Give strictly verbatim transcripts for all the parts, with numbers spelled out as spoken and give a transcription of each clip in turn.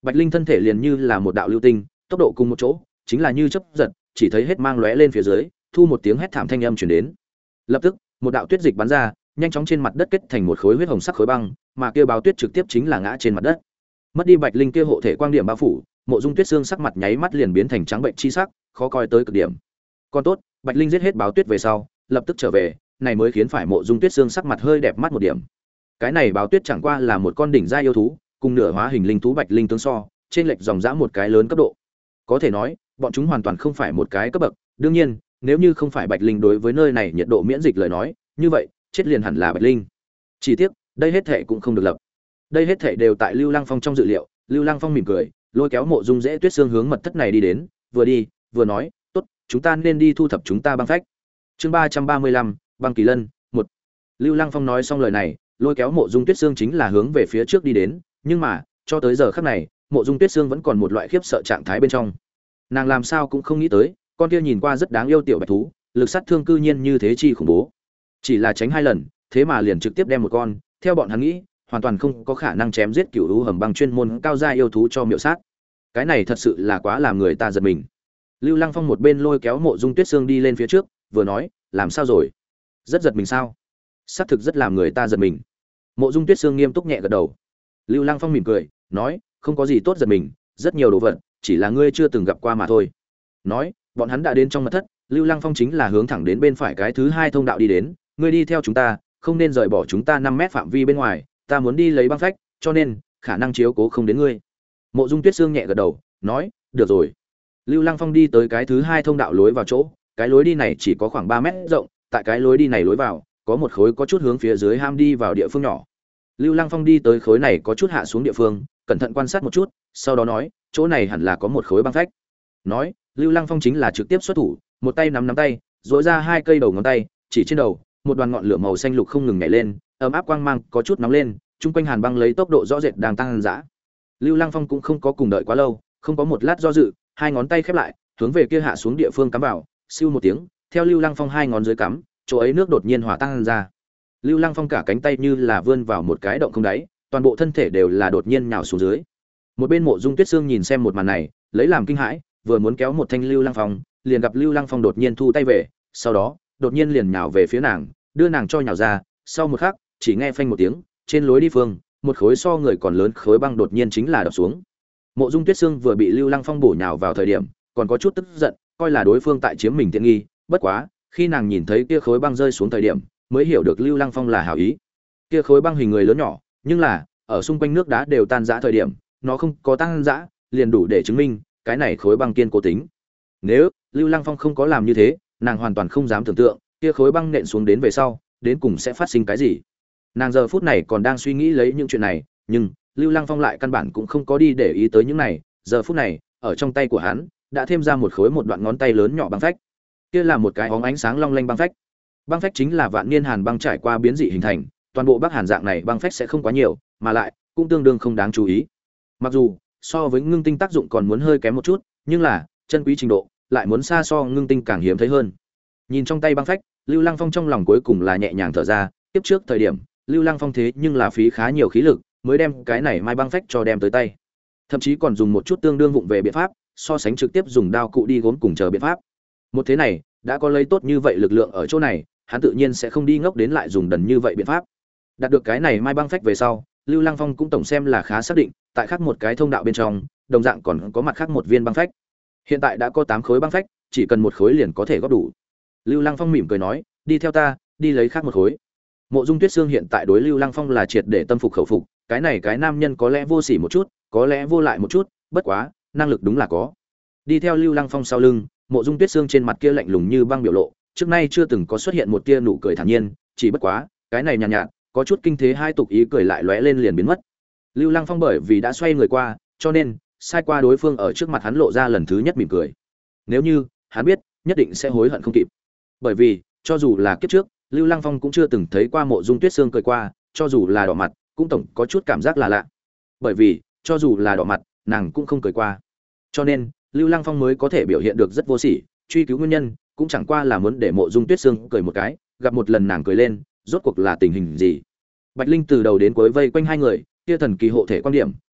Bạch Linh thân thể liền như là một đạo lưu tinh, tốc độ cùng một chỗ, chính là như chớp giật, chỉ thấy hết mang lóe lên phía dưới, thu một tiếng hét thảm thanh âm truyền đến. Lập tức, một đạo tuyết dịch bắn ra, nhanh chóng trên mặt đất kết thành một khối huyết hồng sắc khối băng, mà kia báo tuyết trực tiếp chính là ngã trên mặt đất. Mất đi Bạch Linh kia hộ thể quang điểm bao phủ, Mộ Dung Tuyết Sương sắc mặt nháy mắt liền biến thành trắng bệnh chi sắc, khó coi tới cực điểm. Còn tốt, Bạch Linh giết hết báo tuyết về sau, lập tức trở về, này mới khiến phải Mộ Dung Tuyết Sương sắc mặt hơi đẹp mắt một điểm. Cái này báo tuyết chẳng qua là một con đỉnh giai yêu thú, cùng nửa hóa hình linh thú Bạch Linh tương so, trên lệch dòng dã một cái lớn cấp độ. Có thể nói, bọn chúng hoàn toàn không phải một cái cấp bậc, đương nhiên, nếu như không phải Bạch Linh đối với nơi này nhiệt độ miễn dịch lời nói, như vậy, chết liền hẳn là Bạch Linh. Chỉ tiếc, đây hết thệ cũng không được lập. Đây hết thệ đều tại Lưu Lăng Phong trong dự liệu, Lưu Lăng Phong mỉm cười, lôi kéo Mộ Dung Dễ Tuyết Sương hướng mật thất này đi đến, vừa đi, vừa nói, "Tốt, chúng ta nên đi thu thập chúng ta băng phách." Chương ba trăm ba mươi lăm, Băng Kỳ Lân, một. Lưu Lăng Phong nói xong lời này, lôi kéo Mộ Dung Tuyết Sương chính là hướng về phía trước đi đến, nhưng mà, cho tới giờ khắc này, Mộ Dung Tuyết Sương vẫn còn một loại khiếp sợ trạng thái bên trong. Nàng làm sao cũng không nghĩ tới, con kia nhìn qua rất đáng yêu tiểu bạch thú, lực sát thương cư nhiên như thế chi khủng bố. Chỉ là tránh hai lần, thế mà liền trực tiếp đem một con, theo bọn hắn nghĩ, hoàn toàn không có khả năng chém giết cựu u hầm băng chuyên môn cao gia yêu thú cho miểu sát. Cái này thật sự là quá làm người ta giật mình. Lưu Lăng Phong một bên lôi kéo Mộ Dung Tuyết Sương đi lên phía trước, vừa nói, "Làm sao rồi? Rất giật mình sao?" Xác thực rất làm người ta giật mình. Mộ Dung Tuyết Sương nghiêm túc nhẹ gật đầu. Lưu Lăng Phong mỉm cười, nói, "Không có gì tốt giật mình, rất nhiều đồ vật, chỉ là ngươi chưa từng gặp qua mà thôi." Nói, bọn hắn đã đến trong mật thất, Lưu Lăng Phong chính là hướng thẳng đến bên phải cái thứ hai thông đạo đi đến, "Ngươi đi theo chúng ta, không nên rời bỏ chúng ta năm mét phạm vi bên ngoài, ta muốn đi lấy băng phách, cho nên khả năng chiếu cố không đến ngươi." Mộ Dung Tuyết Sương nhẹ gật đầu, nói, "Được rồi." Lưu Lăng Phong đi tới cái thứ hai thông đạo lối vào chỗ, cái lối đi này chỉ có khoảng ba mét rộng, tại cái lối đi này lối vào, có một khối có chút hướng phía dưới ham đi vào địa phương nhỏ. Lưu Lăng Phong đi tới khối này có chút hạ xuống địa phương, cẩn thận quan sát một chút, sau đó nói, "Chỗ này hẳn là có một khối băng phách." Nói, Lưu Lăng Phong chính là trực tiếp xuất thủ, một tay nắm nắm tay, duỗi ra hai cây đầu ngón tay, chỉ trên đầu, một đoàn ngọn lửa màu xanh lục không ngừng nhảy lên, ấm áp quang mang có chút nóng lên, chung quanh hàn băng lấy tốc độ rõ rệt đang tăng dã. Lưu Lăng Phong cũng không có cùng đợi quá lâu, không có một lát do dự, hai ngón tay khép lại, hướng về kia hạ xuống địa phương cắm vào, siêu một tiếng, theo Lưu Lăng Phong hai ngón dưới cắm, chỗ ấy nước đột nhiên hòa tan ra. Lưu Lăng Phong cả cánh tay như là vươn vào một cái động không đáy, toàn bộ thân thể đều là đột nhiên nhào xuống dưới. Một bên Mộ Dung Tuyết Sương nhìn xem một màn này, lấy làm kinh hãi, vừa muốn kéo một thanh Lưu Lăng Phong, liền gặp Lưu Lăng Phong đột nhiên thu tay về, sau đó, đột nhiên liền nhào về phía nàng, đưa nàng cho nhào ra, sau một khắc, chỉ nghe phanh một tiếng, trên lối đi phương, một khối so người còn lớn khối băng đột nhiên chính là đập xuống. Mộ Dung Tuyết Sương vừa bị Lưu Lăng Phong bổ nhào vào thời điểm, còn có chút tức giận, coi là đối phương tại chiếm mình tiện nghi, bất quá, khi nàng nhìn thấy kia khối băng rơi xuống thời điểm, mới hiểu được Lưu Lăng Phong là hảo ý. Kia khối băng hình người lớn nhỏ, nhưng là, ở xung quanh nước đá đều tan rã thời điểm, nó không có tan rã, liền đủ để chứng minh, cái này khối băng kiên cố tính. Nếu Lưu Lăng Phong không có làm như thế, nàng hoàn toàn không dám tưởng tượng, kia khối băng nện xuống đến về sau, đến cùng sẽ phát sinh cái gì. Nàng giờ phút này còn đang suy nghĩ lấy những chuyện này, nhưng Lưu Lăng Phong lại căn bản cũng không có đi để ý tới những này, giờ phút này, ở trong tay của hắn, đã thêm ra một khối một đoạn ngón tay lớn nhỏ băng phách. Kia là một cái óng ánh sáng long lanh băng phách. Băng phách chính là vạn niên hàn băng trải qua biến dị hình thành, toàn bộ Bắc Hàn dạng này băng phách sẽ không quá nhiều, mà lại cũng tương đương không đáng chú ý. Mặc dù so với ngưng tinh tác dụng còn muốn hơi kém một chút, nhưng là chân quý trình độ lại muốn xa so ngưng tinh càng hiếm thấy hơn. Nhìn trong tay băng phách, Lưu Lăng Phong trong lòng cuối cùng là nhẹ nhàng thở ra, tiếp trước thời điểm, Lưu Lăng Phong thế nhưng là phí khá nhiều khí lực mới đem cái này mai băng phách cho đem tới tay. Thậm chí còn dùng một chút tương đương vụng về biện pháp, so sánh trực tiếp dùng đao cụ đi gốm cùng chờ biện pháp. Một thế này, đã có lấy tốt như vậy lực lượng ở chỗ này, hắn tự nhiên sẽ không đi ngốc đến lại dùng đần như vậy biện pháp. Đạt được cái này mai băng phách về sau, Lưu Lăng Phong cũng tổng xem là khá xác định, tại khác một cái thông đạo bên trong, đồng dạng còn có mặt khác một viên băng phách. Hiện tại đã có tám khối băng phách, chỉ cần một khối liền có thể góp đủ. Lưu Lăng Phong mỉm cười nói, "Đi theo ta, đi lấy khác một khối." Mộ Dung Tuyết Sương hiện tại đối Lưu Lăng Phong là triệt để tâm phục khẩu phục, cái này cái nam nhân có lẽ vô sỉ một chút, có lẽ vô lại một chút, bất quá, năng lực đúng là có. Đi theo Lưu Lăng Phong sau lưng, Mộ Dung Tuyết Sương trên mặt kia lạnh lùng như băng biểu lộ, trước nay chưa từng có xuất hiện một tia nụ cười thản nhiên, chỉ bất quá, cái này nhàn nhạt, nhạt, có chút kinh thế hai tục ý cười lại lóe lên liền biến mất. Lưu Lăng Phong bởi vì đã xoay người qua, cho nên sai qua đối phương ở trước mặt hắn lộ ra lần thứ nhất mỉm cười. Nếu như hắn biết, nhất định sẽ hối hận không kịp. Bởi vì, cho dù là kiếp trước, Lưu Lăng Phong cũng chưa từng thấy qua Mộ Dung Tuyết Sương cười qua, cho dù là đỏ mặt, cũng tổng có chút cảm giác là lạ. Bởi vì, cho dù là đỏ mặt, nàng cũng không cười qua. Cho nên, Lưu Lăng Phong mới có thể biểu hiện được rất vô sỉ, truy cứu nguyên nhân, cũng chẳng qua là muốn để Mộ Dung Tuyết Sương cười một cái, gặp một lần nàng cười lên, rốt cuộc là tình hình gì. Bạch Linh từ đầu đến cuối vây quanh hai người, kia thần kỳ hộ thể quan điểm,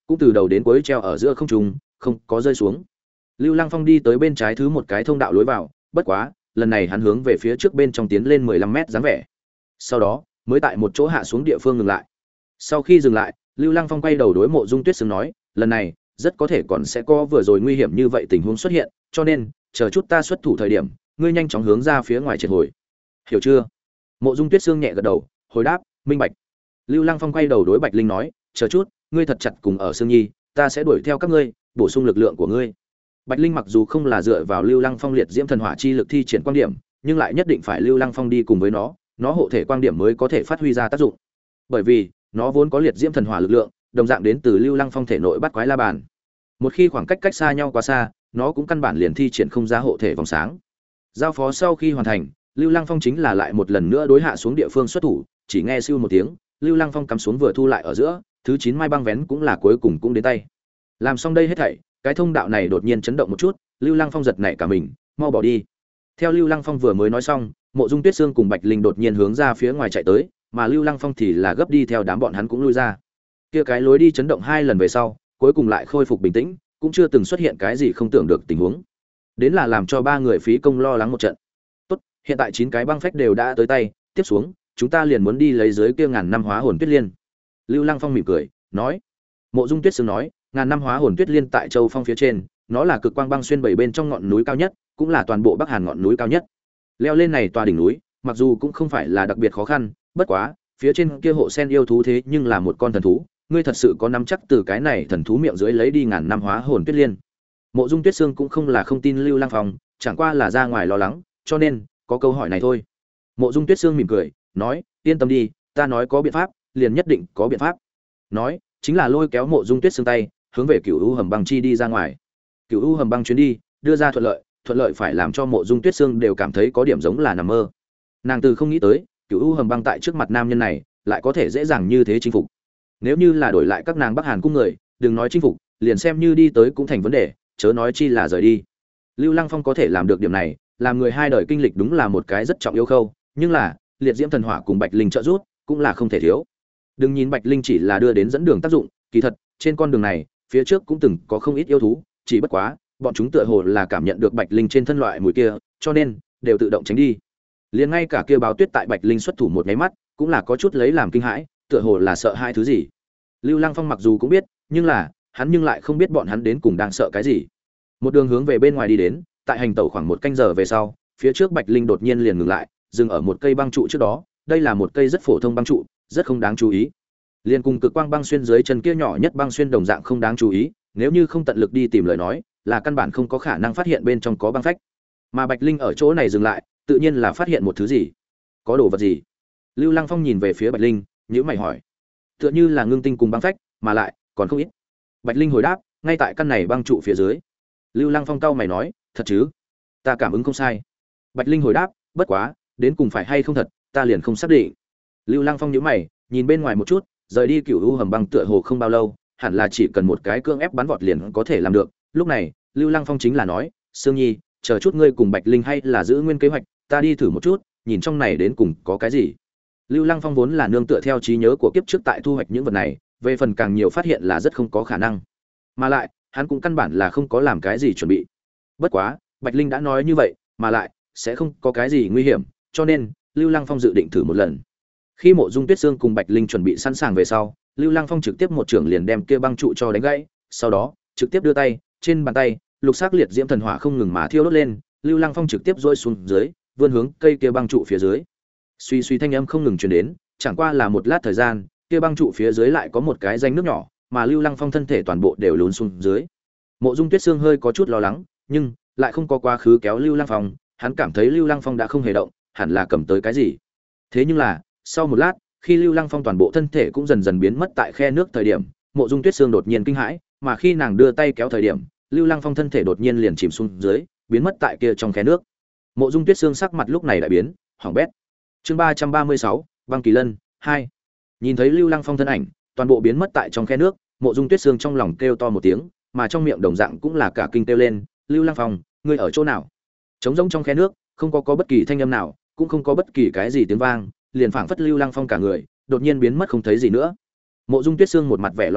cũng từ đầu đến cuối treo ở giữa không trung, không có rơi xuống. Lưu Lăng Phong đi tới bên trái thứ một cái thông đạo lối vào, bất quá, lần này hắn hướng về phía trước bên trong tiến lên mười lăm mét dáng vẻ. Sau đó, mới tại một chỗ hạ xuống địa phương ngừng lại. Sau khi dừng lại, Lưu Lăng Phong quay đầu đối Mộ Dung Tuyết Sương nói, lần này, rất có thể còn sẽ có vừa rồi nguy hiểm như vậy tình huống xuất hiện, cho nên, chờ chút ta xuất thủ thời điểm, ngươi nhanh chóng hướng ra phía ngoài triệt hồi. Hiểu chưa? Mộ Dung Tuyết Sương nhẹ gật đầu, hồi đáp, minh bạch. Lưu Lăng Phong quay đầu đối Bạch Linh nói, chờ chút, ngươi thật chặt cùng ở Sương Nhi, ta sẽ đuổi theo các ngươi, bổ sung lực lượng của ngươi. Bạch Linh mặc dù không là dựa vào Lưu Lăng Phong liệt diễm thần hỏa chi lực thi triển quan điểm, nhưng lại nhất định phải Lưu Lăng Phong đi cùng với nó, nó hộ thể quan điểm mới có thể phát huy ra tác dụng. Bởi vì, nó vốn có liệt diễm thần hỏa lực lượng, đồng dạng đến từ Lưu Lăng Phong thể nội bắt quái la bàn. Một khi khoảng cách cách xa nhau quá xa, nó cũng căn bản liền thi triển không ra hộ thể vòng sáng. Giao phó sau khi hoàn thành, Lưu Lăng Phong chính là lại một lần nữa đối hạ xuống địa phương xuất thủ, chỉ nghe siêu một tiếng, Lưu Lăng Phong cắm xuống vừa thu lại ở giữa, thứ chín mai băng vén cũng là cuối cùng cũng đến tay. Làm xong đây hết thảy, cái thông đạo này đột nhiên chấn động một chút, Lưu Lăng Phong giật nảy cả mình, mau bỏ đi. Theo Lưu Lăng Phong vừa mới nói xong, Mộ Dung Tuyết Sương cùng Bạch Linh đột nhiên hướng ra phía ngoài chạy tới, mà Lưu Lăng Phong thì là gấp đi theo đám bọn hắn cũng lui ra. Kia cái lối đi chấn động hai lần về sau, cuối cùng lại khôi phục bình tĩnh, cũng chưa từng xuất hiện cái gì không tưởng được tình huống. Đến là làm cho ba người phí công lo lắng một trận. Tốt, hiện tại chín cái băng phách đều đã tới tay, tiếp xuống, chúng ta liền muốn đi lấy dưới kia ngàn năm hóa hồn tuyết liên. Lưu Lăng Phong mỉm cười, nói. Mộ Dung Tuyết Sương nói, ngàn năm hóa hồn tuyết liên tại Châu Phong phía trên, nó là cực quang băng xuyên bảy bên trong ngọn núi cao nhất, cũng là toàn bộ Bắc Hàn ngọn núi cao nhất. Leo lên này tòa đỉnh núi, mặc dù cũng không phải là đặc biệt khó khăn, bất quá, phía trên kia hộ sen yêu thú thế nhưng là một con thần thú, ngươi thật sự có nắm chắc từ cái này thần thú miệng dưới lấy đi ngàn năm hóa hồn tuyết liên. Mộ Dung Tuyết Sương cũng không là không tin Lưu Lăng Phong, chẳng qua là ra ngoài lo lắng, cho nên có câu hỏi này thôi. Mộ Dung Tuyết Sương mỉm cười, nói, yên tâm đi, ta nói có biện pháp, liền nhất định có biện pháp. Nói, chính là lôi kéo Mộ Dung Tuyết Sương tay, hướng về Cửu U hầm băng chi đi ra ngoài. Cửu U hầm băng chuyến đi, đưa ra thuận lợi, thuận lợi phải làm cho Mộ Dung Tuyết Sương đều cảm thấy có điểm giống là nằm mơ. Nàng từ không nghĩ tới, Cửu U hầm băng tại trước mặt nam nhân này, lại có thể dễ dàng như thế chinh phục. Nếu như là đổi lại các nàng Bắc Hàn cung người, đừng nói chinh phục, liền xem như đi tới cũng thành vấn đề, chớ nói chi là rời đi. Lưu Lăng Phong có thể làm được điểm này, làm người hai đời kinh lịch đúng là một cái rất trọng yếu khâu, nhưng là, liệt diễm thần hỏa cùng Bạch Linh trợ giúp, cũng là không thể thiếu. Đừng nhìn Bạch Linh chỉ là đưa đến dẫn đường tác dụng, kỳ thật, trên con đường này, phía trước cũng từng có không ít yêu thú, chỉ bất quá, bọn chúng tựa hồ là cảm nhận được Bạch Linh trên thân loại mùi kia, cho nên đều tự động tránh đi. Liền ngay cả kia báo tuyết tại Bạch Linh xuất thủ một cái mắt, cũng là có chút lấy làm kinh hãi, tựa hồ là sợ hai thứ gì. Lưu Lăng Phong mặc dù cũng biết, nhưng là, hắn nhưng lại không biết bọn hắn đến cùng đang sợ cái gì. Một đường hướng về bên ngoài đi đến, tại hành tẩu khoảng một canh giờ về sau, phía trước Bạch Linh đột nhiên liền ngừng lại, dừng ở một cây băng trụ trước đó, đây là một cây rất phổ thông băng trụ, rất không đáng chú ý. Liên cùng cực quang băng xuyên dưới chân kia nhỏ nhất băng xuyên đồng dạng không đáng chú ý, nếu như không tận lực đi tìm lời nói, là căn bản không có khả năng phát hiện bên trong có băng phách. Mà Bạch Linh ở chỗ này dừng lại, tự nhiên là phát hiện một thứ gì. Có đồ vật gì? Lưu Lăng Phong nhìn về phía Bạch Linh, nhíu mày hỏi. Tựa như là ngưng tinh cùng băng phách, mà lại còn không ít. Bạch Linh hồi đáp, ngay tại căn này băng trụ phía dưới. Lưu Lăng Phong cau mày nói, thật chứ? Ta cảm ứng không sai. Bạch Linh hồi đáp, bất quá, đến cùng phải hay không thật, ta liền không xác định. Lưu Lăng Phong nhíu mày, nhìn bên ngoài một chút, rời đi Cửu U hầm băng tựa hồ không bao lâu, hẳn là chỉ cần một cái cương ép bắn vọt liền có thể làm được. Lúc này, Lưu Lăng Phong chính là nói, Sương Nhi, chờ chút ngươi cùng Bạch Linh hay là giữ nguyên kế hoạch, ta đi thử một chút, nhìn trong này đến cùng có cái gì. Lưu Lăng Phong vốn là nương tựa theo trí nhớ của kiếp trước tại thu hoạch những vật này, về phần càng nhiều phát hiện là rất không có khả năng. Mà lại, hắn cũng căn bản là không có làm cái gì chuẩn bị. Bất quá, Bạch Linh đã nói như vậy, mà lại sẽ không có cái gì nguy hiểm, cho nên Lưu Lăng Phong dự định thử một lần. Khi Mộ Dung Tuyết Sương cùng Bạch Linh chuẩn bị sẵn sàng về sau, Lưu Lăng Phong trực tiếp một trưởng liền đem kia băng trụ cho đánh gãy, sau đó, trực tiếp đưa tay, trên bàn tay, lục sắc liệt diễm thần hỏa không ngừng mà thiêu đốt lên, Lưu Lăng Phong trực tiếp rơi xuống dưới, vươn hướng cây kia băng trụ phía dưới. Suy suy thanh âm không ngừng truyền đến, chẳng qua là một lát thời gian, kia băng trụ phía dưới lại có một cái rãnh nước nhỏ, mà Lưu Lăng Phong thân thể toàn bộ đều lún xuống dưới. Mộ Dung Tuyết Sương hơi có chút lo lắng, nhưng lại không có quá khứ kéo Lưu Lăng Phong, hắn cảm thấy Lưu Lăng Phong đã không hề động, hẳn là cầm tới cái gì. Thế nhưng là, sau một lát, khi Lưu Lăng Phong toàn bộ thân thể cũng dần dần biến mất tại khe nước thời điểm, Mộ Dung Tuyết Sương đột nhiên kinh hãi, mà khi nàng đưa tay kéo thời điểm, Lưu Lăng Phong thân thể đột nhiên liền chìm xuống dưới, biến mất tại kia trong khe nước. Mộ Dung Tuyết Sương sắc mặt lúc này lại biến, hỏng bét. Chương ba trăm ba mươi sáu, Băng Kỳ Lân hai. Nhìn thấy Lưu Lăng Phong thân ảnh, toàn bộ biến mất tại trong khe nước, Mộ Dung Tuyết Sương trong lòng kêu to một tiếng, mà trong miệng đồng dạng cũng là cả kinh kêu lên, "Lưu Lăng Phong, ngươi ở chỗ nào?" Trống rỗng trong khe nước, không có có bất kỳ thanh âm nào, cũng không có bất kỳ cái gì tiếng vang, liền phảng phất Lưu Lăng Phong cả người đột nhiên biến mất không thấy gì nữa. Mộ Dung Tuyết Sương một mặt vẻ lo lắng,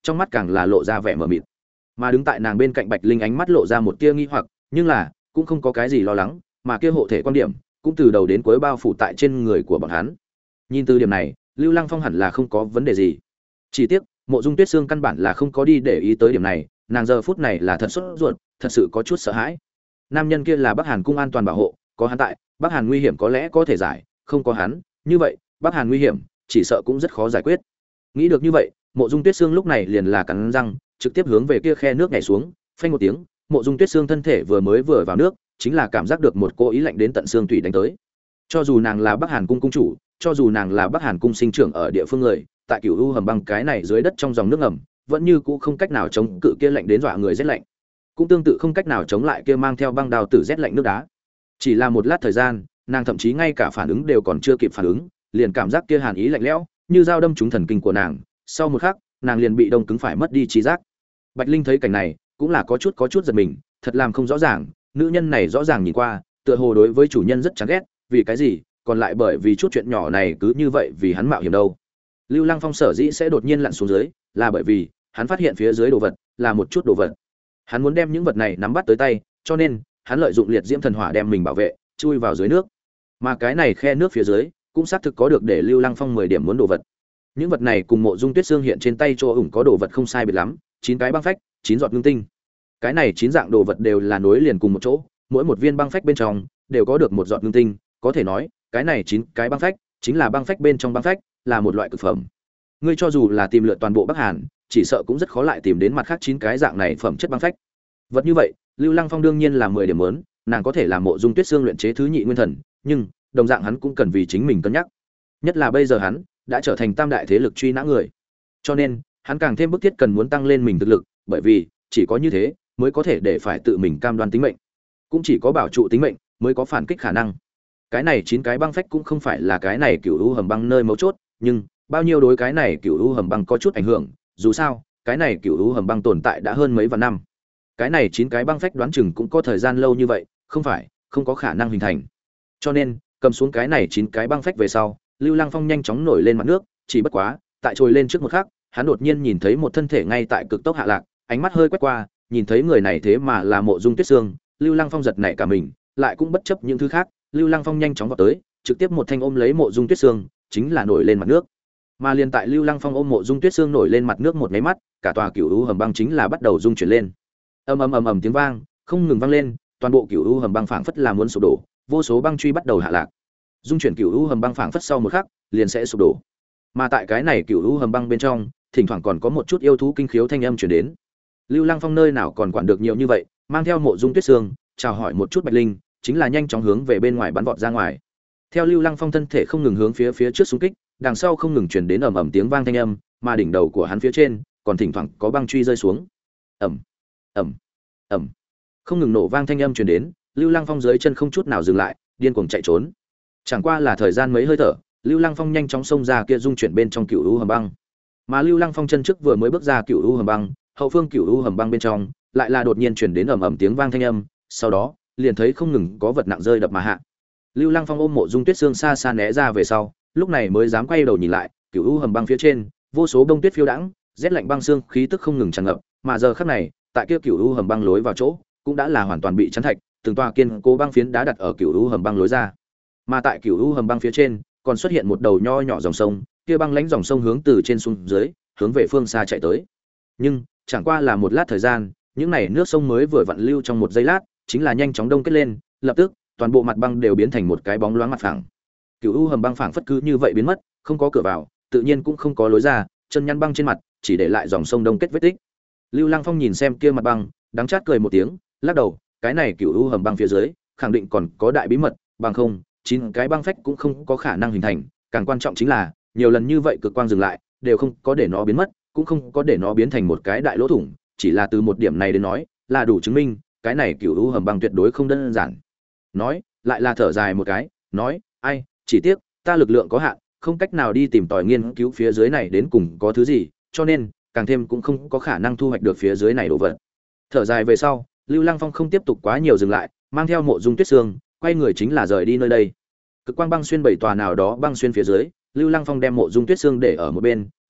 trong mắt càng là lộ ra vẻ mờ mịt. Mà đứng tại nàng bên cạnh Bạch Linh ánh mắt lộ ra một tia nghi hoặc, nhưng là cũng không có cái gì lo lắng, mà kia hộ thể quan điểm cũng từ đầu đến cuối bao phủ tại trên người của bọn hắn. Nhìn từ điểm này, Lưu Lăng Phong hẳn là không có vấn đề gì. Chỉ tiếc, Mộ Dung Tuyết Sương căn bản là không có đi để ý tới điểm này, nàng giờ phút này là thật sốt ruột, thật sự có chút sợ hãi. Nam nhân kia là Bắc Hàn cung an toàn bảo hộ, có hắn tại, Bắc Hàn nguy hiểm có lẽ có thể giải, không có hắn, như vậy, Bắc Hàn nguy hiểm chỉ sợ cũng rất khó giải quyết. Nghĩ được như vậy, Mộ Dung Tuyết Sương lúc này liền là cắn răng, trực tiếp hướng về kia khe nước nhảy xuống, phanh một tiếng, Mộ Dung Tuyết Sương thân thể vừa mới vừa vào nước, chính là cảm giác được một cô ý lạnh đến tận xương tủy đánh tới. Cho dù nàng là Bắc Hàn cung cung chủ, cho dù nàng là Bắc Hàn cung sinh trưởng ở địa phương người, tại Cửu U hầm băng cái này dưới đất trong dòng nước ngầm, vẫn như cũ không cách nào chống cự kia lạnh đến dọa người rét lạnh. Cũng tương tự không cách nào chống lại kia mang theo băng đào tử rét lạnh nước đá. Chỉ là một lát thời gian, nàng thậm chí ngay cả phản ứng đều còn chưa kịp phản ứng, liền cảm giác kia hàn ý lạnh lẽo, như dao đâm trúng thần kinh của nàng, sau một khắc, nàng liền bị đông cứng phải mất đi trí giác. Bạch Linh thấy cảnh này, cũng là có chút có chút giật mình, thật làm không rõ ràng, nữ nhân này rõ ràng nhìn qua, tựa hồ đối với chủ nhân rất chán ghét, vì cái gì, còn lại bởi vì chút chuyện nhỏ này cứ như vậy vì hắn mạo hiểm đâu. Lưu Lăng Phong sở dĩ sẽ đột nhiên lặn xuống dưới, là bởi vì hắn phát hiện phía dưới đồ vật là một chút đồ vật. Hắn muốn đem những vật này nắm bắt tới tay, cho nên hắn lợi dụng liệt diễm thần hỏa đem mình bảo vệ, chui vào dưới nước. Mà cái này khe nước phía dưới cũng xác thực có được để Lưu Lăng Phong mười điểm muốn đồ vật. Những vật này cùng Mộ Dung Tuyết Sương hiện trên tay chỗ ủng có đồ vật không sai biệt lắm, chín cái băng phách, chín giọt ngưng tinh. Cái này chín dạng đồ vật đều là nối liền cùng một chỗ, mỗi một viên băng phách bên trong đều có được một giọt ngưng tinh, có thể nói, cái này chín cái băng phách chính là băng phách bên trong băng phách, là một loại cực phẩm. Ngươi cho dù là tìm lượt toàn bộ Bắc Hàn, chỉ sợ cũng rất khó lại tìm đến mặt khác chín cái dạng này phẩm chất băng phách. Vật như vậy, Lưu Lăng Phong đương nhiên là mười điểm lớn, nàng có thể làm Mộ Dung Tuyết Sương luyện chế thứ nhị nguyên thần, nhưng đồng dạng hắn cũng cần vì chính mình cân nhắc. Nhất là bây giờ hắn đã trở thành tam đại thế lực truy nã người. Cho nên, hắn càng thêm bức thiết cần muốn tăng lên mình thực lực, bởi vì chỉ có như thế mới có thể để phải tự mình cam đoan tính mệnh. Cũng chỉ có bảo trụ tính mệnh mới có phản kích khả năng. Cái này chín cái băng phách cũng không phải là cái này Cửu U hầm băng nơi mấu chốt, nhưng bao nhiêu đối cái này Cửu U hầm băng có chút ảnh hưởng, dù sao, cái này Cửu U hầm băng tồn tại đã hơn mấy vạn năm. Cái này chín cái băng phách đoán chừng cũng có thời gian lâu như vậy, không phải, không có khả năng hình thành. Cho nên, cầm xuống cái này chín cái băng phách về sau, Lưu Lăng Phong nhanh chóng nổi lên mặt nước, chỉ bất quá, tại trồi lên trước một khắc, hắn đột nhiên nhìn thấy một thân thể ngay tại cực tốc hạ lạc, ánh mắt hơi quét qua, nhìn thấy người này thế mà là Mộ Dung Tuyết Sương, Lưu Lăng Phong giật nảy cả mình, lại cũng bất chấp những thứ khác, Lưu Lăng Phong nhanh chóng vọt tới, trực tiếp một thanh ôm lấy Mộ Dung Tuyết Sương, chính là nổi lên mặt nước. Mà liền tại Lưu Lăng Phong ôm Mộ Dung Tuyết Sương nổi lên mặt nước một cái mắt, cả tòa Cửu U hầm băng chính là bắt đầu rung chuyển lên. Ầm ầm ầm ầm tiếng vang, không ngừng vang lên, toàn bộ Cửu U hầm băng phảng phất là muốn sụp đổ, vô số băng truy bắt đầu hạ lạc. Dung chuyển Cửu U hầm băng phảng phất sau một khắc, liền sẽ sụp đổ. Mà tại cái này Cửu U hầm băng bên trong, thỉnh thoảng còn có một chút yêu thú kinh khiếu thanh âm truyền đến. Lưu Lăng Phong nơi nào còn quản được nhiều như vậy, mang theo Mộ Dung Tuyết Sương, chào hỏi một chút Bạch Linh, chính là nhanh chóng hướng về bên ngoài bắn vọt ra ngoài. Theo Lưu Lăng Phong thân thể không ngừng hướng phía phía trước xung kích, đằng sau không ngừng truyền đến ầm ầm tiếng vang thanh âm, mà đỉnh đầu của hắn phía trên còn thỉnh thoảng có băng truy rơi xuống. Ầm, ầm, ầm. Không ngừng nổ vang thanh âm truyền đến, Lưu Lăng Phong dưới chân không chút nào dừng lại, điên cuồng chạy trốn. Chẳng qua là thời gian mấy hơi thở, Lưu Lăng Phong nhanh chóng xông ra kia dung chuyển bên trong Cửu U hầm băng. Mà Lưu Lăng Phong chân trước vừa mới bước ra Cửu U hầm băng, hậu phương Cửu U hầm băng bên trong lại là đột nhiên truyền đến ầm ầm tiếng vang thanh âm, sau đó liền thấy không ngừng có vật nặng rơi đập mà hạ. Lưu Lăng Phong ôm Mộ Dung Tuyết Sương xa xa né ra về sau, lúc này mới dám quay đầu nhìn lại, Cửu U hầm băng phía trên, vô số bông tuyết phiêu đãng, rét lạnh băng xương khí tức không ngừng tràn ngập, mà giờ khắc này, tại kia Cửu U hầm băng lối vào chỗ, cũng đã là hoàn toàn bị chắn thạch, từng tòa kiên cố băng phiến đá đặt ở Cửu U hầm băng lối ra. Mà tại Cửu U hầm băng phía trên, còn xuất hiện một đầu nho nhỏ dòng sông, kia băng lãnh dòng sông hướng từ trên xuống dưới, hướng về phương xa chạy tới. Nhưng, chẳng qua là một lát thời gian, những này nước sông mới vừa vặn lưu trong một giây lát, chính là nhanh chóng đông kết lên, lập tức, toàn bộ mặt băng đều biến thành một cái bóng loáng mặt phẳng. Cửu U hầm băng phẳng phất cứ như vậy biến mất, không có cửa vào, tự nhiên cũng không có lối ra, chân nhăn băng trên mặt, chỉ để lại dòng sông đông kết vết tích. Lưu Lăng Phong nhìn xem kia mặt băng, đắng chát cười một tiếng, lắc đầu, cái này Cửu U hầm băng phía dưới, khẳng định còn có đại bí mật, bằng không, chín cái băng phách cũng không có khả năng hình thành, càng quan trọng chính là, nhiều lần như vậy cực quang dừng lại, đều không có để nó biến mất, cũng không có để nó biến thành một cái đại lỗ thủng, chỉ là từ một điểm này đến nói, là đủ chứng minh, cái này Cửu U hầm băng tuyệt đối không đơn giản. Nói, lại là thở dài một cái, nói, ai, chỉ tiếc, ta lực lượng có hạn, không cách nào đi tìm tòi nghiên cứu phía dưới này đến cùng có thứ gì, cho nên, càng thêm cũng không có khả năng thu hoạch được phía dưới này đồ vật. Thở dài về sau, Lưu Lăng Phong không tiếp tục quá nhiều dừng lại, mang theo Mộ Dung Tuyết Sương, quay người chính là rời đi nơi đây. Cực quang băng xuyên bảy tòa nào đó băng xuyên phía dưới, Lưu Lăng Phong đem Mộ Dung Tuyết Sương để ở một bên,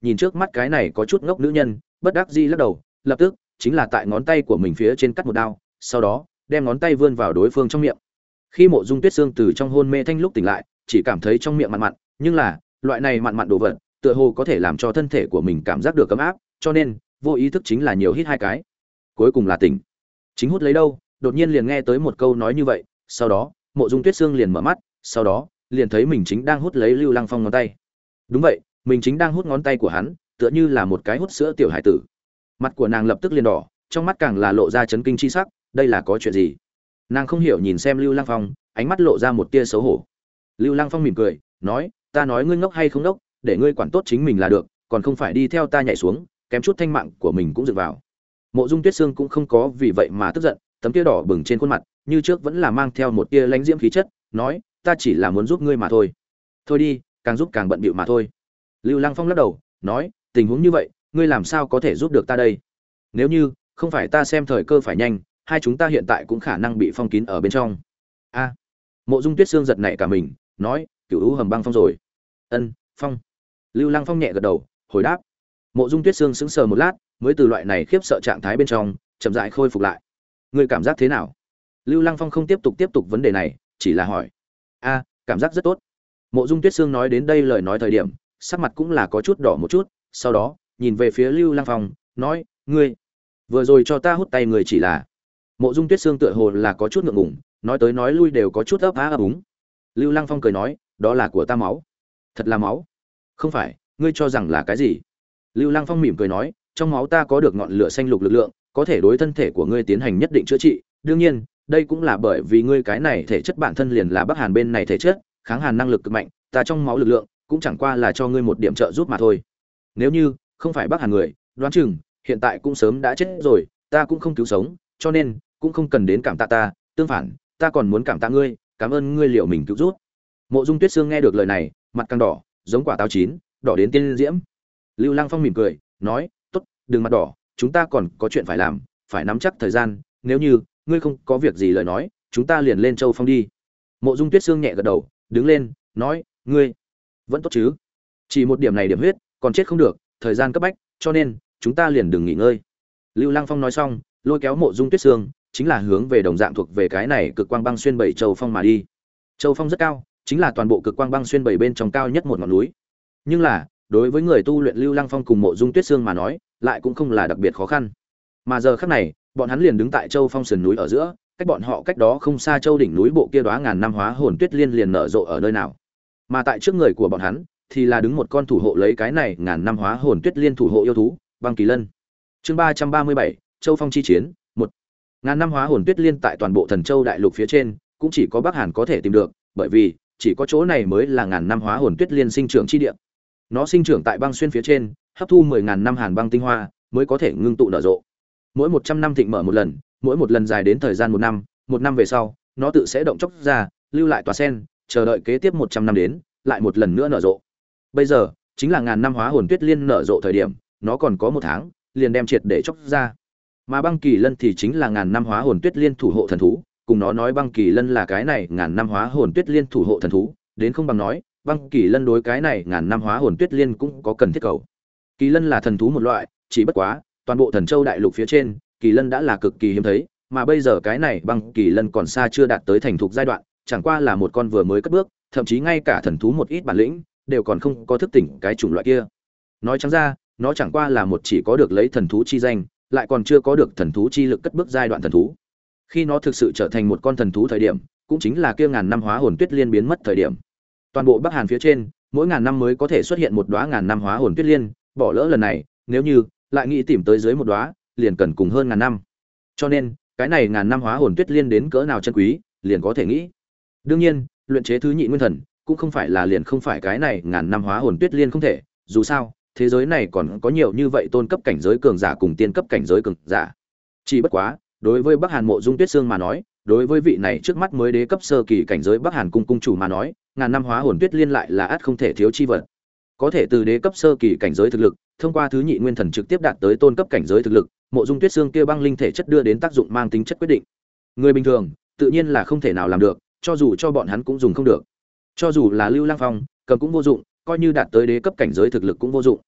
nhìn trước mắt cái này có chút ngốc nữ nhân, bất đắc dĩ lắc đầu, lập tức chính là tại ngón tay của mình phía trên cắt một đao, sau đó đem ngón tay vươn vào đối phương trong miệng. Khi Mộ Dung Tuyết Sương từ trong hôn mê thanh lúc tỉnh lại, chỉ cảm thấy trong miệng mặn mặn, nhưng là loại này mặn mặn đồ vật, tựa hồ có thể làm cho thân thể của mình cảm giác được ấm áp, cho nên vô ý thức chính là nhiều hít hai cái. Cuối cùng là tỉnh. Chính hút lấy đâu, đột nhiên liền nghe tới một câu nói như vậy, sau đó, Mộ Dung Tuyết Sương liền mở mắt, sau đó, liền thấy mình chính đang hút lấy Lưu Lăng Phong ngón tay. Đúng vậy, mình chính đang hút ngón tay của hắn, tựa như là một cái hút sữa tiểu hải tử. Mặt của nàng lập tức liền đỏ, trong mắt càng là lộ ra chấn kinh chi sắc, đây là có chuyện gì? Nàng không hiểu nhìn xem Lưu Lăng Phong, ánh mắt lộ ra một tia xấu hổ. Lưu Lăng Phong mỉm cười, nói, ta nói ngươi ngốc hay không ngốc, để ngươi quản tốt chính mình là được, còn không phải đi theo ta nhảy xuống, kém chút thanh mạng của mình cũng dựng vào. Mộ Dung Tuyết Sương cũng không có vì vậy mà tức giận, tấm kia đỏ bừng trên khuôn mặt, như trước vẫn là mang theo một tia lãnh diễm khí chất, nói, ta chỉ là muốn giúp ngươi mà thôi. Thôi đi, càng giúp càng bận bịu mà thôi. Lưu Lăng Phong lắc đầu, nói, tình huống như vậy, ngươi làm sao có thể giúp được ta đây? Nếu như không phải ta xem thời cơ phải nhanh, hai chúng ta hiện tại cũng khả năng bị phong kín ở bên trong. A. Mộ Dung Tuyết Sương giật nảy cả mình, nói, Cửu U hầm băng phong rồi. Ân, phong. Lưu Lăng Phong nhẹ gật đầu, hồi đáp. Mộ Dung Tuyết Sương sững sờ một lát, mới từ loại này khiếp sợ trạng thái bên trong chậm rãi khôi phục lại. Ngươi cảm giác thế nào? Lưu Lăng Phong không tiếp tục tiếp tục vấn đề này, chỉ là hỏi. A, cảm giác rất tốt. Mộ Dung Tuyết Sương nói đến đây lời nói thời điểm, sắc mặt cũng là có chút đỏ một chút, sau đó nhìn về phía Lưu Lăng Phong, nói, ngươi vừa rồi cho ta hút tay người chỉ là. Mộ Dung Tuyết Sương tựa hồ là có chút ngượng ngùng, nói tới nói lui đều có chút ấp á ấp úng. Lưu Lăng Phong cười nói, đó là của ta máu. Thật là máu? Không phải, ngươi cho rằng là cái gì? Lưu Lăng Phong mỉm cười nói, trong máu ta có được ngọn lửa xanh lục lực lượng, có thể đối thân thể của ngươi tiến hành nhất định chữa trị, đương nhiên, đây cũng là bởi vì ngươi cái này thể chất bản thân liền là Bắc Hàn bên này thể chất, kháng hàn năng lực cực mạnh, ta trong máu lực lượng cũng chẳng qua là cho ngươi một điểm trợ giúp mà thôi. Nếu như không phải Bắc Hàn người, đoán chừng hiện tại cũng sớm đã chết rồi, ta cũng không cứu sống, cho nên cũng không cần đến cảm tạ ta, tương phản, ta còn muốn cảm tạ ngươi, cảm ơn ngươi liệu mình cứu giúp. Mộ Dung Tuyết Sương nghe được lời này, mặt càng đỏ, giống quả táo chín, đỏ đến tiên diễm. Lưu Lăng Phong mỉm cười, nói, "Tốt, đừng mặt đỏ, chúng ta còn có chuyện phải làm, phải nắm chắc thời gian, nếu như ngươi không có việc gì lời nói, chúng ta liền lên Châu Phong đi." Mộ Dung Tuyết Sương nhẹ gật đầu, đứng lên, nói, "Ngươi vẫn tốt chứ? Chỉ một điểm này điểm huyết, còn chết không được, thời gian cấp bách, cho nên chúng ta liền đừng nghỉ ngơi." Lưu Lăng Phong nói xong, lôi kéo Mộ Dung Tuyết Sương, chính là hướng về đồng dạng thuộc về cái này cực quang băng xuyên bảy Châu Phong mà đi. Châu Phong rất cao, chính là toàn bộ cực quang băng xuyên bảy bên trong cao nhất một ngọn núi. Nhưng là, đối với người tu luyện Lưu Lăng Phong cùng Mộ Dung Tuyết Sương mà nói, lại cũng không là đặc biệt khó khăn. Mà giờ khắc này, bọn hắn liền đứng tại Châu Phong sườn núi ở giữa, cách bọn họ cách đó không xa Châu đỉnh núi bộ kia đóa ngàn năm hóa hồn tuyết liên liền nở rộ ở nơi nào. Mà tại trước người của bọn hắn, thì là đứng một con thủ hộ lấy cái này ngàn năm hóa hồn tuyết liên thủ hộ yêu thú, Băng Kỳ Lân. Chương ba trăm ba mươi bảy, Châu Phong chi chiến, một. Ngàn năm hóa hồn tuyết liên tại toàn bộ Thần Châu đại lục phía trên, cũng chỉ có Bắc Hàn có thể tìm được, bởi vì chỉ có chỗ này mới là ngàn năm hóa hồn tuyết liên sinh trưởng chi địa. Nó sinh trưởng tại băng xuyên phía trên, hấp thu mười ngàn năm hàn băng tinh hoa, mới có thể ngưng tụ nở rộ. Mỗi một trăm năm thịnh mở một lần, mỗi một lần dài đến thời gian một năm, một năm về sau, nó tự sẽ động chốc ra, lưu lại tòa sen, chờ đợi kế tiếp một trăm năm đến, lại một lần nữa nở rộ. Bây giờ, chính là ngàn năm hóa hồn tuyết liên nở rộ thời điểm, nó còn có một tháng, liền đem triệt để chốc ra. Mà Băng Kỳ Lân thì chính là ngàn năm hóa hồn tuyết liên thủ hộ thần thú, cùng nó nói Băng Kỳ Lân là cái này ngàn năm hóa hồn tuyết liên thủ hộ thần thú, đến không bằng nói, Băng Kỳ Lân đối cái này ngàn năm hóa hồn tuyết liên cũng có cần thiết cầu. Kỳ Lân là thần thú một loại, chỉ bất quá, toàn bộ Thần Châu đại lục phía trên, Kỳ Lân đã là cực kỳ hiếm thấy, mà bây giờ cái này Băng Kỳ Lân còn xa chưa đạt tới thành thục giai đoạn, chẳng qua là một con vừa mới cất bước, thậm chí ngay cả thần thú một ít bản lĩnh đều còn không có thức tỉnh cái chủng loại kia. Nói trắng ra, nó chẳng qua là một chỉ có được lấy thần thú chi danh, lại còn chưa có được thần thú chi lực cất bước giai đoạn thần thú. Khi nó thực sự trở thành một con thần thú thời điểm, cũng chính là kia ngàn năm hóa hồn tuyết liên biến mất thời điểm. Toàn bộ Bắc Hàn phía trên, mỗi ngàn năm mới có thể xuất hiện một đóa ngàn năm hóa hồn tuyết liên, bỏ lỡ lần này, nếu như lại nghĩ tìm tới dưới một đóa, liền cần cùng hơn ngàn năm. Cho nên, cái này ngàn năm hóa hồn tuyết liên đến cỡ nào chân quý, liền có thể nghĩ. Đương nhiên, luyện chế thứ nhị nguyên thần, cũng không phải là liền không phải cái này ngàn năm hóa hồn tuyết liên không thể, dù sao, thế giới này còn có nhiều như vậy tôn cấp cảnh giới cường giả cùng tiên cấp cảnh giới cường giả. Chỉ bất quá, đối với Bắc Hàn Mộ Dung Tuyết Sương mà nói, đối với vị này trước mắt mới đế cấp sơ kỳ cảnh giới Bắc Hàn cung cung chủ mà nói, ngàn năm hóa hồn tuyết liên lại là ắt không thể thiếu chi vật. Có thể từ đế cấp sơ kỳ cảnh giới thực lực, thông qua thứ nhị nguyên thần trực tiếp đạt tới tôn cấp cảnh giới thực lực, Mộ Dung Tuyết Sương kia băng linh thể chất đưa đến tác dụng mang tính chất quyết định. Người bình thường, tự nhiên là không thể nào làm được, cho dù cho bọn hắn cũng dùng không được. Cho dù là Lưu Lăng Phong, cầm cũng vô dụng, coi như đạt tới đế cấp cảnh giới thực lực cũng vô dụng.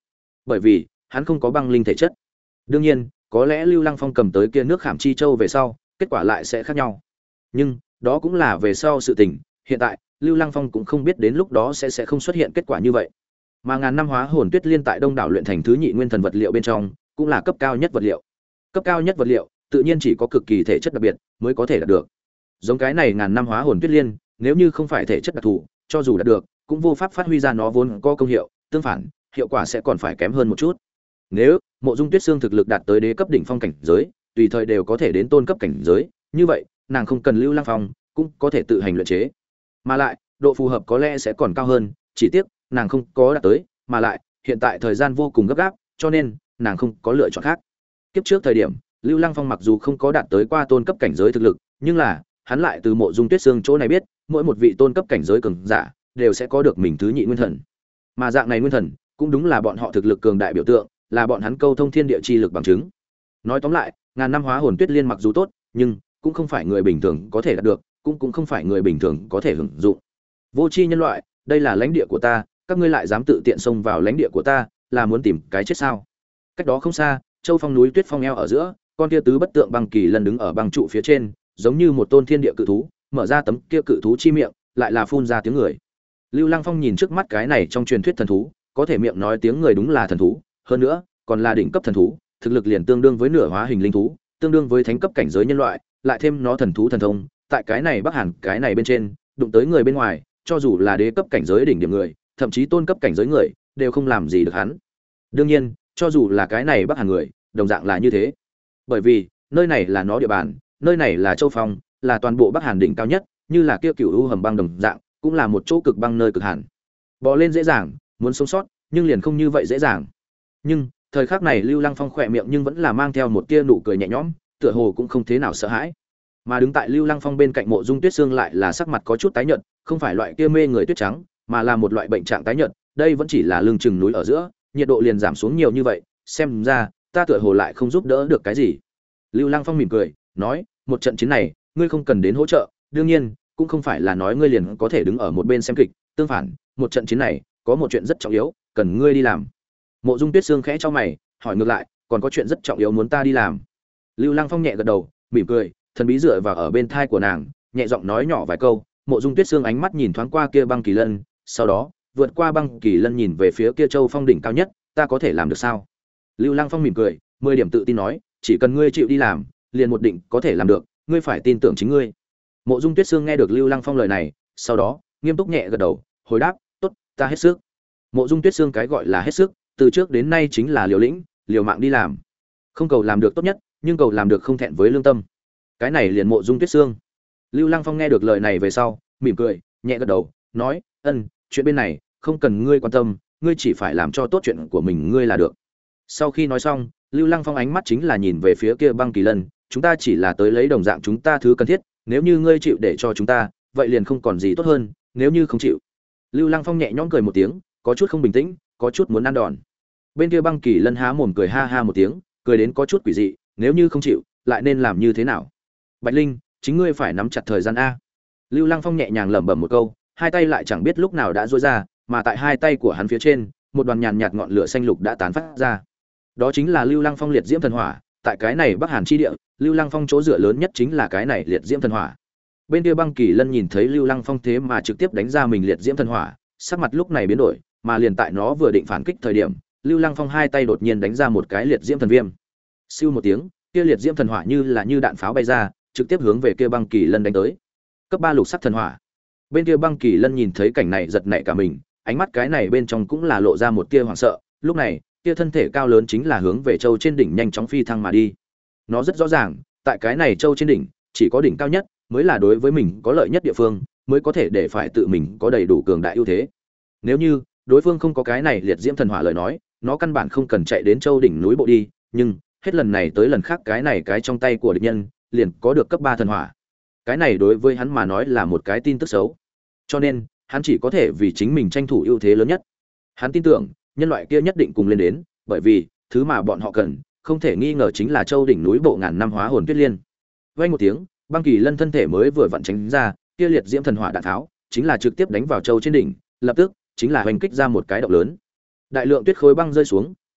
bởi vì hắn không có băng linh thể chất. Đương nhiên, có lẽ Lưu Lăng Phong cầm tới kia nước Khảm Chi Châu về sau, kết quả lại sẽ khác nhau. Nhưng, đó cũng là về sau sự tình, hiện tại, Lưu Lăng Phong cũng không biết đến lúc đó sẽ sẽ không xuất hiện kết quả như vậy. Mà ngàn năm hóa hồn tuyết liên tại Đông đảo luyện thành thứ nhị nguyên thần vật liệu bên trong, cũng là cấp cao nhất vật liệu. Cấp cao nhất vật liệu, tự nhiên chỉ có cực kỳ thể chất đặc biệt mới có thể đạt được. Giống cái này ngàn năm hóa hồn tuyết liên, nếu như không phải thể chất đặc thù, cho dù đạt được, cũng vô pháp phát huy ra nó vốn có công hiệu, tương phản, hiệu quả sẽ còn phải kém hơn một chút. Nếu Mộ Dung Tuyết Xương thực lực đạt tới đế cấp đỉnh phong cảnh giới, tùy thời đều có thể đến tôn cấp cảnh giới, như vậy, nàng không cần Lưu Lăng Phong, cũng có thể tự hành luyện chế. Mà lại, độ phù hợp có lẽ sẽ còn cao hơn, chỉ tiếc, nàng không có đạt tới, mà lại, hiện tại thời gian vô cùng gấp gáp, cho nên, nàng không có lựa chọn khác. Kiếp trước thời điểm, Lưu Lăng Phong mặc dù không có đạt tới qua tôn cấp cảnh giới thực lực, nhưng là, hắn lại từ Mộ Dung Tuyết Xương chỗ này biết, mỗi một vị tôn cấp cảnh giới cường giả đều sẽ có được mình thứ nhị nguyên thần. Mà dạng này nguyên thần, cũng đúng là bọn họ thực lực cường đại biểu tượng, là bọn hắn câu thông thiên địa chi lực bằng chứng. Nói tóm lại, ngàn năm hóa hồn tuyết liên mặc dù tốt, nhưng cũng không phải người bình thường có thể đạt được, cũng cũng không phải người bình thường có thể hưởng dụng. Vô tri nhân loại, đây là lãnh địa của ta, các ngươi lại dám tự tiện xông vào lãnh địa của ta, là muốn tìm cái chết sao? Cách đó không xa, Châu Phong núi Tuyết Phong eo ở giữa, con kia tứ bất tượng băng kỳ lân đứng ở băng trụ phía trên, giống như một tôn thiên địa cự thú, mở ra tấm kia cự thú chi miệng, lại là phun ra tiếng người. Lưu Lăng Phong nhìn trước mắt cái này trong truyền thuyết thần thú, có thể miệng nói tiếng người đúng là thần thú, hơn nữa, còn là đỉnh cấp thần thú, thực lực liền tương đương với nửa hóa hình linh thú, tương đương với thánh cấp cảnh giới nhân loại, lại thêm nó thần thú thần thông, tại cái này Bắc Hàn, cái này bên trên, đụng tới người bên ngoài, cho dù là đế cấp cảnh giới đỉnh điểm người, thậm chí tôn cấp cảnh giới người, đều không làm gì được hắn. Đương nhiên, cho dù là cái này Bắc Hàn người, đồng dạng là như thế. Bởi vì, nơi này là nó địa bàn, nơi này là Châu Phong, là toàn bộ Bắc Hàn đỉnh cao nhất, như là kia Cửu U hầm băng đồng dạng, cũng là một chỗ cực băng nơi cực hàn. Bò lên dễ dàng, muốn sống sót, nhưng liền không như vậy dễ dàng. Nhưng, thời khắc này Lưu Lăng Phong khỏe miệng nhưng vẫn là mang theo một tia nụ cười nhẹ nhõm, tựa hồ cũng không thế nào sợ hãi. Mà đứng tại Lưu Lăng Phong bên cạnh Mộ Dung Tuyết Xương lại là sắc mặt có chút tái nhợt, không phải loại kia mê người tuyết trắng, mà là một loại bệnh trạng tái nhợt, đây vẫn chỉ là lưng chừng núi ở giữa, nhiệt độ liền giảm xuống nhiều như vậy, xem ra ta tựa hồ lại không giúp đỡ được cái gì. Lưu Lăng Phong mỉm cười, nói, một trận chiến này, ngươi không cần đến hỗ trợ, đương nhiên, cũng không phải là nói ngươi liền có thể đứng ở một bên xem kịch, tương phản, một trận chiến này, có một chuyện rất trọng yếu, cần ngươi đi làm. Mộ Dung Tuyết Xương khẽ cho mày, hỏi ngược lại, còn có chuyện rất trọng yếu muốn ta đi làm? Lưu Lăng Phong nhẹ gật đầu, mỉm cười, thần bí dựa vào ở bên thai của nàng, nhẹ giọng nói nhỏ vài câu. Mộ Dung Tuyết Xương ánh mắt nhìn thoáng qua kia băng kỳ lân, sau đó vượt qua băng kỳ lân nhìn về phía kia Châu Phong đỉnh cao nhất, ta có thể làm được sao? Lưu Lăng Phong mỉm cười, mười điểm tự tin nói, chỉ cần ngươi chịu đi làm, liền một định có thể làm được, ngươi phải tin tưởng chính ngươi. Mộ Dung Tuyết Xương nghe được Lưu Lăng Phong lời này, sau đó nghiêm túc nhẹ gật đầu, hồi đáp, tốt, ta hết sức. Mộ Dung Tuyết Xương cái gọi là hết sức, từ trước đến nay chính là liều lĩnh, liều mạng đi làm. Không cầu làm được tốt nhất, nhưng cầu làm được không thẹn với lương tâm. Cái này liền Mộ Dung Tuyết Xương. Lưu Lăng Phong nghe được lời này về sau, mỉm cười, nhẹ gật đầu, nói, ân, chuyện bên này không cần ngươi quan tâm, ngươi chỉ phải làm cho tốt chuyện của mình ngươi là được. Sau khi nói xong, Lưu Lăng Phong ánh mắt chính là nhìn về phía kia băng kỳ lân, chúng ta chỉ là tới lấy đồng dạng chúng ta thứ cần thiết, nếu như ngươi chịu để cho chúng ta, vậy liền không còn gì tốt hơn, nếu như không chịu. Lưu Lăng Phong nhẹ nhõm cười một tiếng, có chút không bình tĩnh, có chút muốn ăn đòn. Bên kia băng kỳ lân há mồm cười ha ha một tiếng, cười đến có chút quỷ dị, nếu như không chịu, lại nên làm như thế nào? Bạch Linh, chính ngươi phải nắm chặt thời gian a. Lưu Lăng Phong nhẹ nhàng lẩm bẩm một câu, hai tay lại chẳng biết lúc nào đã duỗi ra, mà tại hai tay của hắn phía trên, một đoàn nhàn nhạt ngọn lửa xanh lục đã tán phát ra. Đó chính là Lưu Lăng Phong liệt diễm thần hỏa, tại cái này Bắc Hàn chi địa, Lưu Lăng Phong chỗ dựa lớn nhất chính là cái này liệt diễm thần hỏa. Bên kia băng kỳ lân nhìn thấy Lưu Lăng Phong thế mà trực tiếp đánh ra mình liệt diễm thần hỏa, sắc mặt lúc này biến đổi, mà liền tại nó vừa định phản kích thời điểm, Lưu Lăng Phong hai tay đột nhiên đánh ra một cái liệt diễm thần viêm. Siêu một tiếng, kia liệt diễm thần hỏa như là như đạn pháo bay ra, trực tiếp hướng về kia băng kỳ lân đánh tới. Cấp ba lục sắc thần hỏa. Bên kia băng kỳ lân nhìn thấy cảnh này giật nảy cả mình, ánh mắt cái này bên trong cũng là lộ ra một tia hoảng sợ, lúc này, kia thân thể cao lớn chính là hướng về châu trên đỉnh nhanh chóng phi thăng mà đi. Nó rất rõ ràng, tại cái này châu trên đỉnh, chỉ có đỉnh cao nhất mới là đối với mình có lợi nhất địa phương, mới có thể để phải tự mình có đầy đủ cường đại ưu thế. Nếu như đối phương không có cái này liệt diễm thần hỏa lời nói, nó căn bản không cần chạy đến châu đỉnh núi bộ đi, nhưng hết lần này tới lần khác cái này cái trong tay của địch nhân liền có được cấp ba thần hỏa. Cái này đối với hắn mà nói là một cái tin tức xấu. Cho nên, hắn chỉ có thể vì chính mình tranh thủ ưu thế lớn nhất. Hắn tin tưởng, nhân loại kia nhất định cùng lên đến, bởi vì thứ mà bọn họ cần, không thể nghi ngờ chính là châu đỉnh núi bộ ngàn năm hóa hồn tuyết liên. Vang một tiếng, băng kỳ lân thân thể mới vừa vặn tránh ra, kia liệt diễm thần hỏa đạn tháo, chính là trực tiếp đánh vào châu trên đỉnh, lập tức chính là hoành kích ra một cái động lớn. Đại lượng tuyết khối băng rơi xuống,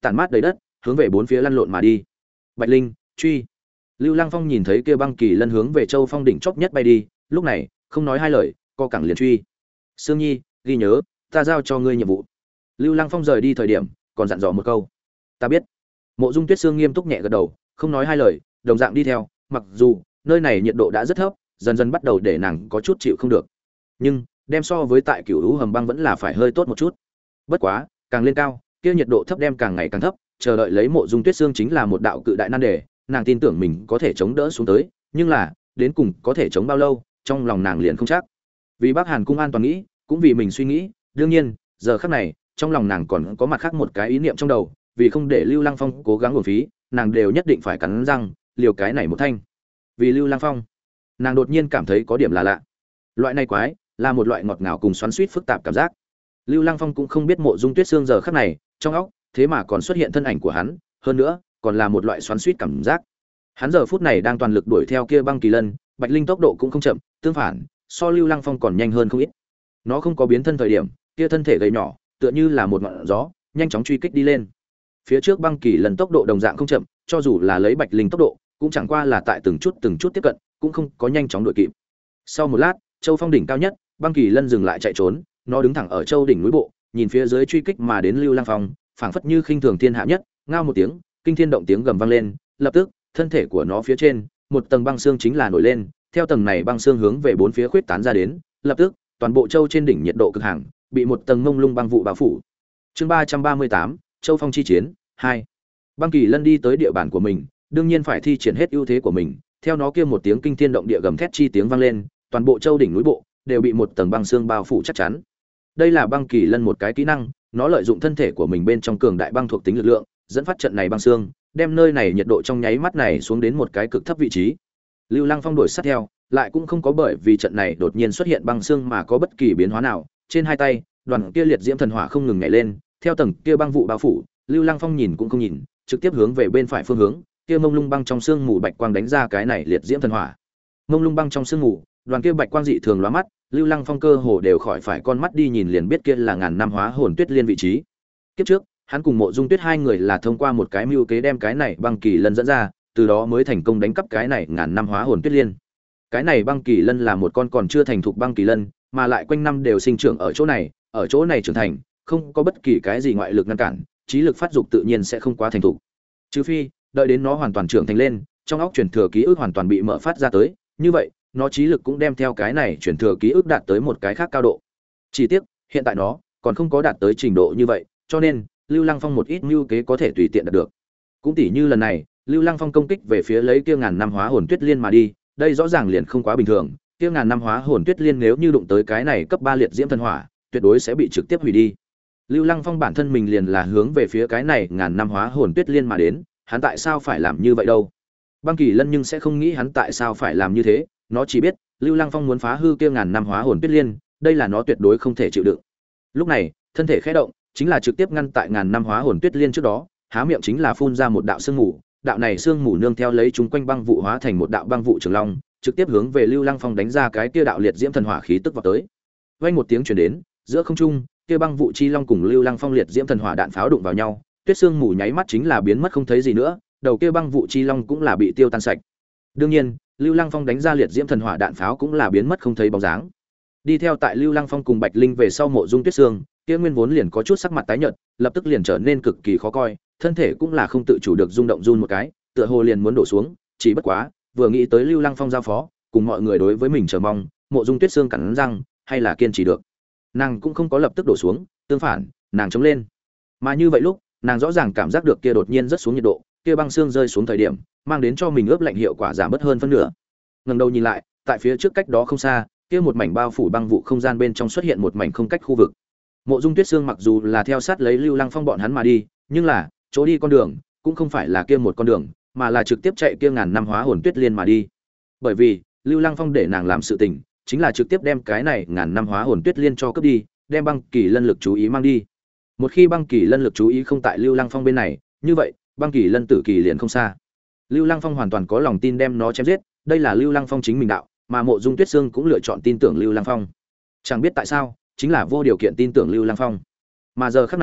tản mát đầy đất, hướng về bốn phía lăn lộn mà đi. Bạch Linh, truy! Lưu Lăng Phong nhìn thấy kia băng kỳ lân hướng về Châu Phong đỉnh chóp nhất bay đi, lúc này, không nói hai lời, co cẳng liền truy. Sương Nhi, ghi nhớ, ta giao cho ngươi nhiệm vụ. Lưu Lăng Phong rời đi thời điểm, còn dặn dò một câu. Ta biết. Mộ Dung Tuyết Sương nghiêm túc nhẹ gật đầu, không nói hai lời, đồng dạng đi theo, mặc dù nơi này nhiệt độ đã rất thấp, dần dần bắt đầu để nàng có chút chịu không được. Nhưng, đem so với tại Cửu Lũ hầm băng vẫn là phải hơi tốt một chút. Bất quá, càng lên cao, kia nhiệt độ thấp đem càng ngày càng thấp, chờ đợi lấy Mộ Dung Tuyết Sương chính là một đạo cự đại nan đề, nàng tin tưởng mình có thể chống đỡ xuống tới, nhưng là, đến cùng có thể chống bao lâu, trong lòng nàng liền không chắc. Vì Bắc Hàn cung an toàn nghĩ, cũng vì mình suy nghĩ, đương nhiên, giờ khắc này, trong lòng nàng còn có mặt khác một cái ý niệm trong đầu, vì không để Lưu Lăng Phong cố gắng uổng phí, nàng đều nhất định phải cắn răng, liều cái này một thanh. Vì Lưu Lăng Phong, nàng đột nhiên cảm thấy có điểm là lạ. Loại này quái, là một loại ngọt ngào cùng xoắn xuýt phức tạp cảm giác. Lưu Lăng Phong cũng không biết Mộ Dung Tuyết Sương giờ khắc này, trong óc, thế mà còn xuất hiện thân ảnh của hắn, hơn nữa, còn là một loại xoắn xuýt cảm giác. Hắn giờ phút này đang toàn lực đuổi theo kia băng kỳ lân, Bạch Linh tốc độ cũng không chậm, tương phản, so Lưu Lăng Phong còn nhanh hơn không ít. Nó không có biến thân thời điểm, kia thân thể gầy nhỏ, tựa như là một ngọn gió, nhanh chóng truy kích đi lên. Phía trước băng kỳ lân tốc độ đồng dạng không chậm, cho dù là lấy Bạch Linh tốc độ, cũng chẳng qua là tại từng chút từng chút tiếp cận, cũng không có nhanh chóng đuổi kịp. Sau một lát, Châu Phong đỉnh cao nhất, băng kỳ lân dừng lại chạy trốn, nó đứng thẳng ở châu đỉnh núi bộ, nhìn phía dưới truy kích mà đến Lưu Lăng Phong, phảng phất như khinh thường thiên hạ nhất, ngao một tiếng, kinh thiên động tiếng gầm vang lên, lập tức, thân thể của nó phía trên, một tầng băng xương chính là nổi lên, theo tầng này băng xương hướng về bốn phía khuyết tán ra đến, lập tức, toàn bộ châu trên đỉnh nhiệt độ cực hàng, bị một tầng mông lung băng vụ bao phủ. Chương ba trăm ba mươi tám, Châu Phong chi chiến hai. Băng kỳ lân đi tới địa bàn của mình, đương nhiên phải thi triển hết ưu thế của mình, theo nó kia một tiếng kinh thiên động địa gầm thét chi tiếng vang lên, toàn bộ châu đỉnh núi bộ đều bị một tầng băng xương bao phủ chắc chắn. Đây là băng kỳ lân một cái kỹ năng, nó lợi dụng thân thể của mình bên trong cường đại băng thuộc tính lực lượng, dẫn phát trận này băng xương, đem nơi này nhiệt độ trong nháy mắt này xuống đến một cái cực thấp vị trí. Lưu Lăng Phong đuổi sát theo, lại cũng không có bởi vì trận này đột nhiên xuất hiện băng xương mà có bất kỳ biến hóa nào. Trên hai tay, đoàn kia liệt diễm thần hỏa không ngừng nhảy lên, theo tầng kia băng vụ bao phủ, Lưu Lăng Phong nhìn cũng không nhìn, trực tiếp hướng về bên phải phương hướng, kia mông lung băng trong sương mù bạch quang đánh ra cái này liệt diễm thần hỏa. Mông lung băng trong sương mù, đoàn kia bạch quang dị thường lóa mắt, Lưu Lăng Phong cơ hồ đều khỏi phải con mắt đi nhìn liền biết kia là ngàn năm hóa hồn tuyết liên vị trí. Kiếp trước, hắn cùng Mộ Dung Tuyết hai người là thông qua một cái mưu kế đem cái này băng kỳ lân dẫn ra, từ đó mới thành công đánh cắp cái này ngàn năm hóa hồn tuyết liên. Cái này băng kỳ lân là một con còn chưa thành thục băng kỳ lân, mà lại quanh năm đều sinh trưởng ở chỗ này, ở chỗ này trưởng thành, không có bất kỳ cái gì ngoại lực ngăn cản, trí lực phát dục tự nhiên sẽ không quá thành thục. Trừ phi, đợi đến nó hoàn toàn trưởng thành lên, trong óc truyền thừa ký ức hoàn toàn bị mở phát ra tới, như vậy, nó trí lực cũng đem theo cái này truyền thừa ký ức đạt tới một cái khác cao độ. Chỉ tiếc, hiện tại nó còn không có đạt tới trình độ như vậy, cho nên Lưu Lăng Phong một ít mưu kế có thể tùy tiện đạt được. Cũng tỉ như lần này, Lưu Lăng Phong công kích về phía lấy kia ngàn năm hóa hồn tuyết liên mà đi, đây rõ ràng liền không quá bình thường, kia ngàn năm hóa hồn tuyết liên nếu như đụng tới cái này cấp ba liệt diễm thần hỏa, tuyệt đối sẽ bị trực tiếp hủy đi. Lưu Lăng Phong bản thân mình liền là hướng về phía cái này ngàn năm hóa hồn tuyết liên mà đến, hắn tại sao phải làm như vậy đâu? Băng Kỳ Lân nhưng sẽ không nghĩ hắn tại sao phải làm như thế, nó chỉ biết, Lưu Lăng Phong muốn phá hư kia ngàn năm hóa hồn tuyết liên, đây là nó tuyệt đối không thể chịu đựng. Lúc này, thân thể khẽ động, chính là trực tiếp ngăn tại ngàn năm hóa hồn tuyết liên trước đó, há miệng chính là phun ra một đạo sương mù, đạo này sương mù nương theo lấy chúng quanh băng vụ hóa thành một đạo băng vụ trường long, trực tiếp hướng về Lưu Lăng Phong đánh ra cái kia đạo liệt diễm thần hỏa khí tức vào tới. Vang một tiếng truyền đến, giữa không trung, kia băng vụ chi long cùng Lưu Lăng Phong liệt diễm thần hỏa đạn pháo đụng vào nhau, tuyết sương mù nháy mắt chính là biến mất không thấy gì nữa, đầu kia băng vụ chi long cũng là bị tiêu tan sạch. Đương nhiên, Lưu Lăng Phong đánh ra liệt diễm thần hỏa đạn pháo cũng là biến mất không thấy bóng dáng. Đi theo tại Lưu Lăng Phong cùng Bạch Linh về sau Mộ Dung Tuyết Sương, kia nguyên vốn liền có chút sắc mặt tái nhợt, lập tức liền trở nên cực kỳ khó coi, thân thể cũng là không tự chủ được rung động run một cái, tựa hồ liền muốn đổ xuống, chỉ bất quá, vừa nghĩ tới Lưu Lăng Phong giao phó, cùng mọi người đối với mình chờ mong, Mộ Dung Tuyết Sương cắn răng, hay là kiên trì được. Nàng cũng không có lập tức đổ xuống, tương phản, nàng chống lên. Mà như vậy lúc, nàng rõ ràng cảm giác được kia đột nhiên rất xuống nhiệt độ, kia băng xương rơi xuống thời điểm, mang đến cho mình ướp lạnh hiệu quả giảm bớt hơn phân nửa. Ngẩng đầu nhìn lại, tại phía trước cách đó không xa, kia một mảnh bao phủ băng vụ không gian bên trong xuất hiện một mảnh không cách khu vực. Mộ Dung Tuyết Sương mặc dù là theo sát lấy Lưu Lăng Phong bọn hắn mà đi, nhưng là, chỗ đi con đường cũng không phải là kia một con đường, mà là trực tiếp chạy kia ngàn năm hóa hồn tuyết liên mà đi. Bởi vì, Lưu Lăng Phong để nàng làm sự tình, chính là trực tiếp đem cái này ngàn năm hóa hồn tuyết liên cho cướp đi, đem băng kỳ lân lực chú ý mang đi. Một khi băng kỳ lân lực chú ý không tại Lưu Lăng Phong bên này, như vậy, băng kỳ lân tử kỳ liền không xa. Lưu Lăng Phong hoàn toàn có lòng tin đem nó chém giết, đây là Lưu Lăng Phong chính mình đạo, mà Mộ Dung Tuyết Sương cũng lựa chọn tin tưởng Lưu Lăng Phong. Chẳng biết tại sao, chính là vô điều kiện tin tưởng Lưu Lăng Phong. Mà giờ khắc này,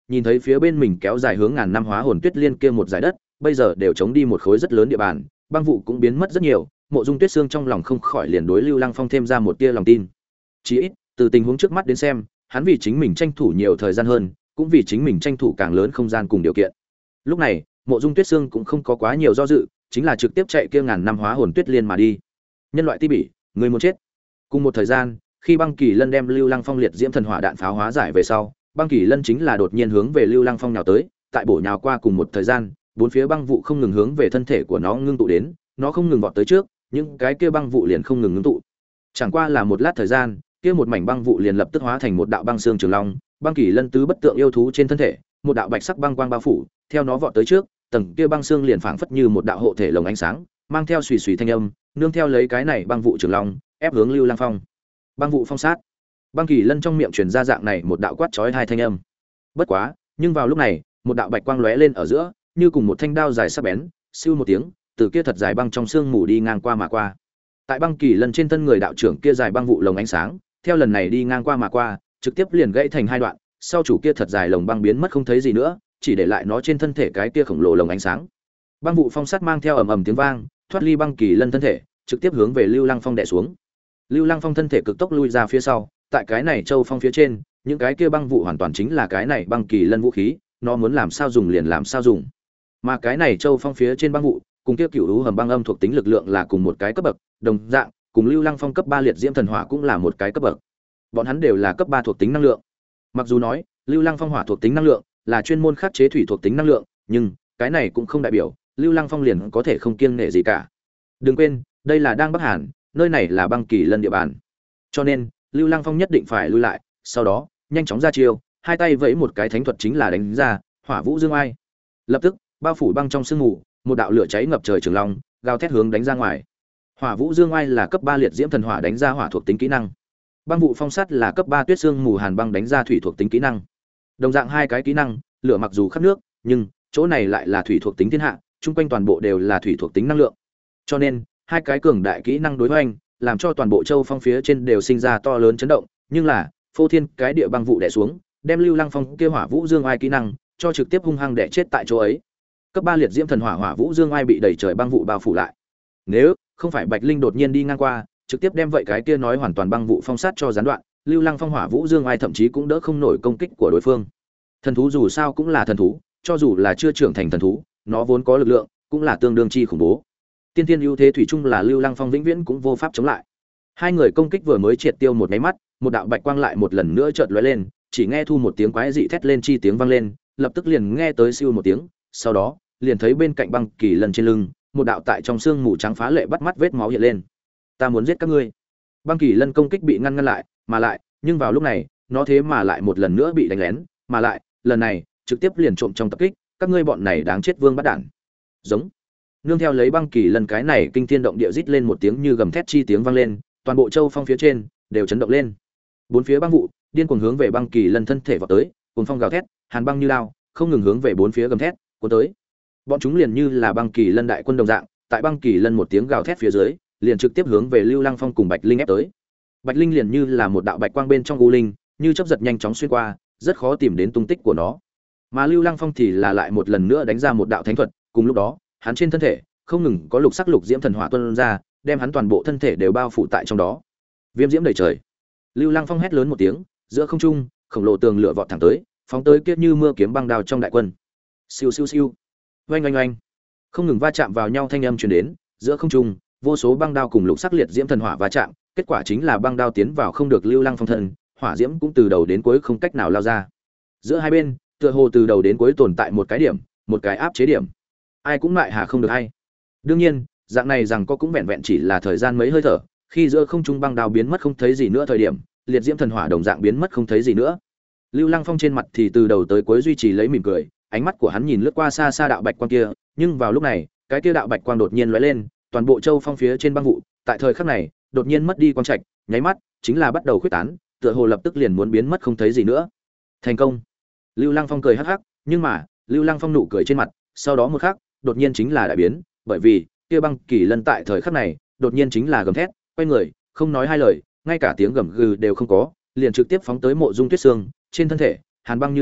nhìn thấy phía bên mình kéo dài hướng ngàn năm hóa hồn tuyết liên kia một dải đất, bây giờ đều chống đi một khối rất lớn địa bàn, băng vụ cũng biến mất rất nhiều, Mộ Dung Tuyết Sương trong lòng không khỏi liền đối Lưu Lăng Phong thêm ra một tia lòng tin. Chỉ ít, từ tình huống trước mắt đến xem, hắn vì chính mình tranh thủ nhiều thời gian hơn, cũng vì chính mình tranh thủ càng lớn không gian cùng điều kiện. Lúc này, Mộ Dung Tuyết Sương cũng không có quá nhiều do dự, chính là trực tiếp chạy kia ngàn năm hóa hồn tuyết liên mà đi. Nhân loại ti bỉ, người muốn chết. Cùng một thời gian, khi Băng Kỳ Lân đem Lưu Lăng Phong liệt diễm thần hỏa đạn pháo hóa giải về sau, Băng Kỳ Lân chính là đột nhiên hướng về Lưu Lăng Phong nhào tới, tại bổ nhào qua cùng một thời gian, bốn phía băng vụ không ngừng hướng về thân thể của nó ngưng tụ đến, nó không ngừng vọt tới trước, những cái kia băng vụ liền không ngừng ngưng tụ. Chẳng qua là một lát thời gian, kia một mảnh băng vụ liền lập tức hóa thành một đạo băng xương trường long, Băng Kỳ Lân tứ bất tượng yêu thú trên thân thể, một đạo bạch sắc băng quang bao phủ, theo nó vọt tới trước, tầng kia băng xương liền phảng phất như một đạo hộ thể lồng ánh sáng, mang theo xùy xùy thanh âm, nương theo lấy cái này băng vụ trường long, ép hướng Lưu Lăng Phong. Băng vụ phong sát. Băng Kỳ Lân trong miệng truyền ra dạng này một đạo quát chói hai thanh âm. Bất quá, nhưng vào lúc này, một đạo bạch quang lóe lên ở giữa, như cùng một thanh đao dài sắc bén, siêu một tiếng, từ kia thật dài băng trong xương mù đi ngang qua mà qua. Tại Băng Kỳ Lân trên thân người đạo trưởng kia dài băng vụ lồng ánh sáng, theo lần này đi ngang qua mà qua, trực tiếp liền gãy thành hai đoạn, sau chủ kia thật dài lồng băng biến mất không thấy gì nữa, chỉ để lại nó trên thân thể cái kia khổng lồ lồng ánh sáng. Băng vụ phong sát mang theo ầm ầm tiếng vang, thoát ly Băng Kỳ Lân thân thể, trực tiếp hướng về Lưu Lăng Phong đè xuống. Lưu Lăng Phong thân thể cực tốc lui ra phía sau, tại cái này châu phong phía trên, những cái kia băng vụ hoàn toàn chính là cái này Băng Kỳ Lân vũ khí, nó muốn làm sao dùng liền làm sao dùng. Mà cái này châu phong phía trên băng vụ, cùng kia cửu hú hầm băng âm thuộc tính lực lượng là cùng một cái cấp bậc, đồng dạng, cùng Lưu Lăng Phong cấp ba liệt diễm thần hỏa cũng là một cái cấp bậc. Bọn hắn đều là cấp ba thuộc tính năng lượng. Mặc dù nói, Lưu Lăng Phong hỏa thuộc tính năng lượng là chuyên môn khắc chế thủy thuộc tính năng lượng, nhưng cái này cũng không đại biểu Lưu Lăng Phong liền có thể không kiêng nể gì cả. Đừng quên, đây là đang Bắc Hàn, nơi này là Băng Kỳ Lân địa bàn. Cho nên, Lưu Lăng Phong nhất định phải lui lại, sau đó, nhanh chóng ra chiêu, hai tay vẫy một cái thánh thuật chính là đánh ra, Hỏa Vũ Dương Ai. Lập tức, bao phủ băng trong sương mù, một đạo lửa cháy ngập trời trường long, gào thét hướng đánh ra ngoài. Hỏa Vũ Dương Ai là cấp ba liệt diễm thần hỏa đánh ra hỏa thuộc tính kỹ năng. Băng vụ phong sắt là cấp ba tuyết sương mù hàn băng đánh ra thủy thuộc tính kỹ năng. Đồng dạng hai cái kỹ năng, lửa mặc dù khắp nước, nhưng chỗ này lại là thủy thuộc tính thiên hạ, chung quanh toàn bộ đều là thủy thuộc tính năng lượng. Cho nên, hai cái cường đại kỹ năng đối hoành, làm cho toàn bộ châu phong phía trên đều sinh ra to lớn chấn động, nhưng là, phô thiên cái địa băng vụ đè xuống, đem Lưu Lăng Phong kia Hỏa Vũ Dương Ai kỹ năng cho trực tiếp hung hăng đè chết tại chỗ ấy. Cấp ba liệt diễm thần hỏa Hỏa Vũ Dương Ai bị đầy trời băng vụ bao phủ lại. Nếu không phải Bạch Linh đột nhiên đi ngang qua, trực tiếp đem vậy cái kia nói hoàn toàn băng vụ phong sát cho gián đoạn, Lưu Lăng Phong Hỏa Vũ Dương Ai thậm chí cũng đỡ không nổi công kích của đối phương. Thần thú dù sao cũng là thần thú, cho dù là chưa trưởng thành thần thú, nó vốn có lực lượng, cũng là tương đương chi khủng bố. Tiên tiên ưu thế thủy chung là Lưu Lăng Phong vĩnh viễn cũng vô pháp chống lại. Hai người công kích vừa mới triệt tiêu một cái mắt, một đạo bạch quang lại một lần nữa chợt lóe lên, chỉ nghe thu một tiếng quái dị thét lên chi tiếng vang lên, lập tức liền nghe tới siêu một tiếng, sau đó, liền thấy bên cạnh Băng Kỳ Lân trên lưng, một đạo tại trong xương mù trắng phá lệ bắt mắt vết máu hiện lên. Ta muốn giết các ngươi. Băng Kỳ Lân công kích bị ngăn ngăn lại, mà lại, nhưng vào lúc này, nó thế mà lại một lần nữa bị đánh lén, mà lại, lần này, trực tiếp liền trộm trong tập kích, các ngươi bọn này đáng chết vương bắt đản. Giống. Nương theo lấy Băng Kỳ Lân cái này kinh thiên động địa rít lên một tiếng như gầm thét chi tiếng vang lên, toàn bộ châu phong phía trên đều chấn động lên. Bốn phía băng vụ điên cuồng hướng về Băng Kỳ Lân thân thể vọt tới, cuồng phong gào thét, hàn băng như lao, không ngừng hướng về bốn phía gầm thét, cuốn tới. Bọn chúng liền như là Băng Kỳ Lân đại quân đồng dạng, tại Băng Kỳ Lân một tiếng gào thét phía dưới, liền trực tiếp hướng về Lưu Lăng Phong cùng Bạch Linh ép tới. Bạch Linh liền như là một đạo bạch quang bên trong u linh, như chớp giật nhanh chóng xuyên qua, rất khó tìm đến tung tích của nó. Mà Lưu Lăng Phong thì là lại một lần nữa đánh ra một đạo thánh thuật, cùng lúc đó, hắn trên thân thể không ngừng có lục sắc lục diễm thần hỏa tuôn ra, đem hắn toàn bộ thân thể đều bao phủ tại trong đó. Viêm diễm đầy trời. Lưu Lăng Phong hét lớn một tiếng, giữa không trung, khổng lồ tường lửa vọt thẳng tới, phóng tới kia như mưa kiếm băng đao trong đại quân. Siêu siêu siêu. Oanh oanh oanh. Không ngừng va chạm vào nhau thanh âm truyền đến, giữa không trung, vô số băng đao cùng lục sắc liệt diễm thần hỏa va chạm, kết quả chính là băng đao tiến vào không được Lưu Lăng Phong thân, hỏa diễm cũng từ đầu đến cuối không cách nào lao ra. Giữa hai bên, tựa hồ từ đầu đến cuối tồn tại một cái điểm, một cái áp chế điểm. Ai cũng lại hà không được hay. Đương nhiên, dạng này rằng có cũng vẹn vẹn chỉ là thời gian mấy hơi thở, khi giữa không trung băng đao biến mất không thấy gì nữa thời điểm, liệt diễm thần hỏa đồng dạng biến mất không thấy gì nữa. Lưu Lăng Phong trên mặt thì từ đầu tới cuối duy trì lấy mỉm cười, ánh mắt của hắn nhìn lướt qua xa xa đạo bạch quang kia, nhưng vào lúc này, cái kia đạo bạch quang đột nhiên lóe lên, toàn bộ châu phong phía trên băng vụ, tại thời khắc này, đột nhiên mất đi quang trạch, nháy mắt, chính là bắt đầu khuếch tán, tựa hồ lập tức liền muốn biến mất không thấy gì nữa. Thành công. Lưu Lăng Phong cười hắc hắc, nhưng mà, Lưu Lăng Phong nụ cười trên mặt, sau đó một khắc, đột nhiên chính là đại biến, bởi vì, kia Băng Kỳ Lân tại thời khắc này, đột nhiên chính là gầm thét, quay người, không nói hai lời, ngay cả tiếng gầm gừ đều không có, liền trực tiếp phóng tới Mộ Dung Tuyết Sương, trên thân thể, hàn băng như đao,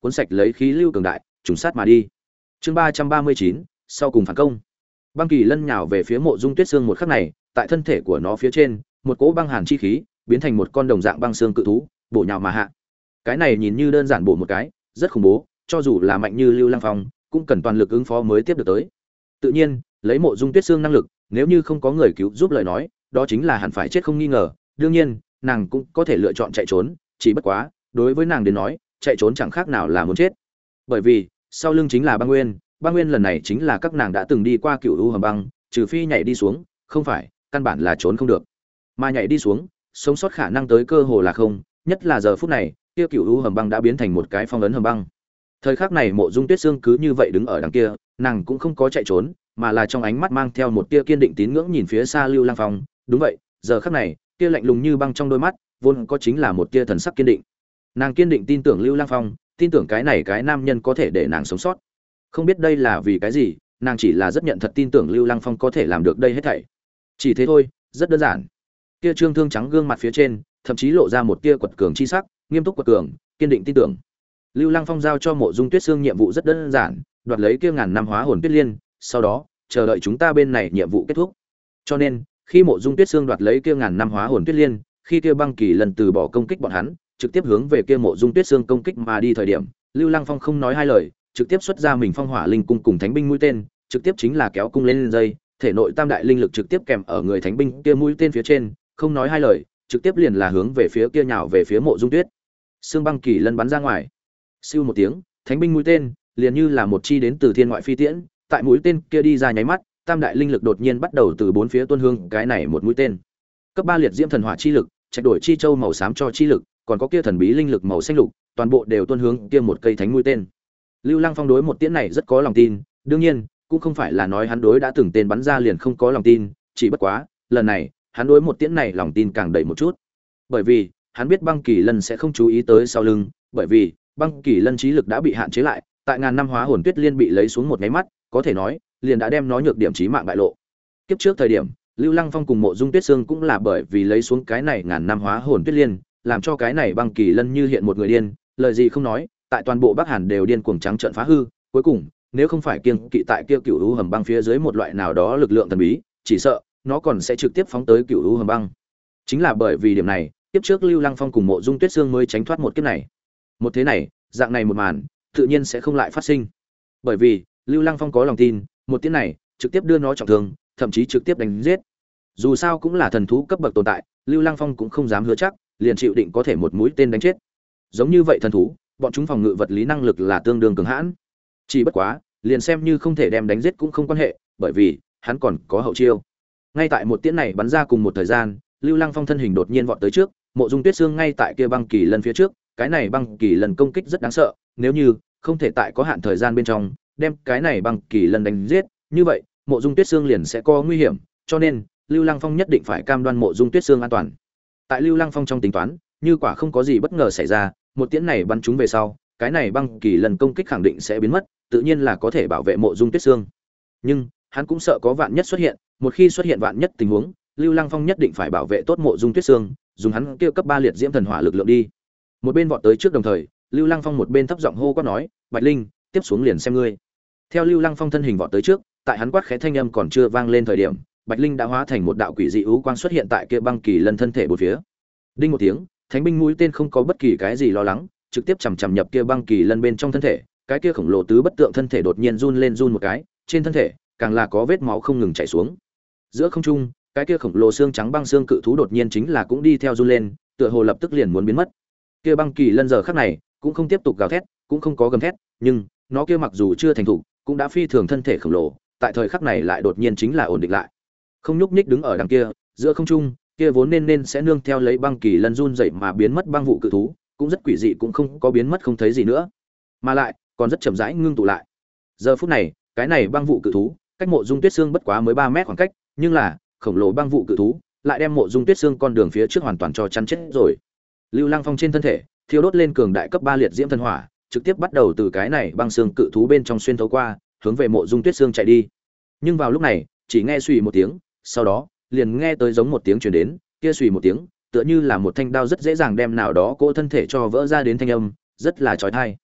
cuốn sạch lấy khí lưu cường đại, trùng sát mà đi. Chương ba trăm ba mươi chín, sau cùng phản công. Băng kỳ lân nhào về phía Mộ Dung Tuyết Sương một khắc này, tại thân thể của nó phía trên, một cỗ băng hàn chi khí biến thành một con đồng dạng băng xương cự thú, bổ nhào mà hạ. Cái này nhìn như đơn giản bổ một cái, rất khủng bố, cho dù là mạnh như Lưu Lăng Phong, cũng cần toàn lực ứng phó mới tiếp được tới. Tự nhiên, lấy Mộ Dung Tuyết Sương năng lực, nếu như không có người cứu giúp lời nói, đó chính là hẳn phải chết không nghi ngờ. Đương nhiên, nàng cũng có thể lựa chọn chạy trốn, chỉ bất quá, đối với nàng đến nói, chạy trốn chẳng khác nào là muốn chết. Bởi vì, sau lưng chính là băng nguyên, băng nguyên lần này chính là các nàng đã từng đi qua Cựu U hầm băng, trừ phi nhảy đi xuống, không phải, căn bản là trốn không được. Mà nhảy đi xuống, sống sót khả năng tới cơ hồ là không, nhất là giờ phút này, kia Cựu U hầm băng đã biến thành một cái phong ấn hầm băng. Thời khắc này Mộ Dung Tuyết Sương cứ như vậy đứng ở đằng kia, nàng cũng không có chạy trốn, mà là trong ánh mắt mang theo một tia kiên định tín ngưỡng nhìn phía xa Lưu Lăng Phong. Đúng vậy, giờ khắc này, kia lạnh lùng như băng trong đôi mắt, vốn có chính là một tia thần sắc kiên định. Nàng kiên định tin tưởng Lưu Lăng Phong, tin tưởng cái này cái nam nhân có thể để nàng sống sót. Không biết đây là vì cái gì, nàng chỉ là rất nhận thật tin tưởng Lưu Lăng Phong có thể làm được đây hết thảy. Chỉ thế thôi, rất đơn giản. Kia trương thương trắng gương mặt phía trên, thậm chí lộ ra một tia quật cường chi sắc, nghiêm túc quật cường, kiên định tin tưởng. Lưu Lăng Phong giao cho Mộ Dung Tuyết Sương nhiệm vụ rất đơn giản, đoạt lấy kia ngàn năm hóa hồn tuyết liên, sau đó chờ đợi chúng ta bên này nhiệm vụ kết thúc. Cho nên, khi Mộ Dung Tuyết Sương đoạt lấy kia ngàn năm hóa hồn tuyết liên, khi kia băng kỳ lần từ bỏ công kích bọn hắn, trực tiếp hướng về kia Mộ Dung Tuyết Sương công kích mà đi thời điểm, Lưu Lăng Phong không nói hai lời, trực tiếp xuất ra mình Phong Hỏa Linh cung cùng Thánh binh mũi tên, trực tiếp chính là kéo cung lên dây, thể nội tam đại linh lực trực tiếp kèm ở người Thánh binh kia mũi tên phía trên, không nói hai lời, trực tiếp liền là hướng về phía kia nhào về phía Mộ Dung Tuyết. Sương băng kỳ lân bắn ra ngoài. Siêu một tiếng, Thánh binh mũi tên, liền như là một chi đến từ thiên ngoại phi tiễn, tại mũi tên kia đi ra nháy mắt, tam đại linh lực đột nhiên bắt đầu từ bốn phía tuôn hương, cái này một mũi tên. Cấp ba liệt diễm thần hỏa chi lực, trạch đổi chi châu màu xám cho chi lực, còn có kia thần bí linh lực màu xanh lục, toàn bộ đều tuôn hướng kia một cây thánh mũi tên. Lưu Lăng Phong đối một tiễn này rất có lòng tin, đương nhiên, cũng không phải là nói hắn đối đã từng tên bắn ra liền không có lòng tin, chỉ bất quá, lần này, hắn đối một tiễn này lòng tin càng đầy một chút. Bởi vì, hắn biết băng kỳ lân sẽ không chú ý tới sau lưng, bởi vì, băng kỳ lân trí lực đã bị hạn chế lại, tại ngàn năm hóa hồn tuyết liên bị lấy xuống một cái mắt, có thể nói, liền đã đem nó nhược điểm chí mạng bại lộ. Kiếp trước thời điểm, Lưu Lăng Phong cùng Mộ Dung Tuyết Sương cũng là bởi vì lấy xuống cái này ngàn năm hóa hồn tuyết liên, làm cho cái này băng kỳ lân như hiện một người điên, lời gì không nói, tại toàn bộ Bắc Hàn đều điên cuồng trắng trợn phá hư, cuối cùng, nếu không phải kiêng kỵ tại kia Cựu U hầm băng phía dưới một loại nào đó lực lượng thần bí, chỉ sợ nó còn sẽ trực tiếp phóng tới Cựu U hầm băng. Chính là bởi vì điểm này, kiếp trước Lưu Lăng Phong cùng Mộ Dung Tuyết Sương mới tránh thoát một kiếp này. Một thế này, dạng này một màn, tự nhiên sẽ không lại phát sinh. Bởi vì, Lưu Lăng Phong có lòng tin, một tiếng này trực tiếp đưa nó trọng thương, thậm chí trực tiếp đánh giết. Dù sao cũng là thần thú cấp bậc tồn tại, Lưu Lăng Phong cũng không dám hứa chắc, liền chịu định có thể một mũi tên đánh chết. Giống như vậy thần thú, bọn chúng phòng ngự vật lý năng lực là tương đương cường hãn. Chỉ bất quá, liền xem như không thể đem đánh giết cũng không quan hệ, bởi vì hắn còn có hậu chiêu. Ngay tại một tiếng này bắn ra cùng một thời gian, Lưu Lăng Phong thân hình đột nhiên vọt tới trước, Mộ Dung Tuyết Sương ngay tại kia băng kỳ lần phía trước, cái này băng kỳ lần công kích rất đáng sợ, nếu như không thể tại có hạn thời gian bên trong đem cái này băng kỳ lần đánh giết, như vậy Mộ Dung Tuyết Sương liền sẽ có nguy hiểm, cho nên Lưu Lăng Phong nhất định phải cam đoan Mộ Dung Tuyết Sương an toàn. Tại Lưu Lăng Phong trong tính toán, như quả không có gì bất ngờ xảy ra, một tiễn này bắn trúng về sau, cái này băng kỳ lần công kích khẳng định sẽ biến mất, tự nhiên là có thể bảo vệ Mộ Dung Tuyết Sương. Nhưng hắn cũng sợ có vạn nhất xuất hiện, một khi xuất hiện vạn nhất tình huống, Lưu Lăng Phong nhất định phải bảo vệ tốt Mộ Dung Tuyết Sương, dùng hắn kia cấp ba liệt diễm thần hỏa lực lượng đi. Một bên vọt tới trước đồng thời, Lưu Lăng Phong một bên thấp giọng hô quát nói, "Bạch Linh, tiếp xuống liền xem ngươi." Theo Lưu Lăng Phong thân hình vọt tới trước, tại hắn quát khẽ thanh âm còn chưa vang lên thời điểm, Bạch Linh đã hóa thành một đạo quỷ dị ưu quang xuất hiện tại kia băng kỳ lân thân thể bốn phía. Đinh một tiếng, thánh binh mũi tên không có bất kỳ cái gì lo lắng, trực tiếp chầm chầm nhập kia băng kỳ lân bên trong thân thể, cái kia khổng lồ tứ bất tượng thân thể đột nhiên run lên run một cái, trên thân thể càng là có vết máu không ngừng chảy xuống. Giữa không trung, cái kia khổng lồ xương trắng băng xương cự thú đột nhiên chính là cũng đi theo run lên, tựa hồ lập tức liền muốn biến mất. Kia băng kỳ lân giờ khắc này cũng không tiếp tục gào thét, cũng không có gầm thét, nhưng nó kia mặc dù chưa thành thục, cũng đã phi thường thân thể khổng lồ, tại thời khắc này lại đột nhiên chính là ổn định lại. Không nhúc nhích đứng ở đằng kia, giữa không trung, kia vốn nên nên sẽ nương theo lấy băng kỳ lân run dậy mà biến mất băng vụ cự thú, cũng rất quỷ dị cũng không có biến mất không thấy gì nữa, mà lại còn rất chậm rãi ngưng tụ lại. Giờ phút này, cái này băng vụ cự thú, cách Mộ Dung Tuyết Sương bất quá mới ba mét khoảng cách, nhưng là khổng lồ băng vụ cự thú lại đem Mộ Dung Tuyết Sương con đường phía trước hoàn toàn cho chắn chết rồi. Lưu Lăng Phong trên thân thể thiêu đốt lên cường đại cấp ba liệt diễm thần hỏa, trực tiếp bắt đầu từ cái này băng xương cự thú bên trong xuyên thấu qua, hướng về Mộ Dung Tuyết Sương chạy đi. Nhưng vào lúc này, chỉ nghe xùy một tiếng, sau đó, liền nghe tới giống một tiếng truyền đến, kia xùy một tiếng, tựa như là một thanh đao rất dễ dàng đem nào đó cỗ thân thể cho vỡ ra đến thanh âm, rất là chói tai.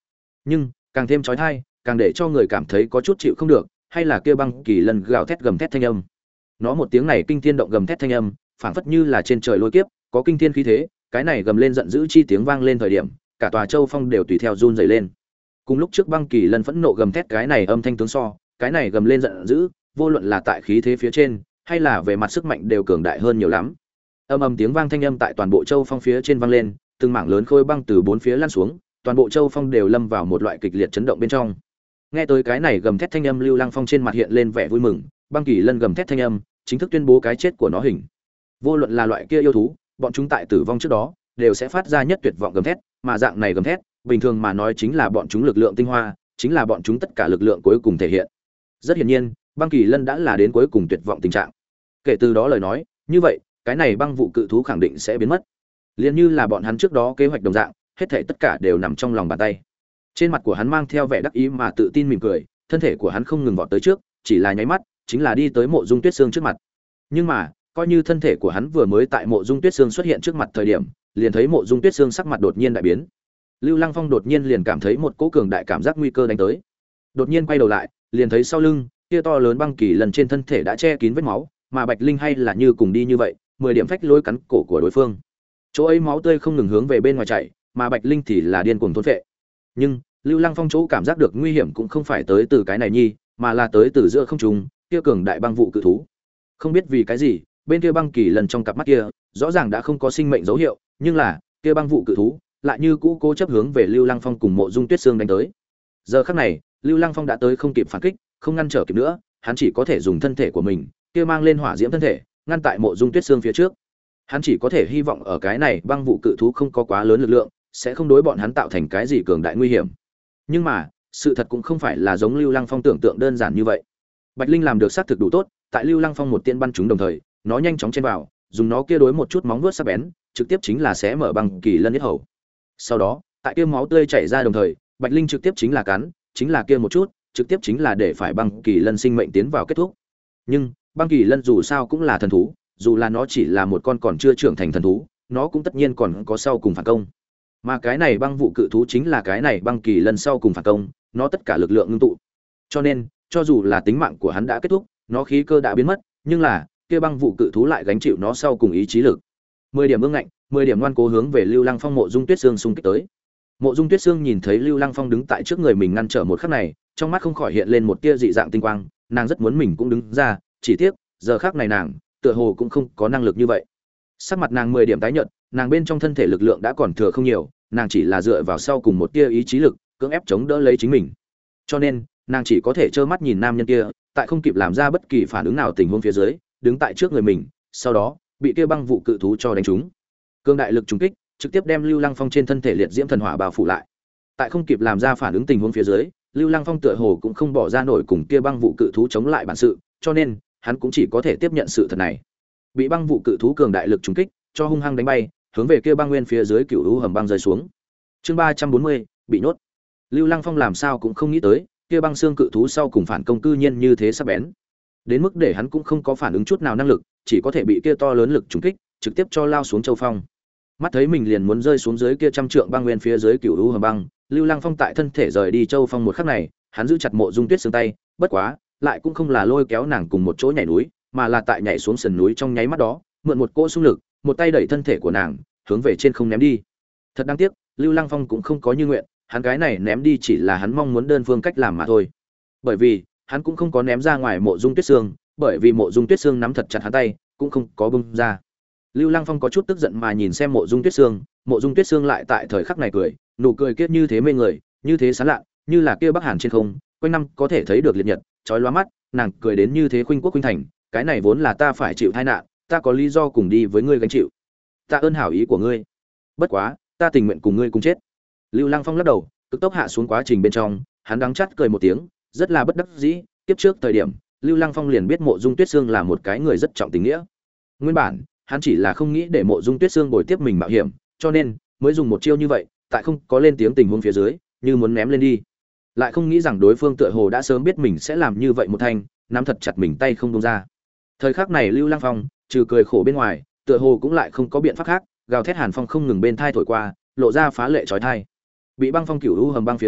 Nhưng càng thêm chói tai, càng để cho người cảm thấy có chút chịu không được, hay là kia băng kỳ lân gào thét gầm thét thanh âm. Nó một tiếng này kinh thiên động gầm thét thanh âm, phảng phất như là trên trời lôi kiếp, có kinh thiên khí thế, cái này gầm lên giận dữ chi tiếng vang lên thời điểm, cả tòa châu phong đều tùy theo run rẩy lên. Cùng lúc trước băng kỳ lân phẫn nộ gầm thét cái này âm thanh tướng so, cái này gầm lên giận dữ, vô luận là tại khí thế phía trên, hay là về mặt sức mạnh đều cường đại hơn nhiều lắm. Âm ầm tiếng vang thanh âm tại toàn bộ châu phong phía trên vang lên, từng mảng lớn khối băng từ bốn phía lăn xuống, toàn bộ châu phong đều lâm vào một loại kịch liệt chấn động bên trong. Nghe tới cái này gầm thét thanh âm, Lưu Lăng Phong trên mặt hiện lên vẻ vui mừng, băng kỳ lân gầm thét thanh âm, chính thức tuyên bố cái chết của nó hình. Vô luận là loại kia yêu thú, bọn chúng tại tử vong trước đó, đều sẽ phát ra nhất tuyệt vọng gầm thét, mà dạng này gầm thét, bình thường mà nói chính là bọn chúng lực lượng tinh hoa, chính là bọn chúng tất cả lực lượng cuối cùng thể hiện. Rất hiển nhiên, băng kỳ lân đã là đến cuối cùng tuyệt vọng tình trạng. Kể từ đó lời nói, như vậy, cái này băng vụ cự thú khẳng định sẽ biến mất. Liền như là bọn hắn trước đó kế hoạch đồng dạng, hết thảy tất cả đều nằm trong lòng bàn tay. Trên mặt của hắn mang theo vẻ đắc ý mà tự tin mỉm cười, thân thể của hắn không ngừng vọt tới trước, chỉ là nháy mắt, chính là đi tới Mộ Dung Tuyết Sương trước mặt. Nhưng mà, coi như thân thể của hắn vừa mới tại Mộ Dung Tuyết Sương xuất hiện trước mặt thời điểm, liền thấy Mộ Dung Tuyết Sương sắc mặt đột nhiên đại biến. Lưu Lăng Phong đột nhiên liền cảm thấy một cỗ cường đại cảm giác nguy cơ đánh tới. Đột nhiên quay đầu lại, liền thấy sau lưng, kia to lớn băng kỳ lần trên thân thể đã che kín vết máu, mà Bạch Linh hay là như cùng đi như vậy, mười điểm phách lôi cắn cổ của đối phương. Chỗ ấy máu tươi không ngừng hướng về bên ngoài chảy, mà Bạch Linh thì là điên cuồng thôn phệ. Nhưng, Lưu Lăng Phong chỗ cảm giác được nguy hiểm cũng không phải tới từ cái này nhi, mà là tới từ giữa không trung, kia cường đại băng vụ cự thú. Không biết vì cái gì, bên kia băng kỳ lần trong cặp mắt kia, rõ ràng đã không có sinh mệnh dấu hiệu, nhưng là, kia băng vụ cự thú lại như cũ cố chấp hướng về Lưu Lăng Phong cùng Mộ Dung Tuyết Sương đánh tới. Giờ khắc này, Lưu Lăng Phong đã tới không kịp phản kích, không ngăn trở kịp nữa, hắn chỉ có thể dùng thân thể của mình, kia mang lên hỏa diễm thân thể, ngăn tại Mộ Dung Tuyết Sương phía trước. Hắn chỉ có thể hy vọng ở cái này băng vụ cự thú không có quá lớn lực lượng, sẽ không đối bọn hắn tạo thành cái gì cường đại nguy hiểm. Nhưng mà, sự thật cũng không phải là giống Lưu Lăng Phong tưởng tượng đơn giản như vậy. Bạch Linh làm được xác thực đủ tốt, tại Lưu Lăng Phong một tiên bắn chúng đồng thời, nó nhanh chóng chen vào, dùng nó kia đối một chút móng vuốt sắc bén, trực tiếp chính là xé mở băng kỳ lân huyết hầu. Sau đó, tại kia máu tươi chảy ra đồng thời, Bạch Linh trực tiếp chính là cắn, chính là kia một chút, trực tiếp chính là để phải băng kỳ lân sinh mệnh tiến vào kết thúc. Nhưng, băng kỳ lân dù sao cũng là thần thú, dù là nó chỉ là một con còn chưa trưởng thành thần thú, nó cũng tất nhiên còn có sau cùng phản công. Mà cái này băng vụ cự thú chính là cái này băng kỳ lân sau cùng phản công, nó tất cả lực lượng ngưng tụ. Cho nên, cho dù là tính mạng của hắn đã kết thúc, nó khí cơ đã biến mất, nhưng là, kia băng vụ cự thú lại gánh chịu nó sau cùng ý chí lực. mười điểm ương ngạnh, mười điểm ngoan cố hướng về Lưu Lăng Phong Mộ Dung Tuyết Sương xung kích tới. Mộ Dung Tuyết Sương nhìn thấy Lưu Lăng Phong đứng tại trước người mình ngăn trở một khắc này, trong mắt không khỏi hiện lên một tia dị dạng tinh quang, nàng rất muốn mình cũng đứng ra, chỉ tiếc, giờ khắc này nàng, tựa hồ cũng không có năng lực như vậy. Sắc mặt nàng mười điểm tái nhợt, nàng bên trong thân thể lực lượng đã còn thừa không nhiều, nàng chỉ là dựa vào sau cùng một tia ý chí lực, cưỡng ép chống đỡ lấy chính mình. Cho nên, nàng chỉ có thể trơ mắt nhìn nam nhân kia, tại không kịp làm ra bất kỳ phản ứng nào tình huống phía dưới, đứng tại trước người mình, sau đó, bị kia băng vụ cự thú cho đánh trúng. Cương đại lực trùng kích, trực tiếp đem Lưu Lăng Phong trên thân thể liệt diễm thần hỏa bao phủ lại. Tại không kịp làm ra phản ứng tình huống phía dưới, Lưu Lăng Phong tựa hồ cũng không bỏ ra nổi cùng kia băng vụ cự thú chống lại bản sự, cho nên, hắn cũng chỉ có thể tiếp nhận sự thật này. Bị băng vụ cự thú cường đại lực trùng kích, cho hung hăng đánh bay, hướng về kia băng nguyên phía dưới cựu u hầm băng rơi xuống. Chương ba trăm bốn mươi, bị nhốt. Lưu Lăng Phong làm sao cũng không nghĩ tới, kia băng xương cự thú sau cùng phản công cư nhiên như thế sắc bén. Đến mức để hắn cũng không có phản ứng chút nào năng lực, chỉ có thể bị kia to lớn lực trùng kích, trực tiếp cho lao xuống châu phong. Mắt thấy mình liền muốn rơi xuống dưới kia trăm trượng băng nguyên phía dưới cựu u hầm băng, Lưu Lăng Phong tại thân thể rời đi châu phong một khắc này, hắn giữ chặt Mộ Dung Tuyết Sương tay, bất quá, lại cũng không là lôi kéo nàng cùng một chỗ nhảy núi, mà là tại nhảy xuống sườn núi trong nháy mắt đó, mượn một cỗ xung lực, một tay đẩy thân thể của nàng hướng về trên không ném đi. Thật đáng tiếc, Lưu Lăng Phong cũng không có như nguyện, hắn cái này ném đi chỉ là hắn mong muốn đơn phương cách làm mà thôi. Bởi vì, hắn cũng không có ném ra ngoài Mộ Dung Tuyết Sương, bởi vì Mộ Dung Tuyết Sương nắm thật chặt hắn tay, cũng không có bung ra. Lưu Lăng Phong có chút tức giận mà nhìn xem Mộ Dung Tuyết Sương, Mộ Dung Tuyết Sương lại tại thời khắc này cười, nụ cười kiết như thế mê người, như thế sán lạ, như là kia Bắc Hàn trên không, quanh năm có thể thấy được liệt nhật, chói lóa mắt, nàng cười đến như thế khuynh quốc khuynh thành, cái này vốn là ta phải chịu tai nạn, ta có lý do cùng đi với ngươi gánh chịu. Ta ơn hảo ý của ngươi. Bất quá, ta tình nguyện cùng ngươi cùng chết. Lưu Lăng Phong lắc đầu, cực tốc hạ xuống quá trình bên trong, hắn đắng chát cười một tiếng, rất là bất đắc dĩ, tiếp trước thời điểm, Lưu Lăng Phong liền biết Mộ Dung Tuyết Sương là một cái người rất trọng tình nghĩa. Nguyên bản, hắn chỉ là không nghĩ để Mộ Dung Tuyết Sương bồi tiếp mình mạo hiểm, cho nên mới dùng một chiêu như vậy, tại không có lên tiếng tình huống phía dưới, như muốn ném lên đi. Lại không nghĩ rằng đối phương tựa hồ đã sớm biết mình sẽ làm như vậy một thanh, nắm thật chặt mình tay không buông ra. Thời khắc này Lưu Lăng Phong, trừ cười khổ bên ngoài, tựa hồ cũng lại không có biện pháp khác, gào thét hàn phong không ngừng bên thai thổi qua, lộ ra phá lệ chói tai. Bị băng phong cửu u hầm băng phía dưới,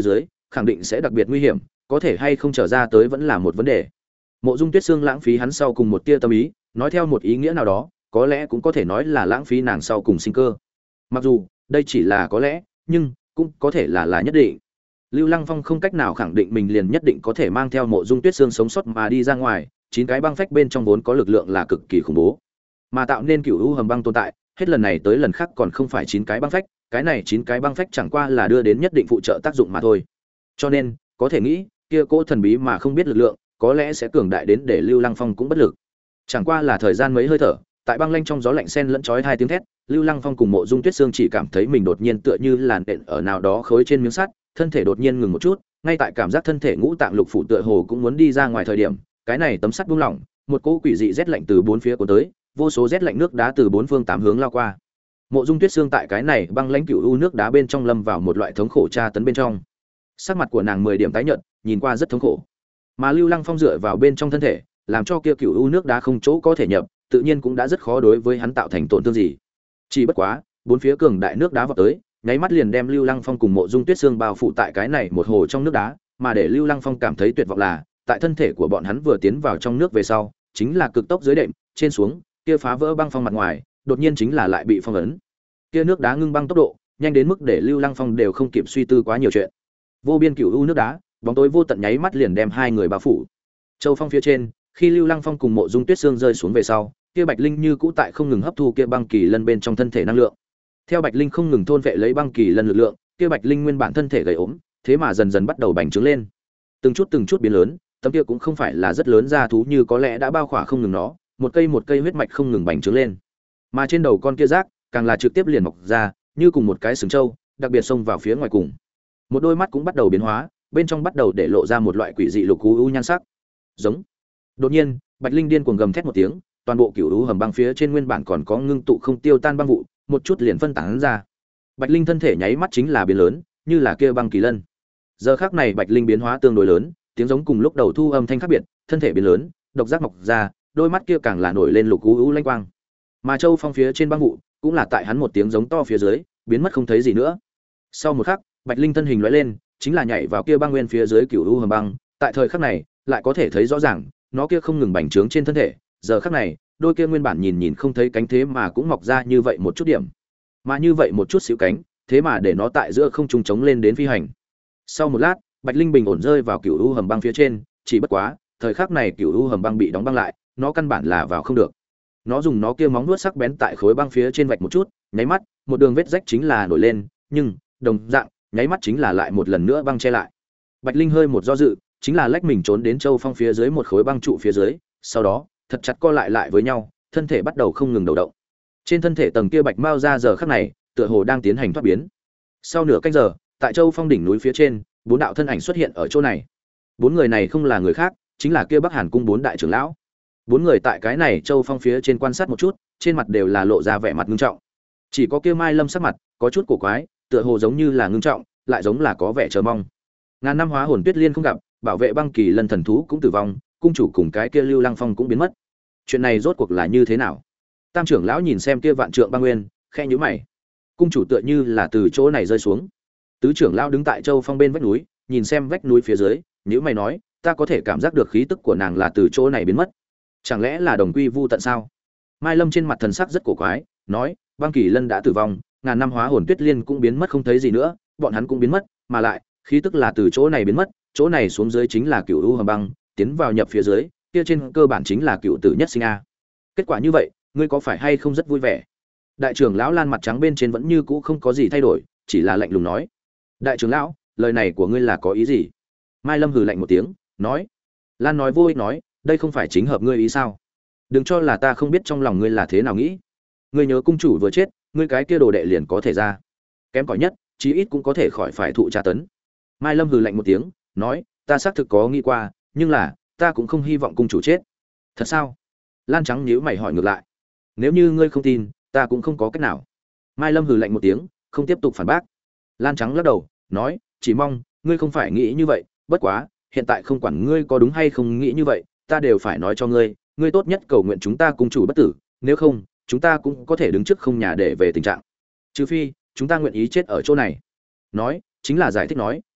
khẳng định sẽ đặc biệt nguy hiểm, có thể hay không trở ra tới vẫn là một vấn đề. Mộ Dung Tuyết Sương lãng phí hắn sau cùng một tia tâm ý, nói theo một ý nghĩa nào đó, có lẽ cũng có thể nói là lãng phí nàng sau cùng sinh cơ. Mặc dù, đây chỉ là có lẽ, nhưng cũng có thể là là nhất định. Lưu Lăng Phong không cách nào khẳng định mình liền nhất định có thể mang theo Mộ Dung Tuyết Sương sống sót mà đi ra ngoài, chín cái băng phách bên trong vốn có lực lượng là cực kỳ khủng bố. Mà tạo nên Cửu U Hầm Băng tồn tại, hết lần này tới lần khác còn không phải chín cái băng phách, cái này chín cái băng phách chẳng qua là đưa đến nhất định phụ trợ tác dụng mà thôi. Cho nên, có thể nghĩ, kia cỗ thần bí mà không biết lực lượng, có lẽ sẽ cường đại đến để Lưu Lăng Phong cũng bất lực. Chẳng qua là thời gian mấy hơi thở, tại băng lanh trong gió lạnh xen lẫn chói hai tiếng thét, Lưu Lăng Phong cùng Mộ Dung Tuyết Sương chỉ cảm thấy mình đột nhiên tựa như làn đện ở nào đó khối trên miếng sắt, thân thể đột nhiên ngừng một chút, ngay tại cảm giác thân thể ngũ tạng lục phủ tựa hồ cũng muốn đi ra ngoài thời điểm, cái này tấm sắt buông lỏng, một cỗ quỷ dị rét lạnh từ bốn phía cuốn tới, vô số rét lạnh nước đá từ bốn phương tám hướng lao qua. Mộ Dung Tuyết Sương tại cái này băng lãnh cựu u nước đá bên trong lâm vào một loại thống khổ tra tấn bên trong. Sắc mặt của nàng mười điểm tái nhợt, nhìn qua rất thống khổ. Mà Lưu Lăng Phong dựa vào bên trong thân thể, làm cho kia cựu u nước đá không chỗ có thể nhập, tự nhiên cũng đã rất khó đối với hắn tạo thành tổn thương gì. Chỉ bất quá, bốn phía cường đại nước đá vọt tới, nháy mắt liền đem Lưu Lăng Phong cùng Mộ Dung Tuyết Sương bao phủ tại cái này một hồ trong nước đá, mà để Lưu Lăng Phong cảm thấy tuyệt vọng là, tại thân thể của bọn hắn vừa tiến vào trong nước về sau, chính là cực tốc dưới đệm, trên xuống, kia phá vỡ băng phong mặt ngoài, đột nhiên chính là lại bị phong ấn. Kia nước đá ngưng băng tốc độ, nhanh đến mức để Lưu Lăng Phong đều không kịp suy tư quá nhiều chuyện. Vô biên cửu u nước đá, bóng tối vô tận nháy mắt liền đem hai người bao phủ. Châu Phong phía trên, khi Lưu Lăng Phong cùng Mộ Dung Tuyết Sương rơi xuống về sau, kia Bạch Linh như cũ tại không ngừng hấp thu kia băng kỳ lân bên trong thân thể năng lượng. Theo Bạch Linh không ngừng thôn vệ lấy băng kỳ lân lực lượng, kia Bạch Linh nguyên bản thân thể gầy ốm, thế mà dần dần bắt đầu bành trướng lên. Từng chút từng chút biến lớn, tấm kia cũng không phải là rất lớn ra thú như có lẽ đã bao khỏa không ngừng nó, một cây một cây huyết mạch không ngừng bành trướng lên. Mà trên đầu con kia rác, càng là trực tiếp liền mọc ra, như cùng một cái sừng trâu, đặc biệt xông vào phía ngoài cùng. Một đôi mắt cũng bắt đầu biến hóa, bên trong bắt đầu để lộ ra một loại quỷ dị lục u u nhan sắc. Giống. Đột nhiên, Bạch Linh điên cuồng gầm thét một tiếng, toàn bộ cửu u hầm băng phía trên nguyên bản còn có ngưng tụ không tiêu tan băng vụ, một chút liền phân tán ra. Bạch Linh thân thể nháy mắt chính là biến lớn, như là kia băng kỳ lân. Giờ khắc này Bạch Linh biến hóa tương đối lớn, tiếng giống cùng lúc đầu thu âm thanh khác biệt, thân thể biến lớn, độc giác mọc ra, đôi mắt kia càng là nổi lên lục u u lanh quang. Mà Châu Phong phía trên băng vụ, cũng là tại hắn một tiếng giống to phía dưới, biến mất không thấy gì nữa. Sau một khắc, Bạch Linh thân hình lóe lên, chính là nhảy vào kia băng nguyên phía dưới cửu u hầm băng, tại thời khắc này, lại có thể thấy rõ ràng, nó kia không ngừng bành trướng trên thân thể, giờ khắc này, đôi kia nguyên bản nhìn nhìn không thấy cánh thế mà cũng mọc ra như vậy một chút điểm. Mà như vậy một chút xíu cánh, thế mà để nó tại giữa không trung chống lên đến phi hành. Sau một lát, Bạch Linh bình ổn rơi vào cửu u hầm băng phía trên, chỉ bất quá, thời khắc này cửu u hầm băng bị đóng băng lại, nó căn bản là vào không được. Nó dùng nó kia móng vuốt sắc bén tại khối băng phía trên vạch một chút, nháy mắt, một đường vết rách chính là nổi lên, nhưng đồng dạng, nháy mắt chính là lại một lần nữa băng che lại. Bạch Linh hơi một do dự, chính là lách mình trốn đến Châu Phong phía dưới một khối băng trụ phía dưới, sau đó, thật chặt co lại lại với nhau, thân thể bắt đầu không ngừng đầu động. Trên thân thể tầng kia bạch mao ra giờ khắc này, tựa hồ đang tiến hành thoát biến. Sau nửa canh giờ, tại Châu Phong đỉnh núi phía trên, bốn đạo thân ảnh xuất hiện ở chỗ này. Bốn người này không là người khác, chính là kia Bắc Hàn cung bốn đại trưởng lão. Bốn người tại cái này Châu Phong phía trên quan sát một chút, trên mặt đều là lộ ra vẻ mặt ngưng trọng. Chỉ có kia Mai Lâm sắc mặt có chút cổ quái, tựa hồ giống như là ngưng trọng, lại giống là có vẻ chờ mong. Ngàn năm hóa hồn tuyết liên không gặp, bảo vệ băng kỳ lân thần thú cũng tử vong, cung chủ cùng cái kia Lưu Lăng Phong cũng biến mất. Chuyện này rốt cuộc là như thế nào? Tam trưởng lão nhìn xem kia vạn trượng băng nguyên, khẽ nhíu mày. Cung chủ tựa như là từ chỗ này rơi xuống. Tứ trưởng lão đứng tại Châu Phong bên vách núi, nhìn xem vách núi phía dưới, nhíu mày nói, ta có thể cảm giác được khí tức của nàng là từ chỗ này biến mất. Chẳng lẽ là đồng quy vu tận sao? Mai Lâm trên mặt thần sắc rất cổ quái, nói, băng kỳ lân đã tử vong, ngàn năm hóa hồn tuyết liên cũng biến mất không thấy gì nữa, bọn hắn cũng biến mất, mà lại, khí tức là từ chỗ này biến mất, chỗ này xuống dưới chính là cựu u hầm băng, tiến vào nhập phía dưới, kia trên cơ bản chính là cựu tử nhất sinh a. Kết quả như vậy, ngươi có phải hay không rất vui vẻ? Đại trưởng lão Lan mặt trắng bên trên vẫn như cũ không có gì thay đổi, chỉ là lạnh lùng nói. Đại trưởng lão, lời này của ngươi là có ý gì? Mai Lâm hừ lạnh một tiếng, nói. Lan nói vô ích nói, đây không phải chính hợp ngươi ý sao? Đừng cho là ta không biết trong lòng ngươi là thế nào nghĩ. Ngươi nhớ cung chủ vừa chết, ngươi cái kia đồ đệ liền có thể ra. Kém cỏi nhất, chí ít cũng có thể khỏi phải thụ tra tấn. Mai Lâm hừ lạnh một tiếng, nói, ta xác thực có nghĩ qua, nhưng là, ta cũng không hy vọng cung chủ chết. Thật sao? Lan trắng nhíu mày hỏi ngược lại. Nếu như ngươi không tin, ta cũng không có cách nào. Mai Lâm hừ lạnh một tiếng, không tiếp tục phản bác. Lan trắng lắc đầu, nói, chỉ mong ngươi không phải nghĩ như vậy, bất quá, hiện tại không quản ngươi có đúng hay không nghĩ như vậy, ta đều phải nói cho ngươi, ngươi tốt nhất cầu nguyện chúng ta cung chủ bất tử, nếu không, chúng ta cũng có thể đứng trước không nhà để về tình trạng. Trừ phi, chúng ta nguyện ý chết ở chỗ này. Nói, chính là giải thích nói,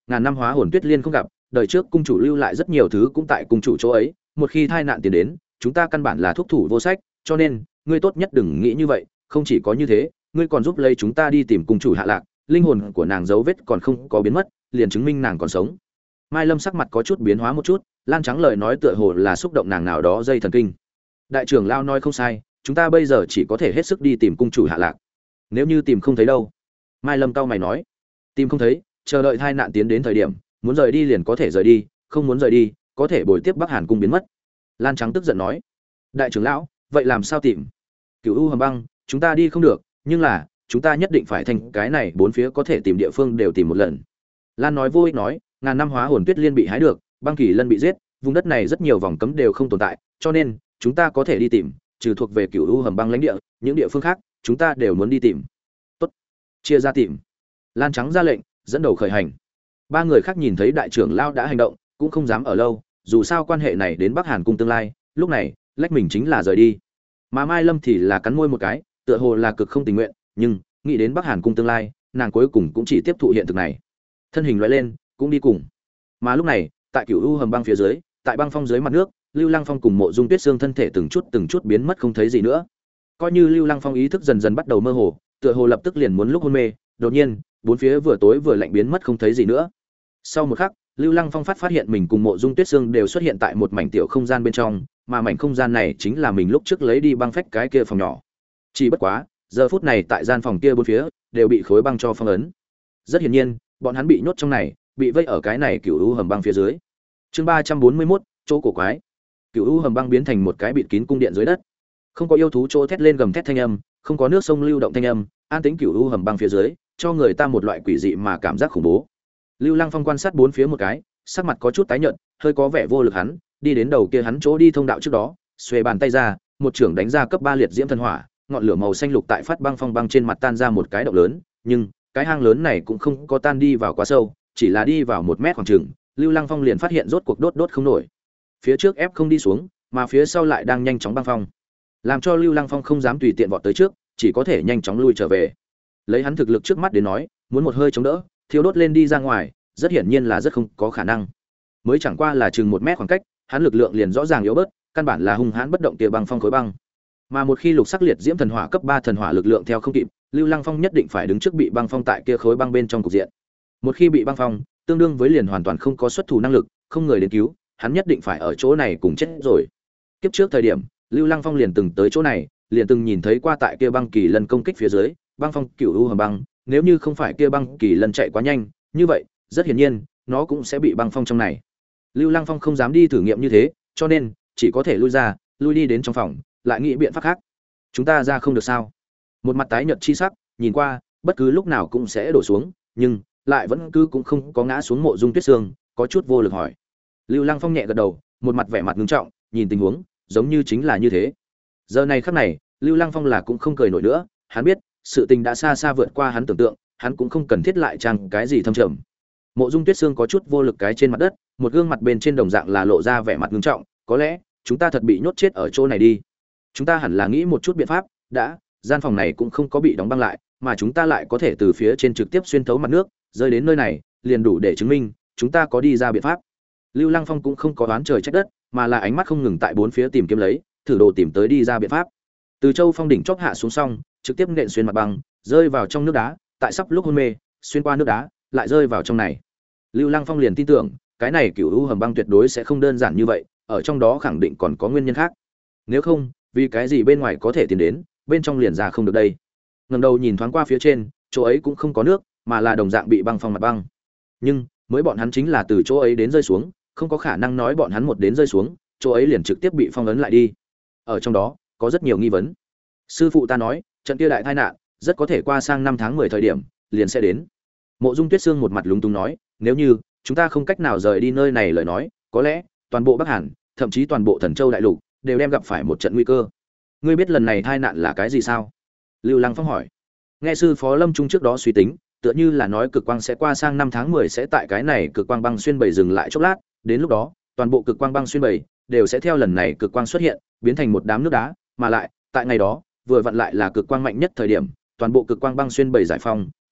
ngàn năm hóa hồn tuyết liên không gặp, đời trước cung chủ lưu lại rất nhiều thứ cũng tại cung chủ chỗ ấy, một khi tai nạn tiến đến, chúng ta căn bản là thúc thủ vô sách, cho nên, ngươi tốt nhất đừng nghĩ như vậy, không chỉ có như thế, ngươi còn giúp lấy chúng ta đi tìm cung chủ hạ lạc, linh hồn của nàng dấu vết còn không có biến mất, liền chứng minh nàng còn sống. Mai Lâm sắc mặt có chút biến hóa một chút, Lan Trắng lời nói tựa hồ là xúc động nàng nào đó dây thần kinh. Đại trưởng lão nói không sai, chúng ta bây giờ chỉ có thể hết sức đi tìm cung chủ hạ lạc. Nếu như tìm không thấy đâu? Mai Lâm cau mày nói. Tìm không thấy, chờ đợi tai nạn tiến đến thời điểm, muốn rời đi liền có thể rời đi, không muốn rời đi, có thể bồi tiếp Bắc Hàn cung biến mất. Lan Trắng tức giận nói. Đại trưởng lão, vậy làm sao tìm? Cửu U Hầm Băng, chúng ta đi không được, nhưng là, chúng ta nhất định phải thành cái này bốn phía có thể tìm địa phương đều tìm một lần. Lan nói vô ích nói, ngàn năm hóa hồn tuyết liên bị hái được, băng kỳ lân bị giết, vùng đất này rất nhiều vòng cấm đều không tồn tại, cho nên chúng ta có thể đi tìm, trừ thuộc về Cửu U Hầm Băng lãnh địa, những địa phương khác, chúng ta đều muốn đi tìm. Tốt, chia ra tìm. Lan Trắng ra lệnh, dẫn đầu khởi hành. Ba người khác nhìn thấy đại trưởng lão đã hành động, cũng không dám ở lâu, dù sao quan hệ này đến Bắc Hàn cung tương lai, lúc này, lách mình chính là rời đi. Mà Mai Lâm thì là cắn môi một cái, tựa hồ là cực không tình nguyện, nhưng nghĩ đến Bắc Hàn cung tương lai, nàng cuối cùng cũng chỉ tiếp thụ hiện thực này. Thân hình lóe lên, cũng đi cùng. Mà lúc này, tại Cửu U Hầm Băng phía dưới, tại băng phong dưới mặt nước, Lưu Lăng Phong cùng Mộ Dung Tuyết Sương thân thể từng chút từng chút biến mất không thấy gì nữa. Coi như Lưu Lăng Phong ý thức dần dần bắt đầu mơ hồ, tựa hồ lập tức liền muốn lúc hôn mê, đột nhiên, bốn phía vừa tối vừa lạnh biến mất không thấy gì nữa. Sau một khắc, Lưu Lăng Phong phát phát hiện mình cùng Mộ Dung Tuyết Sương đều xuất hiện tại một mảnh tiểu không gian bên trong, mà mảnh không gian này chính là mình lúc trước lấy đi băng phách cái kia phòng nhỏ. Chỉ bất quá, giờ phút này tại gian phòng kia bốn phía đều bị khối băng cho phong ấn. Rất hiển nhiên, bọn hắn bị nhốt trong này, bị vây ở cái này Cửu U Hầm Băng phía dưới. Chương ba trăm bốn mươi mốt, chỗ cổ quái. Cửu U Hầm Băng biến thành một cái bịt kín cung điện dưới đất. Không có yêu thú chỗ thét lên gầm thét thanh âm, không có nước sông lưu động thanh âm, an tĩnh Cửu U Hầm Băng phía dưới, cho người ta một loại quỷ dị mà cảm giác khủng bố. Lưu Lăng Phong quan sát bốn phía một cái, sắc mặt có chút tái nhợt, hơi có vẻ vô lực hắn, đi đến đầu kia hắn chỗ đi thông đạo trước đó, xuề bàn tay ra, một chưởng đánh ra cấp ba liệt diễm thần hỏa, ngọn lửa màu xanh lục tại phát băng phong băng trên mặt tan ra một cái động lớn, nhưng cái hang lớn này cũng không có tan đi vào quá sâu, chỉ là đi vào một mét khoảng chừng, Lưu Lăng Phong liền phát hiện rốt cuộc đốt đốt không nổi. Phía trước ép không đi xuống, mà phía sau lại đang nhanh chóng băng phong, làm cho Lưu Lăng Phong không dám tùy tiện vọt tới trước, chỉ có thể nhanh chóng lui trở về. Lấy hắn thực lực trước mắt đến nói, muốn một hơi chống đỡ, thiêu đốt lên đi ra ngoài, rất hiển nhiên là rất không có khả năng. Mới chẳng qua là chừng một mét khoảng cách, hắn lực lượng liền rõ ràng yếu bớt, căn bản là hung hãn bất động kia băng phong khối băng. Mà một khi lục sắc liệt diễm thần hỏa cấp ba thần hỏa lực lượng theo không kịp, Lưu Lăng Phong nhất định phải đứng trước bị băng phong tại kia khối băng bên trong cục diện. Một khi bị băng phong, tương đương với liền hoàn toàn không có xuất thủ năng lực, không người đến cứu, hắn nhất định phải ở chỗ này cùng chết rồi. Kiếp trước thời điểm, Lưu Lăng Phong liền từng tới chỗ này, liền từng nhìn thấy qua tại kia băng kỳ lân công kích phía dưới, băng phong Cửu U Hầm Băng, nếu như không phải kia băng kỳ lân chạy quá nhanh, như vậy, rất hiển nhiên, nó cũng sẽ bị băng phong trong này. Lưu Lăng Phong không dám đi thử nghiệm như thế, cho nên chỉ có thể lui ra, lui đi đến trong phòng, lại nghĩ biện pháp khác. Chúng ta ra không được sao? Một mặt tái nhợt chi sắc, nhìn qua, bất cứ lúc nào cũng sẽ đổ xuống, nhưng lại vẫn cứ cũng không có ngã xuống Mộ Dung Tuyết Sương, có chút vô lực hỏi. Lưu Lăng Phong nhẹ gật đầu, một mặt vẻ mặt nghiêm trọng, nhìn tình huống, giống như chính là như thế. Giờ này khắc này, Lưu Lăng Phong là cũng không cười nổi nữa, hắn biết, sự tình đã xa xa vượt qua hắn tưởng tượng, hắn cũng không cần thiết lại trang cái gì thâm trầm. Mộ Dung Tuyết Sương có chút vô lực cái trên mặt đất, một gương mặt bên trên đồng dạng là lộ ra vẻ mặt nghiêm trọng, có lẽ chúng ta thật bị nhốt chết ở chỗ này đi. Chúng ta hẳn là nghĩ một chút biện pháp, đã, gian phòng này cũng không có bị đóng băng lại, mà chúng ta lại có thể từ phía trên trực tiếp xuyên thấu mặt nước, rơi đến nơi này, liền đủ để chứng minh chúng ta có đi ra biện pháp. Lưu Lăng Phong cũng không có đoán trời trách đất, mà là ánh mắt không ngừng tại bốn phía tìm kiếm lấy, thử đồ tìm tới đi ra biện pháp. Từ Châu Phong đỉnh chóp hạ xuống xong, trực tiếp nện xuyên mặt băng, rơi vào trong nước đá, tại sắp lúc hôn mê, xuyên qua nước đá, lại rơi vào trong này. Lưu Lăng Phong liền tin tưởng, cái này Cửu U Hầm Băng tuyệt đối sẽ không đơn giản như vậy, ở trong đó khẳng định còn có nguyên nhân khác. Nếu không, vì cái gì bên ngoài có thể tiến đến, bên trong liền ra không được đây. Ngẩng đầu nhìn thoáng qua phía trên, chỗ ấy cũng không có nước, mà là đồng dạng bị băng phong mặt băng. Nhưng, mới bọn hắn chính là từ chỗ ấy đến rơi xuống, không có khả năng nói bọn hắn một đến rơi xuống, chỗ ấy liền trực tiếp bị phong ấn lại đi. Ở trong đó, có rất nhiều nghi vấn. Sư phụ ta nói, trận kia đại tai nạn, rất có thể qua sang năm tháng mười thời điểm, liền sẽ đến. Mộ Dung Tuyết Sương một mặt lúng túng nói, nếu như chúng ta không cách nào rời đi nơi này lời nói, có lẽ toàn bộ Bắc Hàn, thậm chí toàn bộ Thần Châu đại lục đều đem gặp phải một trận nguy cơ. Ngươi biết lần này tai nạn là cái gì sao? Lưu Lăng Phong hỏi. Nghe sư phó Lâm Trung trước đó suy tính, tựa như là nói cực quang sẽ qua sang năm tháng mười sẽ tại cái này cực quang băng xuyên bầy dừng lại chốc lát, đến lúc đó, toàn bộ cực quang băng xuyên bầy đều sẽ theo lần này cực quang xuất hiện, biến thành một đám nước đá, mà lại, tại ngày đó, vừa vặn lại là cực quang mạnh nhất thời điểm, toàn bộ cực quang băng xuyên bầy giải phong,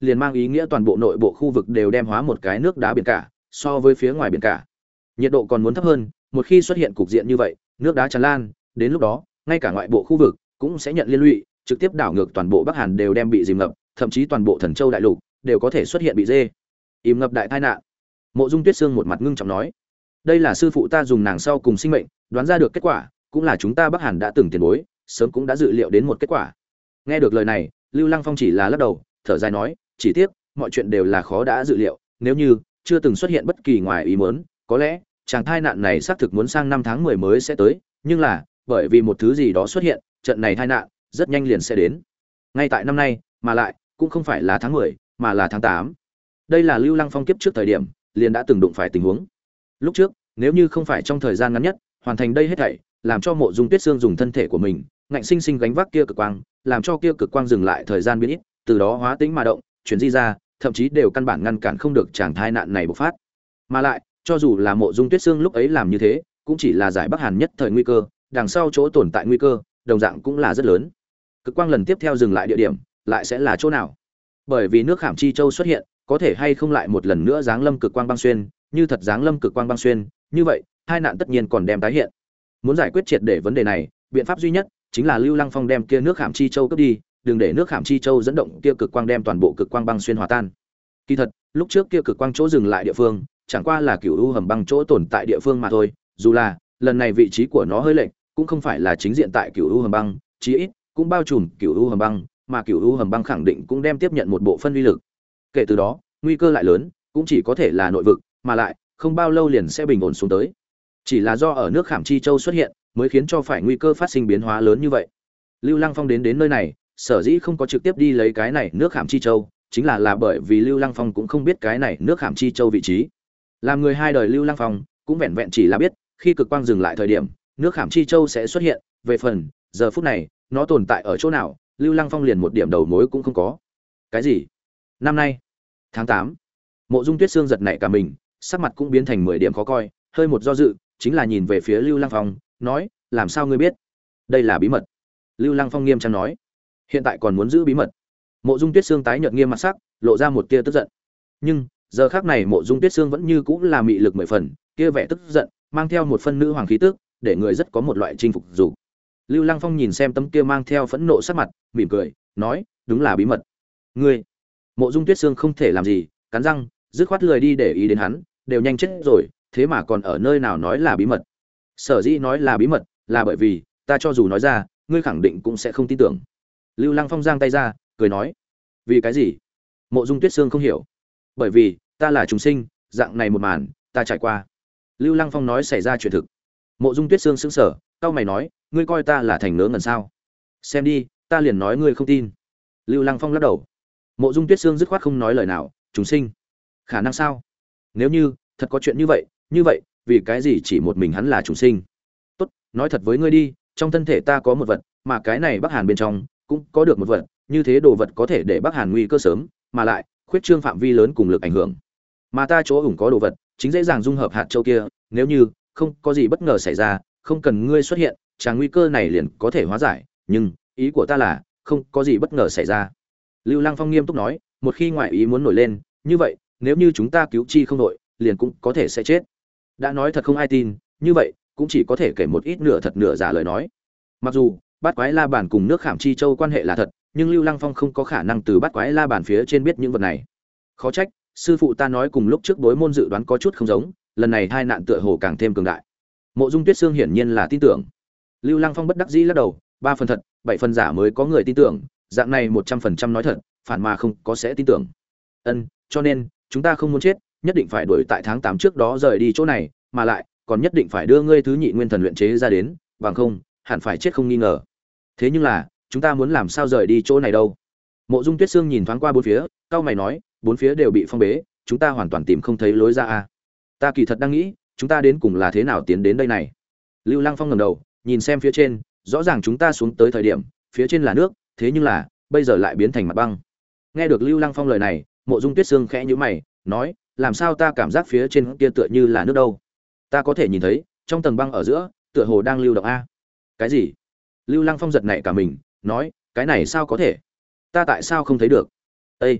liền mang ý nghĩa toàn bộ nội bộ khu vực đều đem hóa một cái nước đá biển cả, so với phía ngoài biển cả nhiệt độ còn muốn thấp hơn. Một khi xuất hiện cục diện như vậy, nước đá tràn lan, đến lúc đó ngay cả ngoại bộ khu vực cũng sẽ nhận liên lụy, trực tiếp đảo ngược toàn bộ Bắc Hàn đều đem bị dìm ngập, thậm chí toàn bộ Thần Châu đại lục đều có thể xuất hiện bị dê ìm ngập đại tai nạn. Mộ Dung Tuyết Sương một mặt ngưng trọng nói, đây là sư phụ ta dùng nàng sau cùng sinh mệnh đoán ra được kết quả, cũng là chúng ta Bắc Hàn đã từng tiền bối sớm cũng đã dự liệu đến một kết quả. Nghe được lời này, Lưu Lăng Phong chỉ là lắc đầu, thở dài nói, chỉ tiếc mọi chuyện đều là khó đã dự liệu, nếu như chưa từng xuất hiện bất kỳ ngoài ý muốn, có lẽ chàng tai nạn này xác thực muốn sang năm tháng mười mới sẽ tới, nhưng là bởi vì một thứ gì đó xuất hiện, trận này tai nạn rất nhanh liền sẽ đến. Ngay tại năm nay, mà lại cũng không phải là tháng mười, mà là tháng tám. Đây là Lưu Lăng Phong kiếp trước thời điểm liền đã từng đụng phải tình huống. Lúc trước, nếu như không phải trong thời gian ngắn nhất hoàn thành đây hết thảy, làm cho Mộ Dung Tuyết Sương dùng thân thể của mình ngạnh sinh sinh gánh vác kia cực quang, làm cho kia cực quang dừng lại thời gian biến ít, từ đó hóa tính mà động, chuyển di ra, thậm chí đều căn bản ngăn cản không được chàng tai nạn này bộc phát. Mà lại, cho dù là Mộ Dung Tuyết Sương lúc ấy làm như thế, cũng chỉ là giải Bắc Hàn nhất thời nguy cơ, đằng sau chỗ tồn tại nguy cơ, đồng dạng cũng là rất lớn. Cực quang lần tiếp theo dừng lại địa điểm, lại sẽ là chỗ nào? Bởi vì nước Khảm Chi Châu xuất hiện, có thể hay không lại một lần nữa giáng lâm cực quang băng xuyên, như thật giáng lâm cực quang băng xuyên, như vậy, hai nạn tất nhiên còn đem tái hiện. Muốn giải quyết triệt để vấn đề này, biện pháp duy nhất chính là Lưu Lăng Phong đem kia nước Khảm Chi Châu cướp đi, đừng để nước Khảm Chi Châu dẫn động kia cực quang đem toàn bộ cực quang băng xuyên hòa tan. Kỳ thật, lúc trước kia cực quang chỗ dừng lại địa phương, chẳng qua là Cửu U hầm băng chỗ tồn tại địa phương mà thôi, dù là lần này vị trí của nó hơi lệch, cũng không phải là chính diện tại Cửu U hầm băng, chí ít cũng bao trùm Cửu U hầm băng, mà Cửu U hầm băng khẳng định cũng đem tiếp nhận một bộ phân uy lực. Kể từ đó, nguy cơ lại lớn, cũng chỉ có thể là nội vực, mà lại không bao lâu liền sẽ bình ổn xuống tới. Chỉ là do ở nước Khảm Chi Châu xuất hiện, mới khiến cho phải nguy cơ phát sinh biến hóa lớn như vậy. Lưu Lăng Phong đến đến nơi này, sở dĩ không có trực tiếp đi lấy cái này nước Khảm Chi Châu, chính là là bởi vì Lưu Lăng Phong cũng không biết cái này nước Khảm Chi Châu vị trí. Làm người hai đời Lưu Lăng Phong, cũng vẹn vẹn chỉ là biết, khi cực quang dừng lại thời điểm, nước Khảm Chi Châu sẽ xuất hiện, về phần giờ phút này, nó tồn tại ở chỗ nào, Lưu Lăng Phong liền một điểm đầu mối cũng không có. Cái gì? Năm nay, tháng tám. Mộ Dung Tuyết Sương giật nảy cả mình, sắc mặt cũng biến thành mười điểm khó coi, hơi một do dự, chính là nhìn về phía Lưu Lăng Phong, nói, làm sao ngươi biết? Đây là bí mật. Lưu Lăng Phong nghiêm trang nói, hiện tại còn muốn giữ bí mật. Mộ Dung Tuyết Sương tái nhợt nghiêm mặt sắc, lộ ra một tia tức giận. Nhưng giờ khắc này Mộ Dung Tuyết Sương vẫn như cũng là mị lực mười phần, kia vẻ tức giận mang theo một phân nữ hoàng khí tức, để người rất có một loại chinh phục dục. Lưu Lăng Phong nhìn xem tấm kia mang theo phẫn nộ sắc mặt, mỉm cười, nói, đúng là bí mật. Ngươi? Mộ Dung Tuyết Sương không thể làm gì, cắn răng, dứt khoát lười đi để ý đến hắn, đều nhanh chết rồi, thế mà còn ở nơi nào nói là bí mật. Sở dĩ nói là bí mật, là bởi vì ta cho dù nói ra, ngươi khẳng định cũng sẽ không tin tưởng. Lưu Lăng Phong giang tay ra, cười nói, vì cái gì? Mộ Dung Tuyết Sương không hiểu. Bởi vì ta là trùng sinh, dạng này một màn ta trải qua. Lưu Lăng Phong nói xảy ra chuyện thực. Mộ Dung Tuyết Sương sững sờ, cau mày nói, ngươi coi ta là thành nớ ngần sao? Xem đi, ta liền nói ngươi không tin. Lưu Lăng Phong lắc đầu. Mộ Dung Tuyết Sương dứt khoát không nói lời nào, trùng sinh? Khả năng sao? Nếu như thật có chuyện như vậy, như vậy, vì cái gì chỉ một mình hắn là trùng sinh? Tốt, nói thật với ngươi đi, trong thân thể ta có một vật, mà cái này Bắc Hàn bên trong cũng có được một vật, như thế đồ vật có thể để Bắc Hàn nguy cơ sớm, mà lại khuyết trương phạm vi lớn cùng lực ảnh hưởng. Mà ta chỗ ủng có đồ vật, chính dễ dàng dung hợp hạt châu kia, nếu như không có gì bất ngờ xảy ra, không cần ngươi xuất hiện, chàng nguy cơ này liền có thể hóa giải, nhưng ý của ta là không có gì bất ngờ xảy ra. Lưu Lăng Phong nghiêm túc nói, một khi ngoại ý muốn nổi lên, như vậy, nếu như chúng ta cứu chi không nổi, liền cũng có thể sẽ chết. Đã nói thật không ai tin, như vậy cũng chỉ có thể kể một ít nửa thật nửa giả lời nói. Mặc dù Bát Quái La Bàn cùng nước Khảm Chi Châu quan hệ là thật, nhưng Lưu Lăng Phong không có khả năng từ Bát Quái La Bàn phía trên biết những vật này. Khó trách, sư phụ ta nói cùng lúc trước đối môn dự đoán có chút không giống, lần này hai nạn tựa hồ càng thêm cường đại. Mộ Dung Tuyết Sương hiển nhiên là tin tưởng. Lưu Lăng Phong bất đắc dĩ lắc đầu, ba phần thật, bảy phần giả mới có người tin tưởng, dạng này một trăm phần trăm nói thật, phản mà không có sẽ tin tưởng. Ân, cho nên chúng ta không muốn chết, nhất định phải đuổi tại tháng tám trước đó rời đi chỗ này, mà lại còn nhất định phải đưa ngươi thứ nhị nguyên thần luyện chế ra đến, bằng không, hẳn phải chết không nghi ngờ. Thế nhưng là, chúng ta muốn làm sao rời đi chỗ này đâu? Mộ Dung Tuyết Sương nhìn thoáng qua bốn phía, cau mày nói, bốn phía đều bị phong bế, chúng ta hoàn toàn tìm không thấy lối ra à? Ta kỳ thật đang nghĩ, chúng ta đến cùng là thế nào tiến đến đây này? Lưu Lăng Phong ngẩng đầu, nhìn xem phía trên, rõ ràng chúng ta xuống tới thời điểm, phía trên là nước, thế nhưng là, bây giờ lại biến thành mặt băng. Nghe được Lưu Lăng Phong lời này, Mộ Dung Tuyết Sương khẽ nhíu mày, nói, làm sao ta cảm giác phía trên kia tựa như là nước đâu? Ta có thể nhìn thấy, trong tầng băng ở giữa, tựa hồ đang lưu động a. Cái gì? Lưu Lăng Phong giật nảy cả mình, nói, cái này sao có thể? Ta tại sao không thấy được? Ê!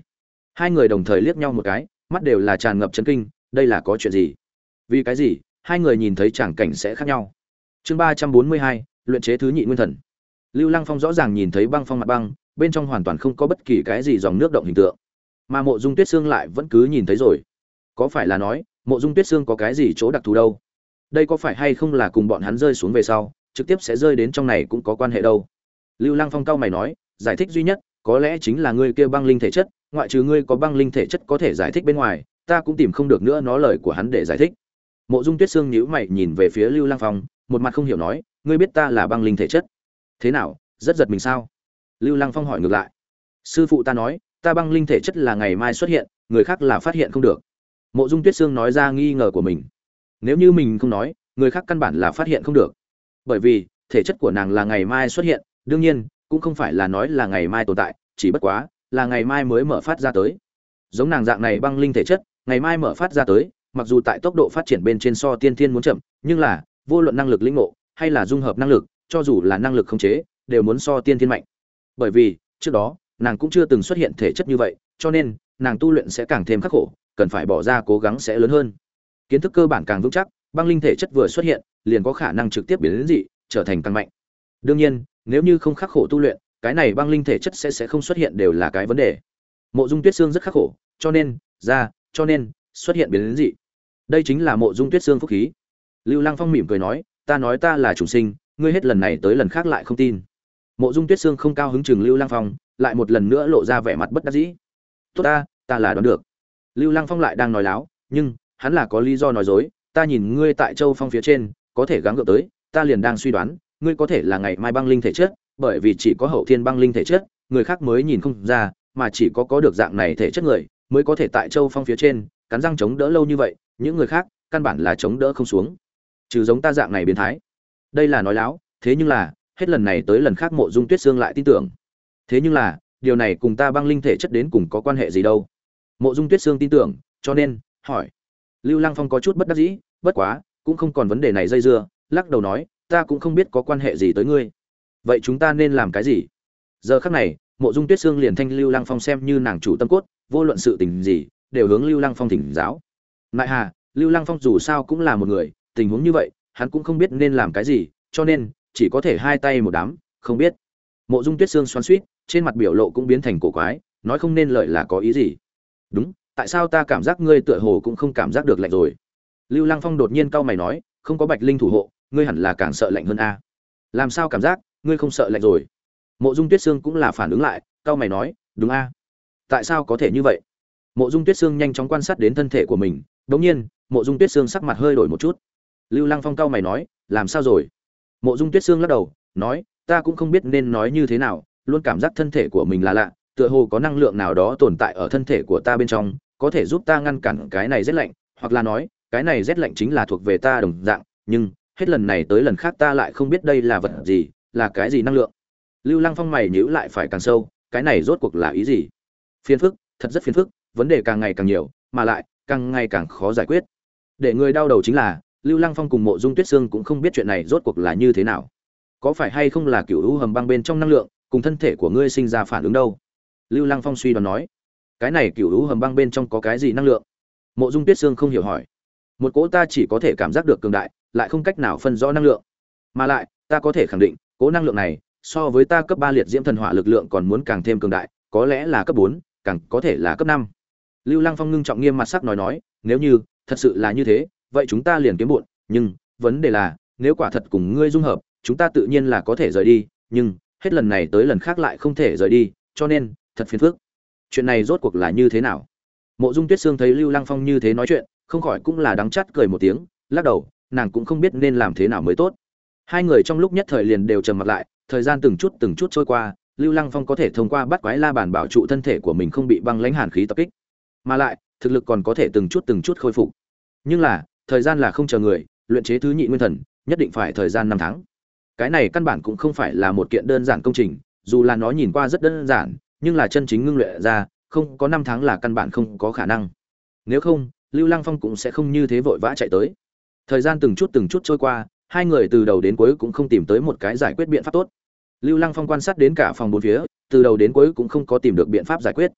Hai người đồng thời liếc nhau một cái, mắt đều là tràn ngập chấn kinh, đây là có chuyện gì? Vì cái gì? Hai người nhìn thấy tràng cảnh sẽ khác nhau. Chương ba trăm bốn mươi hai, luyện chế thứ nhị nguyên thần. Lưu Lăng Phong rõ ràng nhìn thấy băng phong mặt băng, bên trong hoàn toàn không có bất kỳ cái gì dòng nước động hình tượng. Mà Mộ Dung Tuyết Sương lại vẫn cứ nhìn thấy rồi. Có phải là nói, Mộ Dung Tuyết Sương có cái gì chỗ đặc thù đâu? Đây có phải hay không là cùng bọn hắn rơi xuống về sau, trực tiếp sẽ rơi đến trong này cũng có quan hệ đâu? Lưu Lăng Phong cau mày nói, giải thích duy nhất, có lẽ chính là ngươi kia băng linh thể chất, ngoại trừ ngươi có băng linh thể chất có thể giải thích bên ngoài, ta cũng tìm không được nữa nó lời của hắn để giải thích. Mộ Dung Tuyết Sương nhíu mày nhìn về phía Lưu Lăng Phong, một mặt không hiểu nói, ngươi biết ta là băng linh thể chất? Thế nào, rất giật mình sao? Lưu Lăng Phong hỏi ngược lại. Sư phụ ta nói, ta băng linh thể chất là ngày mai xuất hiện, người khác là phát hiện không được. Mộ Dung Tuyết Sương nói ra nghi ngờ của mình. Nếu như mình không nói, người khác căn bản là phát hiện không được. Bởi vì, thể chất của nàng là ngày mai xuất hiện, đương nhiên, cũng không phải là nói là ngày mai tồn tại, chỉ bất quá là ngày mai mới mở phát ra tới. Giống nàng dạng này băng linh thể chất, ngày mai mở phát ra tới, mặc dù tại tốc độ phát triển bên trên so tiên thiên muốn chậm, nhưng là vô luận năng lực lĩnh ngộ hay là dung hợp năng lực, cho dù là năng lực khống chế, đều muốn so tiên thiên mạnh. Bởi vì, trước đó, nàng cũng chưa từng xuất hiện thể chất như vậy, cho nên nàng tu luyện sẽ càng thêm khắc khổ, cần phải bỏ ra cố gắng sẽ lớn hơn. Kiến thức cơ bản càng vững chắc, băng linh thể chất vừa xuất hiện, liền có khả năng trực tiếp biến đến dị, trở thành càng mạnh. Đương nhiên, nếu như không khắc khổ tu luyện, cái này băng linh thể chất sẽ sẽ không xuất hiện đều là cái vấn đề. Mộ Dung Tuyết Sương rất khắc khổ, cho nên, ra, cho nên xuất hiện biến đến dị. Đây chính là Mộ Dung Tuyết Sương phúc khí. Lưu Lăng Phong mỉm cười nói, ta nói ta là chủ sinh, ngươi hết lần này tới lần khác lại không tin. Mộ Dung Tuyết Sương không cao hứng chừng Lưu Lăng Phong, lại một lần nữa lộ ra vẻ mặt bất đắc dĩ. Tốt ta, ta là đoán được. Lưu Lăng Phong lại đang nói láo, nhưng hắn là có lý do nói dối, ta nhìn ngươi tại Châu Phong phía trên, có thể gắng gượng tới, ta liền đang suy đoán, ngươi có thể là ngày mai băng linh thể chất, bởi vì chỉ có hậu thiên băng linh thể chất, người khác mới nhìn không ra, mà chỉ có có được dạng này thể chất người, mới có thể tại Châu Phong phía trên, cắn răng chống đỡ lâu như vậy, những người khác, căn bản là chống đỡ không xuống. Trừ giống ta dạng này biến thái. Đây là nói láo, thế nhưng là, hết lần này tới lần khác Mộ Dung Tuyết Sương lại tin tưởng. Thế nhưng là, điều này cùng ta băng linh thể chất đến cùng có quan hệ gì đâu? Mộ Dung Tuyết Sương tin tưởng, cho nên, hỏi. Lưu Lăng Phong có chút bất đắc dĩ, bất quá, cũng không còn vấn đề này dây dưa, lắc đầu nói, ta cũng không biết có quan hệ gì tới ngươi. Vậy chúng ta nên làm cái gì? Giờ khắc này, Mộ Dung Tuyết Sương liền thanh Lưu Lăng Phong xem như nàng chủ tâm cốt, vô luận sự tình gì, đều hướng Lưu Lăng Phong thỉnh giáo. Lại hà, Lưu Lăng Phong dù sao cũng là một người, tình huống như vậy, hắn cũng không biết nên làm cái gì, cho nên chỉ có thể hai tay một đám, không biết. Mộ Dung Tuyết Sương xoắn xuýt, trên mặt biểu lộ cũng biến thành cổ quái, nói không nên lợi là có ý gì. Đúng, tại sao ta cảm giác ngươi tựa hồ cũng không cảm giác được lạnh rồi? Lưu Lăng Phong đột nhiên cau mày nói, không có Bạch Linh thủ hộ, ngươi hẳn là càng sợ lạnh hơn a. Làm sao cảm giác, ngươi không sợ lạnh rồi? Mộ Dung Tuyết Sương cũng là phản ứng lại, cau mày nói, đúng a. Tại sao có thể như vậy? Mộ Dung Tuyết Sương nhanh chóng quan sát đến thân thể của mình, đột nhiên, Mộ Dung Tuyết Sương sắc mặt hơi đổi một chút. Lưu Lăng Phong cau mày nói, làm sao rồi? Mộ Dung Tuyết Sương lắc đầu, nói, ta cũng không biết nên nói như thế nào, luôn cảm giác thân thể của mình là lạ, tựa hồ có năng lượng nào đó tồn tại ở thân thể của ta bên trong, có thể giúp ta ngăn cản cái này rét lạnh, hoặc là nói, cái này rét lạnh chính là thuộc về ta đồng dạng, nhưng hết lần này tới lần khác ta lại không biết đây là vật gì, là cái gì năng lượng. Lưu Lăng Phong mày nhíu lại phải càng sâu, cái này rốt cuộc là ý gì? Phiền phức, thật rất phiền phức, vấn đề càng ngày càng nhiều, mà lại càng ngày càng khó giải quyết. Để người đau đầu chính là, Lưu Lăng Phong cùng Mộ Dung Tuyết Sương cũng không biết chuyện này rốt cuộc là như thế nào. Có phải hay không là cựu u hầm băng bên trong năng lượng, cùng thân thể của ngươi sinh ra phản ứng đâu? Lưu Lăng Phong suy đoán nói, cái này cựu u hầm băng bên trong có cái gì năng lượng? Mộ Dung Tuyết Sương không hiểu hỏi. Một cỗ ta chỉ có thể cảm giác được cường đại, lại không cách nào phân rõ năng lượng. Mà lại, ta có thể khẳng định, cỗ năng lượng này so với ta cấp ba liệt diễm thần hỏa lực lượng còn muốn càng thêm cường đại, có lẽ là cấp bốn, càng có thể là cấp năm. Lưu Lăng Phong ngưng trọng nghiêm mặt sắc nói nói, nếu như thật sự là như thế, vậy chúng ta liền kiếm bộn, nhưng vấn đề là, nếu quả thật cùng ngươi dung hợp, chúng ta tự nhiên là có thể rời đi, nhưng hết lần này tới lần khác lại không thể rời đi, cho nên, thật phiền phức. Chuyện này rốt cuộc là như thế nào? Mộ Dung Tuyết Sương thấy Lưu Lăng Phong như thế nói chuyện, không khỏi cũng là đắng chát cười một tiếng, lắc đầu, nàng cũng không biết nên làm thế nào mới tốt. Hai người trong lúc nhất thời liền đều trầm mặt lại, thời gian từng chút từng chút trôi qua, Lưu Lăng Phong có thể thông qua bắt quái la bàn bảo trụ thân thể của mình không bị băng lãnh hàn khí tập kích, mà lại, thực lực còn có thể từng chút từng chút khôi phục. Nhưng là, thời gian là không chờ người, luyện chế thứ nhị nguyên thần, nhất định phải thời gian năm tháng. Cái này căn bản cũng không phải là một kiện đơn giản công trình, dù là nó nhìn qua rất đơn giản, nhưng là chân chính ngưng luyện ra, không có năm tháng là căn bản không có khả năng. Nếu không, Lưu Lăng Phong cũng sẽ không như thế vội vã chạy tới. Thời gian từng chút từng chút trôi qua, hai người từ đầu đến cuối cũng không tìm tới một cái giải quyết biện pháp tốt. Lưu Lăng Phong quan sát đến cả phòng bốn phía, từ đầu đến cuối cũng không có tìm được biện pháp giải quyết.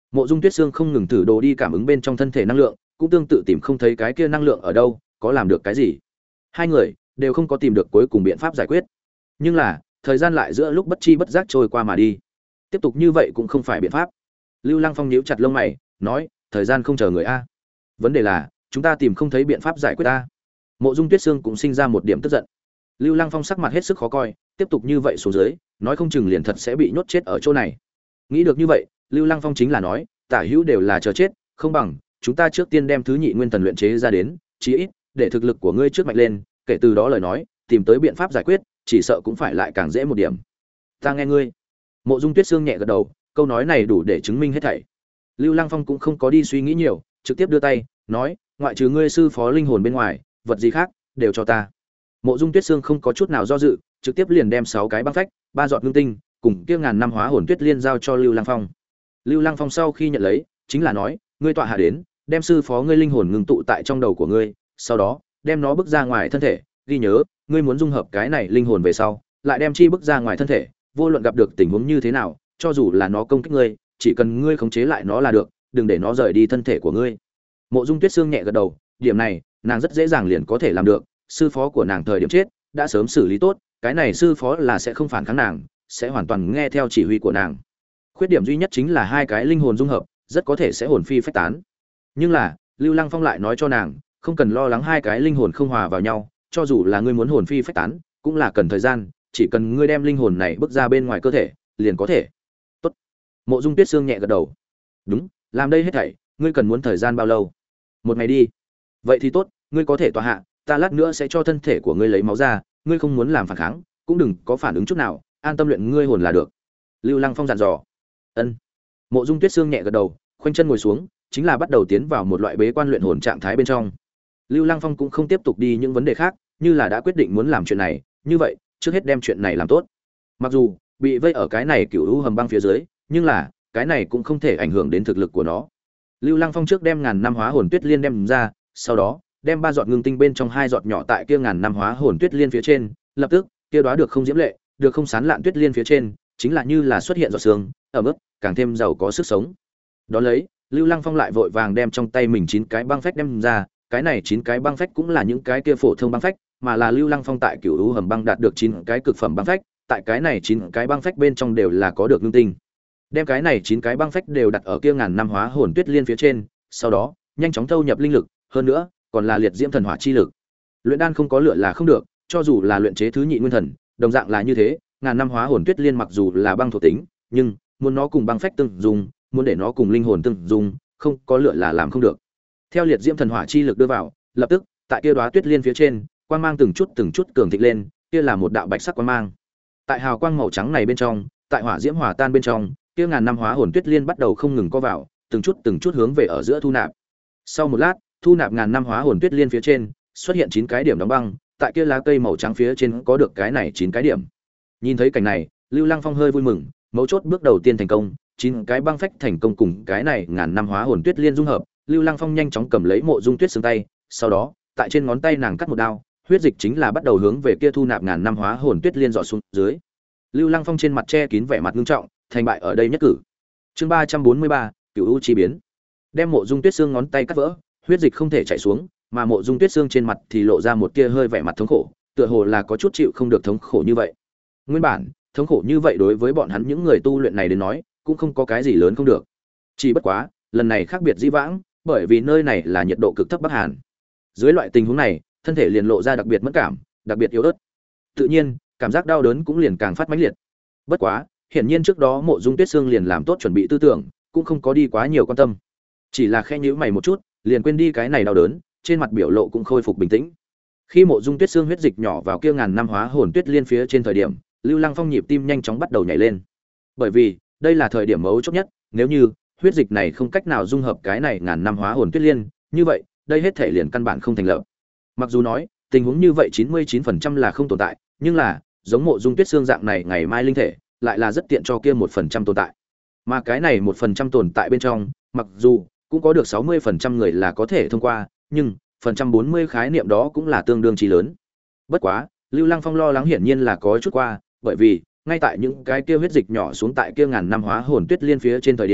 Mộ Dung Tuyết Sương không ngừng thử đồ đi cảm ứng bên trong thân thể năng lượng, cũng tương tự tìm không thấy cái kia năng lượng ở đâu, có làm được cái gì. Hai người đều không có tìm được cuối cùng biện pháp giải quyết. Nhưng là, thời gian lại giữa lúc bất chi bất giác trôi qua mà đi. Tiếp tục như vậy cũng không phải biện pháp. Lưu Lăng Phong nhíu chặt lông mày, nói, thời gian không chờ người a. Vấn đề là, chúng ta tìm không thấy biện pháp giải quyết a. Mộ Dung Tuyết Sương cũng sinh ra một điểm tức giận. Lưu Lăng Phong sắc mặt hết sức khó coi, tiếp tục như vậy xuống dưới, nói không chừng liền thật sẽ bị nhốt chết ở chỗ này. Nghĩ được như vậy, Lưu Lăng Phong chính là nói, tả hữu đều là chờ chết, không bằng chúng ta trước tiên đem thứ nhị nguyên thần luyện chế ra đến, chí ít để thực lực của ngươi trước mạnh lên, kể từ đó lời nói, tìm tới biện pháp giải quyết, chỉ sợ cũng phải lại càng dễ một điểm. Ta nghe ngươi. Mộ Dung Tuyết Sương nhẹ gật đầu, câu nói này đủ để chứng minh hết thảy. Lưu Lăng Phong cũng không có đi suy nghĩ nhiều, trực tiếp đưa tay, nói, ngoại trừ ngươi sư phó linh hồn bên ngoài, vật gì khác đều cho ta. Mộ Dung Tuyết Sương không có chút nào do dự, trực tiếp liền đem sáu cái băng phách, ba giọt ngưng tinh, cùng kia ngàn năm hóa hồn tuyết liên giao cho Lưu Lăng Phong. Lưu Lăng Phong sau khi nhận lấy, chính là nói, ngươi tọa hạ đến, đem sư phó ngươi linh hồn ngưng tụ tại trong đầu của ngươi, sau đó, đem nó bước ra ngoài thân thể, ghi nhớ, ngươi muốn dung hợp cái này linh hồn về sau, lại đem chi bước ra ngoài thân thể, vô luận gặp được tình huống như thế nào, cho dù là nó công kích ngươi, chỉ cần ngươi khống chế lại nó là được, đừng để nó rời đi thân thể của ngươi. Mộ Dung Tuyết Sương nhẹ gật đầu, điểm này, nàng rất dễ dàng liền có thể làm được, sư phó của nàng thời điểm chết, đã sớm xử lý tốt, cái này sư phó là sẽ không phản kháng nàng, sẽ hoàn toàn nghe theo chỉ huy của nàng. Khuyết điểm duy nhất chính là hai cái linh hồn dung hợp, rất có thể sẽ hồn phi phách tán. Nhưng là, Lưu Lăng Phong lại nói cho nàng, không cần lo lắng hai cái linh hồn không hòa vào nhau, cho dù là ngươi muốn hồn phi phách tán, cũng là cần thời gian, chỉ cần ngươi đem linh hồn này bước ra bên ngoài cơ thể, liền có thể. Tốt. Mộ Dung Tuyết Sương nhẹ gật đầu. Đúng, làm đây hết thảy, ngươi cần muốn thời gian bao lâu? Một ngày đi. Vậy thì tốt, ngươi có thể tọa hạ, ta lát nữa sẽ cho thân thể của ngươi lấy máu ra, ngươi không muốn làm phản kháng, cũng đừng có phản ứng chút nào, an tâm luyện ngươi hồn là được. Lưu Lăng Phong dặn dò. Ân. Mộ Dung Tuyết Sương nhẹ gật đầu, khoanh chân ngồi xuống, chính là bắt đầu tiến vào một loại bế quan luyện hồn trạng thái bên trong. Lưu Lăng Phong cũng không tiếp tục đi những vấn đề khác, như là đã quyết định muốn làm chuyện này, như vậy, trước hết đem chuyện này làm tốt. Mặc dù bị vây ở cái này cựu u hầm băng phía dưới, nhưng là, cái này cũng không thể ảnh hưởng đến thực lực của nó. Lưu Lăng Phong trước đem ngàn năm hóa hồn tuyết liên đem ra, sau đó, đem ba giọt ngưng tinh bên trong hai giọt nhỏ tại kia ngàn năm hóa hồn tuyết liên phía trên, lập tức, kia đóa được không diễm lệ, được không sán lạn tuyết liên phía trên, chính là như là xuất hiện giọt sương, ẩm ướt, càng thêm giàu có sức sống. Đó lấy, Lưu Lăng Phong lại vội vàng đem trong tay mình chín cái băng phách đem ra, cái này chín cái băng phách cũng là những cái kia phổ thông băng phách, mà là Lưu Lăng Phong tại Cửu U hầm băng đạt được chín cái cực phẩm băng phách, tại cái này chín cái băng phách bên trong đều là có được ngưng tinh. Đem cái này chín cái băng phách đều đặt ở kia ngàn năm hóa hồn tuyết liên phía trên, sau đó, nhanh chóng thâu nhập linh lực, hơn nữa, còn là liệt diễm thần hỏa chi lực. Luyện đan không có lửa là không được, cho dù là luyện chế thứ nhị nguyên thần, đồng dạng là như thế, ngàn năm hóa hồn tuyết liên mặc dù là băng thuộc tính, nhưng muốn nó cùng băng phách tương dùng, muốn để nó cùng linh hồn tương dùng, không có lửa là làm không được. Theo liệt diễm thần hỏa chi lực đưa vào, lập tức, tại kia đóa tuyết liên phía trên, quang mang từng chút từng chút cường thịnh lên, kia là một đạo bạch sắc quang mang. Tại hào quang màu trắng này bên trong, tại hỏa diễm hòa tan bên trong, kia ngàn năm hóa hồn tuyết liên bắt đầu không ngừng co vào, từng chút từng chút hướng về ở giữa thu nạp. Sau một lát, thu nạp ngàn năm hóa hồn tuyết liên phía trên, xuất hiện chín cái điểm đóng băng, tại kia lá cây màu trắng phía trên có được cái này chín cái điểm. Nhìn thấy cảnh này, Lưu Lăng Phong hơi vui mừng, mấu chốt bước đầu tiên thành công, chín cái băng phách thành công cùng cái này ngàn năm hóa hồn tuyết liên dung hợp, Lưu Lăng Phong nhanh chóng cầm lấy Mộ Dung Tuyết Sương tay, sau đó, tại trên ngón tay nàng cắt một đao, huyết dịch chính là bắt đầu hướng về kia thu nạp ngàn năm hóa hồn tuyết liên dọ xuống dưới. Lưu Lăng Phong trên mặt che kín vẻ mặt nghiêm trọng, thành bại ở đây nhất cử. Chương ba trăm bốn mươi ba, Cửu U chi biến. Đem Mộ Dung Tuyết Sương ngón tay cắt vỡ, huyết dịch không thể chảy xuống, mà Mộ Dung Tuyết Sương trên mặt thì lộ ra một tia hơi vẻ mặt thống khổ, tựa hồ là có chút chịu không được thống khổ như vậy. Nguyên bản, thống khổ như vậy đối với bọn hắn những người tu luyện này đến nói, cũng không có cái gì lớn không được. Chỉ bất quá, lần này khác biệt dĩ vãng, bởi vì nơi này là nhiệt độ cực thấp Bắc Hàn. Dưới loại tình huống này, thân thể liền lộ ra đặc biệt mẫn cảm, đặc biệt yếu ớt. Tự nhiên, cảm giác đau đớn cũng liền càng phát mãnh liệt. Bất quá, hiển nhiên trước đó Mộ Dung Tuyết Sương liền làm tốt chuẩn bị tư tưởng, cũng không có đi quá nhiều quan tâm. Chỉ là khẽ nhíu mày một chút, liền quên đi cái này đau đớn, trên mặt biểu lộ cũng khôi phục bình tĩnh. Khi Mộ Dung Tuyết Sương huyết dịch nhỏ vào kia ngàn năm hóa hồn tuyết liên phía trên thời điểm, Lưu Lăng Phong nhịp tim nhanh chóng bắt đầu nhảy lên. Bởi vì, đây là thời điểm mấu chốt nhất, nếu như huyết dịch này không cách nào dung hợp cái này ngàn năm hóa hồn tuyết liên, như vậy, đây hết thể liền căn bản không thành lập. Mặc dù nói, tình huống như vậy chín mươi chín phần trăm là không tồn tại, nhưng là, giống Mộ Dung Tuyết Sương dạng này ngày mai linh thể, lại là rất tiện cho kia một phần trăm tồn tại. Mà cái này một phần trăm tồn tại bên trong, mặc dù cũng có được sáu mươi phần trăm người là có thể thông qua, nhưng phần trăm bốn mươi khái niệm đó cũng là tương đương chí lớn. Bất quá, Lưu Lăng Phong lo lắng hiển nhiên là có chút qua, bởi vì ngay tại những cái kia huyết dịch nhỏ xuống tại kia ngàn năm hóa hồn tuyết liên phía trên thời điểm,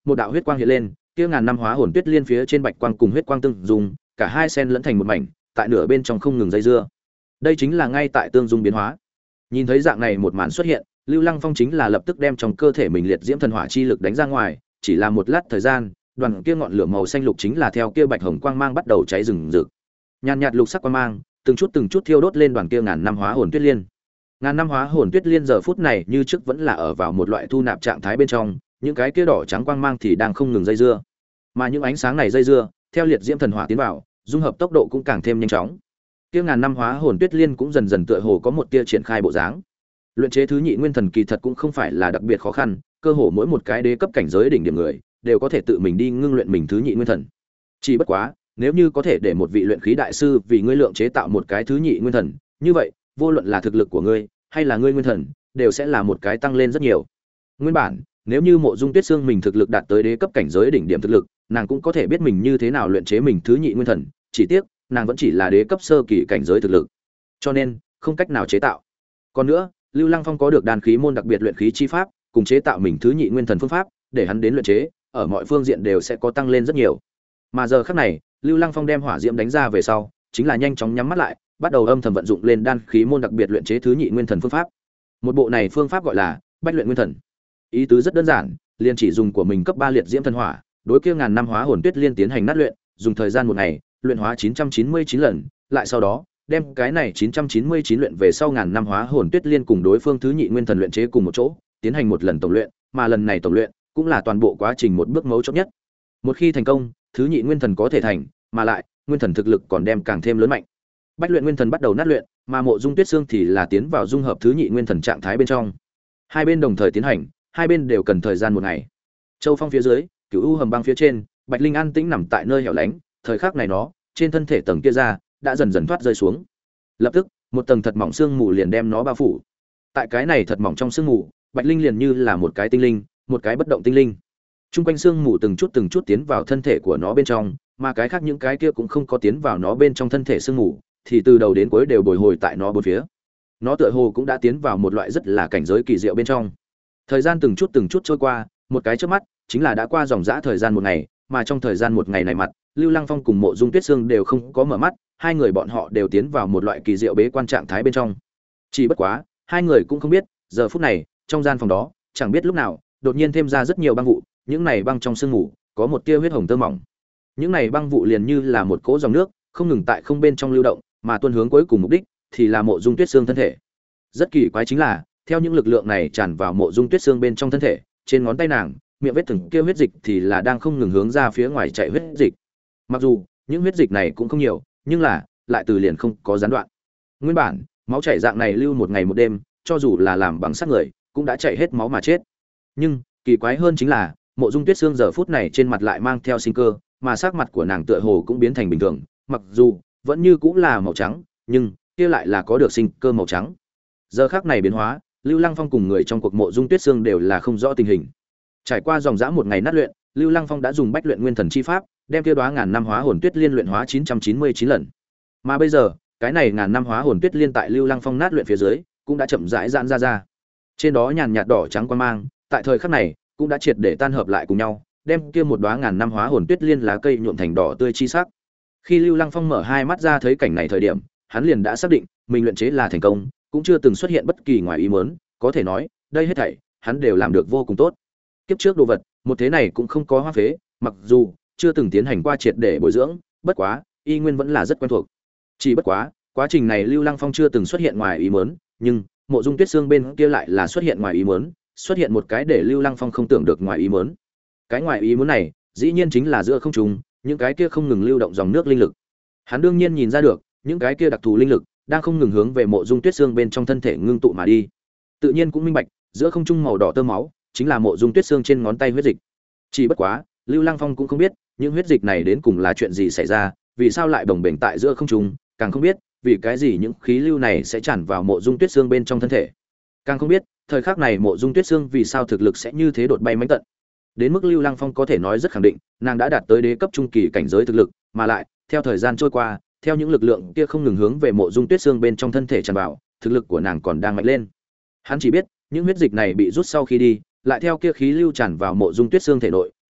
một đạo huyết quang hiện lên, kia ngàn năm hóa hồn tuyết liên phía trên bạch quang cùng huyết quang tương dung, cả hai xen lẫn thành một mảnh, tại nửa bên trong không ngừng dây dưa. Đây chính là ngay tại tương dung biến hóa. Nhìn thấy dạng này một màn xuất hiện, Lưu Lăng Phong chính là lập tức đem trong cơ thể mình liệt diễm thần hỏa chi lực đánh ra ngoài, chỉ là một lát thời gian, đoàn kia ngọn lửa màu xanh lục chính là theo kia bạch hồng quang mang bắt đầu cháy rừng rực. Nhàn nhạt lục sắc quang mang, từng chút từng chút thiêu đốt lên đoàn kia ngàn năm hóa hồn tuyết liên. Ngàn năm hóa hồn tuyết liên giờ phút này như trước vẫn là ở vào một loại thu nạp trạng thái bên trong, những cái kia đỏ trắng quang mang thì đang không ngừng dây dưa. Mà những ánh sáng này dây dưa, theo liệt diễm thần hỏa tiến vào, dung hợp tốc độ cũng càng thêm nhanh chóng. Kia ngàn năm hóa hồn tuyết liên cũng dần dần tựa hồ có một tia triển khai bộ dáng. Luyện chế thứ nhị nguyên thần kỳ thật cũng không phải là đặc biệt khó khăn, cơ hồ mỗi một cái đế cấp cảnh giới đỉnh điểm người đều có thể tự mình đi ngưng luyện mình thứ nhị nguyên thần. Chỉ bất quá, nếu như có thể để một vị luyện khí đại sư vì ngươi lượng chế tạo một cái thứ nhị nguyên thần, như vậy, vô luận là thực lực của ngươi hay là ngươi nguyên thần, đều sẽ là một cái tăng lên rất nhiều. Nguyên bản, nếu như Mộ Dung Tuyết Sương mình thực lực đạt tới đế cấp cảnh giới đỉnh điểm thực lực, nàng cũng có thể biết mình như thế nào luyện chế mình thứ nhị nguyên thần, chỉ tiếc, nàng vẫn chỉ là đế cấp sơ kỳ cảnh giới thực lực. Cho nên, không cách nào chế tạo. Còn nữa, Lưu Lăng Phong có được đan khí môn đặc biệt luyện khí chi pháp, cùng chế tạo mình thứ nhị nguyên thần phương pháp, để hắn đến luyện chế, ở mọi phương diện đều sẽ có tăng lên rất nhiều. Mà giờ khắc này, Lưu Lăng Phong đem hỏa diễm đánh ra về sau, chính là nhanh chóng nhắm mắt lại, bắt đầu âm thầm vận dụng lên đan khí môn đặc biệt luyện chế thứ nhị nguyên thần phương pháp. Một bộ này phương pháp gọi là Bách luyện nguyên thần. Ý tứ rất đơn giản, liền chỉ dùng của mình cấp ba liệt diễm thần hỏa, đối kia ngàn năm hóa hồn tuyết liên tiến hành nát luyện, dùng thời gian một ngày, luyện hóa chín trăm chín mươi chín lần, lại sau đó, đem cái này chín trăm chín mươi chín luyện về sau ngàn năm hóa hồn tuyết liên cùng đối phương thứ nhị nguyên thần luyện chế cùng một chỗ, tiến hành một lần tổng luyện, mà lần này tổng luyện cũng là toàn bộ quá trình một bước mấu chốt nhất. Một khi thành công, thứ nhị nguyên thần có thể thành, mà lại, nguyên thần thực lực còn đem càng thêm lớn mạnh. Bách luyện nguyên thần bắt đầu nát luyện, mà Mộ Dung Tuyết Sương thì là tiến vào dung hợp thứ nhị nguyên thần trạng thái bên trong. Hai bên đồng thời tiến hành, hai bên đều cần thời gian một ngày. Châu Phong phía dưới, Cửu U hầm băng phía trên, Bạch Linh an tĩnh nằm tại nơi hẻo lánh, thời khắc này nó, trên thân thể tầng kia ra, đã dần dần thoát rơi xuống. Lập tức, một tầng thật mỏng sương mù liền đem nó bao phủ. Tại cái này thật mỏng trong sương mù, Bạch Linh liền như là một cái tinh linh, một cái bất động tinh linh. Trung quanh sương mù từng chút từng chút tiến vào thân thể của nó bên trong, mà cái khác những cái kia cũng không có tiến vào nó bên trong thân thể sương mù, thì từ đầu đến cuối đều bồi hồi tại nó bốn phía. Nó tựa hồ cũng đã tiến vào một loại rất là cảnh giới kỳ diệu bên trong. Thời gian từng chút từng chút trôi qua, một cái chớp mắt, chính là đã qua dòng dã thời gian một ngày, mà trong thời gian một ngày này mặt, Lưu Lăng Phong cùng Mộ Dung Tuyết Sương đều không có mở mắt, hai người bọn họ đều tiến vào một loại kỳ diệu bế quan trạng thái bên trong. Chỉ bất quá, hai người cũng không biết, giờ phút này, trong gian phòng đó, chẳng biết lúc nào, đột nhiên thêm ra rất nhiều băng vụ, những này băng trong sương mù, có một tia huyết hồng tơ mỏng. Những này băng vụ liền như là một cỗ dòng nước, không ngừng tại không bên trong lưu động, mà tuôn hướng cuối cùng mục đích thì là Mộ Dung Tuyết Sương thân thể. Rất kỳ quái chính là, theo những lực lượng này tràn vào Mộ Dung Tuyết Sương bên trong thân thể, trên ngón tay nàng, miệng vết thương kia huyết dịch thì là đang không ngừng hướng ra phía ngoài chạy huyết dịch. Mặc dù, những huyết dịch này cũng không nhiều, nhưng là lại từ liền không có gián đoạn. Nguyên bản, máu chảy dạng này lưu một ngày một đêm, cho dù là làm bằng sắt người, cũng đã chảy hết máu mà chết. Nhưng, kỳ quái hơn chính là, Mộ Dung Tuyết Sương giờ phút này trên mặt lại mang theo sinh cơ, mà sắc mặt của nàng tựa hồ cũng biến thành bình thường, mặc dù vẫn như cũng là màu trắng, nhưng kia lại là có được sinh cơ màu trắng. Giờ khắc này biến hóa, Lưu Lăng Phong cùng người trong cuộc Mộ Dung Tuyết Sương đều là không rõ tình hình. Trải qua dòng dã một ngày nát luyện, Lưu Lăng Phong đã dùng Bách luyện nguyên thần chi pháp, đem kia đóa ngàn năm hóa hồn tuyết liên luyện hóa chín trăm chín mươi chín lần. Mà bây giờ, cái này ngàn năm hóa hồn tuyết liên tại Lưu Lăng Phong nát luyện phía dưới, cũng đã chậm rãi giãn ra ra. Trên đó nhàn nhạt đỏ trắng quang mang, tại thời khắc này, cũng đã triệt để tan hợp lại cùng nhau, đem kia một đóa ngàn năm hóa hồn tuyết liên lá cây nhuộm thành đỏ tươi chi sắc. Khi Lưu Lăng Phong mở hai mắt ra thấy cảnh này thời điểm, hắn liền đã xác định, mình luyện chế là thành công, cũng chưa từng xuất hiện bất kỳ ngoài ý muốn, có thể nói, đây hết thảy, hắn đều làm được vô cùng tốt. Kiếp trước đồ vật, một thế này cũng không có hoa phế, mặc dù chưa từng tiến hành qua triệt để bồi dưỡng, bất quá, y nguyên vẫn là rất quen thuộc. Chỉ bất quá, quá trình này Lưu Lăng Phong chưa từng xuất hiện ngoài ý muốn, nhưng Mộ Dung Tuyết Sương bên kia lại là xuất hiện ngoài ý muốn, xuất hiện một cái để Lưu Lăng Phong không tưởng được ngoài ý muốn. Cái ngoài ý muốn này, dĩ nhiên chính là giữa không trung, những cái kia không ngừng lưu động dòng nước linh lực. Hắn đương nhiên nhìn ra được, những cái kia đặc thù linh lực đang không ngừng hướng về Mộ Dung Tuyết Sương bên trong thân thể ngưng tụ mà đi. Tự nhiên cũng minh bạch, giữa không trung màu đỏ tơ máu, chính là Mộ Dung Tuyết Sương trên ngón tay huyết dịch. Chỉ bất quá, Lưu Lăng Phong cũng không biết, những huyết dịch này đến cùng là chuyện gì xảy ra, vì sao lại bồng bềnh tại giữa không trung, càng không biết, vì cái gì những khí lưu này sẽ tràn vào Mộ Dung Tuyết Sương bên trong thân thể. Càng không biết, thời khắc này Mộ Dung Tuyết Sương vì sao thực lực sẽ như thế đột bay mãnh tận. Đến mức Lưu Lăng Phong có thể nói rất khẳng định, nàng đã đạt tới đế cấp trung kỳ cảnh giới thực lực, mà lại, theo thời gian trôi qua, theo những lực lượng kia không ngừng hướng về Mộ Dung Tuyết Sương bên trong thân thể tràn vào, thực lực của nàng còn đang mạnh lên. Hắn chỉ biết, những huyết dịch này bị rút sau khi đi, lại theo kia khí lưu tràn vào Mộ Dung Tuyết Sương thể nội,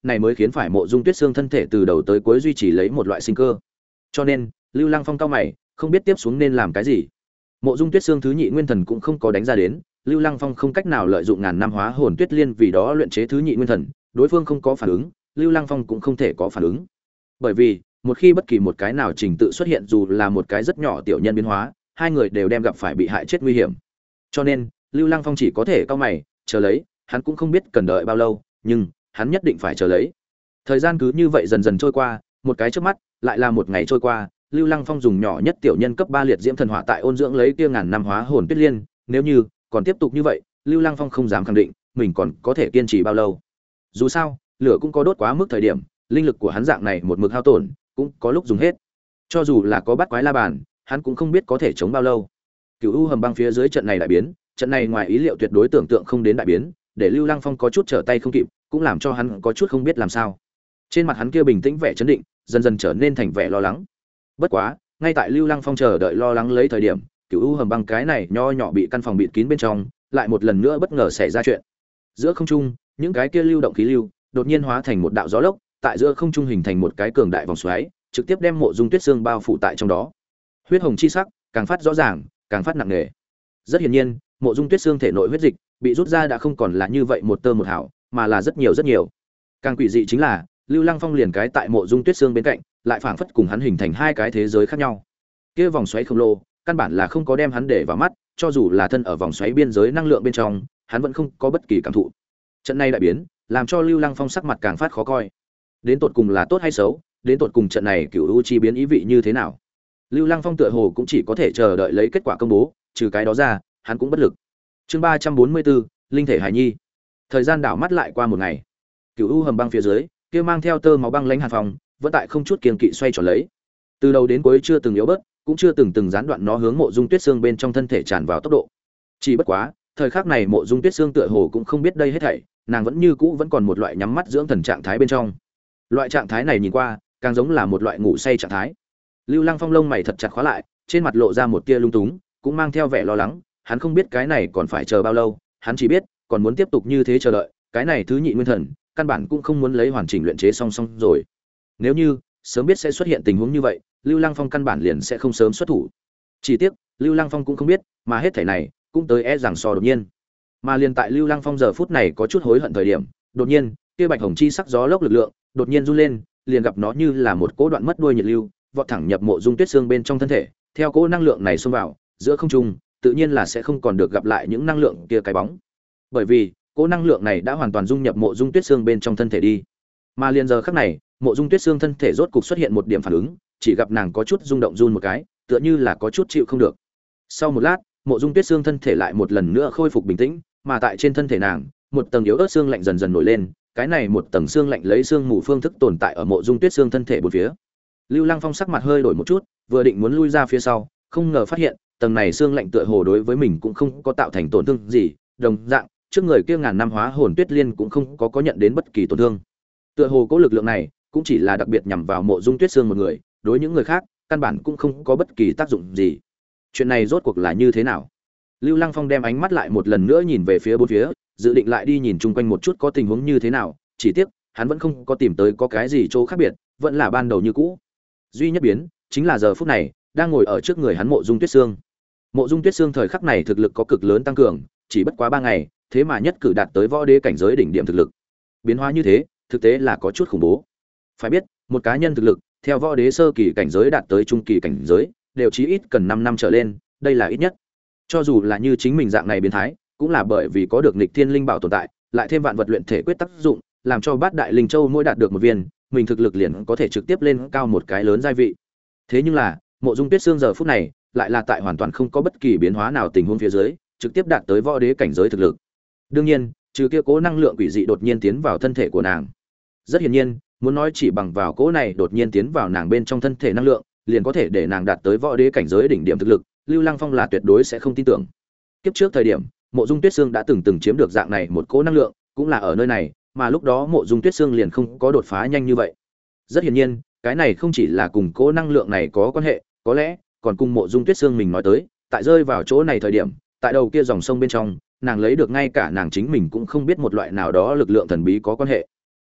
này mới khiến phải Mộ Dung Tuyết Sương thân thể từ đầu tới cuối duy trì lấy một loại sinh cơ. Cho nên, Lưu Lăng Phong cau mày, không biết tiếp xuống nên làm cái gì. Mộ Dung Tuyết Sương thứ nhị nguyên thần cũng không có đánh ra đến, Lưu Lăng Phong không cách nào lợi dụng ngàn năm hóa hồn tuyết liên vì đó luyện chế thứ nhị nguyên thần, đối phương không có phản ứng, Lưu Lăng Phong cũng không thể có phản ứng. Bởi vì, một khi bất kỳ một cái nào trình tự xuất hiện dù là một cái rất nhỏ tiểu nhân biến hóa, hai người đều đem gặp phải bị hại chết nguy hiểm. Cho nên, Lưu Lăng Phong chỉ có thể cau mày, chờ lấy, hắn cũng không biết cần đợi bao lâu, nhưng hắn nhất định phải chờ lấy. Thời gian cứ như vậy dần dần trôi qua, một cái chớp mắt, lại là một ngày trôi qua, Lưu Lăng Phong dùng nhỏ nhất tiểu nhân cấp ba liệt diễm thần hỏa tại ôn dưỡng lấy kia ngàn năm hóa hồn tuyết liên, nếu như còn tiếp tục như vậy, Lưu Lăng Phong không dám khẳng định mình còn có thể kiên trì bao lâu. Dù sao, lửa cũng có đốt quá mức thời điểm, linh lực của hắn dạng này một mực hao tổn, cũng có lúc dùng hết. Cho dù là có bắt quái la bàn, hắn cũng không biết có thể chống bao lâu. Cửu U hầm băng phía dưới trận này đại biến, trận này ngoài ý liệu tuyệt đối tưởng tượng không đến đại biến, để Lưu Lăng Phong có chút trở tay không kịp, cũng làm cho hắn có chút không biết làm sao. Trên mặt hắn kia bình tĩnh vẻ chấn định, dần dần trở nên thành vẻ lo lắng. Bất quá, ngay tại Lưu Lăng Phong chờ đợi lo lắng lấy thời điểm, Cửu U hầm băng cái này nho nhỏ bị căn phòng bịt kín bên trong, lại một lần nữa bất ngờ xảy ra chuyện. Giữa không trung, những cái kia lưu động khí lưu, đột nhiên hóa thành một đạo gió lốc, tại giữa không trung hình thành một cái cường đại vòng xoáy, trực tiếp đem Mộ Dung Tuyết Sương bao phủ tại trong đó. Huyết hồng chi sắc càng phát rõ ràng, càng phát nặng nề. Rất hiển nhiên, Mộ Dung Tuyết Sương thể nội huyết dịch bị rút ra đã không còn là như vậy một tơ một hào, mà là rất nhiều rất nhiều. Càng quỷ dị chính là, Lưu Lăng Phong liền cái tại Mộ Dung Tuyết Sương bên cạnh, lại phảng phất cùng hắn hình thành hai cái thế giới khác nhau. Kia vòng xoáy khổng lồ, căn bản là không có đem hắn để vào mắt, cho dù là thân ở vòng xoáy biên giới năng lượng bên trong, hắn vẫn không có bất kỳ cảm thụ. Trận này đại biến, làm cho Lưu Lăng Phong sắc mặt càng phát khó coi. Đến tột cùng là tốt hay xấu, đến tột cùng trận này Cửu U chi biến ý vị như thế nào? Lưu Lăng Phong tựa hồ cũng chỉ có thể chờ đợi lấy kết quả công bố, trừ cái đó ra, hắn cũng bất lực. Chương ba trăm bốn mươi bốn, linh thể hải nhi. Thời gian đảo mắt lại qua một ngày. Cửu U hầm băng phía dưới, kia mang theo tơ máu băng lãnh hàn phòng, vẫn tại không chút kiêng kỵ xoay tròn lấy. Từ đầu đến cuối chưa từng yếu bớt, cũng chưa từng từng gián đoạn nó hướng Mộ Dung Tuyết Sương bên trong thân thể tràn vào tốc độ. Chỉ bất quá, thời khắc này Mộ Dung Tuyết Sương tựa hồ cũng không biết đây hết thảy, nàng vẫn như cũ vẫn còn một loại nhắm mắt dưỡng thần trạng thái bên trong. Loại trạng thái này nhìn qua, càng giống là một loại ngủ say trạng thái. Lưu Lăng Phong lông mày thật chặt khóa lại, trên mặt lộ ra một tia lung túng, cũng mang theo vẻ lo lắng, hắn không biết cái này còn phải chờ bao lâu, hắn chỉ biết, còn muốn tiếp tục như thế chờ đợi, cái này thứ nhị nguyên thần, căn bản cũng không muốn lấy hoàn chỉnh luyện chế song song rồi. Nếu như sớm biết sẽ xuất hiện tình huống như vậy, Lưu Lăng Phong căn bản liền sẽ không sớm xuất thủ. Chỉ tiếc, Lưu Lăng Phong cũng không biết, mà hết thảy này cũng tới e rằng so đột nhiên. Mà liền tại Lưu Lăng Phong giờ phút này có chút hối hận thời điểm, đột nhiên, kia bạch hồng chi sắc gió lốc lực lượng, đột nhiên run lên, liền gặp nó như là một cỗ đoạn mất đuôi nhiệt lưu, vọt thẳng nhập Mộ Dung Tuyết Sương bên trong thân thể, theo cỗ năng lượng này xông vào, giữa không trung, tự nhiên là sẽ không còn được gặp lại những năng lượng kia cái bóng. Bởi vì, cỗ năng lượng này đã hoàn toàn dung nhập Mộ Dung Tuyết Sương bên trong thân thể đi. Mà liền giờ khắc này, Mộ Dung Tuyết Sương thân thể rốt cục xuất hiện một điểm phản ứng, chỉ gặp nàng có chút rung động run một cái, tựa như là có chút chịu không được. Sau một lát, Mộ Dung Tuyết Sương thân thể lại một lần nữa khôi phục bình tĩnh, mà tại trên thân thể nàng, một tầng yếu ớt xương lạnh dần dần nổi lên, cái này một tầng xương lạnh lấy xương mù phương thức tồn tại ở Mộ Dung Tuyết Sương thân thể bốn phía. Lưu Lăng Phong sắc mặt hơi đổi một chút, vừa định muốn lui ra phía sau, không ngờ phát hiện, tầng này xương lạnh tựa hồ đối với mình cũng không có tạo thành tổn thương gì, đồng dạng, trước người kia ngàn năm hóa hồn tuyết liên cũng không có có nhận đến bất kỳ tổn thương. Tựa hồ có lực lượng này, cũng chỉ là đặc biệt nhằm vào Mộ Dung Tuyết Sương một người, đối những người khác, căn bản cũng không có bất kỳ tác dụng gì. Chuyện này rốt cuộc là như thế nào? Lưu Lăng Phong đem ánh mắt lại một lần nữa nhìn về phía bốn phía, dự định lại đi nhìn chung quanh một chút có tình huống như thế nào, chỉ tiếc, hắn vẫn không có tìm tới có cái gì chỗ khác biệt, vẫn là ban đầu như cũ. Duy nhất biến, chính là giờ phút này, đang ngồi ở trước người hắn Mộ Dung Tuyết Sương. Mộ Dung Tuyết Sương thời khắc này thực lực có cực lớn tăng cường, chỉ bất quá ba ngày, thế mà nhất cử đạt tới võ đế cảnh giới đỉnh điểm thực lực. Biến hóa như thế, thực tế là có chút khủng bố. Phải biết, một cá nhân thực lực, theo võ đế sơ kỳ cảnh giới đạt tới trung kỳ cảnh giới, đều chí ít cần năm năm trở lên, đây là ít nhất. Cho dù là như chính mình dạng này biến thái, cũng là bởi vì có được nghịch thiên linh bảo tồn tại, lại thêm vạn vật luyện thể quyết tác dụng, làm cho bát đại linh châu mỗi đạt được một viên, mình thực lực liền có thể trực tiếp lên cao một cái lớn giai vị. Thế nhưng là, Mộ Dung Tuyết Sương giờ phút này, lại là tại hoàn toàn không có bất kỳ biến hóa nào tình huống phía dưới, trực tiếp đạt tới võ đế cảnh giới thực lực. Đương nhiên, trừ kia cố năng lượng quỷ dị đột nhiên tiến vào thân thể của nàng. Rất hiển nhiên, muốn nói chỉ bằng vào cố này đột nhiên tiến vào nàng bên trong thân thể năng lượng, liền có thể để nàng đạt tới võ đế cảnh giới đỉnh điểm thực lực, Lưu Lăng Phong là tuyệt đối sẽ không tin tưởng. Kiếp trước thời điểm, Mộ Dung Tuyết Sương đã từng từng chiếm được dạng này một cỗ năng lượng, cũng là ở nơi này, mà lúc đó Mộ Dung Tuyết Sương liền không có đột phá nhanh như vậy. Rất hiển nhiên, cái này không chỉ là cùng cỗ năng lượng này có quan hệ, có lẽ còn cùng Mộ Dung Tuyết Sương mình nói tới, tại rơi vào chỗ này thời điểm, tại đầu kia dòng sông bên trong, nàng lấy được ngay cả nàng chính mình cũng không biết một loại nào đó lực lượng thần bí có quan hệ.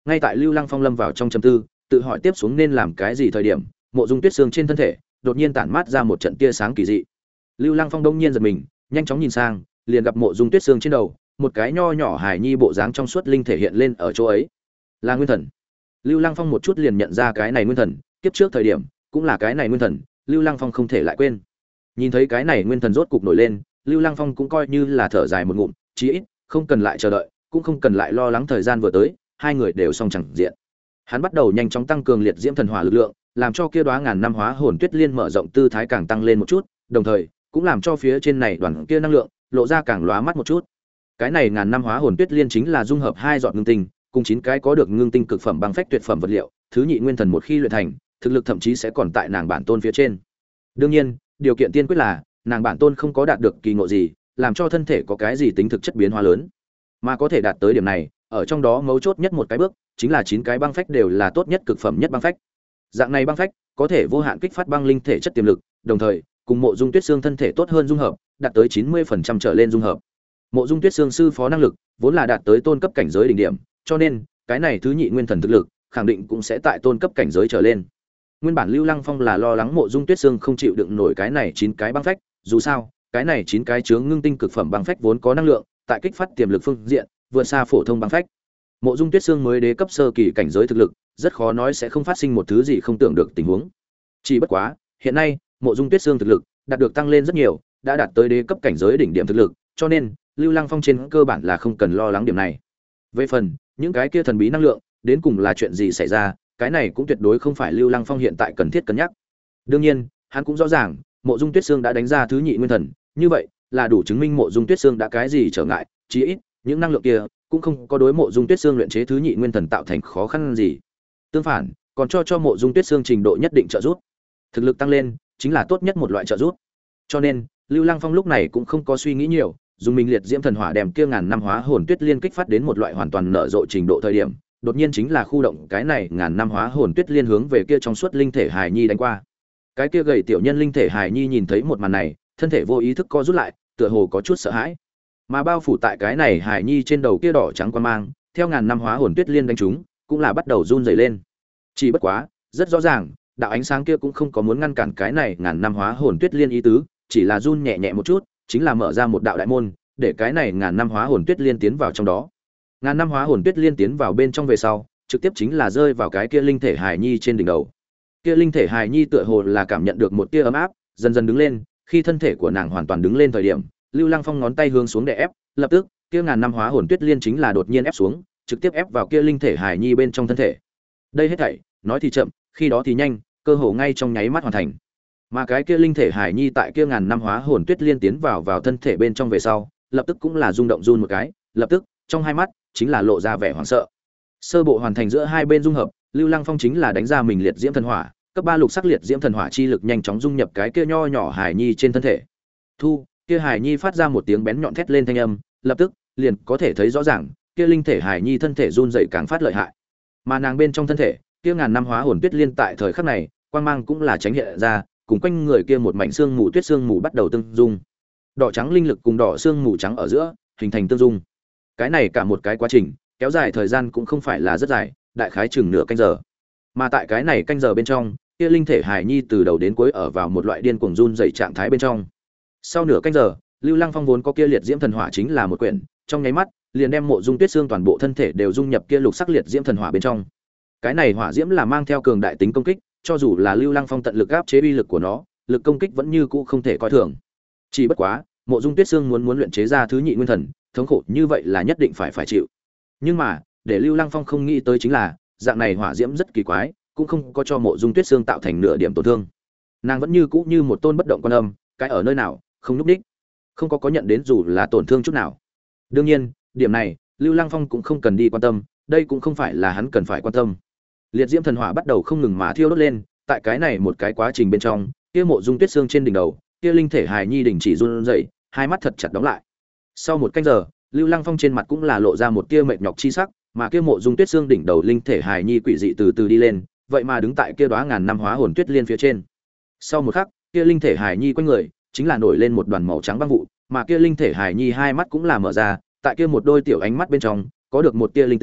Ngay tại Lưu Lăng Phong lâm vào trong trầm tư, tự hỏi tiếp xuống nên làm cái gì thời điểm, Mộ Dung Tuyết Sương trên thân thể đột nhiên tản mát ra một trận tia sáng kỳ dị. Lưu Lăng Phong đông nhiên giật mình, nhanh chóng nhìn sang, liền gặp Mộ Dung Tuyết Sương trên đầu, một cái nho nhỏ hài nhi bộ dáng trong suốt linh thể hiện lên ở chỗ ấy. Là nguyên thần. Lưu Lăng Phong một chút liền nhận ra cái này nguyên thần, kiếp trước thời điểm cũng là cái này nguyên thần, Lưu Lăng Phong không thể lại quên. Nhìn thấy cái này nguyên thần rốt cục nổi lên, Lưu Lăng Phong cũng coi như là thở dài một ngụm, chí ít không cần lại chờ đợi, cũng không cần lại lo lắng thời gian vừa tới, hai người đều xong chẳng diện. Hắn bắt đầu nhanh chóng tăng cường liệt diễm thần hỏa lực lượng, làm cho kia đóa ngàn năm hóa hồn tuyết liên mở rộng tư thái càng tăng lên một chút, đồng thời cũng làm cho phía trên này đoàn kia năng lượng lộ ra càng lóa mắt một chút. Cái này ngàn năm hóa hồn tuyết liên chính là dung hợp hai giọt ngưng tinh, cùng chín cái có được ngưng tinh cực phẩm băng phách tuyệt phẩm vật liệu, thứ nhị nguyên thần một khi luyện thành, thực lực thậm chí sẽ còn tại nàng bản tôn phía trên. Đương nhiên, điều kiện tiên quyết là nàng bản tôn không có đạt được kỳ ngộ gì, làm cho thân thể có cái gì tính thực chất biến hóa lớn. Mà có thể đạt tới điểm này, ở trong đó mấu chốt nhất một cái bước, chính là chín cái băng phách đều là tốt nhất cực phẩm nhất băng phách. Dạng này băng phách có thể vô hạn kích phát băng linh thể chất tiềm lực, đồng thời cùng Mộ Dung Tuyết Sương thân thể tốt hơn dung hợp, đạt tới chín mươi phần trăm trở lên dung hợp. Mộ Dung Tuyết Sương sư phó năng lực vốn là đạt tới tôn cấp cảnh giới đỉnh điểm, cho nên cái này thứ nhị nguyên thần thực lực khẳng định cũng sẽ tại tôn cấp cảnh giới trở lên. Nguyên bản Lưu Lăng Phong là lo lắng Mộ Dung Tuyết Sương không chịu đựng nổi cái này chín cái băng phách, dù sao, cái này chín cái chướng ngưng tinh cực phẩm băng phách vốn có năng lượng, tại kích phát tiềm lực phương diện, vượt xa phổ thông băng phách. Mộ Dung Tuyết Sương mới đế cấp sơ kỳ cảnh giới thực lực, rất khó nói sẽ không phát sinh một thứ gì không tưởng được tình huống. Chỉ bất quá, hiện nay, Mộ Dung Tuyết Sương thực lực đạt được tăng lên rất nhiều, đã đạt tới đế cấp cảnh giới đỉnh điểm thực lực, cho nên Lưu Lăng Phong trên cơ bản là không cần lo lắng điểm này. Về phần những cái kia thần bí năng lượng, đến cùng là chuyện gì xảy ra, cái này cũng tuyệt đối không phải Lưu Lăng Phong hiện tại cần thiết cân nhắc. Đương nhiên, hắn cũng rõ ràng, Mộ Dung Tuyết Sương đã đánh ra thứ nhị nguyên thần, như vậy là đủ chứng minh Mộ Dung Tuyết Sương đã cái gì trở ngại, chí ít những năng lượng kia cũng không có đối Mộ Dung Tuyết Sương luyện chế thứ nhị nguyên thần tạo thành khó khăn gì. Tương phản, còn cho cho Mộ Dung Tuyết Sương trình độ nhất định trợ giúp. Thực lực tăng lên chính là tốt nhất một loại trợ giúp. Cho nên, Lưu Lăng Phong lúc này cũng không có suy nghĩ nhiều, dùng mình liệt diễm thần hỏa đem kia ngàn năm hóa hồn tuyết liên kích phát đến một loại hoàn toàn nở rộ trình độ thời điểm, đột nhiên chính là khu động cái này ngàn năm hóa hồn tuyết liên hướng về kia trong suốt linh thể hài nhi đánh qua. Cái kia gầy tiểu nhân linh thể hài nhi nhìn thấy một màn này, thân thể vô ý thức co rút lại, tựa hồ có chút sợ hãi. Mà bao phủ tại cái này hài nhi trên đầu kia đỏ trắng quan mang, theo ngàn năm hóa hồn tuyết liên đánh trúng, cũng là bắt đầu run rẩy lên. Chỉ bất quá, rất rõ ràng, đạo ánh sáng kia cũng không có muốn ngăn cản cái này ngàn năm hóa hồn tuyết liên ý tứ, chỉ là run nhẹ nhẹ một chút, chính là mở ra một đạo đại môn, để cái này ngàn năm hóa hồn tuyết liên tiến vào trong đó. Ngàn năm hóa hồn tuyết liên tiến vào bên trong về sau, trực tiếp chính là rơi vào cái kia linh thể hài nhi trên đỉnh đầu. Kia linh thể hài nhi tựa hồ là cảm nhận được một tia ấm áp, dần dần đứng lên, khi thân thể của nàng hoàn toàn đứng lên thời điểm, Lưu Lăng Phong ngón tay hướng xuống để ép, lập tức, kia ngàn năm hóa hồn tuyết liên chính là đột nhiên ép xuống, trực tiếp ép vào kia linh thể hài nhi bên trong thân thể. Đây hết thảy, nói thì chậm, khi đó thì nhanh, cơ hồ ngay trong nháy mắt hoàn thành. Mà cái kia linh thể hài nhi tại kia ngàn năm hóa hồn tuyết liên tiến vào vào thân thể bên trong về sau, lập tức cũng là rung động run một cái, lập tức, trong hai mắt chính là lộ ra vẻ hoảng sợ. Sơ bộ hoàn thành giữa hai bên dung hợp, Lưu Lăng Phong chính là đánh ra mình liệt diễm thần hỏa, cấp ba lục sắc liệt diễm thần hỏa chi lực nhanh chóng dung nhập cái kia nho nhỏ hài nhi trên thân thể. Thu, kia hài nhi phát ra một tiếng bén nhọn thét lên thanh âm, lập tức, liền có thể thấy rõ ràng, kia linh thể hài nhi thân thể run rẩy càng phát lợi hại. Mà nàng bên trong thân thể, kia ngàn năm hóa hồn tuyết liên tại thời khắc này, quang mang cũng là tránh hiện ra, cùng quanh người kia một mảnh xương mù tuyết xương mù bắt đầu tương dung. Đỏ trắng linh lực cùng đỏ xương mù trắng ở giữa, hình thành tương dung. Cái này cả một cái quá trình, kéo dài thời gian cũng không phải là rất dài, đại khái chừng nửa canh giờ. Mà tại cái này canh giờ bên trong, kia linh thể hài nhi từ đầu đến cuối ở vào một loại điên cuồng run rẩy trạng thái bên trong. Sau nửa canh giờ, Lưu Lăng Phong vốn có kia liệt diễm thần hỏa chính là một quyển, trong nháy mắt, liền đem Mộ Dung Tuyết Sương toàn bộ thân thể đều dung nhập kia lục sắc liệt diễm thần hỏa bên trong. Cái này hỏa diễm là mang theo cường đại tính công kích, cho dù là Lưu Lăng Phong tận lực áp chế uy lực của nó, lực công kích vẫn như cũ không thể coi thường. Chỉ bất quá, Mộ Dung Tuyết Sương muốn muốn luyện chế ra thứ nhị nguyên thần, thống khổ như vậy là nhất định phải phải chịu. Nhưng mà, để Lưu Lăng Phong không nghĩ tới chính là, dạng này hỏa diễm rất kỳ quái, cũng không có cho Mộ Dung Tuyết Sương tạo thành nửa điểm tổn thương. Nàng vẫn như cũ như một tôn bất động quan âm, cái ở nơi nào, không nhúc nhích, không có có nhận đến dù là tổn thương chút nào. Đương nhiên, điểm này, Lưu Lăng Phong cũng không cần đi quan tâm, đây cũng không phải là hắn cần phải quan tâm. Liệt diễm thần hỏa bắt đầu không ngừng mà thiêu đốt lên, tại cái này một cái quá trình bên trong, kia Mộ Dung Tuyết Sương trên đỉnh đầu, kia linh thể hài nhi đình chỉ run rẩy, hai mắt thật chặt đóng lại. Sau một canh giờ, Lưu Lăng Phong trên mặt cũng là lộ ra một tia mệt nhọc chi sắc, mà kia Mộ Dung Tuyết Sương đỉnh đầu linh thể hài nhi quỷ dị từ từ đi lên, vậy mà đứng tại kia đóa ngàn năm hóa hồn tuyết liên phía trên. Sau một khắc, kia linh thể hài nhi quanh người chính là nổi lên một đoàn màu trắng băng vụ, mà kia linh thể hài nhi hai mắt cũng là mở ra, tại kia một đôi tiểu ánh mắt bên trong, có được một tia linh tính,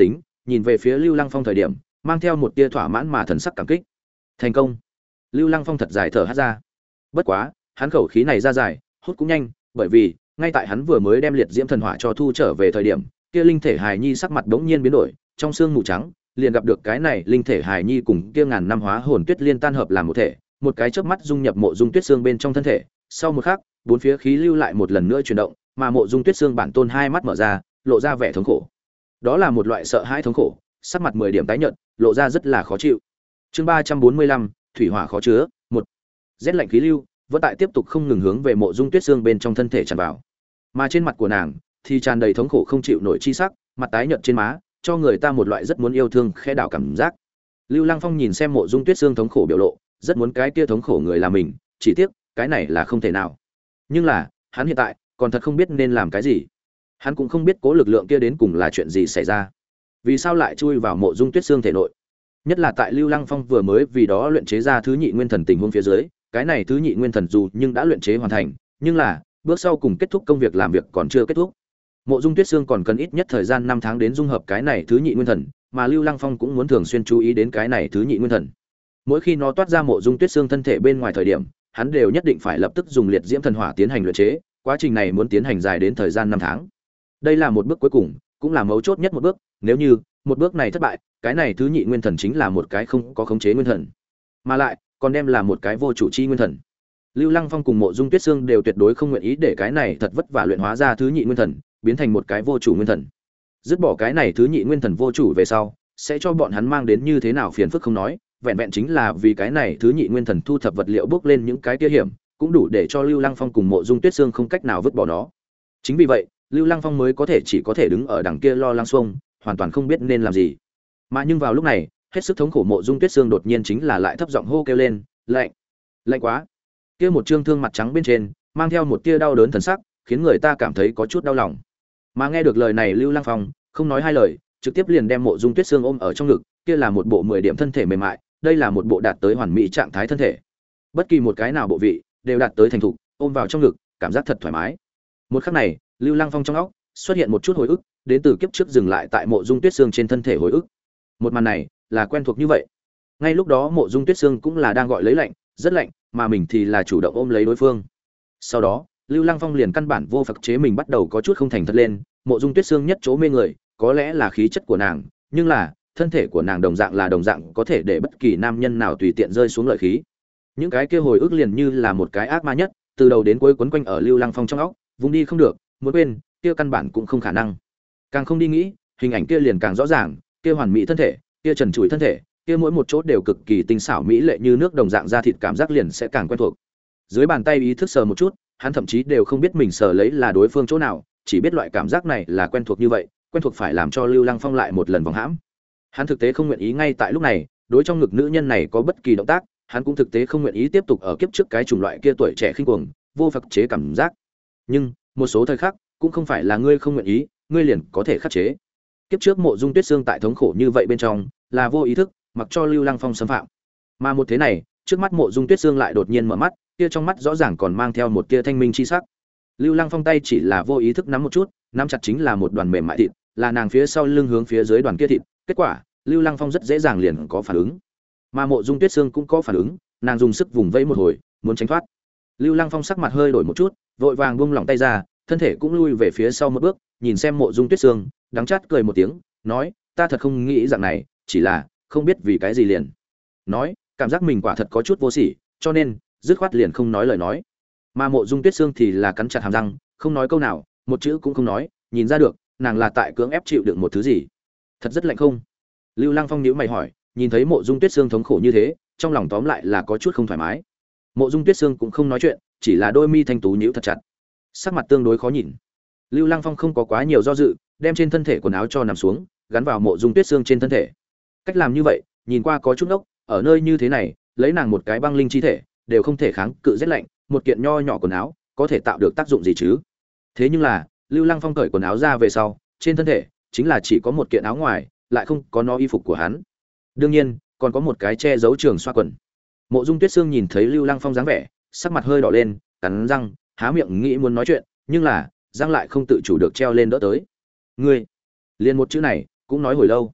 nhìn về phía Lưu Lăng Phong thời điểm, mang theo một tia thỏa mãn mà thần sắc cảm kích. Thành công. Lưu Lăng Phong thật dài thở hắt ra. Bất quá, hắn khẩu khí này ra dài, hút cũng nhanh, bởi vì ngay tại hắn vừa mới đem liệt diễm thần hỏa cho thu trở về thời điểm, kia linh thể hài nhi sắc mặt bỗng nhiên biến đổi, trong xương mù trắng, liền gặp được cái này linh thể hài nhi cùng kia ngàn năm hóa hồn tuyết liên tan hợp làm một thể, một cái chớp mắt dung nhập mộ dung tuyết xương bên trong thân thể. Sau một khắc, bốn phía khí lưu lại một lần nữa chuyển động, mà mộ dung tuyết xương bản tôn hai mắt mở ra, lộ ra vẻ thống khổ. Đó là một loại sợ hãi thống khổ, sắc mặt mười điểm tái nhợt, lộ ra rất là khó chịu. Chương ba trăm bốn mươi lăm, thủy hỏa khó chứa, một. Rét lạnh khí lưu vẫn tại tiếp tục không ngừng hướng về mộ dung tuyết xương bên trong thân thể tràn vào. Mà trên mặt của nàng thì tràn đầy thống khổ không chịu nổi chi sắc, mặt tái nhợt trên má, cho người ta một loại rất muốn yêu thương khẽ đảo cảm giác. Lưu Lăng Phong nhìn xem mộ dung tuyết xương thống khổ biểu lộ, rất muốn cái kia thống khổ người là mình, chỉ tiếc, cái này là không thể nào. Nhưng là, hắn hiện tại còn thật không biết nên làm cái gì. Hắn cũng không biết cố lực lượng kia đến cùng là chuyện gì xảy ra. Vì sao lại chui vào mộ dung tuyết xương thể nội? Nhất là tại Lưu Lăng Phong vừa mới vì đó luyện chế ra thứ nhị nguyên thần tình huống phía dưới, cái này thứ nhị nguyên thần dù nhưng đã luyện chế hoàn thành, nhưng là, bước sau cùng kết thúc công việc làm việc còn chưa kết thúc. Mộ dung tuyết xương còn cần ít nhất thời gian năm tháng đến dung hợp cái này thứ nhị nguyên thần, mà Lưu Lăng Phong cũng muốn thường xuyên chú ý đến cái này thứ nhị nguyên thần. Mỗi khi nó toát ra mộ dung tuyết xương thân thể bên ngoài thời điểm, hắn đều nhất định phải lập tức dùng liệt diễm thần hỏa tiến hành luyện chế, quá trình này muốn tiến hành dài đến thời gian năm tháng. Đây là một bước cuối cùng, cũng là mấu chốt nhất một bước, nếu như một bước này thất bại, cái này thứ nhị nguyên thần chính là một cái không có khống chế nguyên thần, mà lại còn đem là một cái vô chủ chi nguyên thần. Lưu Lăng Phong cùng Mộ Dung Tuyết Sương đều tuyệt đối không nguyện ý để cái này thật vất vả luyện hóa ra thứ nhị nguyên thần biến thành một cái vô chủ nguyên thần. Dứt bỏ cái này thứ nhị nguyên thần vô chủ về sau, sẽ cho bọn hắn mang đến như thế nào phiền phức không nói, vẹn vẹn chính là vì cái này thứ nhị nguyên thần thu thập vật liệu bước lên những cái kia hiểm, cũng đủ để cho Lưu Lăng Phong cùng Mộ Dung Tuyết Sương không cách nào vứt bỏ nó. Chính vì vậy, Lưu Lăng Phong mới có thể chỉ có thể đứng ở đằng kia lo lăng xuông, hoàn toàn không biết nên làm gì. Mà nhưng vào lúc này, hết sức thống khổ Mộ Dung Tuyết Sương đột nhiên chính là lại thấp giọng hô kêu lên, "Lạnh, lạnh quá!" Kia một trương thương mặt trắng bên trên, mang theo một tia đau đớn thần sắc, khiến người ta cảm thấy có chút đau lòng. Mà nghe được lời này Lưu Lăng Phong, không nói hai lời, trực tiếp liền đem Mộ Dung Tuyết Sương ôm ở trong ngực, kia là một bộ mười điểm thân thể mềm mại, đây là một bộ đạt tới hoàn mỹ trạng thái thân thể. Bất kỳ một cái nào bộ vị đều đạt tới thành thục, ôm vào trong ngực, cảm giác thật thoải mái. Một khắc này, Lưu Lăng Phong trong óc xuất hiện một chút hồi ức, đến từ kiếp trước dừng lại tại Mộ Dung Tuyết Sương trên thân thể hồi ức. Một màn này là quen thuộc như vậy. Ngay lúc đó Mộ Dung Tuyết Sương cũng là đang gọi lấy lạnh, rất lạnh, mà mình thì là chủ động ôm lấy đối phương. Sau đó, Lưu Lăng Phong liền căn bản vô phật chế mình bắt đầu có chút không thành thật lên, Mộ Dung Tuyết Sương nhất chỗ mê người, có lẽ là khí chất của nàng, nhưng là, thân thể của nàng đồng dạng là đồng dạng có thể để bất kỳ nam nhân nào tùy tiện rơi xuống lợi khí. Những cái kia hồi ức liền như là một cái ác ma nhất, từ đầu đến cuối quấn quanh ở Lưu Lăng Phong trong óc, vùng đi không được, muốn quên, kia căn bản cũng không khả năng. Càng không đi nghĩ, hình ảnh kia liền càng rõ ràng, kia hoàn mỹ thân thể, kia trần trụi thân thể, kia mỗi một chỗ đều cực kỳ tinh xảo mỹ lệ như nước đồng dạng da thịt, cảm giác liền sẽ càng quen thuộc. Dưới bàn tay ý thức sờ một chút, hắn thậm chí đều không biết mình sờ lấy là đối phương chỗ nào, chỉ biết loại cảm giác này là quen thuộc như vậy, quen thuộc phải làm cho Lưu Lăng Phong lại một lần vòng hãm. Hắn thực tế không nguyện ý ngay tại lúc này, đối trong ngực nữ nhân này có bất kỳ động tác, hắn cũng thực tế không nguyện ý tiếp tục ở kiếp trước cái chủng loại kia tuổi trẻ khinh cuồng, vô phật chế cảm giác. Nhưng, một số thời khắc, cũng không phải là ngươi không nguyện ý, ngươi liền có thể khắc chế. Kiếp trước Mộ Dung Tuyết Sương tại thống khổ như vậy bên trong, là vô ý thức, mặc cho Lưu Lăng Phong xâm phạm. Mà một thế này, trước mắt Mộ Dung Tuyết Sương lại đột nhiên mở mắt, kia trong mắt rõ ràng còn mang theo một tia thanh minh chi sắc. Lưu Lăng Phong tay chỉ là vô ý thức nắm một chút, nắm chặt chính là một đoàn mềm mại thịt, là nàng phía sau lưng hướng phía dưới đoàn kia thịt, kết quả, Lưu Lăng Phong rất dễ dàng liền có phản ứng. Mà Mộ Dung Tuyết Sương cũng có phản ứng, nàng dùng sức vùng vẫy một hồi, muốn tránh thoát. Lưu Lăng Phong sắc mặt hơi đổi một chút, vội vàng buông lỏng tay ra, thân thể cũng lui về phía sau một bước, nhìn xem Mộ Dung Tuyết Sương, đắng chát cười một tiếng, nói, ta thật không nghĩ dạng này, chỉ là không biết vì cái gì liền. Nói, cảm giác mình quả thật có chút vô sỉ, cho nên dứt khoát liền không nói lời nói. Mà Mộ Dung Tuyết Sương thì là cắn chặt hàm răng, không nói câu nào, một chữ cũng không nói, nhìn ra được, nàng là tại cưỡng ép chịu đựng một thứ gì. Thật rất lạnh không? Lưu Lăng Phong nhíu mày hỏi, nhìn thấy Mộ Dung Tuyết Sương thống khổ như thế, trong lòng tóm lại là có chút không thoải mái. Mộ Dung Tuyết Sương cũng không nói chuyện, chỉ là đôi mi thanh tú nhíu thật chặt, sắc mặt tương đối khó nhìn. Lưu Lăng Phong không có quá nhiều do dự, đem trên thân thể quần áo cho nằm xuống, gắn vào Mộ Dung Tuyết Sương trên thân thể. Cách làm như vậy, nhìn qua có chút ngốc, ở nơi như thế này, lấy nàng một cái băng linh chi thể, đều không thể kháng cự rét lạnh, một kiện nho nhỏ quần áo, có thể tạo được tác dụng gì chứ? Thế nhưng là, Lưu Lăng Phong cởi quần áo ra về sau, trên thân thể chính là chỉ có một kiện áo ngoài, lại không có nó y phục của hắn. Đương nhiên, còn có một cái che giấu trường xoa quần. Mộ Dung Tuyết Sương nhìn thấy Lưu Lăng Phong dáng vẻ, sắc mặt hơi đỏ lên, cắn răng, há miệng nghĩ muốn nói chuyện, nhưng là, răng lại không tự chủ được treo lên đỡ tới. Ngươi, liền một chữ này, cũng nói hồi lâu.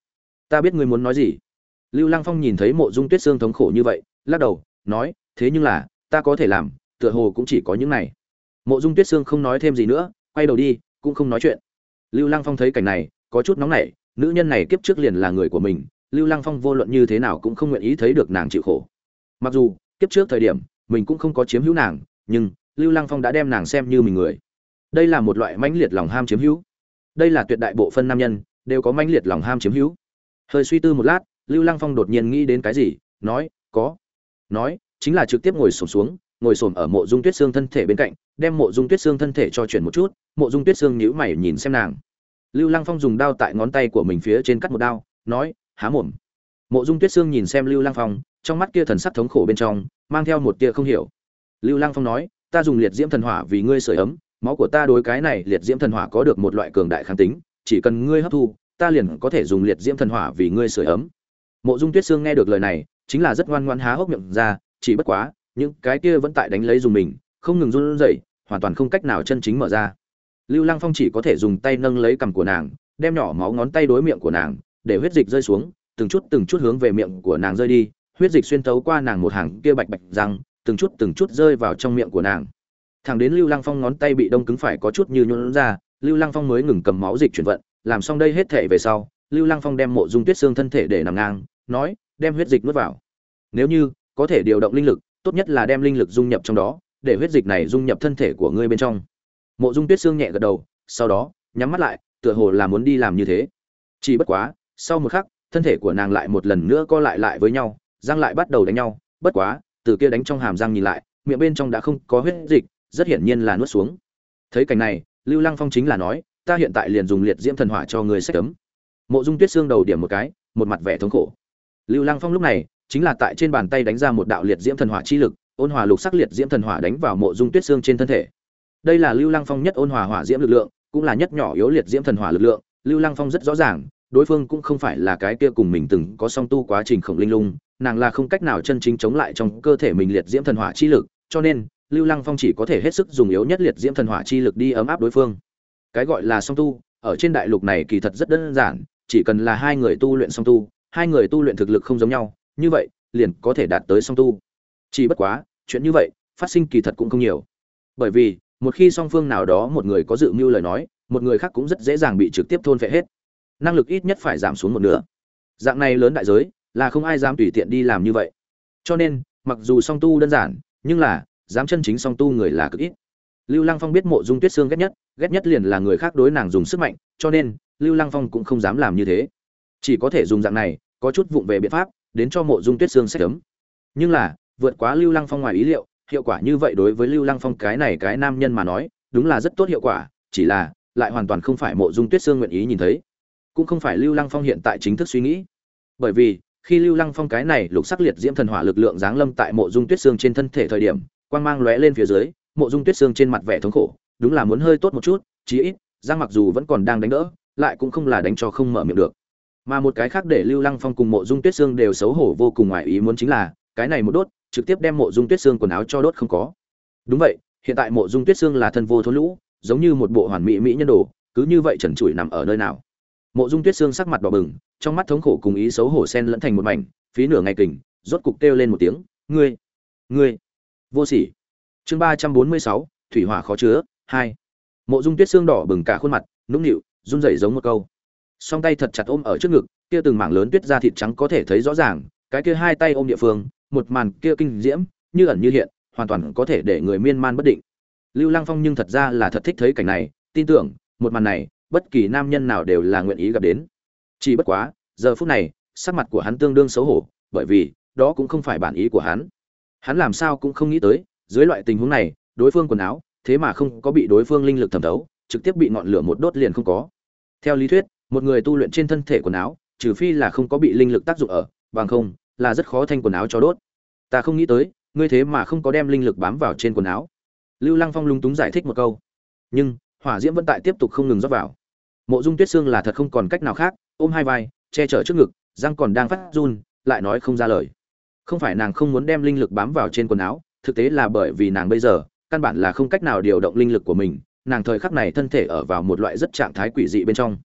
Ta biết ngươi muốn nói gì. Lưu Lăng Phong nhìn thấy Mộ Dung Tuyết Sương thống khổ như vậy, lắc đầu, nói, thế nhưng là, ta có thể làm, tựa hồ cũng chỉ có những này. Mộ Dung Tuyết Sương không nói thêm gì nữa, quay đầu đi, cũng không nói chuyện. Lưu Lăng Phong thấy cảnh này, có chút nóng nảy, nữ nhân này kiếp trước liền là người của mình, Lưu Lăng Phong vô luận như thế nào cũng không nguyện ý thấy được nàng chịu khổ. Mặc dù, kiếp trước thời điểm, mình cũng không có chiếm hữu nàng, nhưng Lưu Lăng Phong đã đem nàng xem như mình người. Đây là một loại mãnh liệt lòng ham chiếm hữu. Đây là tuyệt đại bộ phân nam nhân đều có mãnh liệt lòng ham chiếm hữu. Hơi suy tư một lát, Lưu Lăng Phong đột nhiên nghĩ đến cái gì, nói, có. Nói, chính là trực tiếp ngồi xổm xuống, ngồi xổm ở Mộ Dung Tuyết Sương thân thể bên cạnh, đem Mộ Dung Tuyết Sương thân thể cho chuyển một chút, Mộ Dung Tuyết Sương nhíu mày nhìn xem nàng. Lưu Lăng Phong dùng đao tại ngón tay của mình phía trên cắt một đao, nói, há mồm. Mộ Dung Tuyết Sương nhìn xem Lưu Lăng Phong, trong mắt kia thần sắc thống khổ bên trong, mang theo một tia không hiểu. Lưu Lăng Phong nói, ta dùng liệt diễm thần hỏa vì ngươi sưởi ấm, máu của ta đối cái này liệt diễm thần hỏa có được một loại cường đại kháng tính, chỉ cần ngươi hấp thu, ta liền có thể dùng liệt diễm thần hỏa vì ngươi sưởi ấm. Mộ Dung Tuyết Sương nghe được lời này, chính là rất ngoan ngoãn há hốc miệng ra, chỉ bất quá, những cái kia vẫn tại đánh lấy dùng mình, không ngừng run rẩy, hoàn toàn không cách nào chân chính mở ra. Lưu Lăng Phong chỉ có thể dùng tay nâng lấy cằm của nàng, đem nhỏ máu ngón tay đối miệng của nàng, để huyết dịch rơi xuống, từng chút từng chút hướng về miệng của nàng rơi đi, huyết dịch xuyên thấu qua nàng một hàng kia bạch bạch răng, từng chút từng chút rơi vào trong miệng của nàng. Thẳng đến Lưu Lăng Phong ngón tay bị đông cứng phải có chút như nhũn ra, Lưu Lăng Phong mới ngừng cầm máu dịch chuyển vận, làm xong đây hết thể về sau, Lưu Lăng Phong đem Mộ Dung Tuyết Sương thân thể để nằm ngang, nói, đem huyết dịch nuốt vào. Nếu như có thể điều động linh lực, tốt nhất là đem linh lực dung nhập trong đó, để huyết dịch này dung nhập thân thể của ngươi bên trong. Mộ Dung Tuyết Sương nhẹ gật đầu, sau đó nhắm mắt lại, tựa hồ là muốn đi làm như thế. Chỉ bất quá, sau một khắc, thân thể của nàng lại một lần nữa co lại lại với nhau, răng lại bắt đầu đánh nhau, bất quá, từ kia đánh trong hàm răng nhìn lại, miệng bên trong đã không có huyết dịch, rất hiển nhiên là nuốt xuống. Thấy cảnh này, Lưu Lăng Phong chính là nói, ta hiện tại liền dùng liệt diễm thần hỏa cho ngươi xách cấm. Mộ Dung Tuyết Sương đầu điểm một cái, một mặt vẻ thống khổ. Lưu Lăng Phong lúc này chính là tại trên bàn tay đánh ra một đạo liệt diễm thần hỏa chi lực, ôn hòa lục sắc liệt diễm thần hỏa đánh vào Mộ Dung Tuyết Sương trên thân thể. Đây là Lưu Lăng Phong nhất ôn hòa hỏa diễm lực lượng, cũng là nhất nhỏ yếu liệt diễm thần hỏa lực lượng. Lưu Lăng Phong rất rõ ràng, đối phương cũng không phải là cái kia cùng mình từng có song tu quá trình khổng linh lung, nàng là không cách nào chân chính chống lại trong cơ thể mình liệt diễm thần hỏa chi lực, cho nên Lưu Lăng Phong chỉ có thể hết sức dùng yếu nhất liệt diễm thần hỏa chi lực đi ấm áp đối phương. Cái gọi là song tu, ở trên đại lục này kỳ thật rất đơn giản, chỉ cần là hai người tu luyện song tu, hai người tu luyện thực lực không giống nhau, như vậy liền có thể đạt tới song tu. Chỉ bất quá, chuyện như vậy phát sinh kỳ thật cũng không nhiều. Bởi vì, một khi song phương nào đó một người có dự mưu lời nói, một người khác cũng rất dễ dàng bị trực tiếp thôn phệ hết. Năng lực ít nhất phải giảm xuống một nửa. Dạng này lớn đại giới, là không ai dám tùy tiện đi làm như vậy. Cho nên, mặc dù song tu đơn giản, nhưng là dám chân chính song tu người là cực ít. Lưu Lăng Phong biết Mộ Dung Tuyết Sương ghét nhất, ghét nhất liền là người khác đối nàng dùng sức mạnh, cho nên Lưu Lăng Phong cũng không dám làm như thế. Chỉ có thể dùng dạng này, có chút vụng về biện pháp, đến cho Mộ Dung Tuyết Sương xét cấm. Nhưng là, vượt quá Lưu Lăng Phong ngoài ý liệu, hiệu quả như vậy đối với Lưu Lăng Phong cái này cái nam nhân mà nói, đúng là rất tốt hiệu quả, chỉ là lại hoàn toàn không phải Mộ Dung Tuyết Sương nguyện ý nhìn thấy, cũng không phải Lưu Lăng Phong hiện tại chính thức suy nghĩ. Bởi vì, khi Lưu Lăng Phong cái này lục sắc liệt diễm thần hỏa lực lượng giáng lâm tại Mộ Dung Tuyết Sương trên thân thể thời điểm, quang mang lóe lên phía dưới, Mộ Dung Tuyết Sương trên mặt vẻ thống khổ, đúng là muốn hơi tốt một chút, chí ít, Giang mặc dù vẫn còn đang đánh đỡ, lại cũng không là đánh cho không mở miệng được. Mà một cái khác để Lưu Lăng Phong cùng Mộ Dung Tuyết Sương đều xấu hổ vô cùng ngoài ý muốn chính là, cái này một đốt, trực tiếp đem Mộ Dung Tuyết Sương quần áo cho đốt không có. Đúng vậy, hiện tại Mộ Dung Tuyết Sương là thân vô thốn lũ, giống như một bộ hoàn mỹ mỹ nhân đồ, cứ như vậy trần trụi nằm ở nơi nào. Mộ Dung Tuyết Sương sắc mặt đỏ bừng, trong mắt thống khổ cùng ý xấu hổ xen lẫn thành một mảnh, phí nửa ngày kình, rốt cục kêu lên một tiếng, "Ngươi, ngươi, vô sỉ." Chương ba trăm bốn mươi sáu, thủy hỏa khó chứa, hai. Mộ Dung Tuyết Sương đỏ bừng cả khuôn mặt, nũng nịu, run rẩy giống một câu. Song tay thật chặt ôm ở trước ngực, kia từng mảng lớn tuyết da thịt trắng có thể thấy rõ ràng, cái kia hai tay ôm địa phương, một màn kia kinh diễm, như ẩn như hiện, hoàn toàn có thể để người miên man bất định. Lưu Lăng Phong nhưng thật ra là thật thích thấy cảnh này, tin tưởng, một màn này, bất kỳ nam nhân nào đều là nguyện ý gặp đến. Chỉ bất quá, giờ phút này, sắc mặt của hắn tương đương xấu hổ, bởi vì, đó cũng không phải bản ý của hắn. Hắn làm sao cũng không nghĩ tới, dưới loại tình huống này, đối phương quần áo, thế mà không có bị đối phương linh lực thẩm thấu, trực tiếp bị ngọn lửa một đốt liền không có. Theo lý thuyết, một người tu luyện trên thân thể quần áo, trừ phi là không có bị linh lực tác dụng ở, bằng không, là rất khó thanh quần áo cho đốt. Ta không nghĩ tới, ngươi thế mà không có đem linh lực bám vào trên quần áo. Lưu Lăng Phong lúng túng giải thích một câu. Nhưng, hỏa diễm vẫn tại tiếp tục không ngừng rót vào. Mộ Dung Tuyết Sương là thật không còn cách nào khác, ôm hai vai, che chở trước ngực, răng còn đang phát run, lại nói không ra lời. Không phải nàng không muốn đem linh lực bám vào trên quần áo, thực tế là bởi vì nàng bây giờ, căn bản là không cách nào điều động linh lực của mình, nàng thời khắc này thân thể ở vào một loại rất trạng thái quỷ dị bên trong.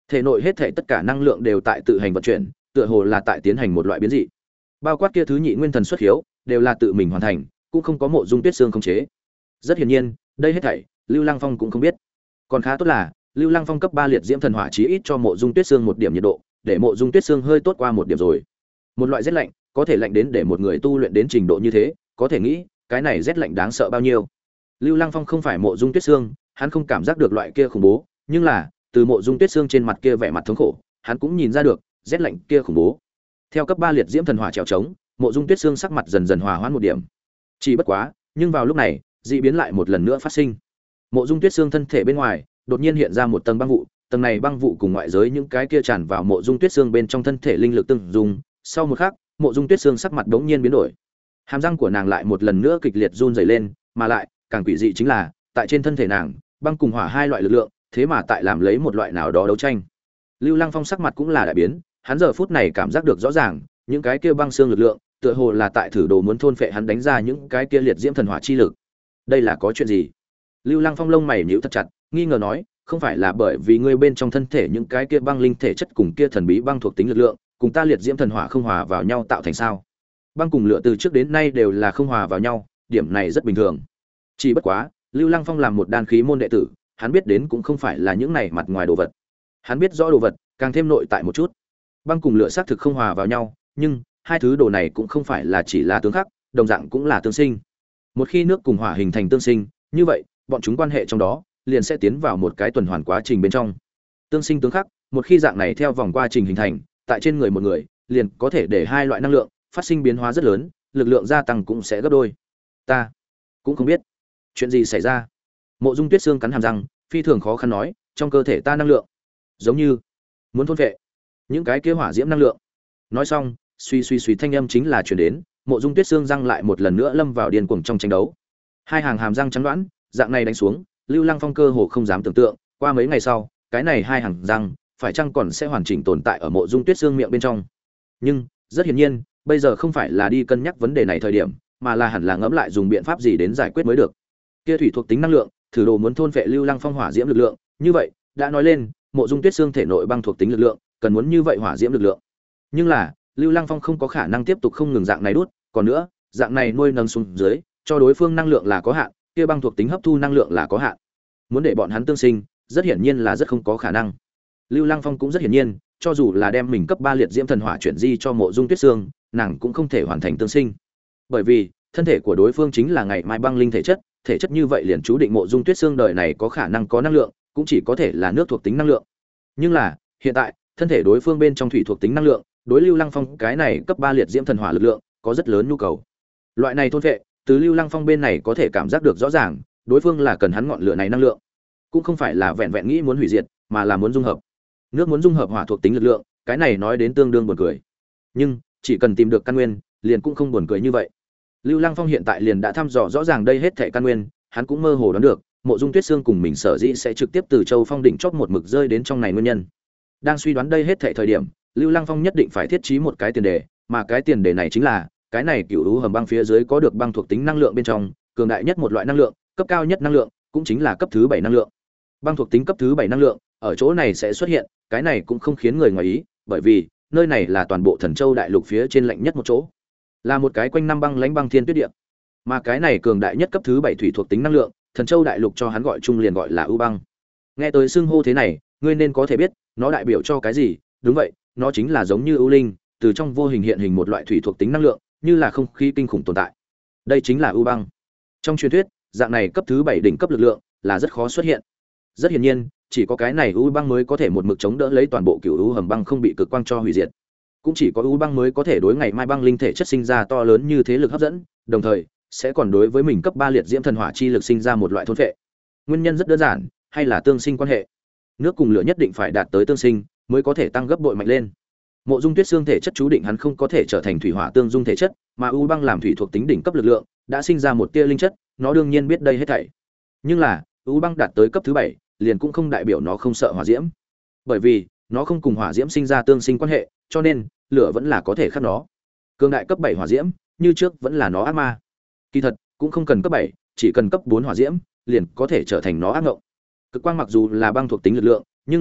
Thể nội hết thảy tất cả năng lượng đều tại tự hành vận chuyển, tựa hồ là tại tiến hành một loại biến dị. Bao quát kia thứ nhị nguyên thần xuất hiếu, đều là tự mình hoàn thành, cũng không có Mộ Dung Tuyết Sương khống chế. Rất hiển nhiên, đây hết thảy, Lưu Lăng Phong cũng không biết. Còn khá tốt là, Lưu Lăng Phong cấp ba liệt diễm thần hỏa chí ít cho Mộ Dung Tuyết Sương một điểm nhiệt độ, để Mộ Dung Tuyết Sương hơi tốt qua một điểm rồi. Một loại rét lạnh, có thể lạnh đến để một người tu luyện đến trình độ như thế, có thể nghĩ, cái này rét lạnh đáng sợ bao nhiêu. Lưu Lăng Phong không phải Mộ Dung Tuyết Sương, hắn không cảm giác được loại kia khủng bố, nhưng là, từ Mộ Dung Tuyết Sương trên mặt kia vẻ mặt thống khổ, hắn cũng nhìn ra được, rét lạnh kia khủng bố. Theo cấp ba liệt diễm thần hỏa trèo trống, Mộ Dung Tuyết Sương sắc mặt dần dần hòa hoãn một điểm. Chỉ bất quá, nhưng vào lúc này, dị biến lại một lần nữa phát sinh. Mộ Dung Tuyết Sương thân thể bên ngoài, đột nhiên hiện ra một tầng băng vụ, tầng này băng vụ cùng ngoại giới những cái kia tràn vào Mộ Dung Tuyết Sương bên trong thân thể linh lực tương dung, sau một khắc, Mộ Dung Tuyết Sương sắc mặt bỗng nhiên biến đổi. Hàm răng của nàng lại một lần nữa kịch liệt run rẩy lên, mà lại, càng quỷ dị chính là, tại trên thân thể nàng, băng cùng hỏa hai loại lực lượng, thế mà tại làm lấy một loại nào đó đấu tranh. Lưu Lăng Phong sắc mặt cũng là đại biến, hắn giờ phút này cảm giác được rõ ràng, những cái kia băng xương lực lượng, tựa hồ là tại thử đồ muốn thôn phệ hắn đánh ra những cái kia liệt diễm thần hỏa chi lực. Đây là có chuyện gì? Lưu Lăng Phong lông mày nhíu thật chặt, nghi ngờ nói, không phải là bởi vì ngươi bên trong thân thể những cái kia băng linh thể chất cùng kia thần bí băng thuộc tính lực lượng, cùng ta liệt diễm thần hỏa không hòa vào nhau tạo thành sao? Băng cùng lửa từ trước đến nay đều là không hòa vào nhau, điểm này rất bình thường. Chỉ bất quá, Lưu Lăng Phong làm một đan khí môn đệ tử, hắn biết đến cũng không phải là những này mặt ngoài đồ vật. Hắn biết rõ đồ vật, càng thêm nội tại một chút. Băng cùng lửa xác thực không hòa vào nhau, nhưng hai thứ đồ này cũng không phải là chỉ là tương khắc, đồng dạng cũng là tương sinh. Một khi nước cùng hỏa hình thành tương sinh, như vậy, bọn chúng quan hệ trong đó liền sẽ tiến vào một cái tuần hoàn quá trình bên trong. Tương sinh tương khắc, một khi dạng này theo vòng quá trình hình thành, tại trên người một người, liền có thể để hai loại năng lượng phát sinh biến hóa rất lớn, lực lượng gia tăng cũng sẽ gấp đôi. Ta cũng không biết chuyện gì xảy ra. Mộ Dung Tuyết Sương cắn hàm răng, phi thường khó khăn nói, trong cơ thể ta năng lượng giống như muốn thôn phệ những cái kia hỏa diễm năng lượng. Nói xong, suy suy suy thanh âm chính là truyền đến, Mộ Dung Tuyết Sương răng lại một lần nữa lâm vào điên cuồng trong tranh đấu. Hai hàng hàm răng trắng đoán, dạng này đánh xuống, Lưu Lăng Phong cơ hồ không dám tưởng tượng, qua mấy ngày sau, cái này hai hàng răng phải chăng còn sẽ hoàn chỉnh tồn tại ở Mộ Dung Tuyết Sương miệng bên trong. Nhưng, rất hiển nhiên, bây giờ không phải là đi cân nhắc vấn đề này thời điểm, mà là hẳn là ngẫm lại dùng biện pháp gì đến giải quyết mới được. Kia thủy thuộc tính năng lượng, thử đồ muốn thôn phệ Lưu Lăng Phong hỏa diễm lực lượng, như vậy, đã nói lên, Mộ Dung Tuyết Sương thể nội băng thuộc tính lực lượng, cần muốn như vậy hỏa diễm lực lượng. Nhưng là, Lưu Lăng Phong không có khả năng tiếp tục không ngừng dạng này đút, còn nữa, dạng này nuôi nâng xuống dưới, cho đối phương năng lượng là có hạn, kia băng thuộc tính hấp thu năng lượng là có hạn. Muốn để bọn hắn tương sinh, rất hiển nhiên là rất không có khả năng. Lưu Lăng Phong cũng rất hiển nhiên, cho dù là đem mình cấp ba liệt diễm thần hỏa chuyển di cho Mộ Dung Tuyết Sương, nàng cũng không thể hoàn thành tương sinh. Bởi vì, thân thể của đối phương chính là ngày mai băng linh thể chất, thể chất như vậy liền chú định Mộ Dung Tuyết Sương đời này có khả năng có năng lượng, cũng chỉ có thể là nước thuộc tính năng lượng. Nhưng là, hiện tại, thân thể đối phương bên trong thủy thuộc tính năng lượng, đối Lưu Lăng Phong cái này cấp ba liệt diễm thần hỏa lực lượng, có rất lớn nhu cầu. Loại này thôn phệ, từ Lưu Lăng Phong bên này có thể cảm giác được rõ ràng, đối phương là cần hắn ngọn lửa này năng lượng, cũng không phải là vẹn vẹn nghĩ muốn hủy diệt, mà là muốn dung hợp. Nước muốn dung hợp hỏa thuộc tính lực lượng, cái này nói đến tương đương buồn cười. Nhưng, chỉ cần tìm được căn nguyên, liền cũng không buồn cười như vậy. Lưu Lăng Phong hiện tại liền đã thăm dò rõ ràng đây hết thảy căn nguyên, hắn cũng mơ hồ đoán được, Mộ Dung Tuyết Sương cùng mình sở dĩ sẽ trực tiếp từ Châu Phong đỉnh chót một mực rơi đến trong này nguyên nhân. Đang suy đoán đây hết thảy thời điểm, Lưu Lăng Phong nhất định phải thiết trí một cái tiền đề, mà cái tiền đề này chính là, cái này cựu u hầm băng phía dưới có được băng thuộc tính năng lượng bên trong, cường đại nhất một loại năng lượng, cấp cao nhất năng lượng, cũng chính là cấp thứ bảy năng lượng. Băng thuộc tính cấp thứ bảy năng lượng, ở chỗ này sẽ xuất hiện, cái này cũng không khiến người ngoài ý, bởi vì nơi này là toàn bộ Thần Châu đại lục phía trên lạnh nhất một chỗ, là một cái quanh năm băng lãnh băng thiên tuyết địa. Mà cái này cường đại nhất cấp thứ bảy thủy thuộc tính năng lượng, Thần Châu đại lục cho hắn gọi chung liền gọi là ưu băng. Nghe tới xưng hô thế này, ngươi nên có thể biết, nó đại biểu cho cái gì? Đúng vậy, nó chính là giống như ưu linh, từ trong vô hình hiện hình một loại thủy thuộc tính năng lượng, như là không khí kinh khủng tồn tại. Đây chính là ưu băng. Trong truyền thuyết, dạng này cấp thứ bảy đỉnh cấp lực lượng là rất khó xuất hiện. Rất hiển nhiên, chỉ có cái này ưu băng mới có thể một mực chống đỡ lấy toàn bộ cựu u hầm băng không bị cực quang cho hủy diệt. Cũng chỉ có ưu băng mới có thể đối ngày mai băng linh thể chất sinh ra to lớn như thế lực hấp dẫn, đồng thời sẽ còn đối với mình cấp ba liệt diễm thần hỏa chi lực sinh ra một loại thôn phệ. Nguyên nhân rất đơn giản, hay là tương sinh quan hệ. Nước cùng lửa nhất định phải đạt tới tương sinh mới có thể tăng gấp bội mạnh lên. Mộ Dung Tuyết Sương thể chất chú định hắn không có thể trở thành thủy hỏa tương dung thể chất, mà ưu băng làm thủy thuộc tính đỉnh cấp lực lượng, đã sinh ra một tia linh chất, nó đương nhiên biết đây hết thảy. Nhưng là, ưu băng đạt tới cấp thứ bảy, liền cũng không đại biểu nó không sợ hỏa diễm. Bởi vì, nó không cùng hỏa diễm sinh ra tương sinh quan hệ, cho nên lửa vẫn là có thể khắc nó. Cường đại cấp bảy hỏa diễm, như trước vẫn là nó ác ma. Kỳ thật, cũng không cần cấp bảy, chỉ cần cấp bốn hỏa diễm, liền có thể trở thành nó ác ngộng. Cực quang mặc dù là băng thuộc tính lực lượng, nhưng là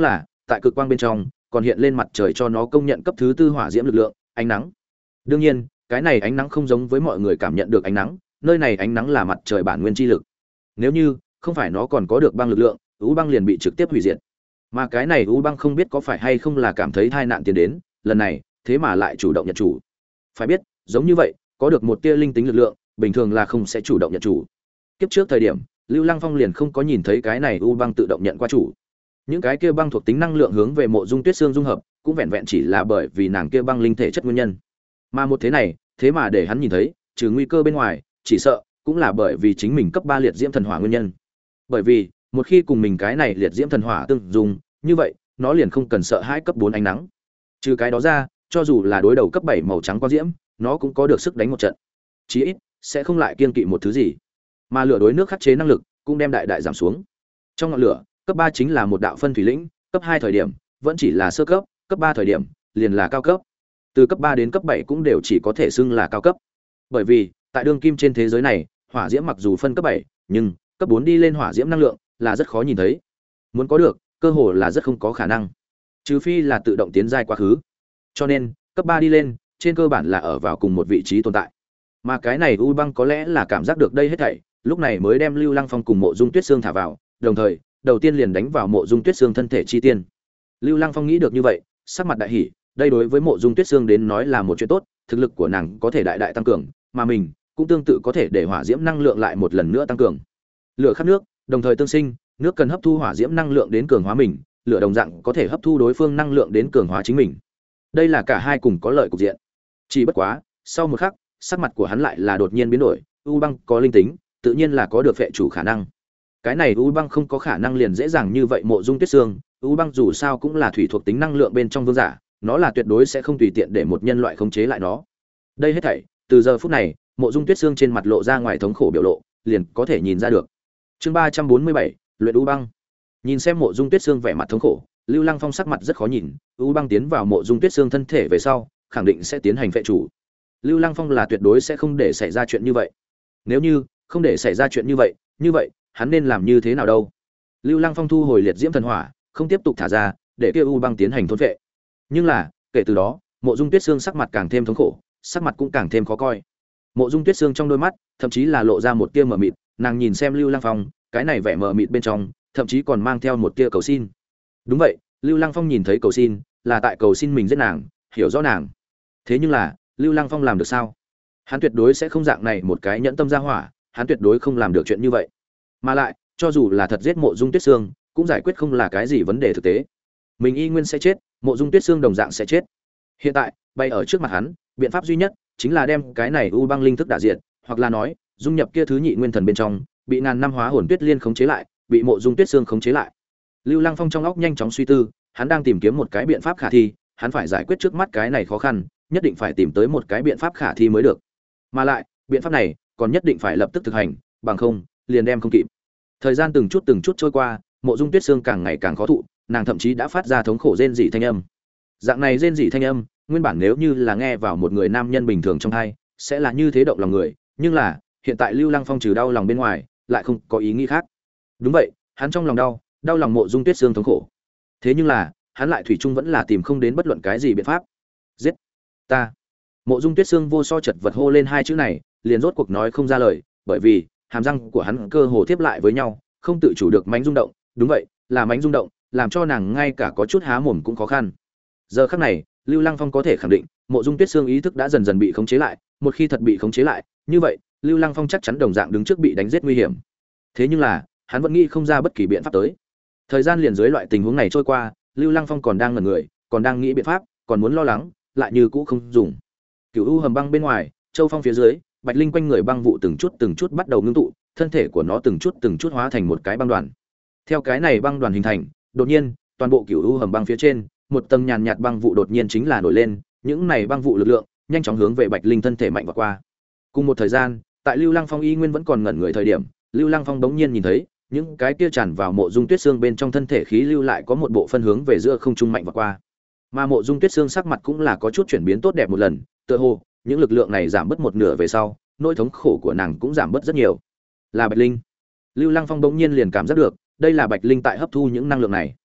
tại cực quang bên trong còn hiện lên mặt trời cho nó công nhận cấp thứ tư hỏa diễm lực lượng, ánh nắng. Đương nhiên, cái này ánh nắng không giống với mọi người cảm nhận được ánh nắng, nơi này ánh nắng là mặt trời bản nguyên chi lực. Nếu như không phải nó còn có được băng lực lượng, u băng liền bị trực tiếp hủy diệt. Mà cái này u băng không biết có phải hay không là cảm thấy tai nạn tiến đến, lần này, thế mà lại chủ động nhận chủ. Phải biết, giống như vậy, có được một tia linh tính lực lượng, bình thường là không sẽ chủ động nhận chủ. Kiếp trước thời điểm, Lưu Lăng Phong liền không có nhìn thấy cái này u băng tự động nhận qua chủ. Những cái kia băng thuộc tính năng lượng hướng về Mộ Dung Tuyết Sương dung hợp, cũng vẹn vẹn chỉ là bởi vì nàng kia băng linh thể chất nguyên nhân. Mà một thế này, thế mà để hắn nhìn thấy, trừ nguy cơ bên ngoài, chỉ sợ cũng là bởi vì chính mình cấp ba liệt diễm thần hỏa nguyên nhân. Bởi vì, một khi cùng mình cái này liệt diễm thần hỏa tương dùng, như vậy, nó liền không cần sợ hãi cấp bốn ánh nắng. Trừ cái đó ra, cho dù là đối đầu cấp bảy màu trắng quang diễm, nó cũng có được sức đánh một trận. Chí ít sẽ không lại kiên kỵ một thứ gì. Mà lửa đối nước khắc chế năng lực cũng đem đại đại giảm xuống. Trong ngọn lửa, cấp ba chính là một đạo phân thủy lĩnh, cấp hai thời điểm vẫn chỉ là sơ cấp, cấp ba thời điểm liền là cao cấp. Từ cấp ba đến cấp bảy cũng đều chỉ có thể xưng là cao cấp. Bởi vì, tại đương kim trên thế giới này, hỏa diễm mặc dù phân cấp bảy, nhưng cấp bốn đi lên hỏa diễm năng lượng là rất khó nhìn thấy. Muốn có được, cơ hồ là rất không có khả năng. Trừ phi là tự động tiến giai quá khứ. Cho nên, cấp ba đi lên, trên cơ bản là ở vào cùng một vị trí tồn tại. Mà cái này U Băng có lẽ là cảm giác được đây hết thảy, lúc này mới đem Lưu Lăng Phong cùng Mộ Dung Tuyết Sương thả vào, đồng thời, đầu tiên liền đánh vào Mộ Dung Tuyết Sương thân thể chi tiên. Lưu Lăng Phong nghĩ được như vậy, sắc mặt đại hỉ, đây đối với Mộ Dung Tuyết Sương đến nói là một chuyện tốt, thực lực của nàng có thể đại đại tăng cường, mà mình cũng tương tự có thể để hỏa diễm năng lượng lại một lần nữa tăng cường. Lửa khắp nước, đồng thời tương sinh, nước cần hấp thu hỏa diễm năng lượng đến cường hóa mình, lửa đồng dạng có thể hấp thu đối phương năng lượng đến cường hóa chính mình. Đây là cả hai cùng có lợi cục diện. Chỉ bất quá, sau một khắc, sắc mặt của hắn lại là đột nhiên biến đổi, U Băng có linh tính, tự nhiên là có được phệ chủ khả năng. Cái này U Băng không có khả năng liền dễ dàng như vậy Mộ Dung Tuyết Sương, U Băng dù sao cũng là thủy thuộc tính năng lượng bên trong vương giả, nó là tuyệt đối sẽ không tùy tiện để một nhân loại khống chế lại nó. Đây hết thảy, từ giờ phút này, Mộ Dung Tuyết Sương trên mặt lộ ra ngoài thống khổ biểu lộ, liền có thể nhìn ra được. Chương ba trăm bốn mươi bảy, luyện U Băng. Nhìn xem Mộ Dung Tuyết Sương vẻ mặt thống khổ, Lưu Lăng Phong sắc mặt rất khó nhìn, U Băng tiến vào Mộ Dung Tuyết Sương thân thể về sau, khẳng định sẽ tiến hành phệ chủ. Lưu Lăng Phong là tuyệt đối sẽ không để xảy ra chuyện như vậy. Nếu như không để xảy ra chuyện như vậy, như vậy, hắn nên làm như thế nào đâu? Lưu Lăng Phong thu hồi liệt diễm thần hỏa, không tiếp tục thả ra, để kia U Băng tiến hành thôn phệ. Nhưng là, kể từ đó, Mộ Dung Tuyết Sương sắc mặt càng thêm thống khổ, sắc mặt cũng càng thêm khó coi. Mộ Dung Tuyết Sương trong đôi mắt, thậm chí là lộ ra một tia mờ mịt, nàng nhìn xem Lưu Lăng Phong, cái này vẻ mờ mịt bên trong, thậm chí còn mang theo một tia cầu xin. Đúng vậy, Lưu Lăng Phong nhìn thấy cầu xin, là tại cầu xin mình giết nàng, hiểu rõ nàng. Thế nhưng là, Lưu Lăng Phong làm được sao? Hắn tuyệt đối sẽ không dạng này một cái nhẫn tâm ra hỏa, hắn tuyệt đối không làm được chuyện như vậy. Mà lại, cho dù là thật giết Mộ Dung Tuyết Sương, cũng giải quyết không là cái gì vấn đề thực tế. Mình y nguyên sẽ chết, Mộ Dung Tuyết Sương đồng dạng sẽ chết. Hiện tại, bay ở trước mặt hắn, biện pháp duy nhất chính là đem cái này U Băng linh thức đả diệt, hoặc là nói, dung nhập kia thứ nhị nguyên thần bên trong, bị ngàn năm hóa hồn tuyết liên khống chế lại, bị Mộ Dung Tuyết Sương khống chế lại. Lưu Lăng Phong trong óc nhanh chóng suy tư, hắn đang tìm kiếm một cái biện pháp khả thi, hắn phải giải quyết trước mắt cái này khó khăn, nhất định phải tìm tới một cái biện pháp khả thi mới được. Mà lại, biện pháp này còn nhất định phải lập tức thực hành, bằng không, liền đem không kịp. Thời gian từng chút từng chút trôi qua, Mộ Dung Tuyết Sương càng ngày càng khó thụ, nàng thậm chí đã phát ra thống khổ rên rỉ thanh âm. Dạng này rên rỉ thanh âm, nguyên bản nếu như là nghe vào một người nam nhân bình thường trong tai, sẽ là như thế động lòng người, nhưng là, hiện tại Lưu Lăng Phong trừ đau lòng bên ngoài, lại không có ý nghĩ khác. Đúng vậy, hắn trong lòng đau, đau lòng Mộ Dung Tuyết Sương thống khổ. Thế nhưng là, hắn lại thủy chung vẫn là tìm không đến bất luận cái gì biện pháp. Giết ta! Mộ Dung Tuyết Sương vô so chật vật hô lên hai chữ này, liền rốt cuộc nói không ra lời, bởi vì hàm răng của hắn cơ hồ tiếp lại với nhau, không tự chủ được mánh rung động. Đúng vậy, là mánh rung động, làm cho nàng ngay cả có chút há mồm cũng khó khăn. Giờ khắc này, Lưu Lăng Phong có thể khẳng định, Mộ Dung Tuyết Sương ý thức đã dần dần bị khống chế lại, một khi thật bị khống chế lại, như vậy, Lưu Lăng Phong chắc chắn đồng dạng đứng trước bị đánh giết nguy hiểm. Thế nhưng là, hắn vẫn nghĩ không ra bất kỳ biện pháp tới. Thời gian liền dưới loại tình huống này trôi qua, Lưu Lăng Phong còn đang ngẩn người, còn đang nghĩ biện pháp, còn muốn lo lắng, lại như cũ không dùng. Cửu U hầm băng bên ngoài, Châu Phong phía dưới, Bạch Linh quanh người băng vụ từng chút từng chút bắt đầu ngưng tụ, thân thể của nó từng chút từng chút hóa thành một cái băng đoàn. Theo cái này băng đoàn hình thành, đột nhiên, toàn bộ Cửu U hầm băng phía trên, một tầng nhàn nhạt băng vụ đột nhiên chính là nổi lên, những này băng vụ lực lượng nhanh chóng hướng về Bạch Linh thân thể mạnh vọt qua. Cùng một thời gian, tại Lưu Lăng Phong y nguyên vẫn còn ngẩn người thời điểm, Lưu Lăng Phong bỗng nhiên nhìn thấy, những cái kia tràn vào Mộ Dung Tuyết Sương bên trong thân thể khí lưu lại có một bộ phân hướng về giữa không trung mạnh vọt qua. Mà Mộ Dung Tuyết Sương sắc mặt cũng là có chút chuyển biến tốt đẹp một lần, tựa hồ những lực lượng này giảm bớt một nửa về sau, nỗi thống khổ của nàng cũng giảm bớt rất nhiều. Là Bạch Linh. Lưu Lăng Phong bỗng nhiên liền cảm giác được, đây là Bạch Linh tại hấp thu những năng lượng này.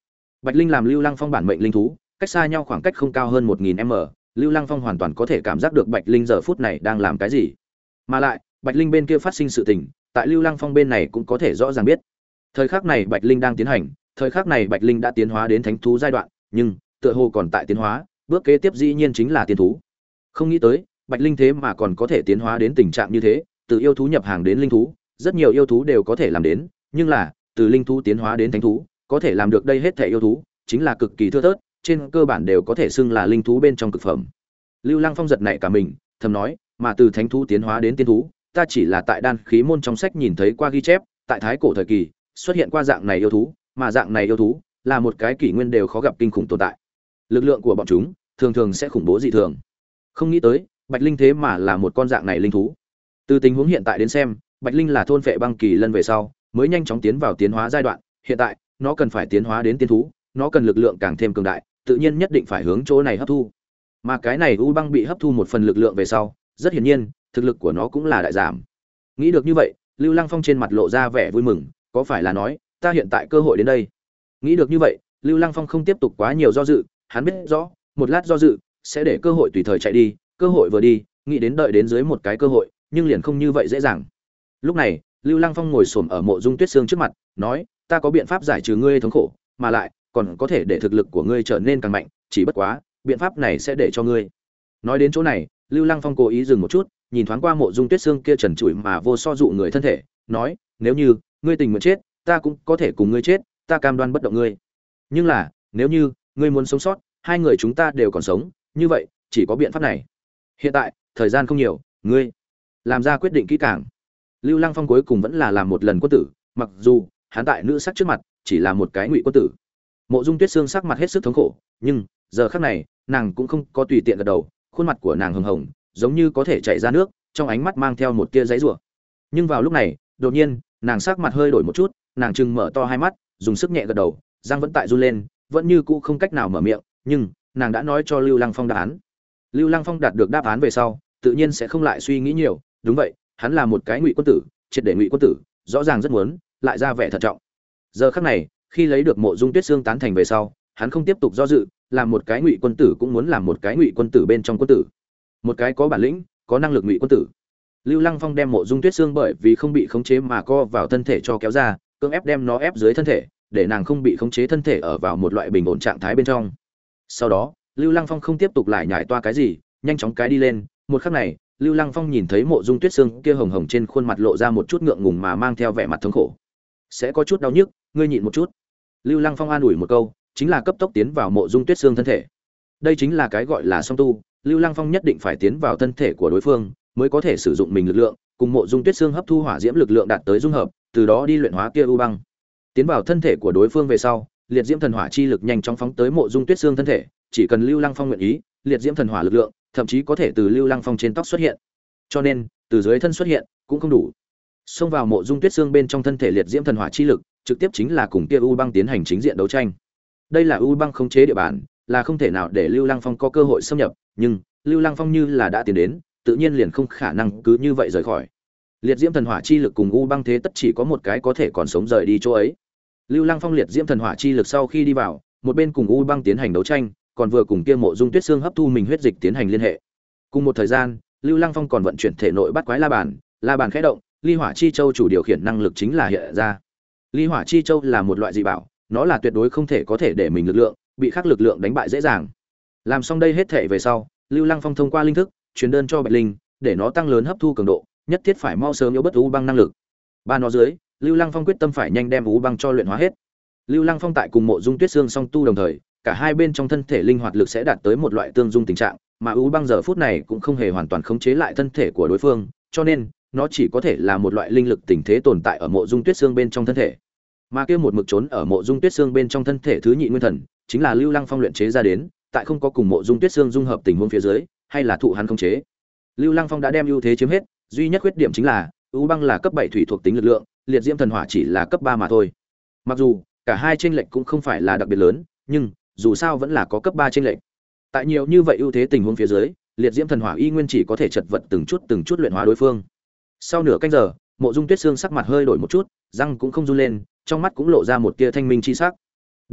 Bạch Linh làm Lưu Lăng Phong bản mệnh linh thú, cách xa nhau khoảng cách không cao hơn một nghìn mét, Lưu Lăng Phong hoàn toàn có thể cảm giác được Bạch Linh giờ phút này đang làm cái gì. Mà lại, Bạch Linh bên kia phát sinh sự tình, tại Lưu Lăng Phong bên này cũng có thể rõ ràng biết. Thời khắc này Bạch Linh đang tiến hành, thời khắc này Bạch Linh đã tiến hóa đến thánh thú giai đoạn, nhưng tựa hồ còn tại tiến hóa, bước kế tiếp dĩ nhiên chính là tiên thú. Không nghĩ tới, Bạch Linh thế mà còn có thể tiến hóa đến tình trạng như thế, từ yêu thú nhập hàng đến linh thú, rất nhiều yêu thú đều có thể làm đến, nhưng là, từ linh thú tiến hóa đến thánh thú, có thể làm được đây hết thảy yêu thú, chính là cực kỳ thưa thớt, trên cơ bản đều có thể xưng là linh thú bên trong cực phẩm. Lưu Lăng Phong giật nảy cả mình, thầm nói, mà từ thánh thú tiến hóa đến tiên thú, ta chỉ là tại đan khí môn trong sách nhìn thấy qua ghi chép, tại thái cổ thời kỳ, xuất hiện qua dạng này yêu thú, mà dạng này yêu thú là một cái kỷ nguyên đều khó gặp kinh khủng tồn tại. Lực lượng của bọn chúng thường thường sẽ khủng bố dị thường. Không nghĩ tới, Bạch Linh thế mà là một con dạng này linh thú. Từ tình huống hiện tại đến xem, Bạch Linh là thôn phệ băng kỳ lân về sau, mới nhanh chóng tiến vào tiến hóa giai đoạn, hiện tại, nó cần phải tiến hóa đến tiên thú, nó cần lực lượng càng thêm cường đại, tự nhiên nhất định phải hướng chỗ này hấp thu. Mà cái này u băng bị hấp thu một phần lực lượng về sau, rất hiển nhiên, thực lực của nó cũng là đại giảm. Nghĩ được như vậy, Lưu Lăng Phong trên mặt lộ ra vẻ vui mừng, có phải là nói, ta hiện tại cơ hội đến đây. Nghĩ được như vậy, Lưu Lăng Phong không tiếp tục quá nhiều do dự, hắn biết rõ, một lát do dự sẽ để cơ hội tùy thời chạy đi, cơ hội vừa đi, nghĩ đến đợi đến dưới một cái cơ hội, nhưng liền không như vậy dễ dàng. Lúc này, Lưu Lăng Phong ngồi xổm ở Mộ Dung Tuyết Sương trước mặt, nói, ta có biện pháp giải trừ ngươi thống khổ, mà lại còn có thể để thực lực của ngươi trở nên càng mạnh, chỉ bất quá, biện pháp này sẽ để cho ngươi. Nói đến chỗ này, Lưu Lăng Phong cố ý dừng một chút, nhìn thoáng qua Mộ Dung Tuyết Sương kia trần trụi mà vô so dụ người thân thể, nói, nếu như ngươi tình nguyện chết, ta cũng có thể cùng ngươi chết, ta cam đoan bất động ngươi. Nhưng là, nếu như ngươi muốn sống sót, hai người chúng ta đều còn sống, như vậy, chỉ có biện pháp này. Hiện tại, thời gian không nhiều, ngươi làm ra quyết định kỹ càng. Lưu Lăng Phong cuối cùng vẫn là làm một lần quân tử, mặc dù hắn tại nữ sắc trước mặt chỉ là một cái ngụy quân tử. Mộ Dung Tuyết Sương sắc mặt hết sức thống khổ, nhưng giờ khắc này, nàng cũng không có tùy tiện gật đầu, khuôn mặt của nàng hồng hồng, giống như có thể chảy ra nước, trong ánh mắt mang theo một tia giãy giụa. Nhưng vào lúc này, đột nhiên, nàng sắc mặt hơi đổi một chút, nàng trừng mở to hai mắt, dùng sức nhẹ gật đầu, răng vẫn tại run lên, vẫn như cũ không cách nào mở miệng, nhưng nàng đã nói cho Lưu Lăng Phong đáp án. Lưu Lăng Phong đạt được đáp án về sau, tự nhiên sẽ không lại suy nghĩ nhiều, đúng vậy, hắn là một cái ngụy quân tử, triệt để ngụy quân tử, rõ ràng rất muốn, lại ra vẻ thận trọng. Giờ khắc này, khi lấy được Mộ Dung Tuyết Sương tán thành về sau, hắn không tiếp tục do dự, làm một cái ngụy quân tử cũng muốn làm một cái ngụy quân tử bên trong quân tử, một cái có bản lĩnh, có năng lực ngụy quân tử. Lưu Lăng Phong đem Mộ Dung Tuyết Sương bởi vì không bị khống chế mà co vào thân thể cho kéo ra, cưỡng ép đem nó ép dưới thân thể, để nàng không bị khống chế thân thể ở vào một loại bình ổn trạng thái bên trong. Sau đó, Lưu Lăng Phong không tiếp tục lại nhải toa cái gì, nhanh chóng cái đi lên, một khắc này, Lưu Lăng Phong nhìn thấy Mộ Dung Tuyết Sương kia hồng hồng trên khuôn mặt lộ ra một chút ngượng ngùng mà mang theo vẻ mặt thống khổ. Sẽ có chút đau nhức, ngươi nhịn một chút. Lưu Lăng Phong an ủi một câu, chính là cấp tốc tiến vào Mộ Dung Tuyết Sương thân thể. Đây chính là cái gọi là song tu, Lưu Lăng Phong nhất định phải tiến vào thân thể của đối phương, mới có thể sử dụng mình lực lượng, cùng Mộ Dung Tuyết Sương hấp thu hỏa diễm lực lượng đạt tới dung hợp, từ đó đi luyện hóa kia u băng. Tiến vào thân thể của đối phương về sau, liệt diễm thần hỏa chi lực nhanh chóng phóng tới Mộ Dung Tuyết Sương thân thể, chỉ cần Lưu Lăng Phong nguyện ý, liệt diễm thần hỏa lực lượng, thậm chí có thể từ Lưu Lăng Phong trên tóc xuất hiện. Cho nên, từ dưới thân xuất hiện cũng không đủ. Xông vào Mộ Dung Tuyết Sương bên trong thân thể liệt diễm thần hỏa chi lực, trực tiếp chính là cùng kia u băng tiến hành chính diện đấu tranh. Đây là u băng khống chế địa bàn, là không thể nào để Lưu Lăng Phong có cơ hội xâm nhập, nhưng Lưu Lăng Phong như là đã tiến đến, tự nhiên liền không khả năng cứ như vậy rời khỏi. Liệt diễm thần hỏa chi lực cùng u băng thế tất chỉ có một cái có thể còn sống rời đi chỗ ấy. Lưu Lăng Phong liệt diễm thần hỏa chi lực sau khi đi vào, một bên cùng u băng tiến hành đấu tranh, còn vừa cùng kia Mộ Dung Tuyết Sương hấp thu mình huyết dịch tiến hành liên hệ. Cùng một thời gian, Lưu Lăng Phong còn vận chuyển thể nội bắt quái la bàn, la bàn khẽ động, ly hỏa chi châu chủ điều khiển năng lực chính là hiện ra. Ly hỏa chi châu là một loại dị bảo, nó là tuyệt đối không thể có thể để mình lực lượng bị khác lực lượng đánh bại dễ dàng. Làm xong đây hết thể về sau, Lưu Lăng Phong thông qua linh thức truyền đơn cho Bạch Linh, để nó tăng lớn hấp thu cường độ, nhất thiết phải mau sớm yếu bất u băng năng lực. Ba nó dưới, Lưu Lăng Phong quyết tâm phải nhanh đem u băng cho luyện hóa hết. Lưu Lăng Phong tại cùng Mộ Dung Tuyết Sương song tu đồng thời, cả hai bên trong thân thể linh hoạt lực sẽ đạt tới một loại tương dung tình trạng, mà u băng giờ phút này cũng không hề hoàn toàn khống chế lại thân thể của đối phương, cho nên nó chỉ có thể là một loại linh lực tình thế tồn tại ở Mộ Dung Tuyết Sương bên trong thân thể. Mà kia một mực trốn ở Mộ Dung Tuyết Sương bên trong thân thể thứ nhị nguyên thần, chính là Lưu Lăng Phong luyện chế ra đến, tại không có cùng Mộ Dung Tuyết Sương dung hợp tình huống phía dưới, hay là thụ hắn khống chế. Lưu Lăng Phong đã đem ưu thế chiếm hết, duy nhất khuyết điểm chính là u băng là cấp bảy thủy thuộc tính lực lượng, liệt diễm thần hỏa chỉ là cấp ba mà thôi. Mặc dù cả hai chênh lệch cũng không phải là đặc biệt lớn, nhưng dù sao vẫn là có cấp ba chênh lệch. Tại nhiều như vậy ưu thế tình huống phía dưới, liệt diễm thần hỏa y nguyên chỉ có thể chật vật từng chút từng chút luyện hóa đối phương. Sau nửa canh giờ, Mộ Dung Tuyết Sương sắc mặt hơi đổi một chút, răng cũng không run lên, trong mắt cũng lộ ra một tia thanh minh chi sắc. Đúng vậy,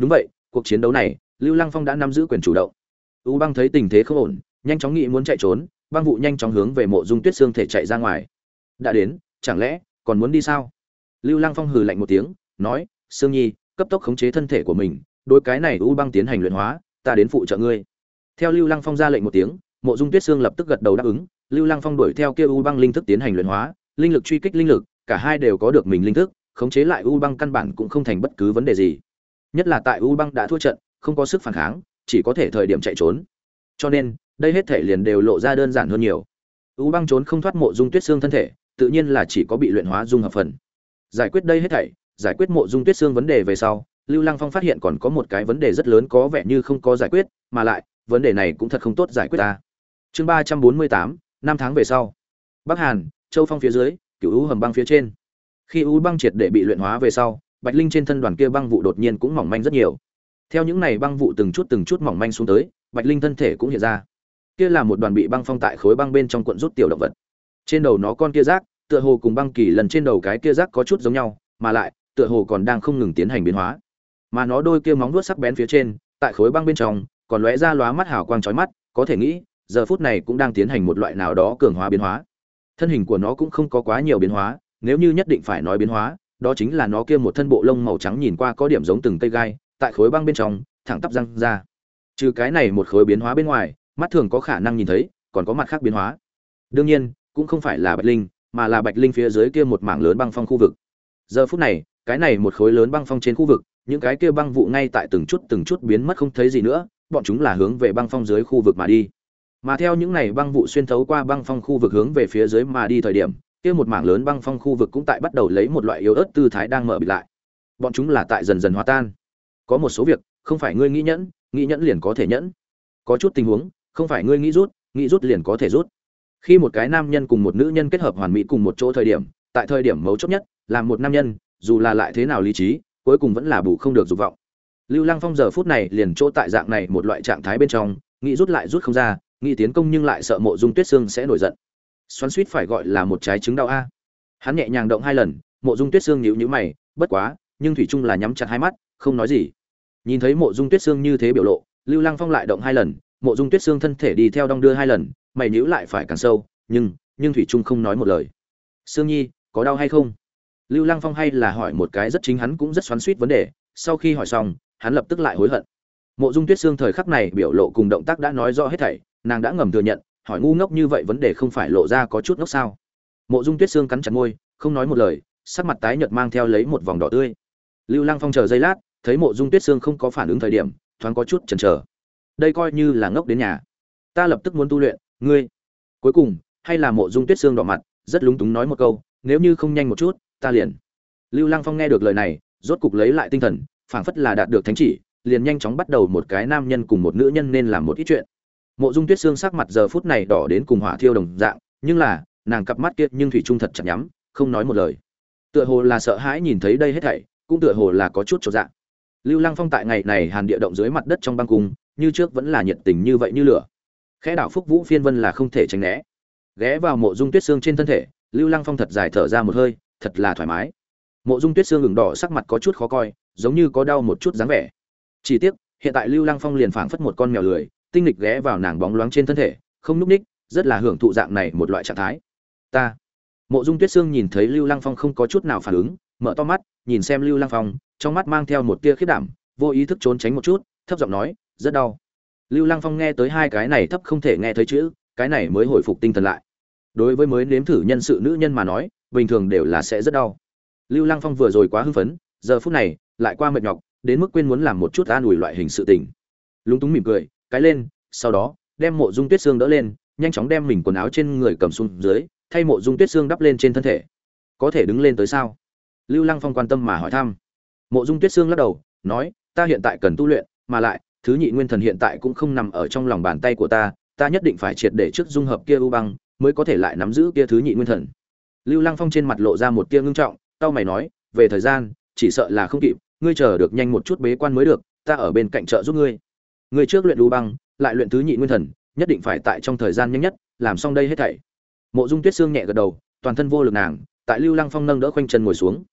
cuộc chiến đấu này Lưu Lăng Phong đã nắm giữ quyền chủ động. U Băng thấy tình thế không ổn, nhanh chóng nghĩ muốn chạy trốn, băng vụ nhanh chóng hướng về Mộ Dung Tuyết Sương thể chạy ra ngoài. Đã đến, chẳng lẽ còn muốn đi sao? Lưu Lăng Phong hừ lạnh một tiếng, nói: "Sương Nhi, cấp tốc khống chế thân thể của mình, đối cái này U Băng tiến hành luyện hóa, ta đến phụ trợ ngươi." Theo Lưu Lăng Phong ra lệnh một tiếng, Mộ Dung Tuyết Sương lập tức gật đầu đáp ứng. Lưu Lăng Phong đuổi theo kia U Băng linh thức tiến hành luyện hóa, linh lực truy kích linh lực, cả hai đều có được mình linh thức, khống chế lại U Băng căn bản cũng không thành bất cứ vấn đề gì. Nhất là tại U Băng đã thua trận, không có sức phản kháng, chỉ có thể thời điểm chạy trốn. Cho nên, đây hết thể liền đều lộ ra đơn giản hơn nhiều. U Băng trốn không thoát Mộ Dung Tuyết Sương thân thể, tự nhiên là chỉ có bị luyện hóa dung hợp phần. Giải quyết đây hết thảy, giải quyết Mộ Dung Tuyết Sương vấn đề về sau, Lưu Lăng Phong phát hiện còn có một cái vấn đề rất lớn có vẻ như không có giải quyết, mà lại, vấn đề này cũng thật không tốt giải quyết ta. Chương ba trăm bốn mươi tám, năm tháng về sau. Bắc Hàn, Châu Phong phía dưới, Cửu U hầm băng phía trên. Khi U Băng triệt để bị luyện hóa về sau, Bạch Linh trên thân đoàn kia băng vụ đột nhiên cũng mỏng manh rất nhiều. Theo những này băng vụ từng chút từng chút mỏng manh xuống tới, Bạch Linh thân thể cũng hiện ra. Kia là một đoàn bị băng phong tại khối băng bên trong cuộn rút tiểu động vật. Trên đầu nó con kia rác, tựa hồ cùng băng kỳ lần trên đầu cái kia rác có chút giống nhau, mà lại, tựa hồ còn đang không ngừng tiến hành biến hóa. Mà nó đôi kia móng vuốt sắc bén phía trên, tại khối băng bên trong, còn lóe ra lóa mắt hào quang chói mắt, có thể nghĩ, giờ phút này cũng đang tiến hành một loại nào đó cường hóa biến hóa. Thân hình của nó cũng không có quá nhiều biến hóa, nếu như nhất định phải nói biến hóa, đó chính là nó kia một thân bộ lông màu trắng nhìn qua có điểm giống từng cây gai, tại khối băng bên trong, thẳng tắp răng ra. Trừ cái này một khối biến hóa bên ngoài, mắt thường có khả năng nhìn thấy, còn có mặt khác biến hóa. Đương nhiên, cũng không phải là Bạch Linh, mà là Bạch Linh phía dưới kia một mảng lớn băng phong khu vực. Giờ phút này, cái này một khối lớn băng phong trên khu vực, những cái kia băng vụ ngay tại từng chút từng chút biến mất không thấy gì nữa, bọn chúng là hướng về băng phong dưới khu vực mà đi. Mà theo những này băng vụ xuyên thấu qua băng phong khu vực hướng về phía dưới mà đi thời điểm, kia một mảng lớn băng phong khu vực cũng tại bắt đầu lấy một loại yếu ớt tư thái đang mở bịt lại. Bọn chúng là tại dần dần hòa tan. Có một số việc, không phải ngươi nghĩ nhẫn, nghĩ nhẫn liền có thể nhẫn. Có chút tình huống, không phải ngươi nghĩ rút, nghĩ rút liền có thể rút. Khi một cái nam nhân cùng một nữ nhân kết hợp hoàn mỹ cùng một chỗ thời điểm, tại thời điểm mấu chốt nhất, làm một nam nhân, dù là lại thế nào lý trí, cuối cùng vẫn là bù không được dục vọng. Lưu Lăng Phong giờ phút này liền chỗ tại dạng này một loại trạng thái bên trong, nghĩ rút lại rút không ra, nghĩ tiến công nhưng lại sợ Mộ Dung Tuyết Sương sẽ nổi giận. Xoắn xuýt phải gọi là một trái trứng đau a. Hắn nhẹ nhàng động hai lần, Mộ Dung Tuyết Sương nhíu nhíu mày, bất quá, nhưng thủy chung là nhắm chặt hai mắt, không nói gì. Nhìn thấy Mộ Dung Tuyết Sương như thế biểu lộ, Lưu Lăng Phong lại động hai lần, Mộ Dung Tuyết Sương thân thể đi theo đong đưa hai lần, mày nhíu lại phải càng sâu, nhưng, nhưng thủy chung không nói một lời. Sương Nhi, có đau hay không? Lưu Lăng Phong hay là hỏi một cái rất chính hắn cũng rất xoắn xuýt vấn đề, sau khi hỏi xong, hắn lập tức lại hối hận. Mộ Dung Tuyết Sương thời khắc này biểu lộ cùng động tác đã nói rõ hết thảy, nàng đã ngầm thừa nhận, hỏi ngu ngốc như vậy vấn đề không phải lộ ra có chút ngốc sao? Mộ Dung Tuyết Sương cắn chặt môi, không nói một lời, sắc mặt tái nhợt mang theo lấy một vòng đỏ tươi. Lưu Lăng Phong chờ giây lát, thấy Mộ Dung Tuyết Sương không có phản ứng thời điểm, thoáng có chút chần chờ. Đây coi như là ngốc đến nhà. Ta lập tức muốn tu luyện, ngươi. Cuối cùng, hay là Mộ Dung Tuyết Sương đỏ mặt, rất lúng túng nói một câu, nếu như không nhanh một chút, ta liền. Lưu Lăng Phong nghe được lời này, rốt cục lấy lại tinh thần, phảng phất là đạt được thánh chỉ, liền nhanh chóng bắt đầu một cái nam nhân cùng một nữ nhân nên làm một ít chuyện. Mộ Dung Tuyết Sương sắc mặt giờ phút này đỏ đến cùng hỏa thiêu đồng dạng, nhưng là, nàng cặp mắt kia nhưng thủy chung thật chặt nhắm, không nói một lời. Tựa hồ là sợ hãi nhìn thấy đây hết thảy, cũng tựa hồ là có chút chột dạ. Lưu Lăng Phong tại ngày này hàn địa động dưới mặt đất trong băng cung, như trước vẫn là nhiệt tình như vậy như lửa. Khẽ đảo Phúc Vũ Phiên Vân là không thể tránh né. Ghé vào Mộ Dung Tuyết Sương trên thân thể, Lưu Lăng Phong thật dài thở ra một hơi, thật là thoải mái. Mộ Dung Tuyết Sương ửng đỏ sắc mặt có chút khó coi, giống như có đau một chút dáng vẻ. Chỉ tiếc, hiện tại Lưu Lăng Phong liền phảng phất một con mèo lười, tinh lịch ghé vào nàng bóng loáng trên thân thể, không nhúc nhích, rất là hưởng thụ dạng này một loại trạng thái. Ta. Mộ Dung Tuyết Sương nhìn thấy Lưu Lăng Phong không có chút nào phản ứng, mở to mắt, nhìn xem Lưu Lăng Phong, trong mắt mang theo một tia khiếp đảm, vô ý thức trốn tránh một chút, thấp giọng nói, rất đau. Lưu Lăng Phong nghe tới hai cái này thấp không thể nghe thấy chữ, cái này mới hồi phục tinh thần lại. Đối với mới nếm thử nhân sự nữ nhân mà nói, bình thường đều là sẽ rất đau. Lưu Lăng Phong vừa rồi quá hưng phấn, giờ phút này lại qua mệt nhọc, đến mức quên muốn làm một chút an ủi loại hình sự tình. Lúng túng mỉm cười, cái lên, sau đó đem Mộ Dung Tuyết Sương đỡ lên, nhanh chóng đem mình quần áo trên người cầm xuống dưới, thay Mộ Dung Tuyết Sương đắp lên trên thân thể. Có thể đứng lên tới sao? Lưu Lăng Phong quan tâm mà hỏi thăm. Mộ Dung Tuyết Sương lắc đầu, nói, ta hiện tại cần tu luyện, mà lại, thứ nhị nguyên thần hiện tại cũng không nằm ở trong lòng bàn tay của ta, ta nhất định phải triệt để trước dung hợp kia u băng, mới có thể lại nắm giữ kia thứ nhị nguyên thần. Lưu Lăng Phong trên mặt lộ ra một tia ngưng trọng, cau mày nói, về thời gian, chỉ sợ là không kịp, ngươi chờ được nhanh một chút bế quan mới được, ta ở bên cạnh trợ giúp ngươi. Ngươi trước luyện u băng, lại luyện thứ nhị nguyên thần, nhất định phải tại trong thời gian nhanh nhất, làm xong đây hết thảy. Mộ Dung Tuyết Sương nhẹ gật đầu, toàn thân vô lực nàng, tại Lưu Lăng Phong nâng đỡ khoanh chân ngồi xuống.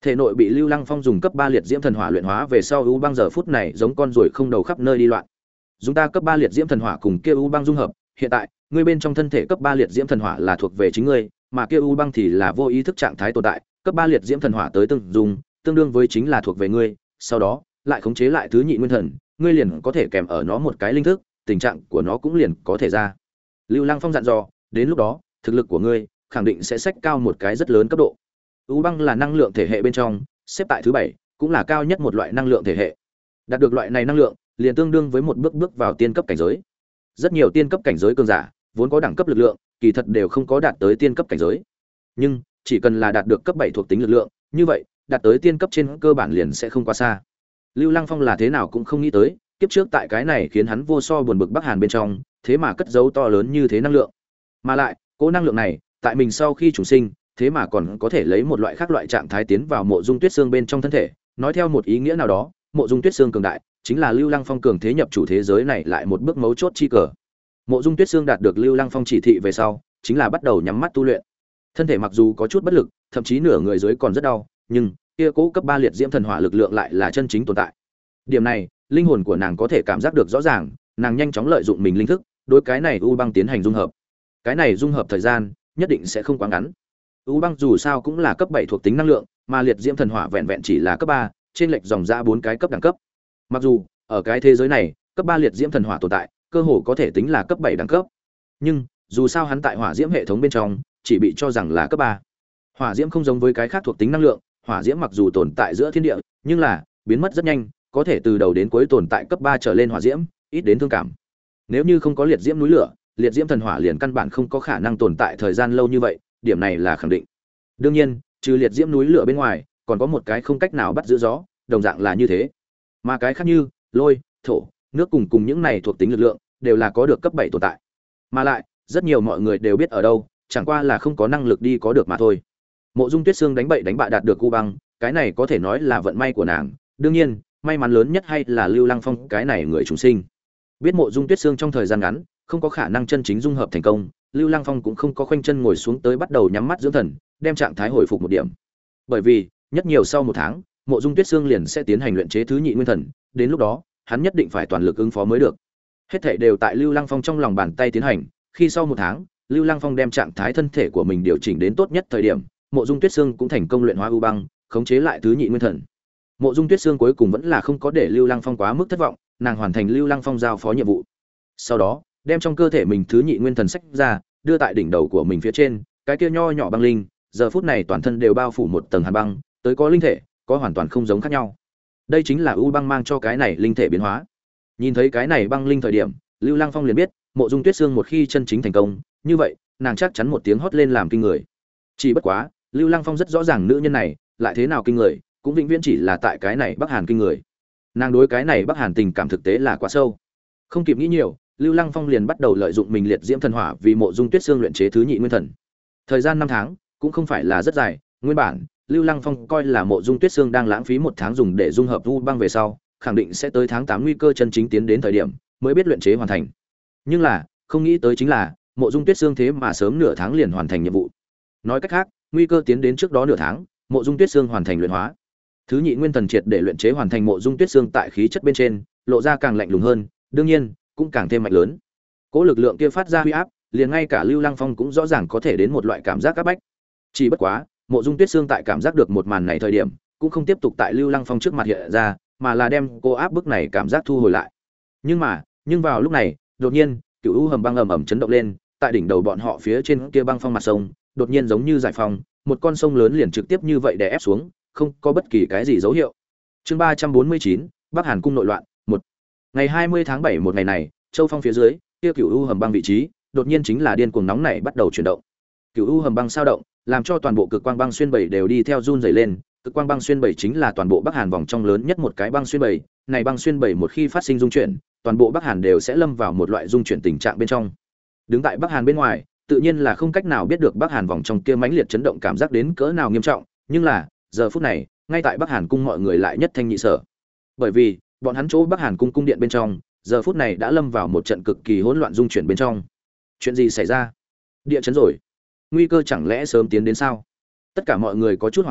Thể nội bị Lưu Lăng Phong dùng cấp ba liệt diễm thần hỏa luyện hóa về sau, u băng giờ phút này giống con ruồi không đầu khắp nơi đi loạn. Dùng ta cấp ba liệt diễm thần hỏa cùng kia u băng dung hợp, hiện tại, ngươi bên trong thân thể cấp ba liệt diễm thần hỏa là thuộc về chính ngươi, mà kia u băng thì là vô ý thức trạng thái tồn tại, cấp ba liệt diễm thần hỏa tới từng dùng, tương đương với chính là thuộc về ngươi, sau đó, lại khống chế lại thứ nhị nguyên thần, ngươi liền có thể kèm ở nó một cái linh thức, tình trạng của nó cũng liền có thể ra. Lưu Lăng Phong dặn dò, đến lúc đó, thực lực của ngươi khẳng định sẽ xách cao một cái rất lớn cấp độ. U băng là năng lượng thể hệ bên trong, xếp tại thứ bảy, cũng là cao nhất một loại năng lượng thể hệ. Đạt được loại này năng lượng, liền tương đương với một bước bước vào tiên cấp cảnh giới. Rất nhiều tiên cấp cảnh giới cường giả, vốn có đẳng cấp lực lượng, kỳ thật đều không có đạt tới tiên cấp cảnh giới. Nhưng, chỉ cần là đạt được cấp bảy thuộc tính lực lượng, như vậy, đạt tới tiên cấp trên cơ bản liền sẽ không quá xa. Lưu Lăng Phong là thế nào cũng không nghĩ tới, kiếp trước tại cái này khiến hắn vô so buồn bực Bắc Hàn bên trong, thế mà cất giấu to lớn như thế năng lượng. Mà lại, cỗ năng lượng này, tại mình sau khi trùng sinh, thế mà còn có thể lấy một loại khác loại trạng thái tiến vào Mộ Dung Tuyết Xương bên trong thân thể, nói theo một ý nghĩa nào đó, Mộ Dung Tuyết Xương cường đại, chính là Lưu Lăng Phong cường thế nhập chủ thế giới này lại một bước mấu chốt chi cờ. Mộ Dung Tuyết Xương đạt được Lưu Lăng Phong chỉ thị về sau, chính là bắt đầu nhắm mắt tu luyện. Thân thể mặc dù có chút bất lực, thậm chí nửa người dưới còn rất đau, nhưng kia cố cấp ba liệt diễm thần hỏa lực lượng lại là chân chính tồn tại. Điểm này, linh hồn của nàng có thể cảm giác được rõ ràng, nàng nhanh chóng lợi dụng mình linh thức, đối cái này u băng tiến hành dung hợp. Cái này dung hợp thời gian nhất định sẽ không quá ngắn. U băng dù sao cũng là cấp bảy thuộc tính năng lượng, mà liệt diễm thần hỏa vẹn vẹn chỉ là cấp ba, trên lệch dòng ra bốn cái cấp đẳng cấp. Mặc dù, ở cái thế giới này, cấp ba liệt diễm thần hỏa tồn tại, cơ hồ có thể tính là cấp bảy đẳng cấp. Nhưng, dù sao hắn tại hỏa diễm hệ thống bên trong, chỉ bị cho rằng là cấp ba. Hỏa diễm không giống với cái khác thuộc tính năng lượng, hỏa diễm mặc dù tồn tại giữa thiên địa, nhưng là biến mất rất nhanh, có thể từ đầu đến cuối tồn tại cấp ba trở lên hỏa diễm, ít đến thương cảm. Nếu như không có liệt diễm núi lửa, liệt diễm thần hỏa liền căn bản không có khả năng tồn tại thời gian lâu như vậy, điểm này là khẳng định. Đương nhiên, trừ liệt diễm núi lửa bên ngoài, còn có một cái không cách nào bắt giữ gió, đồng dạng là như thế. Mà cái khác như lôi, thổ, nước cùng cùng những này thuộc tính lực lượng, đều là có được cấp bảy tồn tại. Mà lại, rất nhiều mọi người đều biết ở đâu, chẳng qua là không có năng lực đi có được mà thôi. Mộ Dung Tuyết Xương đánh bậy đánh bạ đạt được u băng, cái này có thể nói là vận may của nàng. Đương nhiên, may mắn lớn nhất hay là Lưu Lăng Phong cái này người trùng sinh. Biết Mộ Dung Tuyết Xương trong thời gian ngắn không có khả năng chân chính dung hợp thành công, Lưu Lăng Phong cũng không có khoanh chân ngồi xuống tới bắt đầu nhắm mắt dưỡng thần, đem trạng thái hồi phục một điểm. Bởi vì, nhất nhiều sau một tháng, Mộ Dung Tuyết Xương liền sẽ tiến hành luyện chế thứ nhị nguyên thần, đến lúc đó, hắn nhất định phải toàn lực ứng phó mới được. Hết thảy đều tại Lưu Lăng Phong trong lòng bàn tay tiến hành, khi sau một tháng, Lưu Lăng Phong đem trạng thái thân thể của mình điều chỉnh đến tốt nhất thời điểm, Mộ Dung Tuyết Xương cũng thành công luyện hóa u băng, khống chế lại thứ nhị nguyên thần. Mộ Dung Tuyết Xương cuối cùng vẫn là không có để Lưu Lăng Phong quá mức thất vọng, nàng hoàn thành Lưu Lăng Phong giao phó nhiệm vụ. Sau đó, đem trong cơ thể mình thứ nhị nguyên thần sách ra, đưa tại đỉnh đầu của mình phía trên, cái kia nho nhỏ băng linh, giờ phút này toàn thân đều bao phủ một tầng hàn băng, tới có linh thể, có hoàn toàn không giống khác nhau. Đây chính là u băng mang cho cái này linh thể biến hóa. Nhìn thấy cái này băng linh thời điểm, Lưu Lăng Phong liền biết, Mộ Dung Tuyết Xương một khi chân chính thành công, như vậy, nàng chắc chắn một tiếng hót lên làm kinh người. Chỉ bất quá, Lưu Lăng Phong rất rõ ràng nữ nhân này, lại thế nào kinh người, cũng vĩnh viễn chỉ là tại cái này Bắc Hàn kinh người. Nàng đối cái này Bắc Hàn tình cảm thực tế là quá sâu. Không kịp nghĩ nhiều, Lưu Lăng Phong liền bắt đầu lợi dụng mình liệt diễm thần hỏa vì Mộ Dung Tuyết Xương luyện chế thứ nhị nguyên thần. Thời gian năm tháng cũng không phải là rất dài, nguyên bản Lưu Lăng Phong coi là Mộ Dung Tuyết Xương đang lãng phí một tháng dùng để dung hợp u băng về sau, khẳng định sẽ tới tháng tám nguy cơ chân chính tiến đến thời điểm mới biết luyện chế hoàn thành. Nhưng là, không nghĩ tới chính là Mộ Dung Tuyết Xương thế mà sớm nửa tháng liền hoàn thành nhiệm vụ. Nói cách khác, nguy cơ tiến đến trước đó nửa tháng, Mộ Dung Tuyết Xương hoàn thành luyện hóa. Thứ nhị nguyên thần triệt để luyện chế hoàn thành, Mộ Dung Tuyết Xương tại khí chất bên trên, lộ ra càng lạnh lùng hơn, đương nhiên, cũng càng thêm mạnh lớn. Cỗ lực lượng kia phát ra uy áp, liền ngay cả Lưu Lăng Phong cũng rõ ràng có thể đến một loại cảm giác áp bách. Chỉ bất quá, Mộ Dung Tuyết Xương tại cảm giác được một màn này thời điểm, cũng không tiếp tục tại Lưu Lăng Phong trước mặt hiện ra, mà là đem cô áp bức này cảm giác thu hồi lại. Nhưng mà, nhưng vào lúc này, đột nhiên, cựu u hầm băng ầm ầm chấn động lên, tại đỉnh đầu bọn họ phía trên kia băng phong mặt sông, đột nhiên giống như giải phong, một con sông lớn liền trực tiếp như vậy đè ép xuống, không có bất kỳ cái gì dấu hiệu. Chương ba trăm bốn mươi chín, Bắc Hàn cung nội loạn, một. Ngày hai mươi tháng bảy một ngày này, Châu Phong phía dưới, kia cựu u hầm băng vị trí, đột nhiên chính là điên cuồng nóng này bắt đầu chuyển động. Cựu u hầm băng sao động, làm cho toàn bộ cực quang băng xuyên bầy đều đi theo run rẩy lên. Cực quang băng xuyên bầy chính là toàn bộ Bắc Hàn vòng trong lớn nhất một cái băng xuyên bầy, này băng xuyên bầy một khi phát sinh dung chuyển, toàn bộ Bắc Hàn đều sẽ lâm vào một loại dung chuyển tình trạng bên trong. Đứng tại Bắc Hàn bên ngoài, tự nhiên là không cách nào biết được Bắc Hàn vòng trong kia mãnh liệt chấn động cảm giác đến cỡ nào nghiêm trọng, nhưng là, giờ phút này, ngay tại Bắc Hàn cung mọi người lại nhất thanh nhị sở. Bởi vì, bọn hắn chỗ Bắc Hàn cung cung điện bên trong, giờ phút này đã lâm vào một trận cực kỳ hỗn loạn dung chuyển bên trong. Chuyện gì xảy ra? Địa chấn rồi. Nguy cơ chẳng lẽ sớm tiến đến sao? Tất cả mọi người có chút hoảng hốt,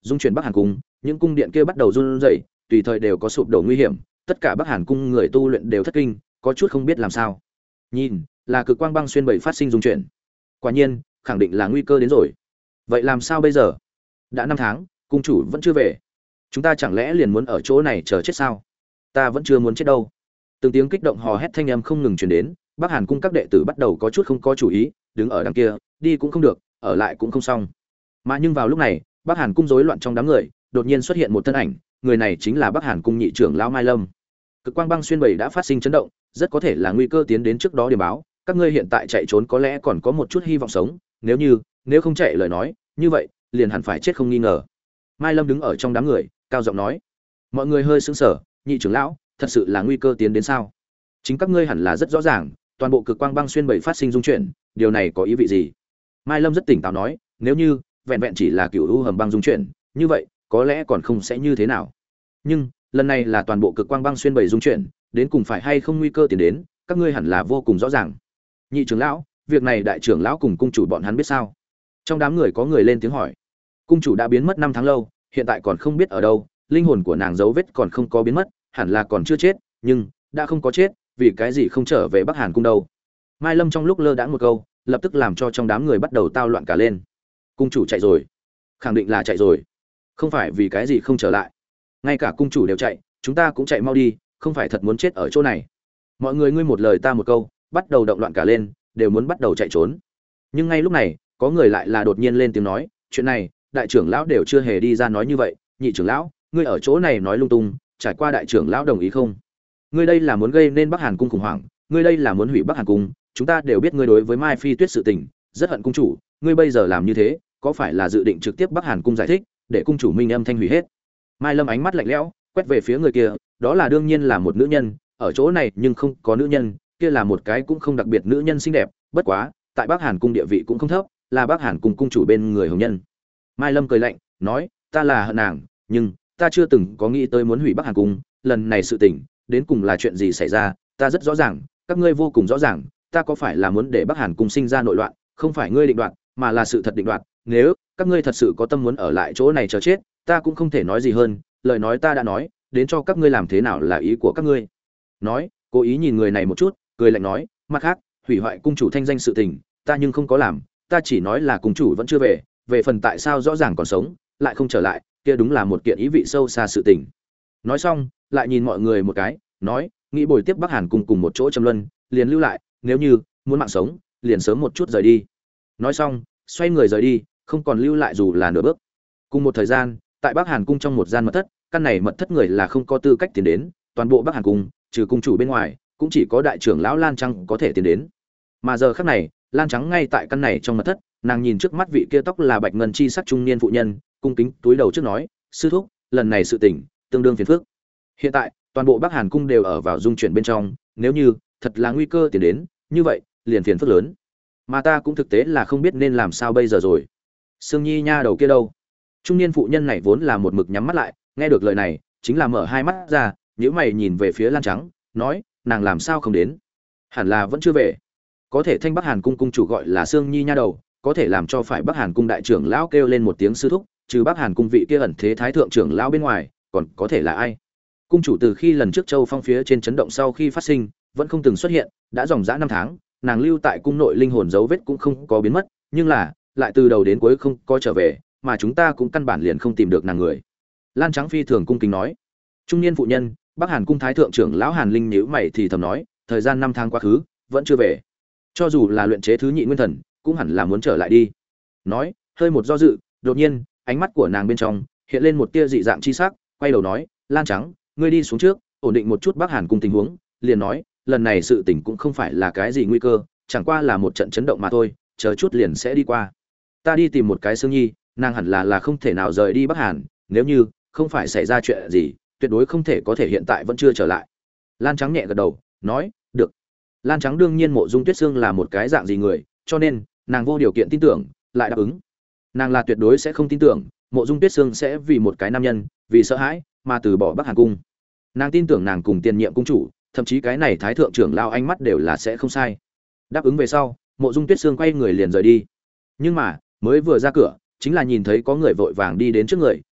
dung chuyển Bắc Hàn cung, những cung điện kia bắt đầu run rẩy, tùy thời đều có sụp đổ nguy hiểm, tất cả Bắc Hàn cung người tu luyện đều thất kinh, có chút không biết làm sao. Nhìn, là cực quang băng xuyên bảy phát sinh dung chuyển. Quả nhiên, khẳng định là nguy cơ đến rồi. Vậy làm sao bây giờ? Đã năm tháng, cung chủ vẫn chưa về. Chúng ta chẳng lẽ liền muốn ở chỗ này chờ chết sao? Ta vẫn chưa muốn chết đâu. Từng tiếng kích động hò hét thanh âm không ngừng truyền đến, Bắc Hàn cung các đệ tử bắt đầu có chút không có chủ ý, đứng ở đằng kia, đi cũng không được, ở lại cũng không xong. Mà nhưng vào lúc này, Bắc Hàn cung rối loạn trong đám người, đột nhiên xuất hiện một thân ảnh, người này chính là Bắc Hàn cung nhị trưởng lão Mai Lâm. Cực quang băng xuyên bảy đã phát sinh chấn động, rất có thể là nguy cơ tiến đến trước đó điểm báo, các ngươi hiện tại chạy trốn có lẽ còn có một chút hy vọng sống, nếu như, nếu không chạy lời nói, như vậy, liền hẳn phải chết không nghi ngờ. Mai Lâm đứng ở trong đám người, cao giọng nói. Mọi người hơi sững sờ, nhị trưởng lão, thật sự là nguy cơ tiến đến sao? Chính các ngươi hẳn là rất rõ ràng, toàn bộ cực quang băng xuyên bảy phát sinh dung chuyển, điều này có ý vị gì? Mai Lâm rất tỉnh táo nói, nếu như vẹn vẹn chỉ là cựu u hầm băng dung chuyển, như vậy, có lẽ còn không sẽ như thế nào. Nhưng, lần này là toàn bộ cực quang băng xuyên bảy dung chuyển, đến cùng phải hay không nguy cơ tiến đến, các ngươi hẳn là vô cùng rõ ràng. Nhị trưởng lão, việc này đại trưởng lão cùng cung chủ bọn hắn biết sao? Trong đám người có người lên tiếng hỏi. Cung chủ đã biến mất năm tháng lâu, hiện tại còn không biết ở đâu, linh hồn của nàng dấu vết còn không có biến mất, hẳn là còn chưa chết, nhưng đã không có chết, vì cái gì không trở về Bắc Hàn cung đâu? Mai Lâm trong lúc lơ đãng một câu, lập tức làm cho trong đám người bắt đầu tao loạn cả lên. Cung chủ chạy rồi, khẳng định là chạy rồi, không phải vì cái gì không trở lại. Ngay cả cung chủ đều chạy, chúng ta cũng chạy mau đi, không phải thật muốn chết ở chỗ này. Mọi người ngươi một lời ta một câu, bắt đầu động loạn cả lên, đều muốn bắt đầu chạy trốn. Nhưng ngay lúc này, có người lại là đột nhiên lên tiếng nói, chuyện này, đại trưởng lão đều chưa hề đi ra nói như vậy, nhị trưởng lão, ngươi ở chỗ này nói lung tung, trải qua đại trưởng lão đồng ý không? Ngươi đây là muốn gây nên Bắc Hàn cung khủng hoảng, ngươi đây là muốn hủy Bắc Hàn cung, chúng ta đều biết ngươi đối với Mai Phi Tuyết sự tình rất hận cung chủ, ngươi bây giờ làm như thế, có phải là dự định trực tiếp Bắc Hàn cung giải thích, để cung chủ minh âm thanh hủy hết? Mai Lâm ánh mắt lạnh lẽo, quét về phía người kia, đó là đương nhiên là một nữ nhân, ở chỗ này nhưng không có nữ nhân, kia là một cái cũng không đặc biệt nữ nhân xinh đẹp, bất quá, tại Bắc Hàn cung địa vị cũng không thấp, là Bắc Hàn cung cung chủ bên người hồng nhân. Mai Lâm cười lạnh, nói, ta là hận nàng, nhưng ta chưa từng có nghĩ tới muốn hủy Bắc Hàn cung, lần này sự tình, đến cùng là chuyện gì xảy ra, ta rất rõ ràng, các ngươi vô cùng rõ ràng, ta có phải là muốn để Bắc Hàn cung sinh ra nội loạn, không phải ngươi định đoạt, mà là sự thật định đoạt, nếu các ngươi thật sự có tâm muốn ở lại chỗ này chờ chết, ta cũng không thể nói gì hơn, lời nói ta đã nói, đến cho các ngươi làm thế nào là ý của các ngươi. Nói, cố ý nhìn người này một chút, cười lạnh nói, mặt khác, hủy hoại cung chủ thanh danh sự tình, ta nhưng không có làm, ta chỉ nói là cung chủ vẫn chưa về, về phần tại sao rõ ràng còn sống, lại không trở lại, kia đúng là một kiện ý vị sâu xa sự tình. Nói xong, lại nhìn mọi người một cái, nói, nghĩ bồi tiếp Bắc Hàn cùng cùng một chỗ trầm luân, liền lưu lại, nếu như muốn mạng sống, liền sớm một chút rời đi. Nói xong, xoay người rời đi, không còn lưu lại dù là nửa bước. Cùng một thời gian, tại Bắc Hàn cung trong một gian mật thất, căn này mật thất người là không có tư cách tiến đến, toàn bộ Bắc Hàn cung, trừ cung chủ bên ngoài, cũng chỉ có đại trưởng lão Lan Trắng có thể tiến đến. Mà giờ khắc này, Lan Trắng ngay tại căn này trong mật thất, nàng nhìn trước mắt vị kia tóc là bạch ngân chi sắc trung niên phụ nhân, cung kính túi đầu trước nói, sư thúc, lần này sự tình tương đương phiền phức. Hiện tại, toàn bộ Bắc Hàn cung đều ở vào dung chuyển bên trong, nếu như thật là nguy cơ tiến đến, như vậy, liền phiền phức lớn. Mà ta cũng thực tế là không biết nên làm sao bây giờ rồi. Sương Nhi nha đầu kia đâu? Trung niên phụ nhân này vốn là một mực nhắm mắt lại, nghe được lời này, chính là mở hai mắt ra, nhíu mày nhìn về phía Lan Trắng, nói, nàng làm sao không đến? Hẳn là vẫn chưa về. Có thể thanh Bắc Hàn cung cung chủ gọi là Sương Nhi nha đầu, có thể làm cho phải Bắc Hàn cung đại trưởng lão kêu lên một tiếng sư thúc, trừ Bắc Hàn cung vị kia ẩn thế thái thượng trưởng lão bên ngoài, còn có thể là ai? Cung chủ từ khi lần trước Châu Phong phía trên chấn động sau khi phát sinh, vẫn không từng xuất hiện, đã dòng dã năm tháng, nàng lưu tại cung nội linh hồn dấu vết cũng không có biến mất, nhưng là, lại từ đầu đến cuối không có trở về, mà chúng ta cũng căn bản liền không tìm được nàng người. Lan Trắng phi thường cung kính nói. Trung niên phụ nhân, Bắc Hàn cung thái thượng trưởng lão Hàn Linh nhíu mày thì thầm nói, thời gian năm tháng quá khứ, vẫn chưa về. Cho dù là luyện chế thứ nhị nguyên thần, cũng hẳn là muốn trở lại đi. Nói, hơi một do dự, đột nhiên, ánh mắt của nàng bên trong hiện lên một tia dị dạng chi sắc, quay đầu nói, Lan Trắng, ngươi đi xuống trước, ổn định một chút Bắc Hàn cung tình huống, liền nói, lần này sự tình cũng không phải là cái gì nguy cơ, chẳng qua là một trận chấn động mà thôi, chờ chút liền sẽ đi qua. Ta đi tìm một cái Sương Nhi, nàng hẳn là là không thể nào rời đi Bắc Hàn, nếu như không phải xảy ra chuyện gì, tuyệt đối không thể có thể hiện tại vẫn chưa trở lại. Lan Trắng nhẹ gật đầu, nói, được. Lan Trắng đương nhiên Mộ Dung Tuyết Sương là một cái dạng gì người, cho nên nàng vô điều kiện tin tưởng, lại đáp ứng. Nàng là tuyệt đối sẽ không tin tưởng Mộ Dung Tuyết Sương sẽ vì một cái nam nhân, vì sợ hãi mà từ bỏ Bắc Hàn cung. Nàng tin tưởng nàng cùng tiền nhiệm cung chủ, thậm chí cái này thái thượng trưởng lao ánh mắt đều là sẽ không sai. Đáp ứng về sau, Mộ Dung Tuyết Sương quay người liền rời đi. Nhưng mà, mới vừa ra cửa, chính là nhìn thấy có người vội vàng đi đến trước người,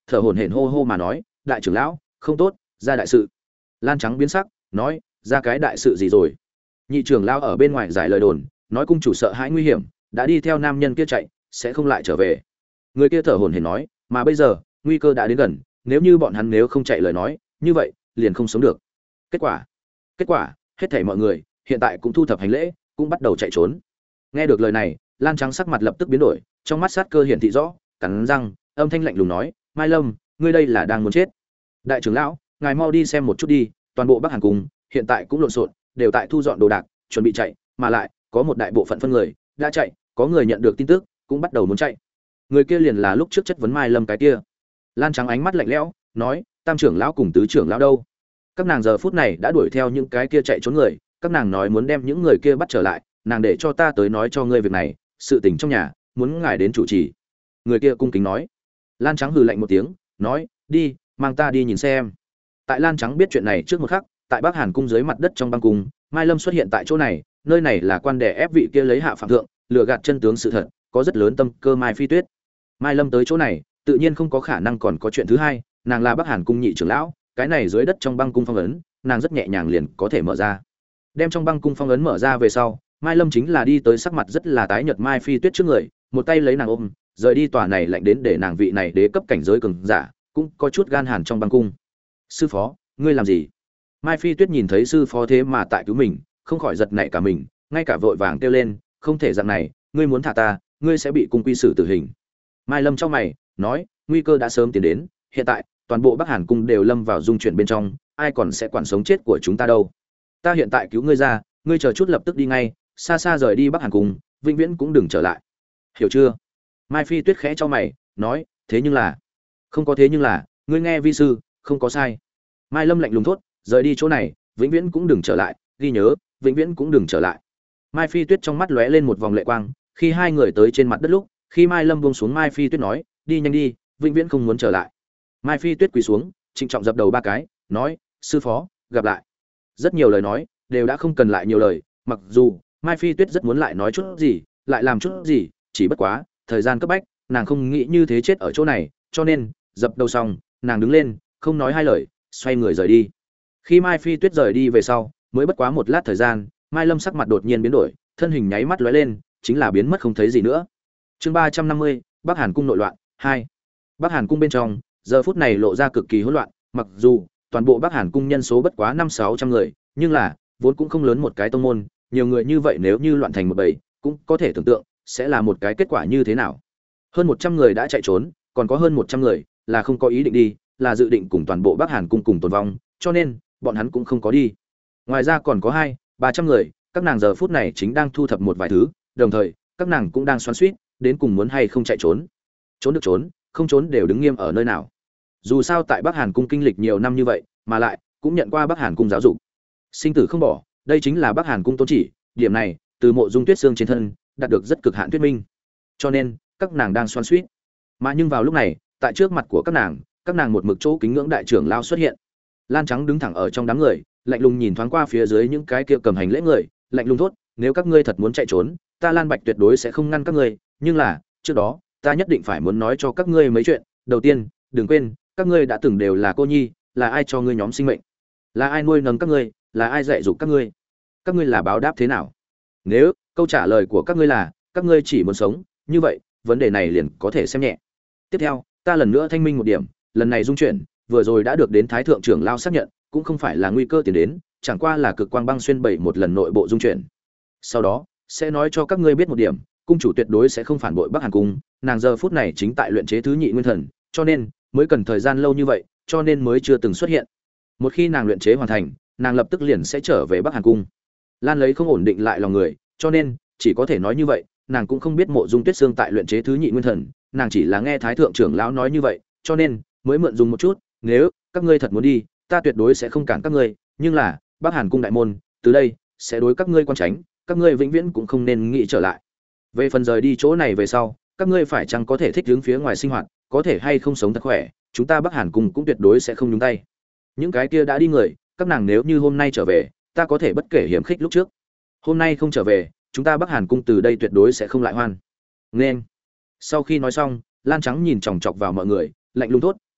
thở hổn hển hô hô mà nói, đại trưởng lão, không tốt, ra đại sự. Lan Trắng biến sắc, nói, ra cái đại sự gì rồi? Nhị trưởng lão ở bên ngoài giải lời đồn, nói cung chủ sợ hãi nguy hiểm, đã đi theo nam nhân kia chạy, sẽ không lại trở về. Người kia thở hổn hển nói, mà bây giờ, nguy cơ đã đến gần, nếu như bọn hắn nếu không chạy lời nói, như vậy, liền không sống được. Kết quả, kết quả, hết thảy mọi người hiện tại cũng thu thập hành lễ, cũng bắt đầu chạy trốn. Nghe được lời này, Lan Trắng sắc mặt lập tức biến đổi, trong mắt sát cơ hiển thị rõ, cắn răng, âm thanh lạnh lùng nói, Mai Lâm, ngươi đây là đang muốn chết. Đại trưởng lão, ngài mau đi xem một chút đi, toàn bộ Bắc Hàn cung hiện tại cũng lộn xộn, đều tại thu dọn đồ đạc, chuẩn bị chạy, mà lại có một đại bộ phận phân người đã chạy, có người nhận được tin tức, cũng bắt đầu muốn chạy. Người kia liền là lúc trước chất vấn Mai Lâm cái kia. Lan Trắng ánh mắt lạnh lẽo, nói, tam trưởng lão cùng tứ trưởng lão đâu? Các nàng giờ phút này đã đuổi theo những cái kia chạy trốn người, các nàng nói muốn đem những người kia bắt trở lại, nàng để cho ta tới nói cho ngươi việc này, sự tình trong nhà, muốn ngài đến chủ trì. Người kia cung kính nói. Lan Trắng hừ lạnh một tiếng, nói, đi, mang ta đi nhìn xem. Tại Lan Trắng biết chuyện này trước một khắc, tại Bắc Hàn cung dưới mặt đất trong băng cung, Mai Lâm xuất hiện tại chỗ này, nơi này là quan đè ép vị kia lấy hạ phạm thượng, lừa gạt chân tướng sự thật, có rất lớn tâm cơ Mai Phi Tuyết. Mai Lâm tới chỗ này, tự nhiên không có khả năng còn có chuyện thứ hai, nàng là Bắc Hàn cung nhị trưởng lão, cái này dưới đất trong băng cung phong ấn, nàng rất nhẹ nhàng liền có thể mở ra. Đem trong băng cung phong ấn mở ra về sau, Mai Lâm chính là đi tới sắc mặt rất là tái nhợt Mai Phi Tuyết trước người, một tay lấy nàng ôm, rời đi tòa này lạnh đến để nàng vị này đế cấp cảnh giới cường giả, cũng có chút gan hàn trong băng cung. Sư phó, ngươi làm gì? Mai Phi Tuyết nhìn thấy sư phó thế mà tại cứu mình, không khỏi giật nảy cả mình, ngay cả vội vàng kêu lên, không thể dạng này, ngươi muốn thả ta, ngươi sẽ bị cung quy xử tử hình. Mai Lâm trong mày, nói, nguy cơ đã sớm tiến đến, hiện tại toàn bộ Bắc Hàn cung đều lâm vào dung chuyển bên trong, ai còn sẽ quản sống chết của chúng ta đâu? Ta hiện tại cứu ngươi ra, ngươi chờ chút lập tức đi ngay, xa xa rời đi Bắc Hàn cung, vĩnh viễn cũng đừng trở lại. Hiểu chưa? Mai Phi Tuyết khẽ cho mày, nói, thế nhưng là, không có thế nhưng là, ngươi nghe vi sư, không có sai. Mai Lâm lạnh lùng thốt, rời đi chỗ này, vĩnh viễn cũng đừng trở lại, ghi nhớ, vĩnh viễn cũng đừng trở lại. Mai Phi Tuyết trong mắt lóe lên một vòng lệ quang, khi hai người tới trên mặt đất lúc, khi Mai Lâm buông xuống Mai Phi Tuyết nói, đi nhanh đi, vĩnh viễn không muốn trở lại. Mai Phi Tuyết quỳ xuống, trịnh trọng dập đầu ba cái, nói, sư phó, gặp lại. Rất nhiều lời nói, đều đã không cần lại nhiều lời, mặc dù Mai Phi Tuyết rất muốn lại nói chút gì, lại làm chút gì, chỉ bất quá, thời gian cấp bách, nàng không nghĩ như thế chết ở chỗ này, cho nên, dập đầu xong, nàng đứng lên, không nói hai lời, xoay người rời đi. Khi Mai Phi Tuyết rời đi về sau, mới bất quá một lát thời gian, Mai Lâm sắc mặt đột nhiên biến đổi, thân hình nháy mắt lóe lên, chính là biến mất không thấy gì nữa. Chương ba trăm năm mươi, Bắc Hàn cung nội loạn hai. Bắc Hàn cung bên trong, giờ phút này lộ ra cực kỳ hỗn loạn, mặc dù toàn bộ Bắc Hàn cung nhân số bất quá năm sáu trăm người, nhưng là vốn cũng không lớn một cái tông môn, nhiều người như vậy nếu như loạn thành một bầy, cũng có thể tưởng tượng sẽ là một cái kết quả như thế nào. Hơn một trăm người đã chạy trốn, còn có hơn một trăm người là không có ý định đi, là dự định cùng toàn bộ Bắc Hàn cung cùng tồn vong, cho nên bọn hắn cũng không có đi. Ngoài ra còn có hai, ba trăm người, các nàng giờ phút này chính đang thu thập một vài thứ, đồng thời các nàng cũng đang xoắn xuýt, đến cùng muốn hay không chạy trốn. Trốn được trốn, không trốn đều đứng nghiêm ở nơi nào. Dù sao tại Bắc Hàn cung kinh lịch nhiều năm như vậy, mà lại cũng nhận qua Bắc Hàn cung giáo dục. Sinh tử không bỏ, đây chính là Bắc Hàn cung tôn chỉ, điểm này từ Mộ Dung Tuyết Xương trên thân đạt được rất cực hạn thuyết minh. Cho nên, các nàng đang xoắn xuýt. Mà nhưng vào lúc này, tại trước mặt của các nàng, các nàng một mực chỗ kính ngưỡng đại trưởng lao xuất hiện. Lan Trắng đứng thẳng ở trong đám người, lạnh lùng nhìn thoáng qua phía dưới những cái kia cầm hành lễ người, lạnh lùng thốt, nếu các ngươi thật muốn chạy trốn, ta Lan Bạch tuyệt đối sẽ không ngăn các ngươi, nhưng là, trước đó, ta nhất định phải muốn nói cho các ngươi mấy chuyện. Đầu tiên, đừng quên, các ngươi đã từng đều là cô nhi, là ai cho ngươi nhóm sinh mệnh? Là ai nuôi nấng các ngươi, là ai dạy dỗ các ngươi? Các ngươi là báo đáp thế nào? Nếu câu trả lời của các ngươi là các ngươi chỉ muốn sống, như vậy, vấn đề này liền có thể xem nhẹ. Tiếp theo, ta lần nữa thanh minh một điểm, lần này dung chuyển, vừa rồi đã được đến Thái thượng trưởng lao xác nhận, cũng không phải là nguy cơ tiến đến, chẳng qua là cực quang băng xuyên bảy một lần nội bộ dung chuyển. Sau đó, sẽ nói cho các ngươi biết một điểm, cung chủ tuyệt đối sẽ không phản bội Bắc Hàn cung, nàng giờ phút này chính tại luyện chế thứ nhị nguyên thần, cho nên mới cần thời gian lâu như vậy, cho nên mới chưa từng xuất hiện. Một khi nàng luyện chế hoàn thành, nàng lập tức liền sẽ trở về Bắc Hàn cung. Lan lấy không ổn định lại lòng người, cho nên chỉ có thể nói như vậy, nàng cũng không biết Mộ Dung Tuyết Xương tại luyện chế thứ nhị nguyên thần, nàng chỉ là nghe Thái thượng trưởng lão nói như vậy, cho nên mới mượn dùng một chút, nếu các ngươi thật muốn đi, ta tuyệt đối sẽ không cản các ngươi, nhưng là, Bắc Hàn cung đại môn, từ đây sẽ đối các ngươi quan tránh, các ngươi vĩnh viễn cũng không nên nghĩ trở lại. Về phần rời đi chỗ này về sau, các ngươi phải chăng có thể thích ứng phía ngoài sinh hoạt, có thể hay không sống thật khỏe, chúng ta Bắc Hàn cung cũng tuyệt đối sẽ không nhúng tay. Những cái kia đã đi người, các nàng nếu như hôm nay trở về, ta có thể bất kể hiểm khích lúc trước. Hôm nay không trở về, chúng ta Bắc Hàn cung từ đây tuyệt đối sẽ không lại hoan. Nên. Sau khi nói xong, Lan Trắng nhìn chòng chọc vào mọi người, lạnh lùng thốt,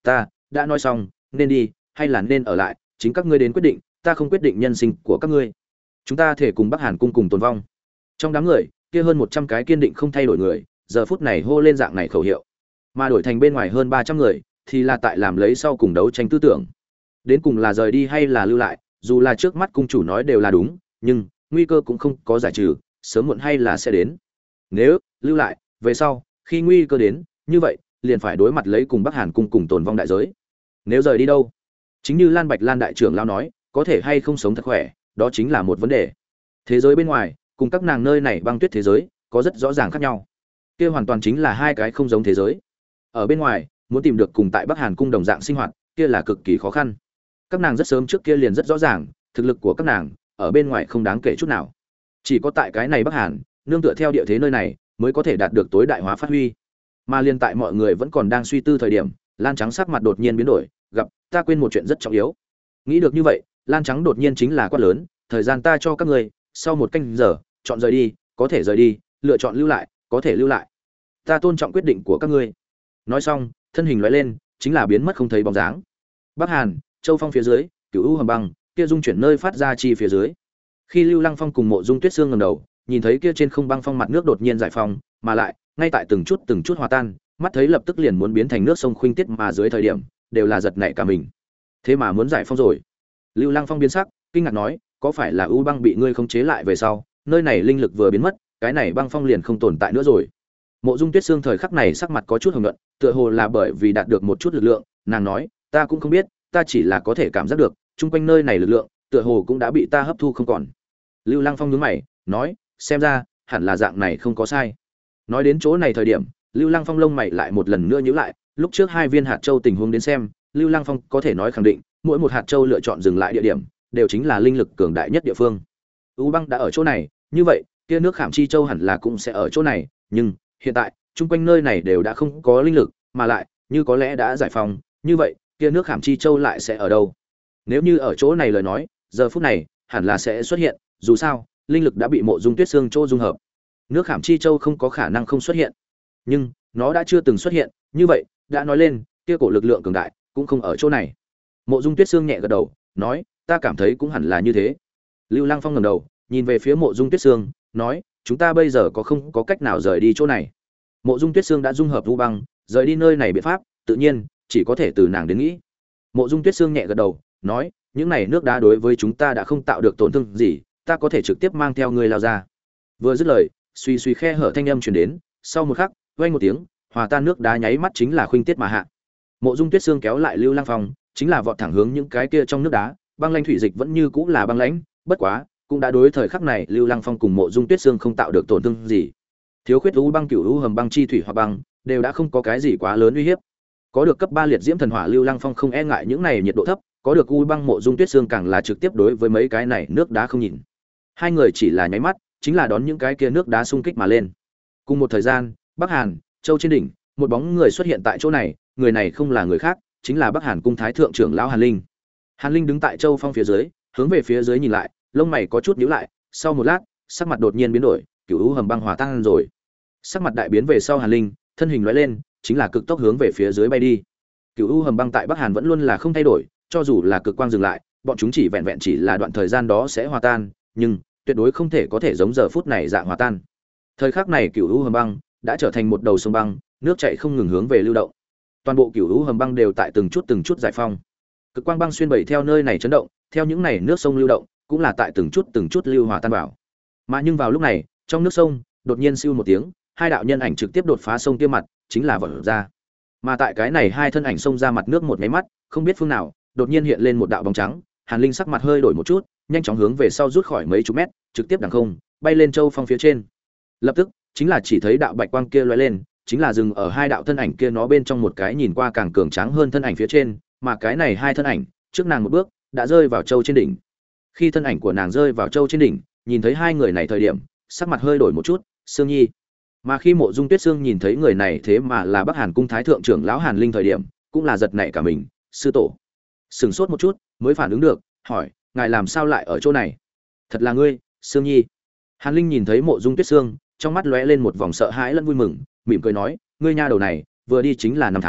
ta đã nói xong, nên đi hay là nên ở lại, chính các ngươi đến quyết định, ta không quyết định nhân sinh của các ngươi. Chúng ta thể cùng Bắc Hàn cung cùng tồn vong. Trong đám người, kia hơn một trăm cái kiên định không thay đổi người, giờ phút này hô lên dạng này khẩu hiệu. Mà đổi thành bên ngoài hơn ba trăm người, thì là tại làm lấy sau cùng đấu tranh tư tưởng. Đến cùng là rời đi hay là lưu lại, dù là trước mắt cung chủ nói đều là đúng, nhưng nguy cơ cũng không có giải trừ, sớm muộn hay là sẽ đến. Nếu lưu lại, về sau, khi nguy cơ đến, như vậy, liền phải đối mặt lấy cùng Bắc Hàn cung cùng tồn vong đại giới. Nếu rời đi đâu? Chính như Lan Bạch Lan đại trưởng lão nói, có thể hay không sống thật khỏe, đó chính là một vấn đề. Thế giới bên ngoài, cùng các nàng nơi này băng tuyết thế giới, có rất rõ ràng khác nhau. Kia hoàn toàn chính là hai cái không giống thế giới. Ở bên ngoài, muốn tìm được cùng tại Bắc Hàn cung đồng dạng sinh hoạt, kia là cực kỳ khó khăn. Các nàng rất sớm trước kia liền rất rõ ràng, thực lực của các nàng ở bên ngoài không đáng kể chút nào. Chỉ có tại cái này Bắc Hàn, nương tựa theo địa thế nơi này, mới có thể đạt được tối đại hóa phát huy. Mà liên tại mọi người vẫn còn đang suy tư thời điểm, Lan Trắng sắc mặt đột nhiên biến đổi, gặp, ta quên một chuyện rất trọng yếu. Nghĩ được như vậy, Lan Trắng đột nhiên chính là quát lớn, thời gian ta cho các ngươi, sau một canh giờ, chọn rời đi, có thể rời đi, lựa chọn lưu lại, có thể lưu lại. Ta tôn trọng quyết định của các ngươi. Nói xong, thân hình lóe lên, chính là biến mất không thấy bóng dáng. Bắc Hàn, Châu Phong phía dưới, Cửu U hầm băng, kia dung chuyển nơi phát ra chi phía dưới. Khi Lưu Lăng Phong cùng Mộ Dung Tuyết Sương ngẩng đầu, nhìn thấy kia trên không băng phong mặt nước đột nhiên giải phong, mà lại, ngay tại từng chút từng chút hòa tan, mắt thấy lập tức liền muốn biến thành nước sông khuynh tiết mà dưới thời điểm, đều là giật nảy cả mình. Thế mà muốn giải phong rồi? Lưu Lăng Phong biến sắc, kinh ngạc nói, có phải là U băng bị ngươi khống chế lại về sau, nơi này linh lực vừa biến mất, cái này băng phong liền không tồn tại nữa rồi. Mộ Dung Tuyết Sương thời khắc này sắc mặt có chút hồng nhuận, tựa hồ là bởi vì đạt được một chút lực lượng, nàng nói, ta cũng không biết, ta chỉ là có thể cảm giác được, chung quanh nơi này lực lượng, tựa hồ cũng đã bị ta hấp thu không còn. Lưu Lăng Phong nhướng mày, nói, xem ra, hẳn là dạng này không có sai. Nói đến chỗ này thời điểm, Lưu Lăng Phong lông mày lại một lần nữa nhíu lại, lúc trước hai viên hạt châu tình huống đến xem, Lưu Lăng Phong có thể nói khẳng định, mỗi một hạt châu lựa chọn dừng lại địa điểm, đều chính là linh lực cường đại nhất địa phương. U băng đã ở chỗ này, như vậy, kia nước Khảm Chi Châu hẳn là cũng sẽ ở chỗ này, nhưng hiện tại, chung quanh nơi này đều đã không có linh lực, mà lại, như có lẽ đã giải phóng, như vậy, kia nước Khảm Chi Châu lại sẽ ở đâu? Nếu như ở chỗ này lời nói, giờ phút này, hẳn là sẽ xuất hiện, dù sao, linh lực đã bị Mộ Dung Tuyết Sương chỗ dung hợp. Nước Khảm Chi Châu không có khả năng không xuất hiện. Nhưng, nó đã chưa từng xuất hiện, như vậy, đã nói lên, kia cổ lực lượng cường đại cũng không ở chỗ này. Mộ Dung Tuyết Sương nhẹ gật đầu, nói, ta cảm thấy cũng hẳn là như thế. Lưu Lăng Phong ngẩng đầu, nhìn về phía Mộ Dung Tuyết Sương, nói, chúng ta bây giờ có không có cách nào rời đi chỗ này? Mộ Dung Tuyết Sương đã dung hợp Vu băng, rời đi nơi này biện pháp, tự nhiên chỉ có thể từ nàng đến nghĩ. Mộ Dung Tuyết Sương nhẹ gật đầu, nói, những này nước đá đối với chúng ta đã không tạo được tổn thương gì, ta có thể trực tiếp mang theo ngươi lao ra. Vừa dứt lời, suy suy khe hở thanh âm truyền đến, sau một khắc, vang một tiếng, hòa tan nước đá nháy mắt chính là khuynh tiết mà hạ. Mộ Dung Tuyết Sương kéo lại Lưu Lăng Phong, chính là vọt thẳng hướng những cái kia trong nước đá, băng lãnh thủy dịch vẫn như cũng là băng lãnh, bất quá, cũng đã đối thời khắc này Lưu Lăng Phong cùng Mộ Dung Tuyết Sương không tạo được tổn thương gì. Thiếu khuyết u băng cửu u hầm băng chi thủy hoặc băng, đều đã không có cái gì quá lớn uy hiếp. Có được cấp ba liệt diễm thần hỏa Lưu Lăng Phong không e ngại những này nhiệt độ thấp, có được u băng Mộ Dung Tuyết Sương càng là trực tiếp đối với mấy cái này nước đá không nhìn. Hai người chỉ là nháy mắt, chính là đón những cái kia nước đá xung kích mà lên. Cùng một thời gian, Bắc Hàn, Châu trên đỉnh, một bóng người xuất hiện tại chỗ này, người này không là người khác, chính là Bắc Hàn cung thái thượng trưởng lão Hàn Linh. Hàn Linh đứng tại Châu Phong phía dưới, hướng về phía dưới nhìn lại, lông mày có chút nhíu lại, sau một lát, sắc mặt đột nhiên biến đổi, cửu u hầm băng hòa tan rồi. Sắc mặt đại biến về sau Hàn Linh, thân hình lóe lên, chính là cực tốc hướng về phía dưới bay đi. Cửu u hầm băng tại Bắc Hàn vẫn luôn là không thay đổi, cho dù là cực quang dừng lại, bọn chúng chỉ vẹn vẹn chỉ là đoạn thời gian đó sẽ hòa tan, nhưng tuyệt đối không thể có thể giống giờ phút này dạng hòa tan. Thời khắc này cửu u hầm băng đã trở thành một đầu sông băng, nước chảy không ngừng hướng về lưu động. Toàn bộ cửu u hầm băng đều tại từng chút từng chút giải phong. Cực quang băng xuyên bảy theo nơi này chấn động, theo những này nước sông lưu động, cũng là tại từng chút từng chút lưu hòa tan vào. Mà nhưng vào lúc này, trong nước sông, đột nhiên siêu một tiếng, hai đạo nhân ảnh trực tiếp đột phá sông kia mặt, chính là vọt ra. Mà tại cái này hai thân ảnh xông ra mặt nước một cái mắt, không biết phương nào, đột nhiên hiện lên một đạo bóng trắng, Hàn Linh sắc mặt hơi đổi một chút, nhanh chóng hướng về sau rút khỏi mấy chục mét, trực tiếp đằng không, bay lên Châu Phong phía trên. Lập tức, chính là chỉ thấy đạo bạch quang kia lóe lên, chính là dừng ở hai đạo thân ảnh kia nó bên trong một cái nhìn qua càng cường tráng hơn thân ảnh phía trên, mà cái này hai thân ảnh, trước nàng một bước, đã rơi vào Châu trên đỉnh. Khi thân ảnh của nàng rơi vào Châu trên đỉnh, nhìn thấy hai người này thời điểm, sắc mặt hơi đổi một chút, Sương Nhi. Mà khi Mộ Dung Tuyết Sương nhìn thấy người này thế mà là Bắc Hàn cung thái thượng trưởng lão Hàn Linh thời điểm, cũng là giật nảy cả mình, sư tổ. Sừng sốt một chút, mới phản ứng được, hỏi, ngài làm sao lại ở chỗ này? Thật là ngươi, Sương Nhi. Hàn Linh nhìn thấy Mộ Dung Tuyết Sương, trong mắt lóe lên một vòng sợ hãi lẫn vui mừng, mỉm cười nói, ngươi nha đầu này, vừa đi chính là năm tháng,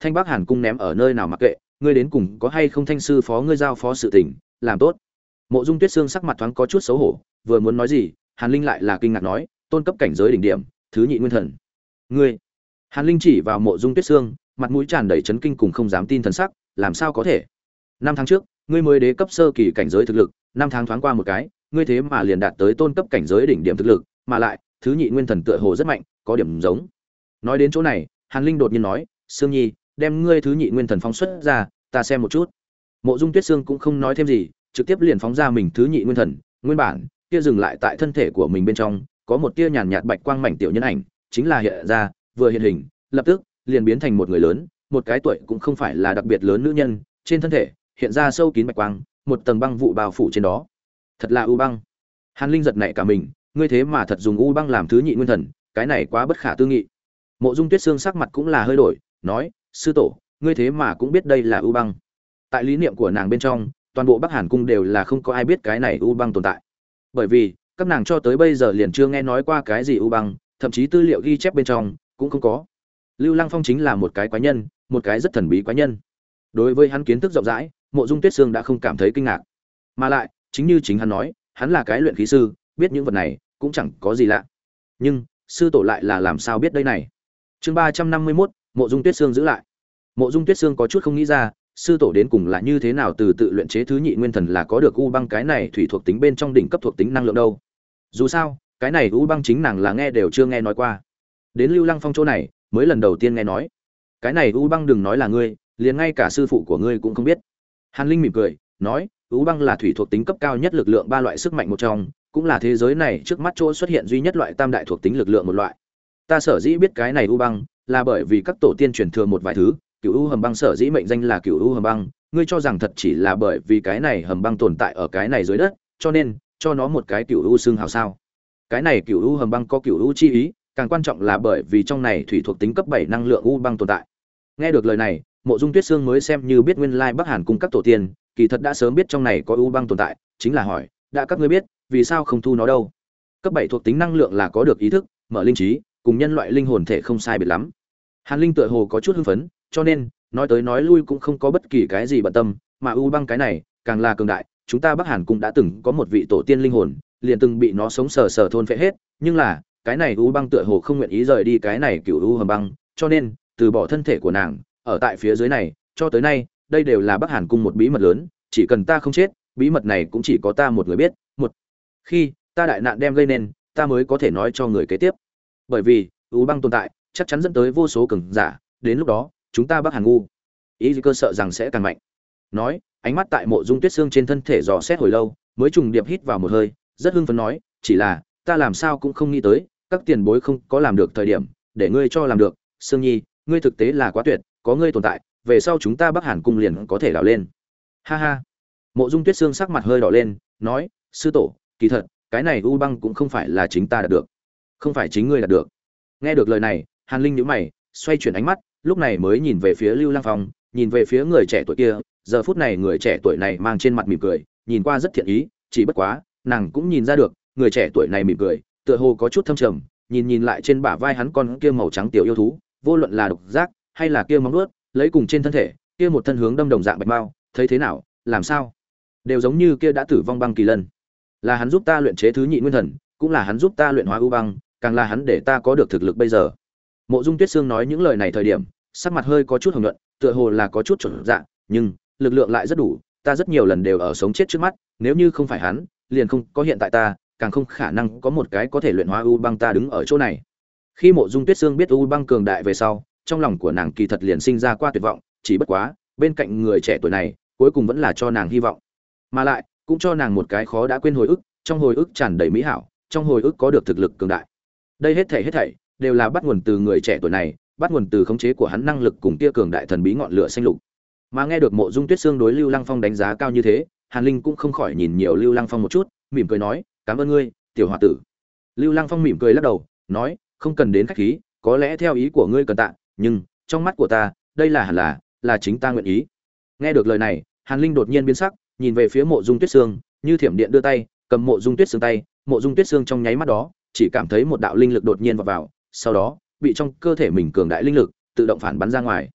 Thanh Bắc Hàn cung ném ở nơi nào mặc kệ, ngươi đến cùng có hay không thanh sư phó ngươi giao phó sự tình, làm tốt. Mộ Dung Tuyết Sương sắc mặt thoáng có chút xấu hổ, vừa muốn nói gì, Hàn Linh lại là kinh ngạc nói, tôn cấp cảnh giới đỉnh điểm, thứ nhị nguyên thần. Ngươi? Hàn Linh chỉ vào Mộ Dung Tuyết Sương, mặt mũi tràn đầy chấn kinh cùng không dám tin thần sắc, làm sao có thể? Năm tháng trước, ngươi mới đế cấp sơ kỳ cảnh giới thực lực, năm tháng thoáng qua một cái, ngươi thế mà liền đạt tới tôn cấp cảnh giới đỉnh điểm thực lực, mà lại, thứ nhị nguyên thần tựa hồ rất mạnh, có điểm giống. Nói đến chỗ này, Hàn Linh đột nhiên nói, Sương Nhi, đem ngươi thứ nhị nguyên thần phóng xuất ra, ta xem một chút. Mộ Dung Tuyết Sương cũng không nói thêm gì, trực tiếp liền phóng ra mình thứ nhị nguyên thần, nguyên bản kia dừng lại tại thân thể của mình bên trong, có một tia nhàn nhạt bạch quang mảnh tiểu nhân ảnh, chính là hiện ra, vừa hiện hình, lập tức liền biến thành một người lớn, một cái tuổi cũng không phải là đặc biệt lớn nữ nhân, trên thân thể hiện ra sâu kín bạch quang, một tầng băng vụ bao phủ trên đó. Thật là u băng. Hàn Linh giật nảy cả mình, ngươi thế mà thật dùng u băng làm thứ nhị nguyên thần, cái này quá bất khả tư nghị. Mộ Dung Tuyết Sương sắc mặt cũng là hơi đổi, nói, sư tổ, ngươi thế mà cũng biết đây là u băng. Tại lý niệm của nàng bên trong, toàn bộ Bắc Hàn cung đều là không có ai biết cái này u băng tồn tại. Bởi vì, các nàng cho tới bây giờ liền chưa nghe nói qua cái gì u băng, thậm chí tư liệu ghi chép bên trong cũng không có. Lưu Lăng Phong chính là một cái quái nhân, một cái rất thần bí quái nhân. Đối với hắn kiến thức rộng rãi, Mộ Dung Tuyết Sương đã không cảm thấy kinh ngạc. Mà lại, chính như chính hắn nói, hắn là cái luyện khí sư, biết những vật này cũng chẳng có gì lạ. Nhưng, sư tổ lại là làm sao biết đây này? Chương ba trăm năm mươi mốt, Mộ Dung Tuyết Sương giữ lại. Mộ Dung Tuyết Sương có chút không nghĩ ra, sư tổ đến cùng là như thế nào từ tự luyện chế thứ nhị nguyên thần là có được u băng cái này thủy thuộc tính bên trong đỉnh cấp thuộc tính năng lượng đâu. Dù sao, cái này u băng chính nàng là nghe đều chưa nghe nói qua. Đến Lưu Lăng Phong chỗ này, mới lần đầu tiên nghe nói. Cái này u băng đừng nói là ngươi, liền ngay cả sư phụ của ngươi cũng không biết. Hàn Linh mỉm cười, nói, u băng là thủy thuộc tính cấp cao nhất lực lượng ba loại sức mạnh một trong, cũng là thế giới này trước mắt chỗ xuất hiện duy nhất loại tam đại thuộc tính lực lượng một loại. Ta sở dĩ biết cái này u băng, là bởi vì các tổ tiên truyền thừa một vài thứ, Cửu U hầm băng sở dĩ mệnh danh là Cửu U hầm băng, ngươi cho rằng thật chỉ là bởi vì cái này hầm băng tồn tại ở cái này dưới đất, cho nên cho nó một cái Cửu U xương hào sao? Cái này Cửu U hầm băng có Cửu U chi ý, càng quan trọng là bởi vì trong này thủy thuộc tính cấp bảy năng lượng u băng tồn tại. Nghe được lời này, Mộ Dung Tuyết Sương mới xem như biết nguyên lai Bắc Hàn cung các tổ tiên, kỳ thật đã sớm biết trong này có u băng tồn tại, chính là hỏi, đã các ngươi biết, vì sao không thu nó đâu? Cấp bảy thuộc tính năng lượng là có được ý thức, mở linh trí, cùng nhân loại linh hồn thể không sai biệt lắm. Hàn Linh tựa hồ có chút hưng phấn, cho nên nói tới nói lui cũng không có bất kỳ cái gì bận tâm, mà u băng cái này càng là cường đại, chúng ta Bắc Hàn cũng đã từng có một vị tổ tiên linh hồn, liền từng bị nó sống sờ sờ thôn phệ hết, nhưng là cái này u băng tựa hồ không nguyện ý rời đi cái này Cửu U hầm băng, cho nên từ bỏ thân thể của nàng, ở tại phía dưới này, cho tới nay, đây đều là Bắc Hàn cung một bí mật lớn, chỉ cần ta không chết, bí mật này cũng chỉ có ta một người biết, một khi ta đại nạn đem gây nên, ta mới có thể nói cho người kế tiếp. Bởi vì, u băng tồn tại, chắc chắn dẫn tới vô số cường giả, đến lúc đó, chúng ta Bắc Hàn ngu, ý cơ sợ rằng sẽ càng mạnh. Nói, ánh mắt tại Mộ Dung Tuyết Sương trên thân thể dò xét hồi lâu, mới trùng điệp hít vào một hơi, rất hưng phấn nói, chỉ là, ta làm sao cũng không nghĩ tới, các tiền bối không có làm được thời điểm, để ngươi cho làm được, Sương Nhi, ngươi thực tế là quá tuyệt, có ngươi tồn tại, về sau chúng ta Bắc Hàn cung liền có thể đào lên. Ha ha. Mộ Dung Tuyết Sương sắc mặt hơi đỏ lên, nói, sư tổ, kỳ thật, cái này u băng cũng không phải là chính ta đạt được, không phải chính ngươi đạt được. Nghe được lời này, Hàn Linh nhíu mày, xoay chuyển ánh mắt, lúc này mới nhìn về phía Lưu Lăng Phong, nhìn về phía người trẻ tuổi kia, giờ phút này người trẻ tuổi này mang trên mặt mỉm cười, nhìn qua rất thiện ý, chỉ bất quá, nàng cũng nhìn ra được, người trẻ tuổi này mỉm cười, tựa hồ có chút thâm trầm, nhìn nhìn lại trên bả vai hắn con kia màu trắng tiểu yêu thú, vô luận là độc giác hay là kia móng vuốt, lấy cùng trên thân thể, kia một thân hướng đâm đồng dạng bạch mao, thấy thế nào, làm sao? Đều giống như kia đã tử vong băng kỳ lân. Là hắn giúp ta luyện chế thứ nhị nguyên thần, cũng là hắn giúp ta luyện hóa u băng, càng là hắn để ta có được thực lực bây giờ. Mộ Dung Tuyết Sương nói những lời này thời điểm, sắc mặt hơi có chút hồng nhuận, tựa hồ là có chút chột dạ, nhưng lực lượng lại rất đủ, ta rất nhiều lần đều ở sống chết trước mắt, nếu như không phải hắn, liền không có hiện tại ta, càng không khả năng có một cái có thể luyện hóa u băng ta đứng ở chỗ này. Khi Mộ Dung Tuyết Sương biết u băng cường đại về sau, trong lòng của nàng kỳ thật liền sinh ra qua tuyệt vọng, chỉ bất quá, bên cạnh người trẻ tuổi này, cuối cùng vẫn là cho nàng hy vọng, mà lại cũng cho nàng một cái khó đã quên hồi ức, trong hồi ức tràn đầy mỹ hảo, trong hồi ức có được thực lực cường đại. Đây hết thảy hết thảy đều là bắt nguồn từ người trẻ tuổi này, bắt nguồn từ khống chế của hắn năng lực cùng kia cường đại thần bí ngọn lửa xanh lục. Mà nghe được Mộ Dung Tuyết Sương đối Lưu Lăng Phong đánh giá cao như thế, Hàn Linh cũng không khỏi nhìn nhiều Lưu Lăng Phong một chút, mỉm cười nói, "Cảm ơn ngươi, tiểu hòa tử." Lưu Lăng Phong mỉm cười lắc đầu, nói, "Không cần đến khách khí, có lẽ theo ý của ngươi cần tạ, nhưng trong mắt của ta, đây là hẳn là, là chính ta nguyện ý." Nghe được lời này, Hàn Linh đột nhiên biến sắc, nhìn về phía Mộ Dung Tuyết Sương, như thiểm điện đưa tay, cầm Mộ Dung Tuyết Sương tay, Mộ Dung Tuyết Sương trong nháy mắt đó, chỉ cảm thấy một đạo linh lực đột nhiên vào vào, sau đó, bị trong cơ thể mình cường đại linh lực tự động phản bắn ra ngoài.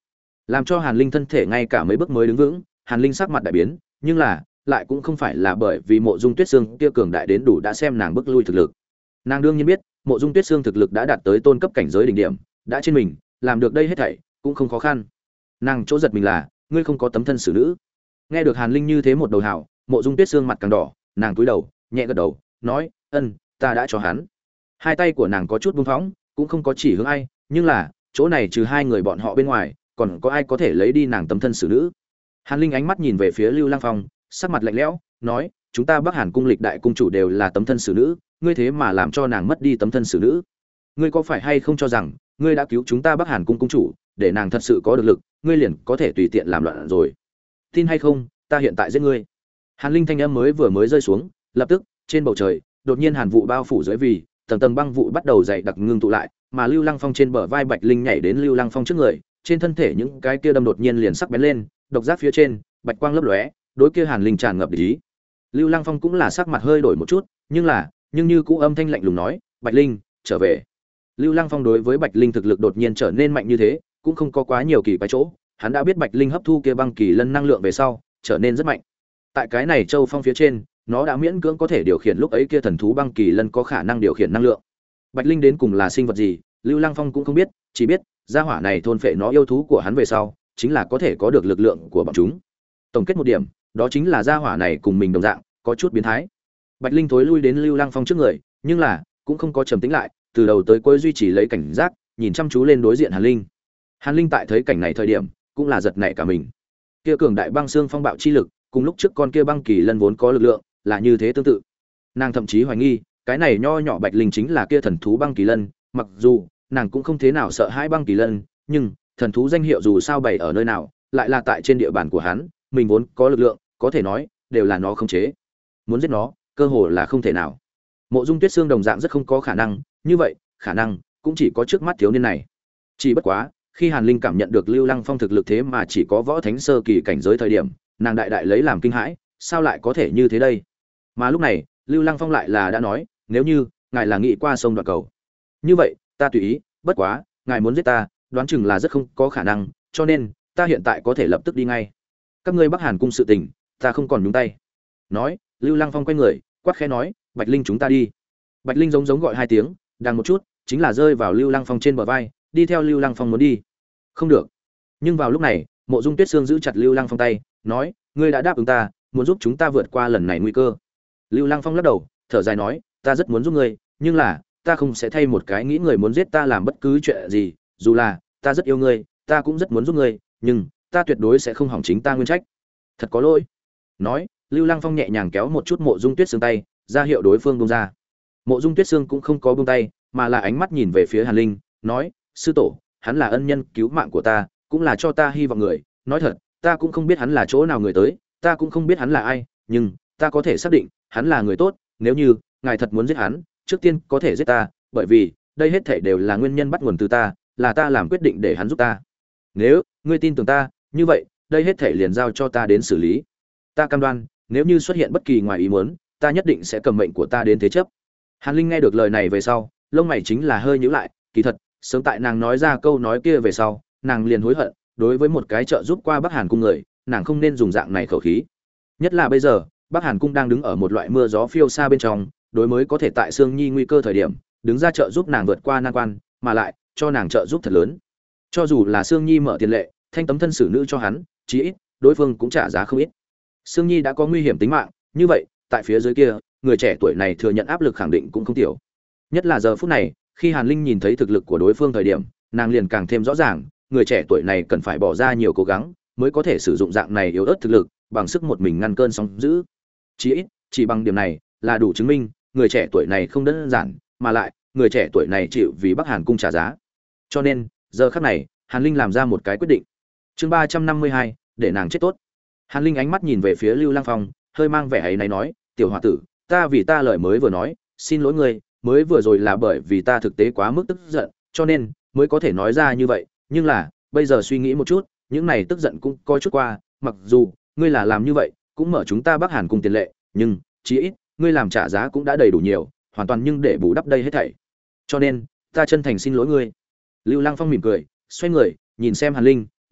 làm cho Hàn Linh thân thể ngay cả mấy bước mới đứng vững. Hàn Linh sắc mặt đại biến, nhưng là lại cũng không phải là bởi vì Mộ Dung Tuyết Sương kia cường đại đến đủ đã xem nàng bức lui thực lực. Nàng đương nhiên biết, Mộ Dung Tuyết Sương thực lực đã đạt tới tôn cấp cảnh giới đỉnh điểm, đã trên mình, làm được đây hết thảy cũng không khó khăn. Nàng chỗ giật mình là, ngươi không có tấm thân xử nữ. Nghe được Hàn Linh như thế một đầu hảo, Mộ Dung Tuyết Sương mặt càng đỏ, nàng cúi đầu, nhẹ gật đầu, nói, "Ân, ta đã cho hắn." Hai tay của nàng có chút buông phóng, cũng không có chỉ hướng ai, nhưng là, chỗ này trừ hai người bọn họ bên ngoài, còn có ai có thể lấy đi nàng tấm thân xử nữ? Hàn Linh ánh mắt nhìn về phía Lưu Lăng Phong, sắc mặt lạnh lẽo, nói, "Chúng ta Bắc Hàn cung lịch đại cung chủ đều là tấm thân xử nữ, ngươi thế mà làm cho nàng mất đi tấm thân xử nữ? Ngươi có phải hay không cho rằng, ngươi đã cứu chúng ta Bắc Hàn cung cung chủ, để nàng thật sự có được lực, ngươi liền có thể tùy tiện làm loạn rồi? Tin hay không, ta hiện tại giết ngươi." Hàn Linh thanh âm mới vừa mới rơi xuống, lập tức, trên bầu trời, đột nhiên hàn vụ bao phủ dưới vì, tầng tầng băng vụ bắt đầu dày đặc ngưng tụ lại, mà Lưu Lăng Phong trên bờ vai Bạch Linh nhảy đến Lưu Lăng Phong trước người, trên thân thể những cái kia đâm đột nhiên liền sắc bén lên, độc giác phía trên, bạch quang lấp lóe, đối kia Hàn Linh tràn ngập ý. Lưu Lăng Phong cũng là sắc mặt hơi đổi một chút, nhưng là, nhưng như cũ âm thanh lạnh lùng nói, "Bạch Linh, trở về." Lưu Lăng Phong đối với Bạch Linh thực lực đột nhiên trở nên mạnh như thế, cũng không có quá nhiều kỳ quái chỗ, hắn đã biết Bạch Linh hấp thu kia băng kỳ lân năng lượng về sau, trở nên rất mạnh. Tại cái này châu phong phía trên, nó đã miễn cưỡng có thể điều khiển lúc ấy kia thần thú băng kỳ lân có khả năng điều khiển năng lượng. Bạch Linh đến cùng là sinh vật gì, Lưu Lăng Phong cũng không biết, chỉ biết, gia hỏa này thôn phệ nó yêu thú của hắn về sau, chính là có thể có được lực lượng của bọn chúng. Tổng kết một điểm, đó chính là gia hỏa này cùng mình đồng dạng, có chút biến thái. Bạch Linh thối lui đến Lưu Lăng Phong trước người, nhưng là cũng không có trầm tĩnh lại, từ đầu tới cuối duy trì lấy cảnh giác, nhìn chăm chú lên đối diện Hàn Linh. Hàn Linh tại thấy cảnh này thời điểm, cũng là giật nảy cả mình. Kia cường đại băng xương phong bạo chi lực, cùng lúc trước con kia băng kỳ lân vốn có lực lượng, là như thế tương tự. Nàng thậm chí hoài nghi, cái này nho nhỏ Bạch Linh chính là kia thần thú băng kỳ lân, mặc dù nàng cũng không thế nào sợ hãi băng kỳ lân, nhưng thần thú danh hiệu dù sao bày ở nơi nào, lại là tại trên địa bàn của hắn, mình vốn có lực lượng, có thể nói đều là nó khống chế. Muốn giết nó, cơ hồ là không thể nào. Mộ Dung Tuyết Sương đồng dạng rất không có khả năng, như vậy, khả năng cũng chỉ có trước mắt thiếu niên này. Chỉ bất quá, khi Hàn Linh cảm nhận được Lưu Lăng Phong thực lực thế mà chỉ có võ thánh sơ kỳ cảnh giới thời điểm, nàng đại đại lấy làm kinh hãi, sao lại có thể như thế đây? Mà lúc này, Lưu Lăng Phong lại là đã nói, nếu như ngài là nghĩ qua sông đoạt cầu, như vậy, ta tùy ý, bất quá, ngài muốn giết ta, đoán chừng là rất không có khả năng, cho nên, ta hiện tại có thể lập tức đi ngay. Các ngươi Bắc Hàn cung sự tình, ta không còn nhúng tay. Nói, Lưu Lăng Phong quay người, quát khẽ nói, Bạch Linh chúng ta đi. Bạch Linh giống giống gọi hai tiếng, đang một chút, chính là rơi vào Lưu Lăng Phong trên bờ vai, đi theo Lưu Lăng Phong muốn đi. Không được. Nhưng vào lúc này, Mộ Dung Tuyết Sương giữ chặt Lưu Lăng Phong tay, nói, ngươi đã đáp ứng ta, muốn giúp chúng ta vượt qua lần này nguy cơ. Lưu Lăng Phong lắc đầu, thở dài nói, ta rất muốn giúp ngươi, nhưng là, ta không sẽ thay một cái nghĩ người muốn giết ta làm bất cứ chuyện gì, dù là ta rất yêu ngươi, ta cũng rất muốn giúp ngươi, nhưng ta tuyệt đối sẽ không hỏng chính ta nguyên trách. Thật có lỗi. Nói, Lưu Lăng Phong nhẹ nhàng kéo một chút Mộ Dung Tuyết Sương tay, ra hiệu đối phương buông ra. Mộ Dung Tuyết Sương cũng không có buông tay, mà là ánh mắt nhìn về phía Hàn Linh, nói, sư tổ, hắn là ân nhân cứu mạng của ta, cũng là cho ta hy vọng người, nói thật, ta cũng không biết hắn là chỗ nào người tới, ta cũng không biết hắn là ai, nhưng ta có thể xác định, hắn là người tốt, nếu như ngài thật muốn giết hắn, trước tiên có thể giết ta, bởi vì đây hết thảy đều là nguyên nhân bắt nguồn từ ta, là ta làm quyết định để hắn giúp ta. Nếu ngươi tin tưởng ta, như vậy, đây hết thảy liền giao cho ta đến xử lý. Ta cam đoan, nếu như xuất hiện bất kỳ ngoài ý muốn, ta nhất định sẽ cầm mệnh của ta đến thế chấp. Hàn Linh nghe được lời này về sau, lông mày chính là hơi nhíu lại, kỳ thật, sớm tại nàng nói ra câu nói kia về sau, nàng liền hối hận, đối với một cái trợ giúp qua Bắc Hàn cung người, nàng không nên dùng dạng này khẩu khí. Nhất là bây giờ, Bắc Hàn cung đang đứng ở một loại mưa gió phiêu xa bên trong, đối mới có thể tại Sương Nhi nguy cơ thời điểm, đứng ra trợ giúp nàng vượt qua nan quan, mà lại cho nàng trợ giúp thật lớn. Cho dù là Sương Nhi mở tiền lệ, thanh tấm thân xử nữ cho hắn, chí ít, đối phương cũng trả giá không ít. Sương Nhi đã có nguy hiểm tính mạng, như vậy, tại phía dưới kia, người trẻ tuổi này thừa nhận áp lực khẳng định cũng không tiểu. Nhất là giờ phút này, khi Hàn Linh nhìn thấy thực lực của đối phương thời điểm, nàng liền càng thêm rõ ràng, người trẻ tuổi này cần phải bỏ ra nhiều cố gắng mới có thể sử dụng dạng này yếu ớt thực lực, bằng sức một mình ngăn cơn sóng dữ. Chỉ ít, chỉ bằng điểm này là đủ chứng minh, người trẻ tuổi này không đơn giản, mà lại, người trẻ tuổi này chịu vì Bắc Hàn cung trả giá. Cho nên, giờ khắc này, Hàn Linh làm ra một cái quyết định. Chương ba trăm năm mươi hai, để nàng chết tốt. Hàn Linh ánh mắt nhìn về phía Lưu Lăng Phong, hơi mang vẻ áy náy nói, "Tiểu hòa tử, ta vì ta lời mới vừa nói, xin lỗi ngươi, mới vừa rồi là bởi vì ta thực tế quá mức tức giận, cho nên mới có thể nói ra như vậy, nhưng là, bây giờ suy nghĩ một chút, những này tức giận cũng coi chút qua, mặc dù ngươi là làm như vậy, cũng mở chúng ta Bắc Hàn cung tiền lệ, nhưng chí ít, ngươi làm trả giá cũng đã đầy đủ nhiều, hoàn toàn nhưng để bù đắp đây hết thảy. Cho nên, ta chân thành xin lỗi ngươi." Lưu Lăng Phong mỉm cười, xoay người, nhìn xem Hàn Linh, nói,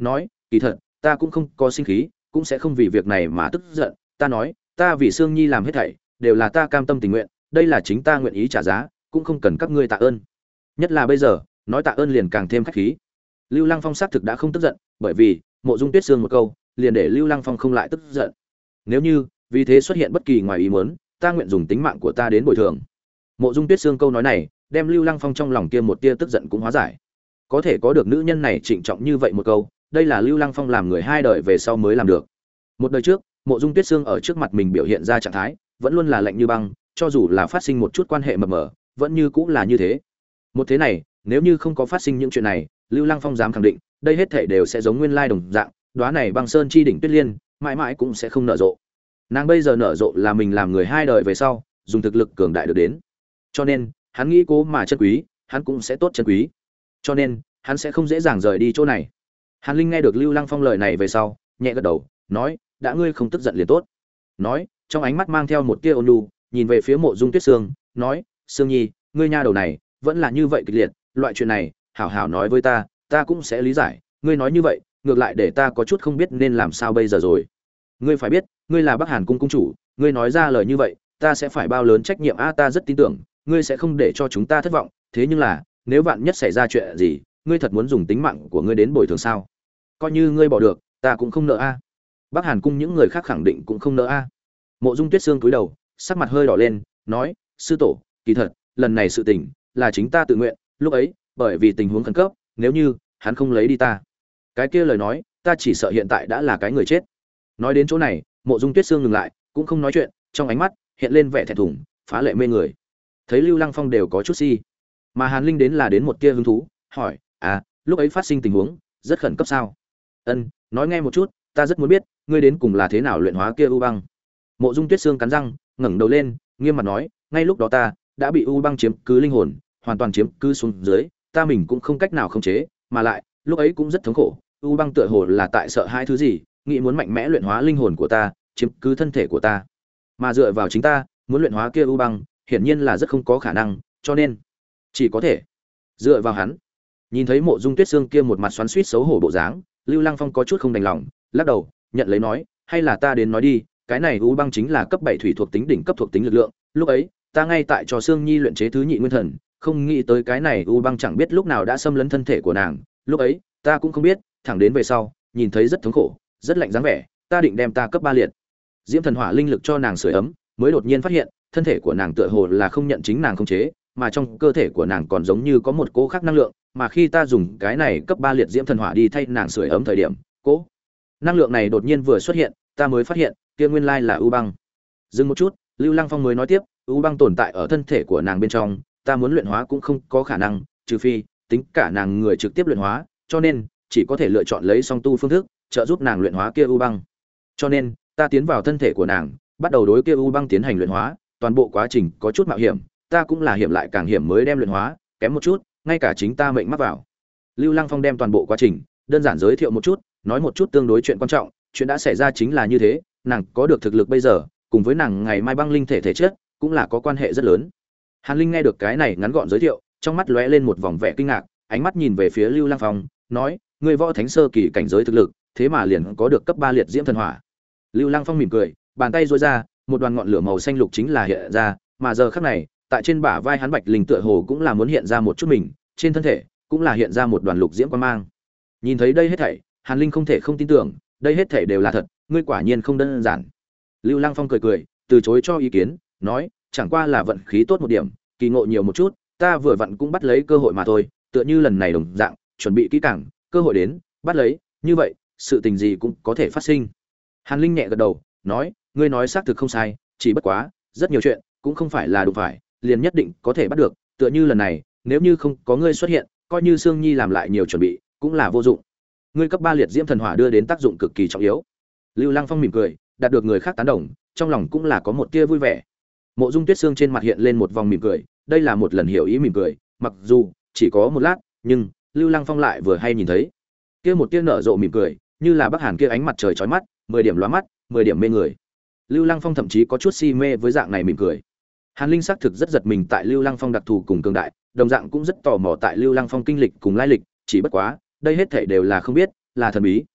Kỳ thật, ta cũng không có sinh khí, cũng sẽ không vì việc này mà tức giận, ta nói, ta vì Sương Nhi làm hết thảy, đều là ta cam tâm tình nguyện, đây là chính ta nguyện ý trả giá, cũng không cần các ngươi tạ ơn. Nhất là bây giờ, nói tạ ơn liền càng thêm khách khí. Lưu Lăng Phong xác thực đã không tức giận, bởi vì Mộ Dung Tuyết Sương một câu, liền để Lưu Lăng Phong không lại tức giận. Nếu như vì thế xuất hiện bất kỳ ngoài ý muốn, ta nguyện dùng tính mạng của ta đến bồi thường. Mộ Dung Tuyết Sương câu nói này, đem Lưu Lăng Phong trong lòng kia một tia tức giận cũng hóa giải. Có thể có được nữ nhân này trịnh trọng như vậy một câu, đây là Lưu Lăng Phong làm người hai đời về sau mới làm được. Một đời trước, Mộ Dung Tuyết Sương ở trước mặt mình biểu hiện ra trạng thái, vẫn luôn là lạnh như băng, cho dù là phát sinh một chút quan hệ mập mờ, vẫn như cũng là như thế. Một thế này, nếu như không có phát sinh những chuyện này, Lưu Lăng Phong dám khẳng định, đây hết thảy đều sẽ giống nguyên lai đồng dạng, đóa này băng sơn chi đỉnh tuyết liên, mãi mãi cũng sẽ không nở rộ. Nàng bây giờ nở rộ là mình làm người hai đời về sau, dùng thực lực cường đại được đến. Cho nên, hắn nghĩ cố mà chân quý, hắn cũng sẽ tốt chân quý. Cho nên, hắn sẽ không dễ dàng rời đi chỗ này. Hàn Linh nghe được Lưu Lăng Phong lời này về sau, nhẹ gật đầu, nói, đã ngươi không tức giận liền tốt. Nói, trong ánh mắt mang theo một tia ôn nhu, nhìn về phía Mộ Dung Tuyết Sương, nói, Sương Nhi, ngươi nha đầu này, vẫn là như vậy kịch liệt, loại chuyện này, hảo hảo nói với ta, ta cũng sẽ lý giải, ngươi nói như vậy, ngược lại để ta có chút không biết nên làm sao bây giờ rồi. Ngươi phải biết, ngươi là Bắc Hàn cung cung chủ, ngươi nói ra lời như vậy, ta sẽ phải bao lớn trách nhiệm a, ta rất tin tưởng, ngươi sẽ không để cho chúng ta thất vọng, thế nhưng là, nếu vạn nhất xảy ra chuyện gì, ngươi thật muốn dùng tính mạng của ngươi đến bồi thường sao? Coi như ngươi bỏ được, ta cũng không nợ a. Bắc Hàn cung những người khác khẳng định cũng không nợ a. Mộ Dung Tuyết Sương cúi đầu, sắc mặt hơi đỏ lên, nói, sư tổ, kỳ thật, lần này sự tình là chính ta tự nguyện, lúc ấy, bởi vì tình huống khẩn cấp, nếu như hắn không lấy đi ta, cái kia lời nói, ta chỉ sợ hiện tại đã là cái người chết. Nói đến chỗ này, Mộ Dung Tuyết Sương ngừng lại, cũng không nói chuyện, trong ánh mắt hiện lên vẻ thẹn thùng, phá lệ mê người. Thấy Lưu Lăng Phong đều có chút si, mà Hàn Linh đến là đến một tia hứng thú, hỏi, à, lúc ấy phát sinh tình huống rất khẩn cấp sao? Ân, nói nghe một chút, ta rất muốn biết, ngươi đến cùng là thế nào luyện hóa kia u băng. Mộ Dung Tuyết Sương cắn răng, ngẩng đầu lên, nghiêm mặt nói, ngay lúc đó ta đã bị u băng chiếm cứ linh hồn, hoàn toàn chiếm cứ xuống dưới, ta mình cũng không cách nào khống chế, mà lại, lúc ấy cũng rất thống khổ, u băng tựa hồ là tại sợ hai thứ gì, nghĩ muốn mạnh mẽ luyện hóa linh hồn của ta, chiếm cứ thân thể của ta. Mà dựa vào chính ta, muốn luyện hóa kia u băng, hiển nhiên là rất không có khả năng, cho nên chỉ có thể dựa vào hắn. Nhìn thấy Mộ Dung Tuyết Sương kia một mặt xoắn xuýt xấu hổ bộ dáng, Lưu Lăng Phong có chút không đành lòng, lắc đầu, nhận lấy nói, hay là ta đến nói đi, cái này u băng chính là cấp bảy thủy thuộc tính đỉnh cấp thuộc tính lực lượng, lúc ấy, ta ngay tại cho Sương Nhi luyện chế thứ nhị nguyên thần, không nghĩ tới cái này u băng chẳng biết lúc nào đã xâm lấn thân thể của nàng, lúc ấy, ta cũng không biết, thẳng đến về sau, nhìn thấy rất thống khổ, rất lạnh dáng vẻ, ta định đem ta cấp ba liệt diễm thần hỏa linh lực cho nàng sưởi ấm, mới đột nhiên phát hiện, thân thể của nàng tựa hồ là không nhận chính nàng khống chế, mà trong cơ thể của nàng còn giống như có một cỗ khác năng lượng, mà khi ta dùng cái này cấp ba liệt diễm thần hỏa đi thay nàng sưởi ấm thời điểm, cỗ năng lượng này đột nhiên vừa xuất hiện, ta mới phát hiện, kia nguyên lai là u băng. Dừng một chút, Lưu Lăng Phong mới nói tiếp, u băng tồn tại ở thân thể của nàng bên trong, ta muốn luyện hóa cũng không có khả năng, trừ phi tính cả nàng người trực tiếp luyện hóa, cho nên chỉ có thể lựa chọn lấy song tu phương thức, trợ giúp nàng luyện hóa kia u băng. Cho nên, ta tiến vào thân thể của nàng, bắt đầu đối kia u băng tiến hành luyện hóa, toàn bộ quá trình có chút mạo hiểm, ta cũng là hiểm lại càng hiểm mới đem luyện hóa, kém một chút, ngay cả chính ta mệnh mắc vào. Lưu Lăng Phong đem toàn bộ quá trình đơn giản giới thiệu một chút, nói một chút tương đối chuyện quan trọng, chuyện đã xảy ra chính là như thế, nàng có được thực lực bây giờ, cùng với nàng ngày mai băng linh thể thể chất, cũng là có quan hệ rất lớn. Hàn Linh nghe được cái này ngắn gọn giới thiệu, trong mắt lóe lên một vòng vẻ kinh ngạc, ánh mắt nhìn về phía Lưu Lăng Phong, nói, người võ thánh sơ kỳ cảnh giới thực lực, thế mà liền có được cấp ba liệt diễm thần hỏa. Lưu Lăng Phong mỉm cười, bàn tay duỗi ra, một đoàn ngọn lửa màu xanh lục chính là hiện ra, mà giờ khắc này, tại trên bả vai hắn Bạch Linh tựa hồ cũng là muốn hiện ra một chút mình, trên thân thể cũng là hiện ra một đoàn lục diễm quang mang. Nhìn thấy đây hết thảy, Hàn Linh không thể không tin tưởng, đây hết thảy đều là thật, ngươi quả nhiên không đơn giản. Lưu Lăng Phong cười cười, từ chối cho ý kiến, nói, chẳng qua là vận khí tốt một điểm, kỳ ngộ nhiều một chút, ta vừa vặn cũng bắt lấy cơ hội mà thôi, tựa như lần này đồng dạng, chuẩn bị kỹ càng, cơ hội đến, bắt lấy, như vậy, sự tình gì cũng có thể phát sinh. Hàn Linh nhẹ gật đầu, nói, ngươi nói xác thực không sai, chỉ bất quá, rất nhiều chuyện cũng không phải là đụng phải, liền nhất định có thể bắt được, tựa như lần này, nếu như không có ngươi xuất hiện, coi như Sương Nhi làm lại nhiều chuẩn bị, cũng là vô dụng. Ngươi cấp ba liệt diễm thần hỏa đưa đến tác dụng cực kỳ trọng yếu. Lưu Lăng Phong mỉm cười, đạt được người khác tán đồng, trong lòng cũng là có một tia vui vẻ. Mộ Dung Tuyết Sương trên mặt hiện lên một vòng mỉm cười, đây là một lần hiểu ý mỉm cười, mặc dù chỉ có một lát, nhưng Lưu Lăng Phong lại vừa hay nhìn thấy, kia một tia nở rộ mỉm cười, như là Bắc Hàn kia ánh mặt trời chói mắt, mười điểm lóa mắt, mười điểm mê người. Lưu Lăng Phong thậm chí có chút si mê với dạng này mỉm cười. Hàn Linh xác thực rất giật mình tại Lưu Lăng Phong đặc thù cùng cường đại, đồng dạng cũng rất tò mò tại Lưu Lăng Phong kinh lịch cùng lai lịch, chỉ bất quá, đây hết thảy đều là không biết, là thần bí.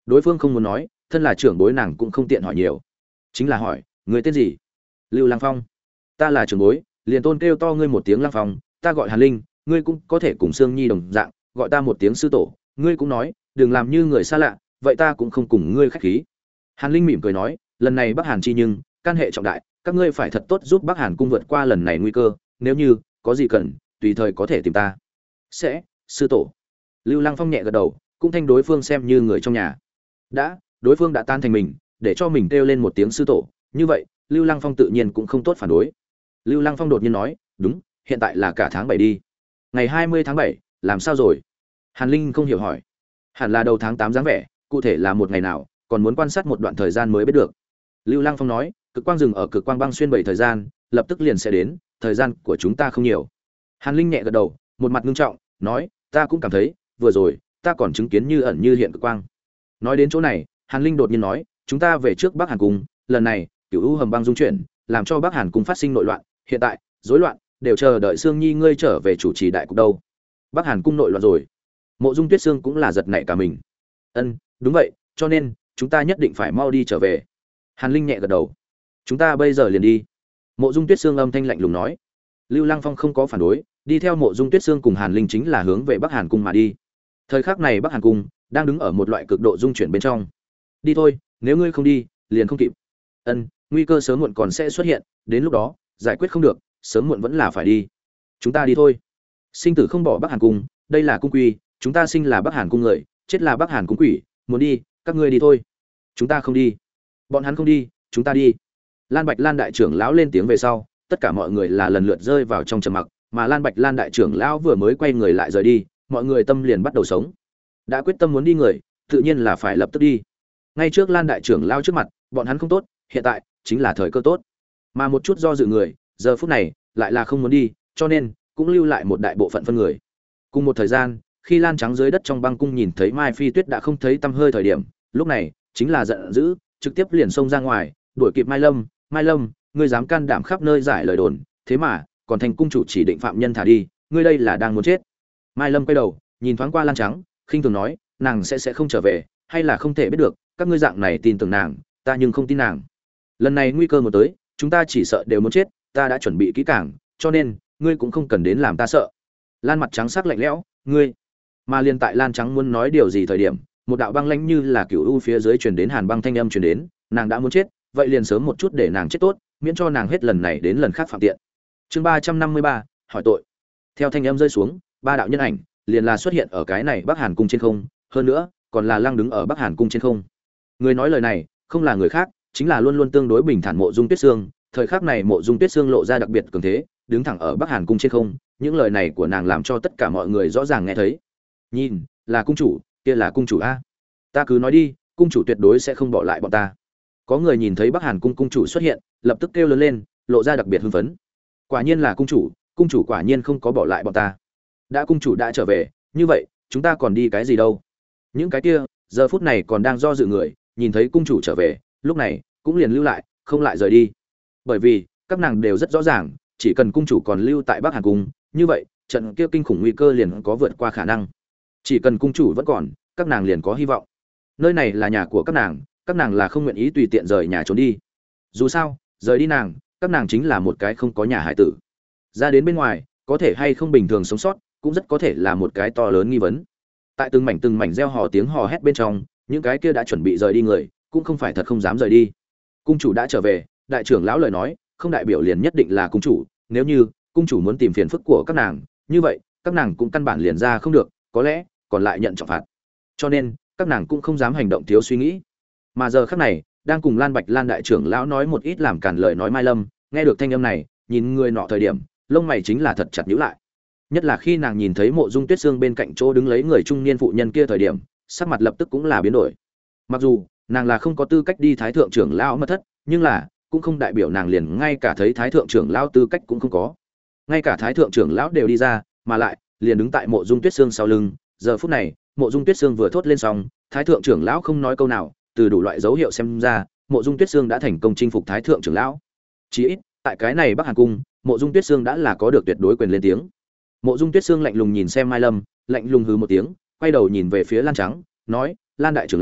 Đối phương không muốn nói, thân là trưởng bối nàng cũng không tiện hỏi nhiều, chính là hỏi, người tên gì? Lưu Lăng Phong. Ta là trưởng bối, liền tôn kêu to ngươi một tiếng Lăng Phong, ta gọi Hàn Linh, ngươi cũng có thể cùng Sương Nhi đồng dạng, gọi ta một tiếng sư tổ, ngươi cũng nói, đừng làm như người xa lạ, vậy ta cũng không cùng ngươi khách khí. Hàn Linh mỉm cười nói, lần này Bắc Hàn chi nhưng, can hệ trọng đại, các ngươi phải thật tốt giúp Bắc Hàn cung vượt qua lần này nguy cơ, nếu như có gì cần, tùy thời có thể tìm ta. Sẽ, sư tổ. Lưu Lăng Phong nhẹ gật đầu, cũng thanh đối phương xem như người trong nhà. Đã, đối phương đã tan thành mình, để cho mình kêu lên một tiếng sư tổ, như vậy, Lưu Lăng Phong tự nhiên cũng không tốt phản đối. Lưu Lăng Phong đột nhiên nói, đúng, hiện tại là cả tháng bảy đi. Ngày hai mươi tháng bảy, làm sao rồi? Hàn Linh không hiểu hỏi. Hẳn là đầu tháng tám dáng vẻ, cụ thể là một ngày nào, còn muốn quan sát một đoạn thời gian mới biết được. Lưu Lăng Phong nói, cực quang rừng ở cực quang băng xuyên bảy thời gian, lập tức liền sẽ đến, thời gian của chúng ta không nhiều. Hàn Linh nhẹ gật đầu, một mặt nghiêm trọng, nói, ta cũng cảm thấy, vừa rồi, ta còn chứng kiến như ẩn như hiện cực quang. Nói đến chỗ này, Hàn Linh đột nhiên nói, chúng ta về trước Bắc Hàn cung, lần này, Cửu U hầm băng dung chuyển, làm cho Bắc Hàn cung phát sinh nội loạn, hiện tại, rối loạn, đều chờ đợi Sương Nhi ngươi trở về chủ trì đại cục đâu. Bắc Hàn cung nội loạn rồi. Mộ Dung Tuyết Sương cũng là giật nảy cả mình. Ân, đúng vậy, cho nên chúng ta nhất định phải mau đi trở về. Hàn Linh nhẹ gật đầu. Chúng ta bây giờ liền đi. Mộ Dung Tuyết Sương âm thanh lạnh lùng nói. Lưu Lăng Phong không có phản đối, đi theo Mộ Dung Tuyết Sương cùng Hàn Linh chính là hướng về Bắc Hàn cung mà đi. Thời khắc này Bắc Hàn cung đang đứng ở một loại cực độ dung chuyển bên trong. Đi thôi, nếu ngươi không đi, liền không kịp. Ân, nguy cơ sớm muộn còn sẽ xuất hiện, đến lúc đó, giải quyết không được, sớm muộn vẫn là phải đi. Chúng ta đi thôi. Sinh tử không bỏ Bắc Hàn cung, đây là cung quy, chúng ta sinh là Bắc Hàn cung người, chết là Bắc Hàn cung quỷ, muốn đi, các ngươi đi thôi. Chúng ta không đi. Bọn hắn không đi, chúng ta đi. Lan Bạch Lan đại trưởng lão lên tiếng về sau, tất cả mọi người là lần lượt rơi vào trong trầm mặc, mà Lan Bạch Lan đại trưởng lão vừa mới quay người lại rời đi, mọi người tâm liền bắt đầu sống. Đã quyết tâm muốn đi người, tự nhiên là phải lập tức đi. Ngay trước Lan đại trưởng lão trước mặt, bọn hắn không tốt, hiện tại chính là thời cơ tốt. Mà một chút do dự người, giờ phút này lại là không muốn đi, cho nên cũng lưu lại một đại bộ phận phân người. Cùng một thời gian, khi Lan Trắng dưới đất trong băng cung nhìn thấy Mai Phi Tuyết đã không thấy tăm hơi thời điểm, lúc này chính là giận dữ, trực tiếp liền xông ra ngoài, đuổi kịp Mai Lâm, "Mai Lâm, ngươi dám can đảm khắp nơi giải lời đồn, thế mà còn thành cung chủ chỉ định phạm nhân thả đi, ngươi đây là đang muốn chết." Mai Lâm quay đầu, nhìn thoáng qua Lan Trắng, khinh thường nói, "Nàng sẽ sẽ không trở về, hay là không thể biết được, các ngươi dạng này tin tưởng nàng, ta nhưng không tin nàng. Lần này nguy cơ một tới, chúng ta chỉ sợ đều muốn chết, ta đã chuẩn bị kỹ càng, cho nên ngươi cũng không cần đến làm ta sợ." Lan mặt trắng sắc lạnh lẽo, "Ngươi?" Mà liên tại Lan Trắng muốn nói điều gì thời điểm, một đạo băng lãnh như là cửu u phía dưới truyền đến hàn băng thanh âm truyền đến, nàng đã muốn chết, vậy liền sớm một chút để nàng chết tốt, miễn cho nàng hết lần này đến lần khác phạm tiện. Chương ba trăm năm mươi ba, hỏi tội. Theo thanh âm rơi xuống, ba đạo nhân ảnh liền là xuất hiện ở cái này Bắc Hàn cung trên không, hơn nữa, còn là lăng đứng ở Bắc Hàn cung trên không. Người nói lời này, không là người khác, chính là luôn luôn tương đối bình thản Mộ Dung Tuyết Sương, thời khắc này Mộ Dung Tuyết Sương lộ ra đặc biệt cường thế, đứng thẳng ở Bắc Hàn cung trên không, những lời này của nàng làm cho tất cả mọi người rõ ràng nghe thấy. Nhìn, là cung chủ, kia là cung chủ a. Ta cứ nói đi, cung chủ tuyệt đối sẽ không bỏ lại bọn ta. Có người nhìn thấy Bắc Hàn cung cung chủ xuất hiện, lập tức kêu lớn lên, lộ ra đặc biệt hưng phấn. Quả nhiên là cung chủ, cung chủ quả nhiên không có bỏ lại bọn ta. Đã cung chủ đã trở về, như vậy, chúng ta còn đi cái gì đâu? Những cái kia, giờ phút này còn đang do dự người, nhìn thấy cung chủ trở về, lúc này cũng liền lưu lại, không lại rời đi. Bởi vì, các nàng đều rất rõ ràng, chỉ cần cung chủ còn lưu tại Bắc Hàn cung, như vậy, trận kia kinh khủng nguy cơ liền có vượt qua khả năng. Chỉ cần cung chủ vẫn còn, các nàng liền có hy vọng. Nơi này là nhà của các nàng, các nàng là không nguyện ý tùy tiện rời nhà trốn đi. Dù sao, rời đi nàng, các nàng chính là một cái không có nhà hải tử. Ra đến bên ngoài, có thể hay không bình thường sống sót, cũng rất có thể là một cái to lớn nghi vấn. Tại từng mảnh từng mảnh reo hò tiếng hò hét bên trong, những cái kia đã chuẩn bị rời đi người, cũng không phải thật không dám rời đi. Cung chủ đã trở về, đại trưởng lão lời nói, không đại biểu liền nhất định là cung chủ, nếu như cung chủ muốn tìm phiền phức của các nàng, như vậy, các nàng cũng căn bản liền ra không được, có lẽ còn lại nhận trọng phạt. Cho nên, các nàng cũng không dám hành động thiếu suy nghĩ. Mà giờ khắc này, đang cùng Lan Bạch Lan đại trưởng lão nói một ít làm cản lời nói Mai Lâm, nghe được thanh âm này, nhìn người nọ thời điểm, lông mày chính là thật chặt nhíu lại. Nhất là khi nàng nhìn thấy Mộ Dung Tuyết Sương bên cạnh chỗ đứng lấy người trung niên phụ nhân kia thời điểm, sắc mặt lập tức cũng là biến đổi. Mặc dù nàng là không có tư cách đi thái thượng trưởng lão mật thất, nhưng là cũng không đại biểu nàng liền ngay cả thấy thái thượng trưởng lão tư cách cũng không có. Ngay cả thái thượng trưởng lão đều đi ra, mà lại liền đứng tại Mộ Dung Tuyết Sương sau lưng, giờ phút này, Mộ Dung Tuyết Sương vừa thốt lên xong, thái thượng trưởng lão không nói câu nào, từ đủ loại dấu hiệu xem ra, Mộ Dung Tuyết Sương đã thành công chinh phục thái thượng trưởng lão. Chỉ ít, tại cái này Bắc Hàn cung, Mộ Dung Tuyết Sương đã là có được tuyệt đối quyền lên tiếng. Mộ Dung Tuyết Sương lạnh lùng nhìn xem Mai Lâm, lạnh lùng hừ một tiếng, quay đầu nhìn về phía Lan Trắng, nói: "Lan đại trưởng lão,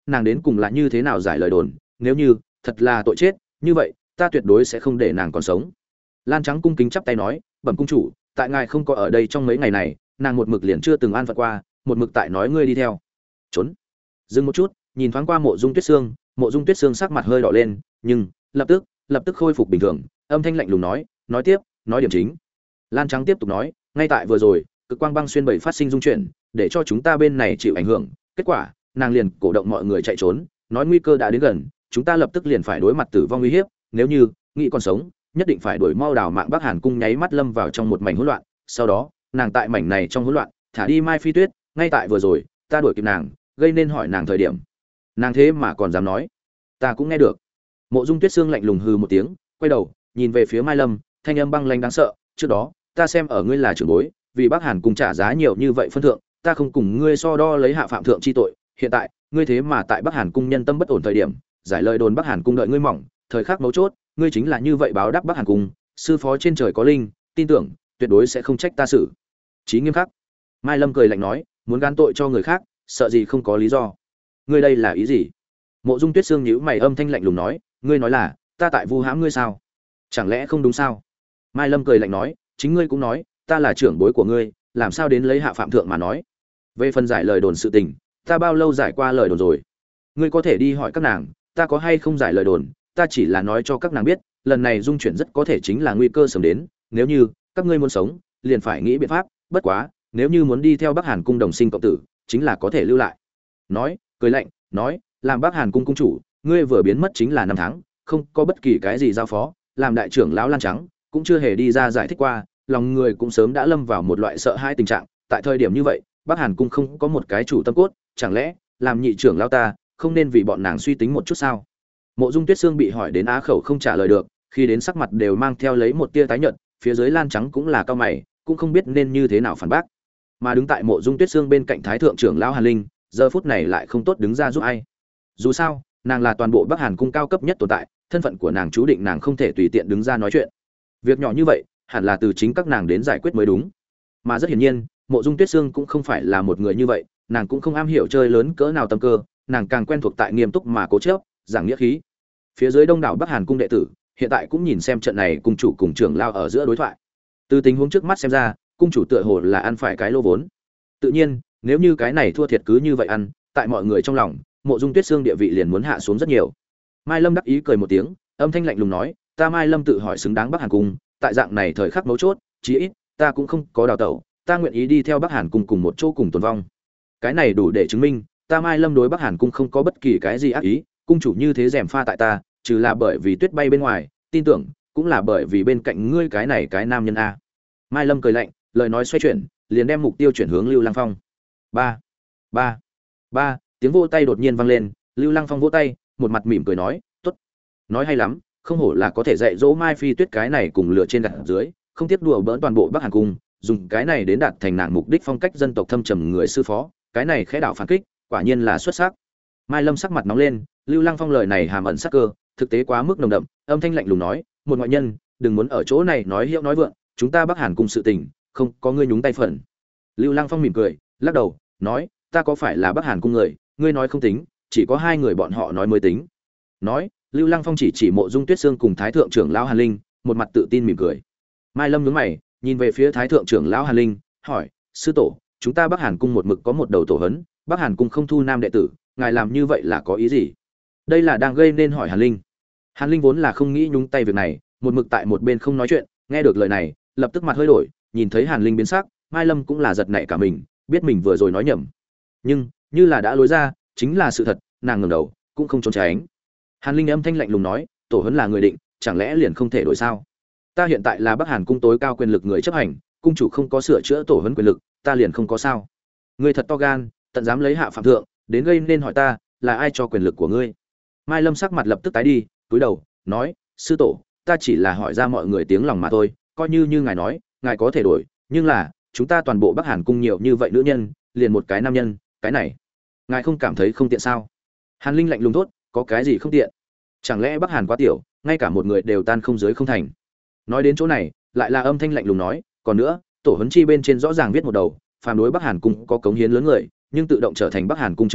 nàng đến cùng là như thế nào giải lời đồn, nếu như thật là tội chết, như vậy ta tuyệt đối sẽ không để nàng còn sống. Lan Trắng cung kính chắp tay nói, bẩm cung chủ, tại ngài không có ở đây trong mấy ngày này, nàng một mực liền chưa từng an phận qua, một mực tại nói ngươi đi theo. Trốn. Dừng một chút, nhìn thoáng qua Mộ Dung Tuyết Sương, Mộ Dung Tuyết Sương sắc mặt hơi đỏ lên, nhưng lập tức, lập tức khôi phục bình thường, âm thanh lạnh lùng nói, nói tiếp, nói điểm chính. Lan Trắng tiếp tục nói, ngay tại vừa rồi, cực quang băng xuyên bảy phát sinh dung chuyển, để cho chúng ta bên này chịu ảnh hưởng, kết quả, nàng liền cổ động mọi người chạy trốn, nói nguy cơ đã đến gần, chúng ta lập tức liền phải đối mặt tử vong nguy hiếp, nếu như nghĩ còn sống, nhất định phải đuổi mau đào mạng Bắc Hàn cung, nháy mắt lâm vào trong một mảnh hỗn loạn, sau đó, nàng tại mảnh này trong hỗn loạn, thả đi Mai Phi Tuyết, ngay tại vừa rồi, ta đuổi kịp nàng, gây nên hỏi nàng thời điểm. Nàng thế mà còn dám nói, ta cũng nghe được. Mộ Dung Tuyết Sương lạnh lùng hừ một tiếng, quay đầu, nhìn về phía Mai Lâm, thanh âm băng lãnh đáng sợ, trước đó, ta xem ở ngươi là trưởng bối, vì Bắc Hàn cung trả giá nhiều như vậy phân thượng, ta không cùng ngươi so đo lấy hạ phạm thượng chi tội, hiện tại, ngươi thế mà tại Bắc Hàn cung nhân tâm bất ổn thời điểm, giải lời đồn Bắc Hàn cung đợi ngươi mỏng, thời khắc mấu chốt, ngươi chính là như vậy báo đáp Bắc Hàn cung, sư phó trên trời có linh, tin tưởng tuyệt đối sẽ không trách ta xử trí nghiêm khắc. Mai Lâm cười lạnh nói, muốn gán tội cho người khác, sợ gì không có lý do. Ngươi đây là ý gì? Mộ Dung Tuyết Sương nhíu mày, âm thanh lạnh lùng nói, ngươi nói là ta tại vu hãm ngươi sao? Chẳng lẽ không đúng sao? Mai Lâm cười lạnh nói, chính ngươi cũng nói, ta là trưởng bối của ngươi, làm sao đến lấy hạ phạm thượng mà nói? Về phần giải lời đồn sự tình, ta bao lâu giải qua lời đồn rồi? Ngươi có thể đi hỏi các nàng, ta có hay không giải lời đồn, ta chỉ là nói cho các nàng biết, lần này dung chuyển rất có thể chính là nguy cơ sớm đến, nếu như các ngươi muốn sống, liền phải nghĩ biện pháp, bất quá, nếu như muốn đi theo Bắc Hàn cung đồng sinh cộng tử, chính là có thể lưu lại. Nói, cười lạnh, nói, làm Bắc Hàn cung cung chủ, ngươi vừa biến mất chính là năm tháng, không có bất kỳ cái gì giao phó, làm đại trưởng lão Lan Trắng, cũng chưa hề đi ra giải thích qua, lòng người cũng sớm đã lâm vào một loại sợ hãi tình trạng, tại thời điểm như vậy, Bắc Hàn cung không có một cái chủ tâm cốt, chẳng lẽ làm nhị trưởng lão ta, không nên vì bọn nàng suy tính một chút sao? Mộ Dung Tuyết Sương bị hỏi đến á khẩu không trả lời được, khi đến sắc mặt đều mang theo lấy một tia tái nhợt, phía dưới Lan Trắng cũng là cao mày, cũng không biết nên như thế nào phản bác. Mà đứng tại Mộ Dung Tuyết Sương bên cạnh Thái thượng trưởng lão Hàn Linh, giờ phút này lại không tốt đứng ra giúp ai. Dù sao, nàng là toàn bộ Bắc Hàn cung cao cấp nhất tồn tại, thân phận của nàng chú định nàng không thể tùy tiện đứng ra nói chuyện. Việc nhỏ như vậy, hẳn là từ chính các nàng đến giải quyết mới đúng. Mà rất hiển nhiên, Mộ Dung Tuyết Sương cũng không phải là một người như vậy, nàng cũng không am hiểu chơi lớn cỡ nào tâm cơ, nàng càng quen thuộc tại nghiêm túc mà cố chấp, giảng nghĩa khí. Phía dưới đông đảo Bắc Hàn cung đệ tử, hiện tại cũng nhìn xem trận này cung chủ cùng trưởng lao ở giữa đối thoại. Từ tình huống trước mắt xem ra, cung chủ tựa hồ là ăn phải cái lô vốn. Tự nhiên, nếu như cái này thua thiệt cứ như vậy ăn, tại mọi người trong lòng, Mộ Dung Tuyết Sương địa vị liền muốn hạ xuống rất nhiều. Mai Lâm đắc ý cười một tiếng, âm thanh lạnh lùng nói, ta Mai Lâm tự hỏi xứng đáng Bắc Hàn cung, tại dạng này thời khắc mấu chốt, chí ít ta cũng không có đào tẩu, ta nguyện ý đi theo Bắc Hàn cung cùng một chỗ cùng tồn vong. Cái này đủ để chứng minh, ta Mai Lâm đối Bắc Hàn cung không có bất kỳ cái gì ác ý, cung chủ như thế rèm pha tại ta, trừ là bởi vì tuyết bay bên ngoài, tin tưởng cũng là bởi vì bên cạnh ngươi cái này cái nam nhân a. Mai Lâm cười lạnh, lời nói xoay chuyển, liền đem mục tiêu chuyển hướng Lưu Lăng Phong. Ba, ba, ba, tiếng vỗ tay đột nhiên vang lên, Lưu Lăng Phong vỗ tay, một mặt mỉm cười nói, tốt, nói hay lắm, không hổ là có thể dạy dỗ Mai Phi Tuyết cái này cùng lửa trên gặt dưới, không tiếc đùa bỡn toàn bộ Bắc Hàn cung, dùng cái này đến đạt thành nàng mục đích phong cách dân tộc thâm trầm người sư phó, cái này khẽ đạo phản kích, quả nhiên là xuất sắc. Mai Lâm sắc mặt nóng lên, Lưu Lăng Phong lời này hàm ẩn sắc cơ, thực tế quá mức nồng đậm, âm thanh lạnh lùng nói, một ngoại nhân, đừng muốn ở chỗ này nói hiệu nói vượng, chúng ta Bắc Hàn cùng sự tình, không có ngươi nhúng tay phần. Lưu Lăng Phong mỉm cười, lắc đầu, nói, ta có phải là Bắc Hàn cung người, ngươi nói không tính, chỉ có hai người bọn họ nói mới tính. Nói, Lưu Lăng Phong chỉ chỉ Mộ Dung Tuyết Sương cùng Thái thượng trưởng lão Hàn Linh, một mặt tự tin mỉm cười. Mai Lâm nhướng mày, nhìn về phía Thái thượng trưởng lão Hàn Linh, hỏi, sư tổ, chúng ta Bắc Hàn cung một mực có một đầu tổ hấn, Bắc Hàn cung không thu nam đệ tử, ngài làm như vậy là có ý gì? Đây là đang gây nên hỏi Hàn Linh. Hàn Linh vốn là không nghĩ nhúng tay việc này, một mực tại một bên không nói chuyện, nghe được lời này, lập tức mặt hơi đổi, nhìn thấy Hàn Linh biến sắc, Mai Lâm cũng là giật nảy cả mình, biết mình vừa rồi nói nhầm. Nhưng, như là đã lối ra, chính là sự thật, nàng ngẩng đầu, cũng không trốn tránh. Hàn Linh âm thanh lạnh lùng nói, tổ huấn là người định, chẳng lẽ liền không thể đổi sao? Ta hiện tại là Bắc Hàn cung tối cao quyền lực người chấp hành, cung chủ không có sửa chữa tổ huấn quyền lực, ta liền không có sao? Ngươi thật to gan, tận dám lấy hạ phạm thượng, đến gây nên hỏi ta, là ai cho quyền lực của ngươi? Mai Lâm sắc mặt lập tức tái đi, cúi đầu, nói, sư tổ, ta chỉ là hỏi ra mọi người tiếng lòng mà thôi, coi như như ngài nói, ngài có thể đổi, nhưng là, chúng ta toàn bộ Bắc Hàn cung nhiều như vậy nữ nhân, liền một cái nam nhân, cái này, ngài không cảm thấy không tiện sao? Hàn Linh lạnh lùng thốt, có cái gì không tiện? Chẳng lẽ Bắc Hàn quá tiểu, ngay cả một người đều tan không dưới không thành? Nói đến chỗ này, lại là âm thanh lạnh lùng nói, còn nữa, tổ huấn chi bên trên rõ ràng viết một đầu, phàm đối Bắc Hàn cung có cống hiến lớn người, nhưng tự động trở thành Bắc Hàn cung trưởng lão,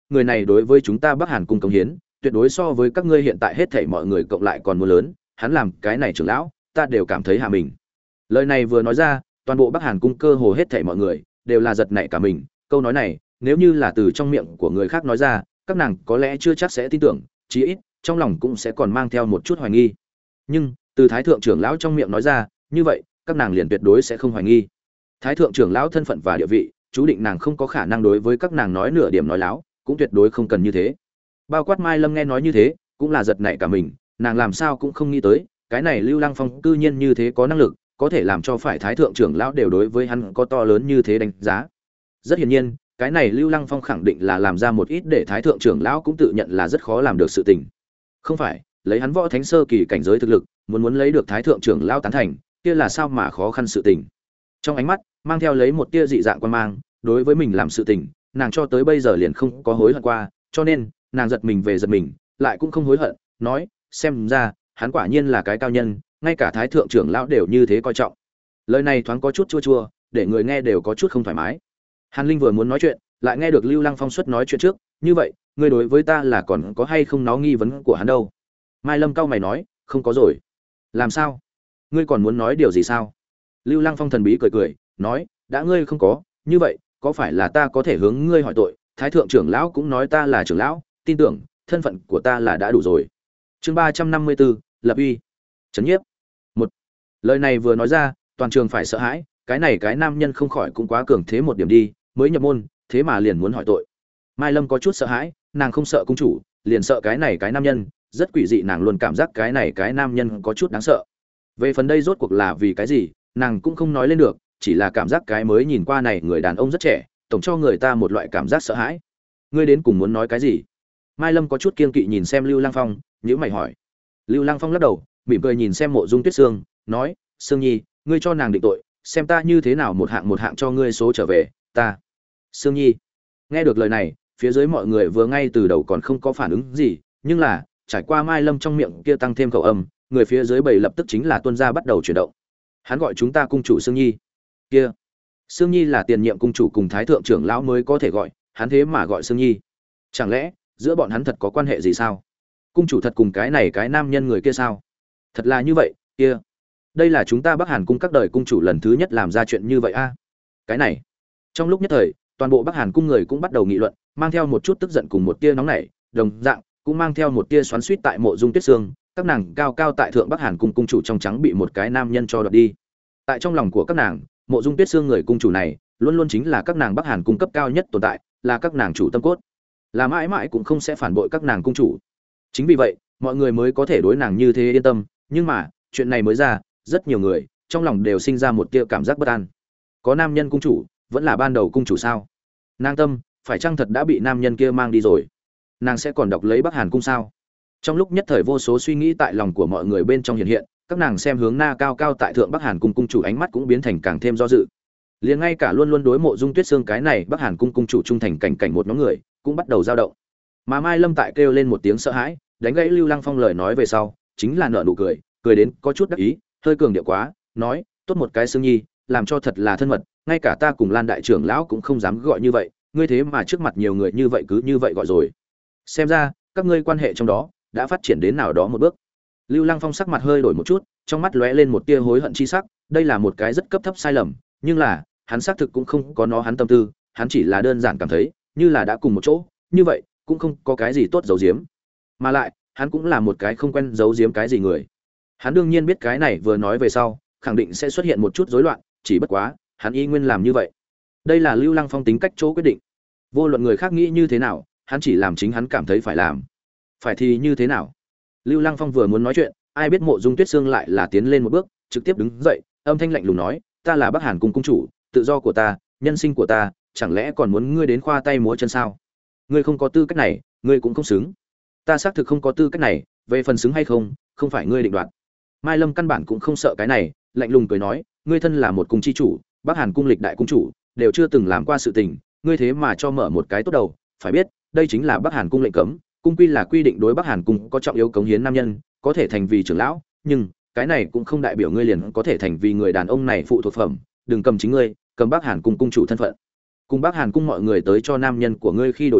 người này đối với chúng ta Bắc Hàn cung cống hiến tuyệt đối so với các ngươi hiện tại hết thảy mọi người cộng lại còn muốn lớn, hắn làm cái này trưởng lão ta đều cảm thấy hạ mình. Lời này vừa nói ra, toàn bộ Bắc Hàn cung cơ hồ hết thảy mọi người đều là giật nảy cả mình. Câu nói này nếu như là từ trong miệng của người khác nói ra, các nàng có lẽ chưa chắc sẽ tin tưởng, chí ít trong lòng cũng sẽ còn mang theo một chút hoài nghi. Nhưng từ thái thượng trưởng lão trong miệng nói ra, như vậy các nàng liền tuyệt đối sẽ không hoài nghi. Thái thượng trưởng lão thân phận và địa vị, chú định nàng không có khả năng đối với các nàng nói nửa điểm nói láo, cũng tuyệt đối không cần như thế. Bao quát Mai Lâm nghe nói như thế, cũng là giật nảy cả mình, nàng làm sao cũng không nghĩ tới, cái này Lưu Lăng Phong cư nhiên như thế có năng lực, có thể làm cho phải thái thượng trưởng lão đều đối với hắn có to lớn như thế đánh giá. Rất hiển nhiên, cái này Lưu Lăng Phong khẳng định là làm ra một ít để thái thượng trưởng lão cũng tự nhận là rất khó làm được sự tình. Không phải, lấy hắn võ thánh sơ kỳ cảnh giới thực lực, muốn muốn lấy được thái thượng trưởng lão tán thành, kia là sao mà khó khăn sự tình. Trong ánh mắt mang theo lấy một tia dị dạng quan mang, đối với mình làm sự tình, nàng cho tới bây giờ liền không có hối hận qua, cho nên nàng giật mình về giật mình, lại cũng không hối hận, nói, xem ra hắn quả nhiên là cái cao nhân, ngay cả thái thượng trưởng lão đều như thế coi trọng. Lời này thoáng có chút chua chua, để người nghe đều có chút không thoải mái. Hàn Linh vừa muốn nói chuyện, lại nghe được Lưu Lăng Phong xuất nói chuyện trước, như vậy, ngươi đối với ta là còn có hay không nó nghi vấn của hắn đâu? Mai Lâm cau mày nói, không có rồi. Làm sao? Ngươi còn muốn nói điều gì sao? Lưu Lăng Phong thần bí cười cười, nói, đã ngươi không có, như vậy, có phải là ta có thể hướng ngươi hỏi tội? Thái thượng trưởng lão cũng nói ta là trưởng lão, tin tưởng thân phận của ta là đã đủ rồi. Chương ba trăm năm mươi 4, lập uy. Trấn nhiếp. Một. Lời này vừa nói ra, toàn trường phải sợ hãi, cái này cái nam nhân không khỏi cũng quá cường thế một điểm đi, mới nhập môn, thế mà liền muốn hỏi tội. Mai Lâm có chút sợ hãi, nàng không sợ cung chủ, liền sợ cái này cái nam nhân, rất quỷ dị, nàng luôn cảm giác cái này cái nam nhân có chút đáng sợ. Về phần đây rốt cuộc là vì cái gì, nàng cũng không nói lên được, chỉ là cảm giác cái mới nhìn qua này người đàn ông rất trẻ, tổng cho người ta một loại cảm giác sợ hãi. Ngươi đến cùng muốn nói cái gì? Mai Lâm có chút kiên kỵ nhìn xem Lưu Lăng Phong, nhíu mày hỏi. Lưu Lăng Phong lắc đầu, mỉm cười nhìn xem Mộ Dung Tuyết Sương, nói, Sương Nhi, ngươi cho nàng định tội, xem ta như thế nào một hạng một hạng cho ngươi số trở về, ta. Sương Nhi. Nghe được lời này, phía dưới mọi người vừa ngay từ đầu còn không có phản ứng gì, nhưng là trải qua Mai Lâm trong miệng kia tăng thêm khẩu âm, người phía dưới bầy lập tức chính là tuân ra bắt đầu chuyển động. Hắn gọi chúng ta cung chủ Sương Nhi. Kia, Sương Nhi là tiền nhiệm cung chủ cùng thái thượng trưởng lão mới có thể gọi, hắn thế mà gọi Sương Nhi. Chẳng lẽ giữa bọn hắn thật có quan hệ gì sao? Cung chủ thật cùng cái này cái nam nhân người kia sao? Thật là như vậy, kia. Đây là chúng ta Bắc Hàn cung các đời cung chủ lần thứ nhất làm ra chuyện như vậy a. Cái này. Trong lúc nhất thời, toàn bộ Bắc Hàn cung người cũng bắt đầu nghị luận, mang theo một chút tức giận cùng một tia nóng nảy, đồng dạng cũng mang theo một tia xoắn xuýt tại Mộ Dung Tuyết Sương, các nàng cao cao tại thượng Bắc Hàn cung cung chủ trong trắng bị một cái nam nhân cho đoạt đi. Tại trong lòng của các nàng, Mộ Dung Tuyết Sương người cung chủ này, luôn luôn chính là các nàng Bắc Hàn cung cấp cao nhất tồn tại, là các nàng chủ tâm cốt, là mãi mãi cũng không sẽ phản bội các nàng cung chủ. Chính vì vậy, mọi người mới có thể đối nàng như thế yên tâm, nhưng mà, chuyện này mới ra, rất nhiều người trong lòng đều sinh ra một tia cảm giác bất an. Có nam nhân cung chủ, vẫn là ban đầu cung chủ sao? Nàng tâm, phải chăng thật đã bị nam nhân kia mang đi rồi? Nàng sẽ còn đọc lấy Bắc Hàn cung sao? Trong lúc nhất thời vô số suy nghĩ tại lòng của mọi người bên trong hiện hiện, các nàng xem hướng na cao cao tại thượng Bắc Hàn cung cung chủ ánh mắt cũng biến thành càng thêm do dự. Liền ngay cả luôn luôn đối Mộ Dung Tuyết Sương cái này Bắc Hàn cung cung chủ trung thành cảnh cảnh một nhóm người, cũng bắt đầu dao động. Mà Mai Lâm tại kêu lên một tiếng sợ hãi, đánh gãy Lưu Lăng Phong lời nói về sau, chính là nở nụ cười, cười đến có chút đắc ý, hơi cường điệu quá, nói, tốt một cái Sương Nhi, làm cho thật là thân mật, ngay cả ta cùng Lan đại trưởng lão cũng không dám gọi như vậy, ngươi thế mà trước mặt nhiều người như vậy cứ như vậy gọi rồi. Xem ra, các ngươi quan hệ trong đó đã phát triển đến nào đó một bước. Lưu Lăng Phong sắc mặt hơi đổi một chút, trong mắt lóe lên một tia hối hận chi sắc, đây là một cái rất cấp thấp sai lầm, nhưng là, hắn xác thực cũng không có nó hắn tâm tư, hắn chỉ là đơn giản cảm thấy, như là đã cùng một chỗ, như vậy, cũng không có cái gì tốt giấu giếm. Mà lại, hắn cũng là một cái không quen giấu giếm cái gì người. Hắn đương nhiên biết cái này vừa nói về sau, khẳng định sẽ xuất hiện một chút rối loạn, chỉ bất quá, hắn y nguyên làm như vậy. Đây là Lưu Lăng Phong tính cách chỗ quyết định. Vô luận người khác nghĩ như thế nào, hắn chỉ làm chính hắn cảm thấy phải làm. Phải thì như thế nào? Lưu Lăng Phong vừa muốn nói chuyện, ai biết Mộ Dung Tuyết Sương lại là tiến lên một bước, trực tiếp đứng dậy, âm thanh lạnh lùng nói, ta là Bắc Hàn cung cung chủ, tự do của ta, nhân sinh của ta, chẳng lẽ còn muốn ngươi đến khoa tay múa chân sao? Ngươi không có tư cách này, ngươi cũng không xứng. Ta xác thực không có tư cách này, về phần xứng hay không, không phải ngươi định đoạt. Mai Lâm căn bản cũng không sợ cái này, lạnh lùng cười nói, ngươi thân là một cung chi chủ, Bắc Hàn cung lịch đại cung chủ, đều chưa từng làm qua sự tình, ngươi thế mà cho mở một cái tốt đầu, phải biết, đây chính là Bắc Hàn cung lệnh cấm, cung quy là quy định đối Bắc Hàn cung có trọng yếu cống hiến nam nhân, có thể thành vì trưởng lão, nhưng cái này cũng không đại biểu ngươi liền có thể thành vì người đàn ông này phụ thuộc phẩm, đừng cầm chính ngươi, cầm Bắc Hàn cung cung chủ thân phận. Cùng Bắc Hàn cung mọi người tới cho nam nhân của ngươi khi đồ chơi,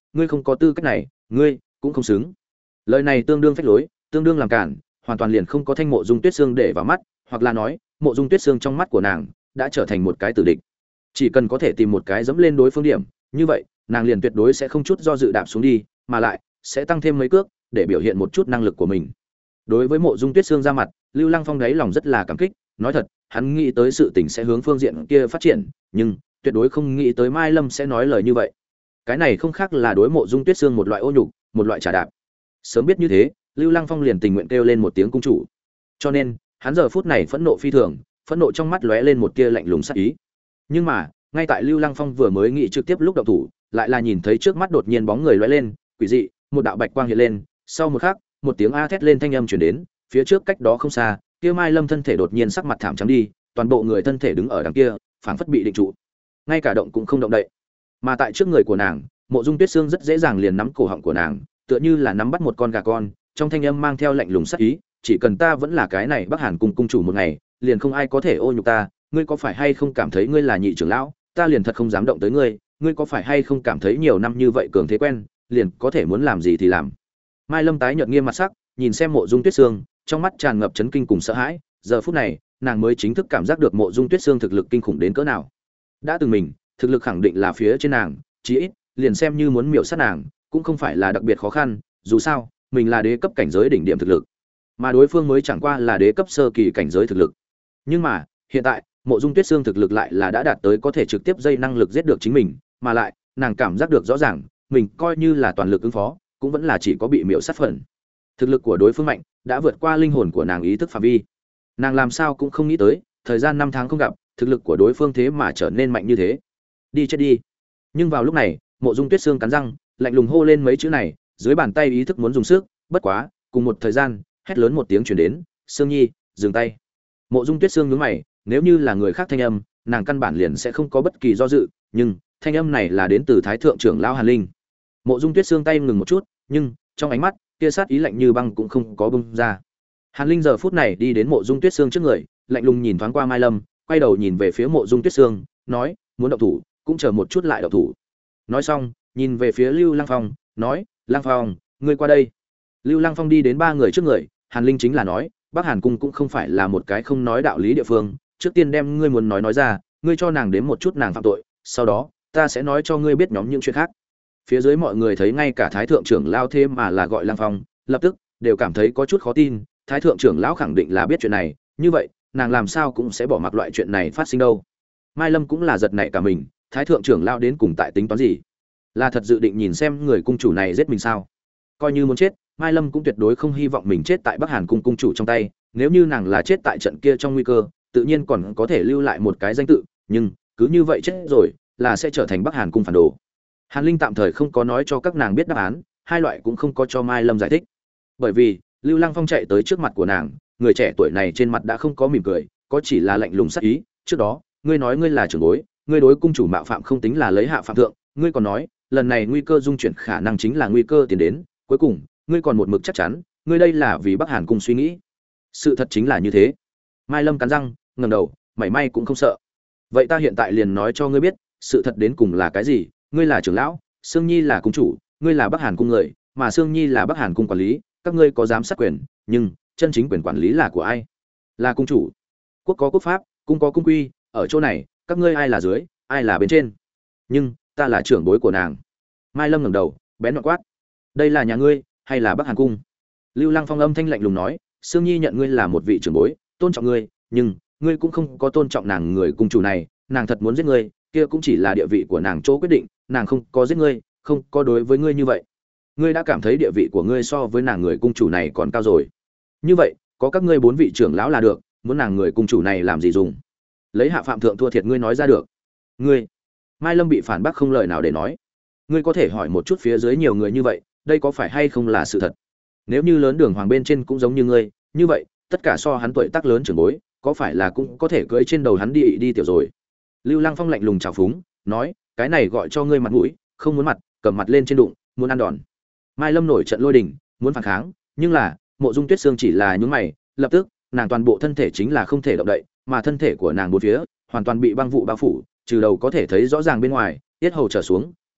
ngươi không có tư cách này, ngươi cũng không xứng. Lời này tương đương phách lối, tương đương làm cản, hoàn toàn liền không có thanh Mộ Dung Tuyết Sương để vào mắt, hoặc là nói, Mộ Dung Tuyết Sương trong mắt của nàng đã trở thành một cái tử địch. Chỉ cần có thể tìm một cái dẫm lên đối phương điểm, như vậy, nàng liền tuyệt đối sẽ không chút do dự đạp xuống đi, mà lại sẽ tăng thêm mấy cước để biểu hiện một chút năng lực của mình. Đối với Mộ Dung Tuyết Sương ra mặt, Lưu Lăng Phong đáy lòng rất là cảm kích, nói thật, hắn nghĩ tới sự tình sẽ hướng phương diện kia phát triển, nhưng tuyệt đối không nghĩ tới Mai Lâm sẽ nói lời như vậy. Cái này không khác là đối Mộ Dung Tuyết Sương một loại ô nhục, một loại trà đạp. Sớm biết như thế, Lưu Lăng Phong liền tình nguyện kêu lên một tiếng cung chủ. Cho nên, hắn giờ phút này phẫn nộ phi thường, phẫn nộ trong mắt lóe lên một tia lạnh lùng sắc ý. Nhưng mà, ngay tại Lưu Lăng Phong vừa mới nghĩ trực tiếp lúc động thủ, lại là nhìn thấy trước mắt đột nhiên bóng người lóe lên, quỷ dị, một đạo bạch quang hiện lên, sau một khắc, một tiếng a thét lên thanh âm truyền đến, phía trước cách đó không xa, kia Mai Lâm thân thể đột nhiên sắc mặt thảm trắng đi, toàn bộ người thân thể đứng ở đằng kia, phảng phất bị định trụ, ngay cả động cũng không động đậy. Mà tại trước người của nàng, Mộ Dung Tuyết Sương rất dễ dàng liền nắm cổ họng của nàng, tựa như là nắm bắt một con gà con, trong thanh âm mang theo lạnh lùng sắc ý, chỉ cần ta vẫn là cái này Bắc Hàn cung cung chủ một ngày, liền không ai có thể ô nhục ta, ngươi có phải hay không cảm thấy ngươi là nhị trưởng lão, ta liền thật không dám động tới ngươi, ngươi có phải hay không cảm thấy nhiều năm như vậy cường thế quen, liền có thể muốn làm gì thì làm. Mai Lâm tái nhợt nghiêm mặt sắc, nhìn xem Mộ Dung Tuyết Sương, trong mắt tràn ngập chấn kinh cùng sợ hãi, giờ phút này, nàng mới chính thức cảm giác được Mộ Dung Tuyết Sương thực lực kinh khủng đến cỡ nào. Đã từng mình, thực lực khẳng định là phía trên nàng, chí ít, liền xem như muốn miểu sát nàng, cũng không phải là đặc biệt khó khăn, dù sao, mình là đế cấp cảnh giới đỉnh điểm thực lực, mà đối phương mới chẳng qua là đế cấp sơ kỳ cảnh giới thực lực. Nhưng mà, hiện tại, Mộ Dung Tuyết Sương thực lực lại là đã đạt tới có thể trực tiếp dây năng lực giết được chính mình, mà lại, nàng cảm giác được rõ ràng, mình coi như là toàn lực ứng phó, cũng vẫn là chỉ có bị miểu sát phần. Thực lực của đối phương mạnh, đã vượt qua linh hồn của nàng ý thức phạm vi. Nàng làm sao cũng không nghĩ tới, thời gian năm tháng không gặp, thực lực của đối phương thế mà trở nên mạnh như thế. Đi chết đi. Nhưng vào lúc này, Mộ Dung Tuyết Sương cắn răng, lạnh lùng hô lên mấy chữ này, dưới bàn tay ý thức muốn dùng sức, bất quá, cùng một thời gian, hét lớn một tiếng truyền đến, "Sương Nhi, dừng tay." Mộ Dung Tuyết Sương nhướng mày, nếu như là người khác thanh âm, nàng căn bản liền sẽ không có bất kỳ do dự, nhưng thanh âm này là đến từ Thái thượng trưởng lão Hàn Linh. Mộ Dung Tuyết Sương tay ngừng một chút, nhưng trong ánh mắt, kia sát ý lạnh như băng cũng không có bung ra. Hàn Linh giờ phút này đi đến Mộ Dung Tuyết Sương trước người, lạnh lùng nhìn thoáng qua Mai Lâm, quay đầu nhìn về phía Mộ Dung Tuyết Sương, nói, muốn động thủ, cũng chờ một chút lại động thủ. Nói xong, nhìn về phía Lưu Lăng Phong, nói, Lăng Phong, ngươi qua đây. Lưu Lăng Phong đi đến ba người trước người, Hàn Linh chính là nói, Bắc Hàn cung cũng không phải là một cái không nói đạo lý địa phương, trước tiên đem ngươi muốn nói nói ra, ngươi cho nàng đếm một chút nàng phạm tội, sau đó, ta sẽ nói cho ngươi biết nhóm những chuyện khác. Phía dưới mọi người thấy ngay cả Thái thượng trưởng lão thêm mà là gọi Lăng Phong, lập tức đều cảm thấy có chút khó tin, Thái thượng trưởng lão khẳng định là biết chuyện này, như vậy, nàng làm sao cũng sẽ bỏ mặc loại chuyện này phát sinh đâu. Mai Lâm cũng là giật nảy cả mình, Thái thượng trưởng lão đến cùng tại tính toán gì? Là thật dự định nhìn xem người cung chủ này giết mình sao? Coi như muốn chết, Mai Lâm cũng tuyệt đối không hy vọng mình chết tại Bắc Hàn cung cung chủ trong tay, nếu như nàng là chết tại trận kia trong nguy cơ, tự nhiên còn có thể lưu lại một cái danh tự, nhưng cứ như vậy chết rồi, là sẽ trở thành Bắc Hàn cung phản đồ. Hàn Linh tạm thời không có nói cho các nàng biết đáp án, hai loại cũng không có cho Mai Lâm giải thích. Bởi vì, Lưu Lăng Phong chạy tới trước mặt của nàng, người trẻ tuổi này trên mặt đã không có mỉm cười, có chỉ là lạnh lùng sắc ý, trước đó, ngươi nói ngươi là trưởng bối, ngươi đối cung chủ mạo phạm không tính là lấy hạ phạm thượng, ngươi còn nói, lần này nguy cơ dung chuyển khả năng chính là nguy cơ tiến đến, cuối cùng, ngươi còn một mực chắc chắn, ngươi đây là vì Bắc Hàn cung suy nghĩ. Sự thật chính là như thế. Mai Lâm cắn răng, ngẩng đầu, mảy may cũng không sợ. Vậy ta hiện tại liền nói cho ngươi biết, sự thật đến cùng là cái gì, ngươi là trưởng lão, Sương Nhi là cung chủ, ngươi là Bắc Hàn cung người, mà Sương Nhi là Bắc Hàn cung quản lý, các ngươi có giám sát quyền, nhưng chân chính quyền quản lý là của ai? Là cung chủ. Quốc có quốc pháp, cung có cung quy, ở chỗ này, các ngươi ai là dưới, ai là bên trên? Nhưng, ta là trưởng bối của nàng. Mai Lâm ngẩng đầu, bén nhọn quát, đây là nhà ngươi, hay là Bắc Hàn cung? Lưu Lăng Phong âm thanh lạnh lùng nói, Sương Nhi nhận ngươi là một vị trưởng bối, tôn trọng ngươi, nhưng ngươi cũng không có tôn trọng nàng người cung chủ này, nàng thật muốn giết ngươi, kia cũng chỉ là địa vị của nàng chỗ quyết định, nàng không có giết ngươi, không có đối với ngươi như vậy. Ngươi đã cảm thấy địa vị của ngươi so với nàng người cung chủ này còn cao rồi. Như vậy, có các ngươi bốn vị trưởng lão là được, muốn nàng người cung chủ này làm gì dùng? Lấy hạ phạm thượng thua thiệt ngươi nói ra được. Ngươi. Mai Lâm bị phản bác không lời nào để nói. Ngươi có thể hỏi một chút phía dưới nhiều người như vậy, đây có phải hay không là sự thật? Nếu như lớn đường hoàng bên trên cũng giống như ngươi, như vậy, tất cả so hắn tuổi tác lớn trưởng bối, có phải là cũng có thể cưỡi trên đầu hắn đi đi tiểu rồi. Lưu Lăng Phong lạnh lùng chào phúng, nói, cái này gọi cho ngươi mặt mũi, không muốn mặt, cầm mặt lên trên đụng, muốn ăn đòn. Mai Lâm nổi trận lôi đình, muốn phản kháng, nhưng là, Mộ Dung Tuyết Sương chỉ là nhướng mày, lập tức, nàng toàn bộ thân thể chính là không thể động đậy, mà thân thể của nàng bốn phía hoàn toàn bị băng vụ bao phủ, trừ đầu có thể thấy rõ ràng bên ngoài, tiết hầu trở xuống,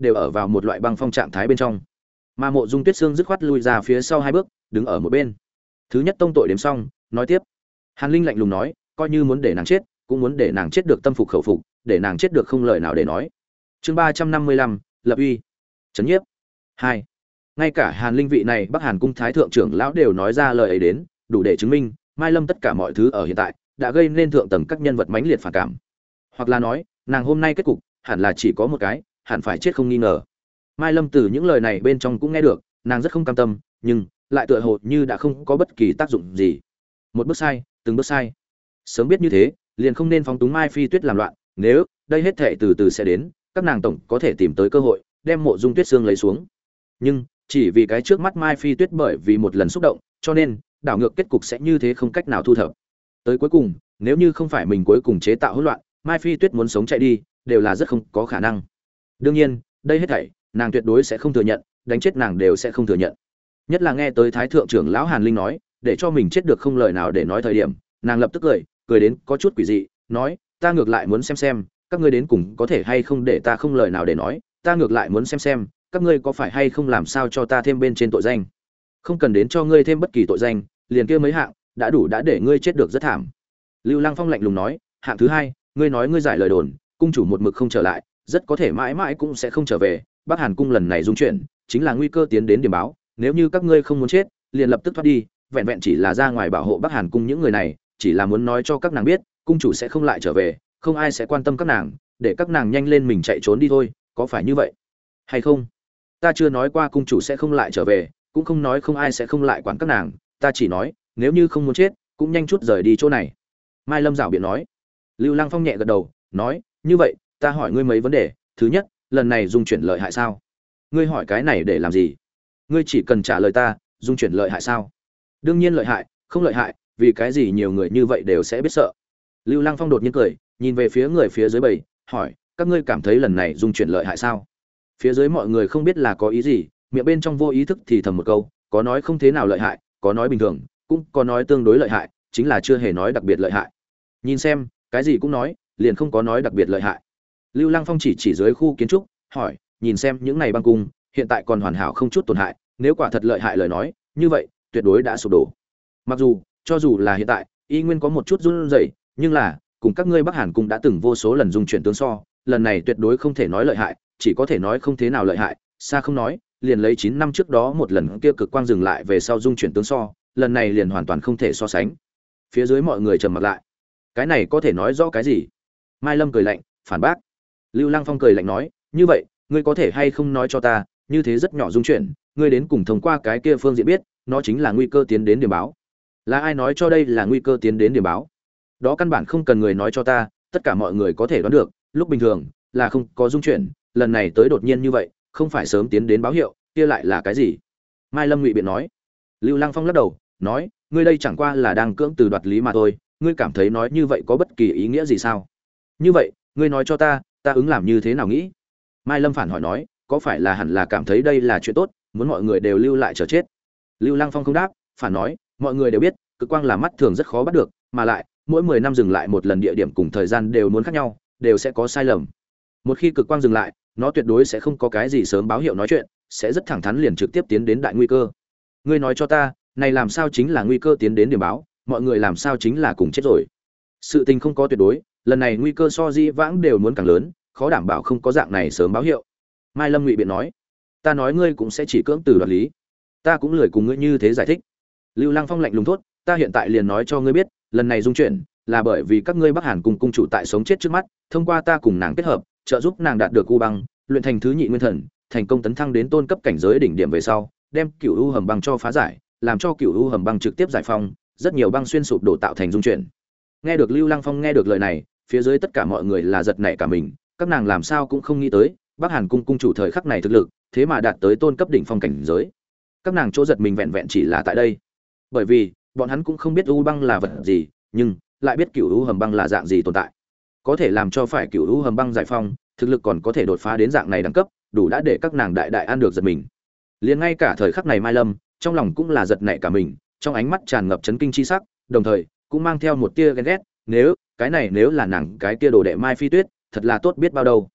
đều ở vào một loại băng phong trạng thái bên trong. Mà Mộ Dung Tuyết Sương dứt khoát lui ra phía sau hai bước, đứng ở một bên. Thứ nhất tông tội đếm xong, nói tiếp. Hàn Linh lạnh lùng nói, coi như muốn để nàng chết, cũng muốn để nàng chết được tâm phục khẩu phục, để nàng chết được không lời nào để nói. Chương ba trăm năm mươi lăm, lập uy. Chấn nhiếp. Hai. Ngay cả Hàn Linh vị này Bắc Hàn cung thái thượng trưởng lão đều nói ra lời ấy đến, đủ để chứng minh, Mai Lâm tất cả mọi thứ ở hiện tại đã gây nên thượng tầng các nhân vật mãnh liệt phản cảm. Hoặc là nói, nàng hôm nay kết cục hẳn là chỉ có một cái, hẳn phải chết không nghi ngờ. Mai Lâm từ những lời này bên trong cũng nghe được, nàng rất không cam tâm, nhưng lại tựa hồ như đã không có bất kỳ tác dụng gì. Một bước sai, từng bước sai. Sớm biết như thế, liền không nên phóng túng Mai Phi Tuyết làm loạn, nếu đây hết thảy từ từ sẽ đến, các nàng tổng có thể tìm tới cơ hội đem Mộ Dung Tuyết Sương lấy xuống. Nhưng chỉ vì cái trước mắt Mai Phi Tuyết bởi vì một lần xúc động, cho nên đảo ngược kết cục sẽ như thế không cách nào thu thập. Tới cuối cùng, nếu như không phải mình cuối cùng chế tạo hỗn loạn, Mai Phi Tuyết muốn sống chạy đi, đều là rất không có khả năng. Đương nhiên, đây hết thảy, nàng tuyệt đối sẽ không thừa nhận, đánh chết nàng đều sẽ không thừa nhận. Nhất là nghe tới Thái thượng trưởng lão Hàn Linh nói, để cho mình chết được không lời nào để nói thời điểm, nàng lập tức cười, cười đến có chút quỷ dị, nói, ta ngược lại muốn xem xem, các ngươi đến cùng có thể hay không để ta không lời nào để nói, ta ngược lại muốn xem xem, các ngươi có phải hay không làm sao cho ta thêm bên trên tội danh. Không cần đến cho ngươi thêm bất kỳ tội danh, liền kia mấy hạng, đã đủ đã để ngươi chết được rất thảm. Lưu Lăng Phong lạnh lùng nói, hạng thứ hai, ngươi nói ngươi giải lời đồn, cung chủ một mực không trở lại, rất có thể mãi mãi cũng sẽ không trở về, Bắc Hàn cung lần này dung chuyển, chính là nguy cơ tiến đến điểm báo, nếu như các ngươi không muốn chết, liền lập tức thoát đi, vẹn vẹn chỉ là ra ngoài bảo hộ Bắc Hàn cung những người này, chỉ là muốn nói cho các nàng biết, cung chủ sẽ không lại trở về, không ai sẽ quan tâm các nàng, để các nàng nhanh lên mình chạy trốn đi thôi, có phải như vậy? Hay không? Ta chưa nói qua cung chủ sẽ không lại trở về, cũng không nói không ai sẽ không lại quản các nàng, ta chỉ nói, nếu như không muốn chết, cũng nhanh chút rời đi chỗ này. Mai Lâm giảo biện nói. Lưu Lăng Phong nhẹ gật đầu, nói, như vậy, ta hỏi ngươi mấy vấn đề, thứ nhất, lần này dung chuyển lợi hại sao? Ngươi hỏi cái này để làm gì? Ngươi chỉ cần trả lời ta, dung chuyển lợi hại sao? Đương nhiên lợi hại, không lợi hại, vì cái gì nhiều người như vậy đều sẽ biết sợ. Lưu Lăng Phong đột nhiên cười, nhìn về phía người phía dưới bầy, hỏi, các ngươi cảm thấy lần này dung chuyển lợi hại sao? Phía dưới mọi người không biết là có ý gì, miệng bên trong vô ý thức thì thầm một câu, có nói không thế nào lợi hại, có nói bình thường, cũng có nói tương đối lợi hại, chính là chưa hề nói đặc biệt lợi hại. Nhìn xem, cái gì cũng nói, liền không có nói đặc biệt lợi hại. Lưu Lăng Phong chỉ chỉ dưới khu kiến trúc, hỏi, nhìn xem những này băng cung, hiện tại còn hoàn hảo không chút tổn hại, nếu quả thật lợi hại lời nói, như vậy, tuyệt đối đã sụp đổ. Mặc dù, cho dù là hiện tại, y nguyên có một chút run rẩy, nhưng là, cùng các ngươi Bắc Hàn cung đã từng vô số lần dung chuyển tướng so, lần này tuyệt đối không thể nói lợi hại, chỉ có thể nói không thế nào lợi hại, xa không nói, liền lấy chín năm trước đó một lần kia cực quang dừng lại về sau dung chuyển tướng so, lần này liền hoàn toàn không thể so sánh. Phía dưới mọi người trầm mặt lại. Cái này có thể nói rõ cái gì? Mai Lâm cười lạnh, phản bác. Lưu Lăng Phong cười lạnh nói, như vậy, ngươi có thể hay không nói cho ta, như thế rất nhỏ dung chuyển, ngươi đến cùng thông qua cái kia phương diện biết, nó chính là nguy cơ tiến đến điểm báo. Là ai nói cho đây là nguy cơ tiến đến điểm báo? Đó căn bản không cần người nói cho ta, tất cả mọi người có thể đoán được, lúc bình thường là không có dung chuyển, lần này tới đột nhiên như vậy, không phải sớm tiến đến báo hiệu, kia lại là cái gì? Mai Lâm ngụy biện nói. Lưu Lăng Phong lắc đầu, nói, ngươi đây chẳng qua là đang cưỡng từ đoạt lý mà thôi, ngươi cảm thấy nói như vậy có bất kỳ ý nghĩa gì sao? Như vậy, ngươi nói cho ta, ta ứng làm như thế nào nghĩ? Mai Lâm phản hỏi nói, có phải là hẳn là cảm thấy đây là chuyện tốt, muốn mọi người đều lưu lại chờ chết? Lưu Lăng Phong không đáp, phản nói, mọi người đều biết, cực quang là mắt thường rất khó bắt được, mà lại, mỗi mười năm dừng lại một lần địa điểm cùng thời gian đều muốn khác nhau, đều sẽ có sai lầm. Một khi cực quang dừng lại, nó tuyệt đối sẽ không có cái gì sớm báo hiệu nói chuyện, sẽ rất thẳng thắn liền trực tiếp tiến đến đại nguy cơ. Ngươi nói cho ta, này làm sao chính là nguy cơ tiến đến điểm báo, mọi người làm sao chính là cùng chết rồi? Sự tình không có tuyệt đối, lần này nguy cơ so di vãng đều muốn càng lớn, khó đảm bảo không có dạng này sớm báo hiệu. Mai Lâm ngụy biện nói, ta nói ngươi cũng sẽ chỉ cưỡng từ đoạt lý, ta cũng lười cùng ngươi như thế giải thích. Lưu Lăng Phong lạnh lùng thốt, ta hiện tại liền nói cho ngươi biết, lần này dung chuyển là bởi vì các ngươi Bắc Hàn cùng cung chủ tại sống chết trước mắt, thông qua ta cùng nàng kết hợp, trợ giúp nàng đạt được u băng, luyện thành thứ nhị nguyên thần, thành công tấn thăng đến tôn cấp cảnh giới đỉnh điểm về sau, đem cựu u hầm băng cho phá giải, làm cho cựu u hầm băng trực tiếp giải phong, rất nhiều băng xuyên sụp đổ tạo thành dung chuyển. Nghe được Lưu Lăng Phong nghe được lời này, phía dưới tất cả mọi người là giật nảy cả mình, các nàng làm sao cũng không nghĩ tới, Bắc Hàn cung cung chủ thời khắc này thực lực, thế mà đạt tới tôn cấp đỉnh phong cảnh giới. Các nàng chỗ giật mình vẹn vẹn chỉ là tại đây, bởi vì bọn hắn cũng không biết u băng là vật gì, nhưng lại biết cựu u hầm băng là dạng gì tồn tại, có thể làm cho phải cựu u hầm băng giải phong, thực lực còn có thể đột phá đến dạng này đẳng cấp, đủ đã để các nàng đại đại ăn được giật mình. Liền ngay cả thời khắc này Mai Lâm, trong lòng cũng là giật nảy cả mình, trong ánh mắt tràn ngập chấn kinh chi sắc, đồng thời cũng mang theo một tia ghen ghét, nếu cái này nếu là nàng cái tia đồ đệ Mai Phi Tuyết, thật là tốt biết bao đâu.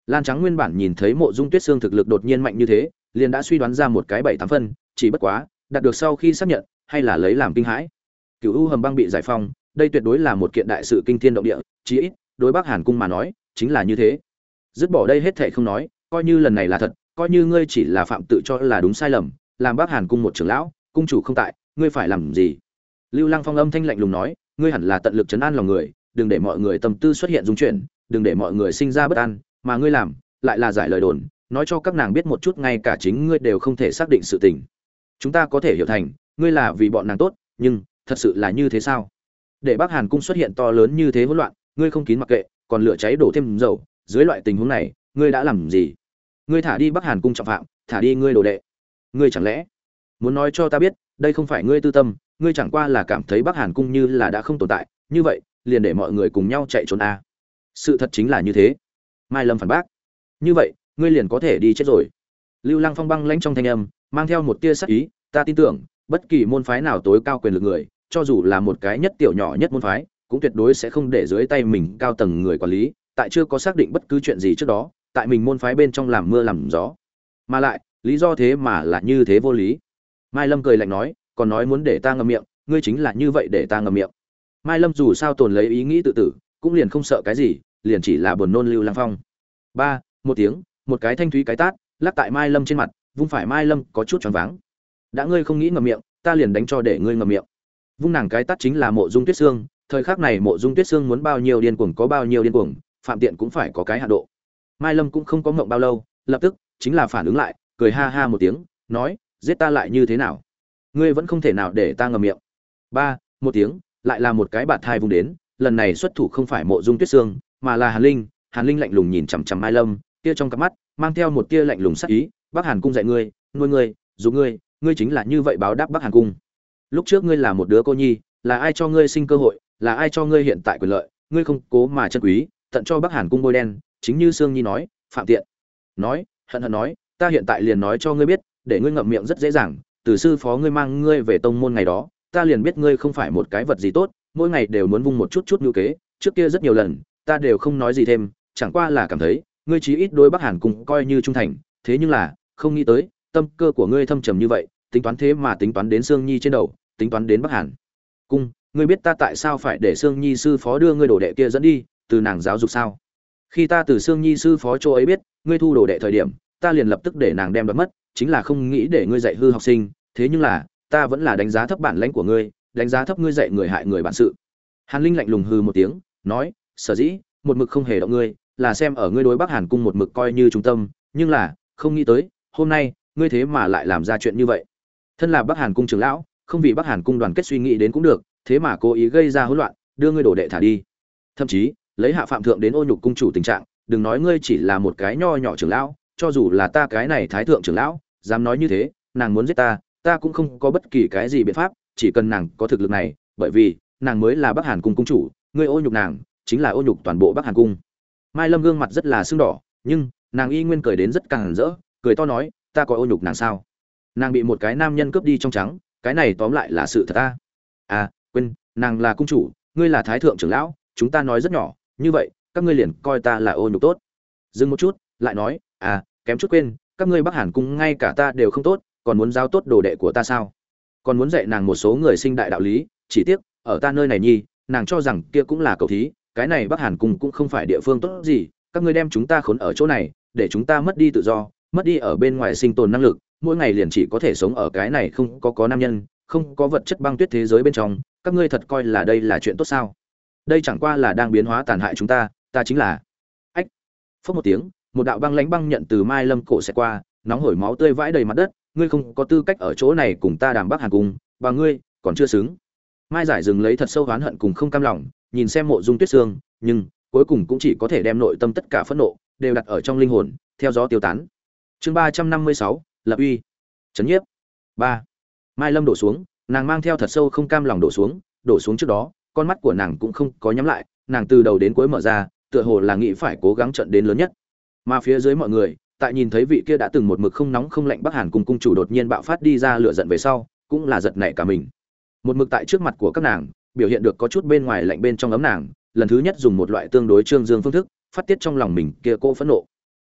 Lan Trắng nguyên bản nhìn thấy Mộ Dung Tuyết Sương thực lực đột nhiên mạnh như thế, liền đã suy đoán ra một cái bảy tám phân, chỉ bất quá, đạt được sau khi xác nhận, hay là lấy làm kinh hãi. Cửu U hầm băng bị giải phóng, đây tuyệt đối là một kiện đại sự kinh thiên động địa, chí ít, đối Bắc Hàn cung mà nói, chính là như thế. Dứt bỏ đây hết thảy không nói, coi như lần này là thật, coi như ngươi chỉ là phạm tự cho là đúng sai lầm, làm Bắc Hàn cung một trưởng lão, cung chủ không tại, ngươi phải làm gì? Lưu Lăng Phong âm thanh lạnh lùng nói, ngươi hẳn là tận lực trấn an lòng người, đừng để mọi người tâm tư xuất hiện dung chuyển, đừng để mọi người sinh ra bất an, mà ngươi làm, lại là giải lời đồn, nói cho các nàng biết một chút ngay cả chính ngươi đều không thể xác định sự tình. Chúng ta có thể hiểu thành, ngươi là vì bọn nàng tốt, nhưng thật sự là như thế sao? Để Bắc Hàn cung xuất hiện to lớn như thế hỗn loạn, ngươi không kín mặc kệ, còn lửa cháy đổ thêm dầu, dưới loại tình huống này, ngươi đã làm gì? Ngươi thả đi Bắc Hàn cung trọng phạm, thả đi ngươi đồ đệ. Ngươi chẳng lẽ muốn nói cho ta biết, đây không phải ngươi tư tâm, ngươi chẳng qua là cảm thấy Bắc Hàn cung như là đã không tồn tại, như vậy, liền để mọi người cùng nhau chạy trốn a. À. Sự thật chính là như thế. Mai Lâm phản bác. Như vậy, ngươi liền có thể đi chết rồi. Lưu Lăng Phong băng lãnh trong thanh âm, mang theo một tia sắc ý, ta tin tưởng, bất kỳ môn phái nào tối cao quyền lực người, cho dù là một cái nhất tiểu nhỏ nhất môn phái, cũng tuyệt đối sẽ không để dưới tay mình cao tầng người quản lý, tại chưa có xác định bất cứ chuyện gì trước đó, tại mình môn phái bên trong làm mưa làm gió. Mà lại, lý do thế mà là như thế vô lý. Mai Lâm cười lạnh nói, còn nói muốn để ta ngậm miệng, ngươi chính là như vậy để ta ngậm miệng. Mai Lâm dù sao tồn lấy ý nghĩ tự tử, cũng liền không sợ cái gì, liền chỉ là buồn nôn Lưu Lăng Phong. Ba, một tiếng, một cái thanh thúy cái tát, lắc tại Mai Lâm trên mặt, vung phải Mai Lâm có chút choáng váng. Đã ngươi không nghĩ ngậm miệng, ta liền đánh cho để ngươi ngậm miệng. Vung nàng cái tát chính là Mộ Dung Tuyết Sương, thời khắc này Mộ Dung Tuyết Sương muốn bao nhiêu điên cuồng có bao nhiêu điên cuồng, phạm tiện cũng phải có cái hạn độ. Mai Lâm cũng không có ngậm bao lâu, lập tức chính là phản ứng lại, cười ha ha một tiếng, nói, giết ta lại như thế nào? Ngươi vẫn không thể nào để ta ngậm miệng. Ba, một tiếng, lại là một cái bạt thai vung đến, lần này xuất thủ không phải Mộ Dung Tuyết Sương, mà là Hàn Linh. Hàn Linh lạnh lùng nhìn chằm chằm Mai Lâm, tia trong cặp mắt mang theo một tia lạnh lùng sắc ý, Bắc Hàn cung dạy ngươi, nuôi ngươi, giúp ngươi, ngươi chính là như vậy báo đáp Bắc Hàn cung. Lúc trước ngươi là một đứa cô nhi, là ai cho ngươi sinh cơ hội, là ai cho ngươi hiện tại quyền lợi, ngươi không cố mà chân quý, tận cho Bắc Hàn cung bôi đen, chính như Sương Nhi nói, phạm tiện. Nói, hận hận nói, ta hiện tại liền nói cho ngươi biết, để ngươi ngậm miệng rất dễ dàng, từ sư phó ngươi mang ngươi về tông môn ngày đó, ta liền biết ngươi không phải một cái vật gì tốt, mỗi ngày đều muốn vung một chút chút nhu kế, trước kia rất nhiều lần, ta đều không nói gì thêm, chẳng qua là cảm thấy, ngươi chí ít đối Bắc Hàn cung coi như trung thành, thế nhưng là, không nghĩ tới, tâm cơ của ngươi thâm trầm như vậy, tính toán thế mà tính toán đến Sương Nhi trên đầu, tính toán đến Bắc Hàn cung, ngươi biết ta tại sao phải để Sương Nhi sư phó đưa ngươi đồ đệ kia dẫn đi, từ nàng giáo dục sao? Khi ta từ Sương Nhi sư phó chỗ ấy biết, ngươi thu đồ đệ thời điểm, ta liền lập tức để nàng đem đoạt mất, chính là không nghĩ để ngươi dạy hư học sinh, thế nhưng là, ta vẫn là đánh giá thấp bản lãnh của ngươi, đánh giá thấp ngươi dạy người hại người bản sự. Hàn Linh lạnh lùng hừ một tiếng, nói, sở dĩ, một mực không hề động ngươi, là xem ở ngươi đối Bắc Hàn cung một mực coi như trung tâm, nhưng là, không nghĩ tới, hôm nay, ngươi thế mà lại làm ra chuyện như vậy. Thân là Bắc Hàn cung trưởng lão, không vì Bắc Hàn cung đoàn kết suy nghĩ đến cũng được, thế mà cố ý gây ra hỗn loạn, đưa ngươi đổ đệ thả đi. Thậm chí, lấy hạ phạm thượng đến ô nhục cung chủ tình trạng, đừng nói ngươi chỉ là một cái nho nhỏ trưởng lão, cho dù là ta cái này thái thượng trưởng lão, dám nói như thế, nàng muốn giết ta, ta cũng không có bất kỳ cái gì biện pháp, chỉ cần nàng có thực lực này, bởi vì, nàng mới là Bắc Hàn cung cung chủ, ngươi ô nhục nàng, chính là ô nhục toàn bộ Bắc Hàn cung. Mai Lâm gương mặt rất là sưng đỏ, nhưng nàng y nguyên cười đến rất càng rỡ, cười to nói, ta có ô nhục nàng sao? Nàng bị một cái nam nhân cướp đi trong trắng, cái này tóm lại là sự thật ta. À, quên, nàng là cung chủ, ngươi là thái thượng trưởng lão, chúng ta nói rất nhỏ, như vậy, các ngươi liền coi ta là ô nhục tốt. Dừng một chút, lại nói, à, kém chút quên, các ngươi Bắc Hàn cung ngay cả ta đều không tốt, còn muốn giao tốt đồ đệ của ta sao? Còn muốn dạy nàng một số người sinh đại đạo lý, chỉ tiếc, ở ta nơi này nhi, nàng cho rằng kia cũng là cầu thí, cái này Bắc Hàn cung cũng không phải địa phương tốt gì, các ngươi đem chúng ta khốn ở chỗ này, để chúng ta mất đi tự do, mất đi ở bên ngoài sinh tồn năng lực, mỗi ngày liền chỉ có thể sống ở cái này không có có nam nhân, không có vật chất băng tuyết thế giới bên trong, các ngươi thật coi là đây là chuyện tốt sao? Đây chẳng qua là đang biến hóa tàn hại chúng ta, ta chính là. Ách. Phốc một tiếng, một đạo băng lãnh băng nhận từ Mai Lâm cổ sẽ qua, nóng hổi máu tươi vãi đầy mặt đất, ngươi không có tư cách ở chỗ này cùng ta đàm Bắc Hàn cung, và ngươi còn chưa xứng. Mai Giải dừng lấy thật sâu oán hận cùng không cam lòng, nhìn xem Mộ Dung Tuyết Sương, nhưng cuối cùng cũng chỉ có thể đem nội tâm tất cả phẫn nộ đều đặt ở trong linh hồn, theo gió tiêu tán. Chương ba trăm năm mươi sáu, lập uy. Trấn nhiếp. Ba. Mai Lâm đổ xuống, nàng mang theo thật sâu không cam lòng đổ xuống, đổ xuống trước đó, con mắt của nàng cũng không có nhắm lại, nàng từ đầu đến cuối mở ra, tựa hồ là nghĩ phải cố gắng trận đến lớn nhất. Mà phía dưới mọi người, tại nhìn thấy vị kia đã từng một mực không nóng không lạnh Bắc Hàn cung cung chủ đột nhiên bạo phát đi ra lửa giận về sau, cũng là giật nảy cả mình. Một mực tại trước mặt của các nàng, biểu hiện được có chút bên ngoài lạnh bên trong ấm nàng, lần thứ nhất dùng một loại tương đối trương dương phương thức, phát tiết trong lòng mình kia cô phẫn nộ.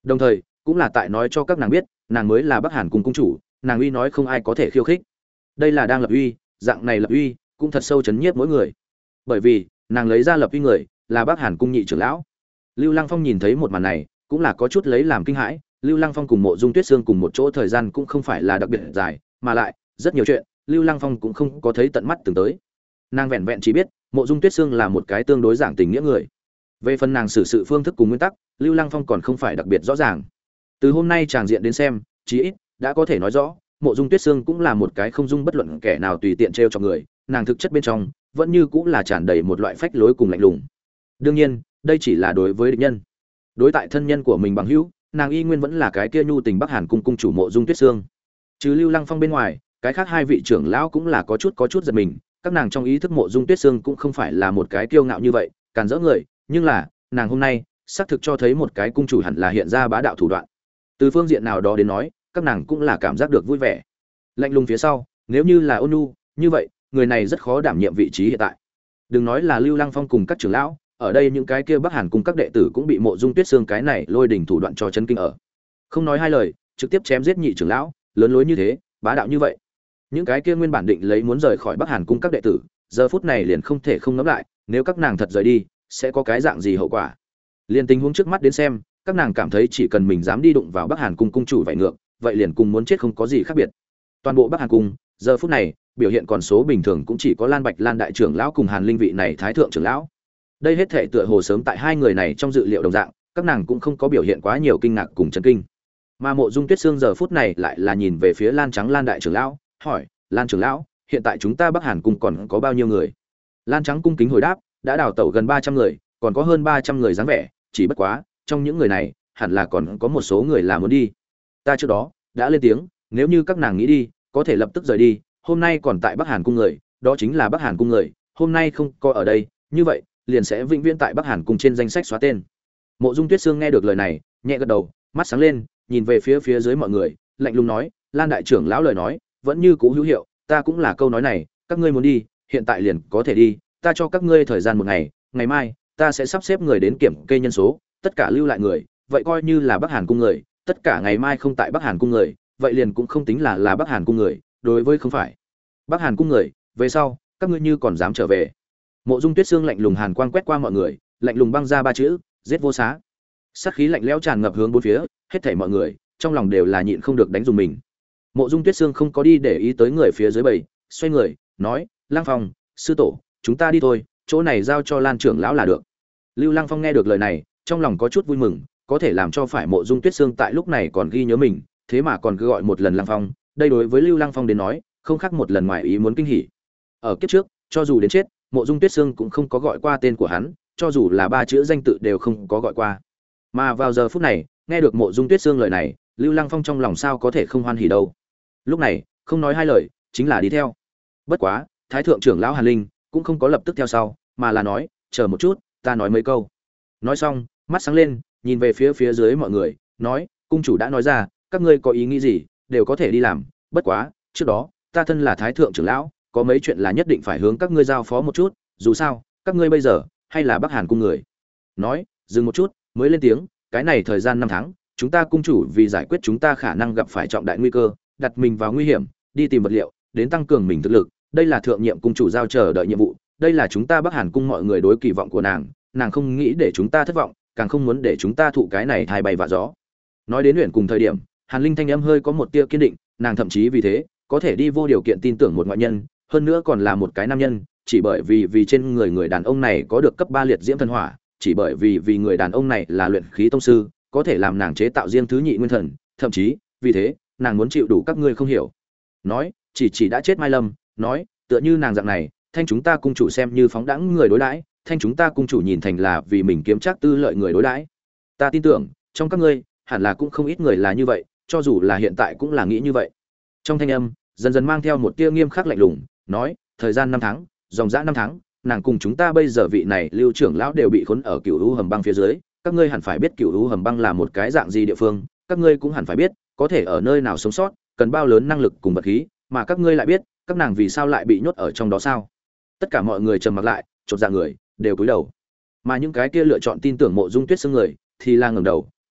Đồng thời, cũng là tại nói cho các nàng biết, nàng mới là Bắc Hàn cung cung chủ, nàng uy nói không ai có thể khiêu khích. Đây là đang lập uy, dạng này lập uy cũng thật sâu chấn nhiếp mỗi người. Bởi vì, nàng lấy ra lập uy người, là Bắc Hàn cung nhị trưởng lão. Lưu Lăng Phong nhìn thấy một màn này, cũng là có chút lấy làm kinh hãi. Lưu Lăng Phong cùng Mộ Dung Tuyết Sương cùng một chỗ thời gian cũng không phải là đặc biệt dài, mà lại rất nhiều chuyện, Lưu Lăng Phong cũng không có thấy tận mắt từng tới. Nàng vẹn vẹn chỉ biết, Mộ Dung Tuyết Sương là một cái tương đối giảng tình nghĩa người. Về phần nàng xử sự phương thức cùng nguyên tắc, Lưu Lăng Phong còn không phải đặc biệt rõ ràng. Từ hôm nay tràng diện đến xem, chí ít đã có thể nói rõ, Mộ Dung Tuyết Sương cũng là một cái không dung bất luận kẻ nào tùy tiện trêu cho người, nàng thực chất bên trong vẫn như cũng là tràn đầy một loại phách lối cùng lạnh lùng. Đương nhiên, đây chỉ là đối với địch nhân. Đối tại thân nhân của mình bằng hữu, nàng y nguyên vẫn là cái kia nhu tình Bắc Hàn cung cung chủ Mộ Dung Tuyết Sương. Trừ Lưu Lăng Phong bên ngoài, cái khác hai vị trưởng lão cũng là có chút có chút giật mình, các nàng trong ý thức Mộ Dung Tuyết Sương cũng không phải là một cái kiêu ngạo như vậy, càn rỡ người, nhưng là, nàng hôm nay xác thực cho thấy một cái cung chủ hẳn là hiện ra bá đạo thủ đoạn. Từ phương diện nào đó đến nói, các nàng cũng là cảm giác được vui vẻ. Lạnh lùng phía sau, nếu như là Ôn Nhu, như vậy, người này rất khó đảm nhiệm vị trí hiện tại. Đừng nói là Lưu Lăng Phong cùng các trưởng lão, ở đây những cái kia Bắc Hàn cùng các đệ tử cũng bị Mộ Dung Tuyết Sương cái này lôi đỉnh thủ đoạn cho chấn kinh ở. Không nói hai lời, trực tiếp chém giết nhị trưởng lão, lớn lối như thế, bá đạo như vậy. Những cái kia nguyên bản định lấy muốn rời khỏi Bắc Hàn cung các đệ tử, giờ phút này liền không thể không ngẫm lại, nếu các nàng thật rời đi, sẽ có cái dạng gì hậu quả. Liên tình huống trước mắt đến xem, các nàng cảm thấy chỉ cần mình dám đi đụng vào Bắc Hàn cung cung chủ vậy ngược, vậy liền cùng muốn chết không có gì khác biệt. Toàn bộ Bắc Hàn cung, giờ phút này, biểu hiện còn số bình thường cũng chỉ có Lan Bạch Lan đại trưởng lão cùng Hàn Linh vị này thái thượng trưởng lão. Đây hết thể tựa hồ sớm tại hai người này trong dự liệu đồng dạng, các nàng cũng không có biểu hiện quá nhiều kinh ngạc cùng chấn kinh. Mà Mộ Dung Tuyết Sương giờ phút này lại là nhìn về phía Lan Trắng Lan đại trưởng lão, hỏi: "Lan trưởng lão, hiện tại chúng ta Bắc Hàn cung còn có bao nhiêu người?" Lan Trắng cung kính hồi đáp: "Đã đào tẩu gần ba trăm người, còn có hơn ba trăm người dáng vẻ, chỉ bất quá, trong những người này, hẳn là còn có một số người là muốn đi. Ta trước đó đã lên tiếng, nếu như các nàng nghĩ đi, có thể lập tức rời đi, hôm nay còn tại Bắc Hàn cung người, đó chính là Bắc Hàn cung người, hôm nay không có ở đây, như vậy, liền sẽ vĩnh viễn tại Bắc Hàn cung trên danh sách xóa tên." Mộ Dung Tuyết Sương nghe được lời này, nhẹ gật đầu, mắt sáng lên, nhìn về phía phía dưới mọi người, lạnh lùng nói: "Lan đại trưởng lão lời nói, vẫn như cũ hữu hiệu, ta cũng là câu nói này, các ngươi muốn đi, hiện tại liền có thể đi, ta cho các ngươi thời gian một ngày, ngày mai, ta sẽ sắp xếp người đến kiểm kê nhân số, tất cả lưu lại người, vậy coi như là Bắc Hàn cung người, tất cả ngày mai không tại Bắc Hàn cung người, vậy liền cũng không tính là là Bắc Hàn cung người, đối với không phải Bắc Hàn cung người, về sau, các ngươi như còn dám trở về." Mộ Dung Tuyết Sương lạnh lùng hàn quang quét qua mọi người, lạnh lùng băng ra ba chữ: "Giết vô xá." Sát khí lạnh lẽo tràn ngập hướng bốn phía, hết thảy mọi người trong lòng đều là nhịn không được đánh dùng mình. Mộ Dung Tuyết Sương không có đi để ý tới người phía dưới bầy, xoay người, nói: "Lang Phong, sư tổ, chúng ta đi thôi, chỗ này giao cho Lan trưởng lão là được." Lưu Lăng Phong nghe được lời này, trong lòng có chút vui mừng, có thể làm cho phải Mộ Dung Tuyết Sương tại lúc này còn ghi nhớ mình, thế mà còn cứ gọi một lần Lăng Phong, đây đối với Lưu Lăng Phong đến nói, không khác một lần ngoài ý muốn kinh hỉ. Ở kiếp trước, cho dù đến chết, Mộ Dung Tuyết Sương cũng không có gọi qua tên của hắn, cho dù là ba chữ danh tự đều không có gọi qua. Mà vào giờ phút này, nghe được Mộ Dung Tuyết Sương lời này, Lưu Lăng Phong trong lòng sao có thể không hoan hỉ đâu. Lúc này, không nói hai lời, chính là đi theo. Bất quá, Thái thượng trưởng lão Hàn Linh cũng không có lập tức theo sau, mà là nói: "Chờ một chút, ta nói mấy câu." Nói xong, mắt sáng lên, nhìn về phía phía dưới mọi người, nói: "Cung chủ đã nói ra, các ngươi có ý nghĩ gì, đều có thể đi làm, bất quá, trước đó, ta thân là Thái thượng trưởng lão, có mấy chuyện là nhất định phải hướng các ngươi giao phó một chút, dù sao, các ngươi bây giờ hay là Bắc Hàn cung người." Nói, dừng một chút, mới lên tiếng: "Cái này thời gian năm tháng, chúng ta cung chủ vì giải quyết chúng ta khả năng gặp phải trọng đại nguy cơ, đặt mình vào nguy hiểm, đi tìm vật liệu, đến tăng cường mình thực lực, đây là thượng nhiệm cung chủ giao chờ đợi nhiệm vụ, đây là chúng ta Bắc Hàn cung mọi người đối kỳ vọng của nàng, nàng không nghĩ để chúng ta thất vọng, càng không muốn để chúng ta thụ cái này thay bay vạ gió." Nói đến luyện cùng thời điểm, Hàn Linh thanh âm hơi có một tia kiên định, nàng thậm chí vì thế, có thể đi vô điều kiện tin tưởng một ngoại nhân, hơn nữa còn là một cái nam nhân, chỉ bởi vì vì trên người người đàn ông này có được cấp ba liệt diễm thần hỏa, chỉ bởi vì vì người đàn ông này là luyện khí tông sư, có thể làm nàng chế tạo riêng thứ nhị nguyên thần, thậm chí, vì thế, nàng muốn chịu đủ các ngươi không hiểu. Nói, chỉ chỉ đã chết Mai Lâm, nói, tựa như nàng dạng này, thanh chúng ta cung chủ xem như phóng đãng người đối đãi, thanh chúng ta cung chủ nhìn thành là vì mình kiếm chắc tư lợi người đối đãi. Ta tin tưởng, trong các ngươi, hẳn là cũng không ít người là như vậy, cho dù là hiện tại cũng là nghĩ như vậy. Trong thanh âm, dần dần mang theo một tia nghiêm khắc lạnh lùng, nói, thời gian năm tháng, dòng dã năm tháng, nàng cùng chúng ta bây giờ vị này Lưu trưởng lão đều bị khốn ở Cửu U hầm băng phía dưới, các ngươi hẳn phải biết Cửu U hầm băng là một cái dạng gì địa phương, các ngươi cũng hẳn phải biết, có thể ở nơi nào sống sót, cần bao lớn năng lực cùng vật khí, mà các ngươi lại biết, các nàng vì sao lại bị nhốt ở trong đó sao? Tất cả mọi người trầm mặc lại, chột dạ người, đều cúi đầu. Mà những cái kia lựa chọn tin tưởng Mộ Dung Tuyết Sương người, thì là ngẩng đầu,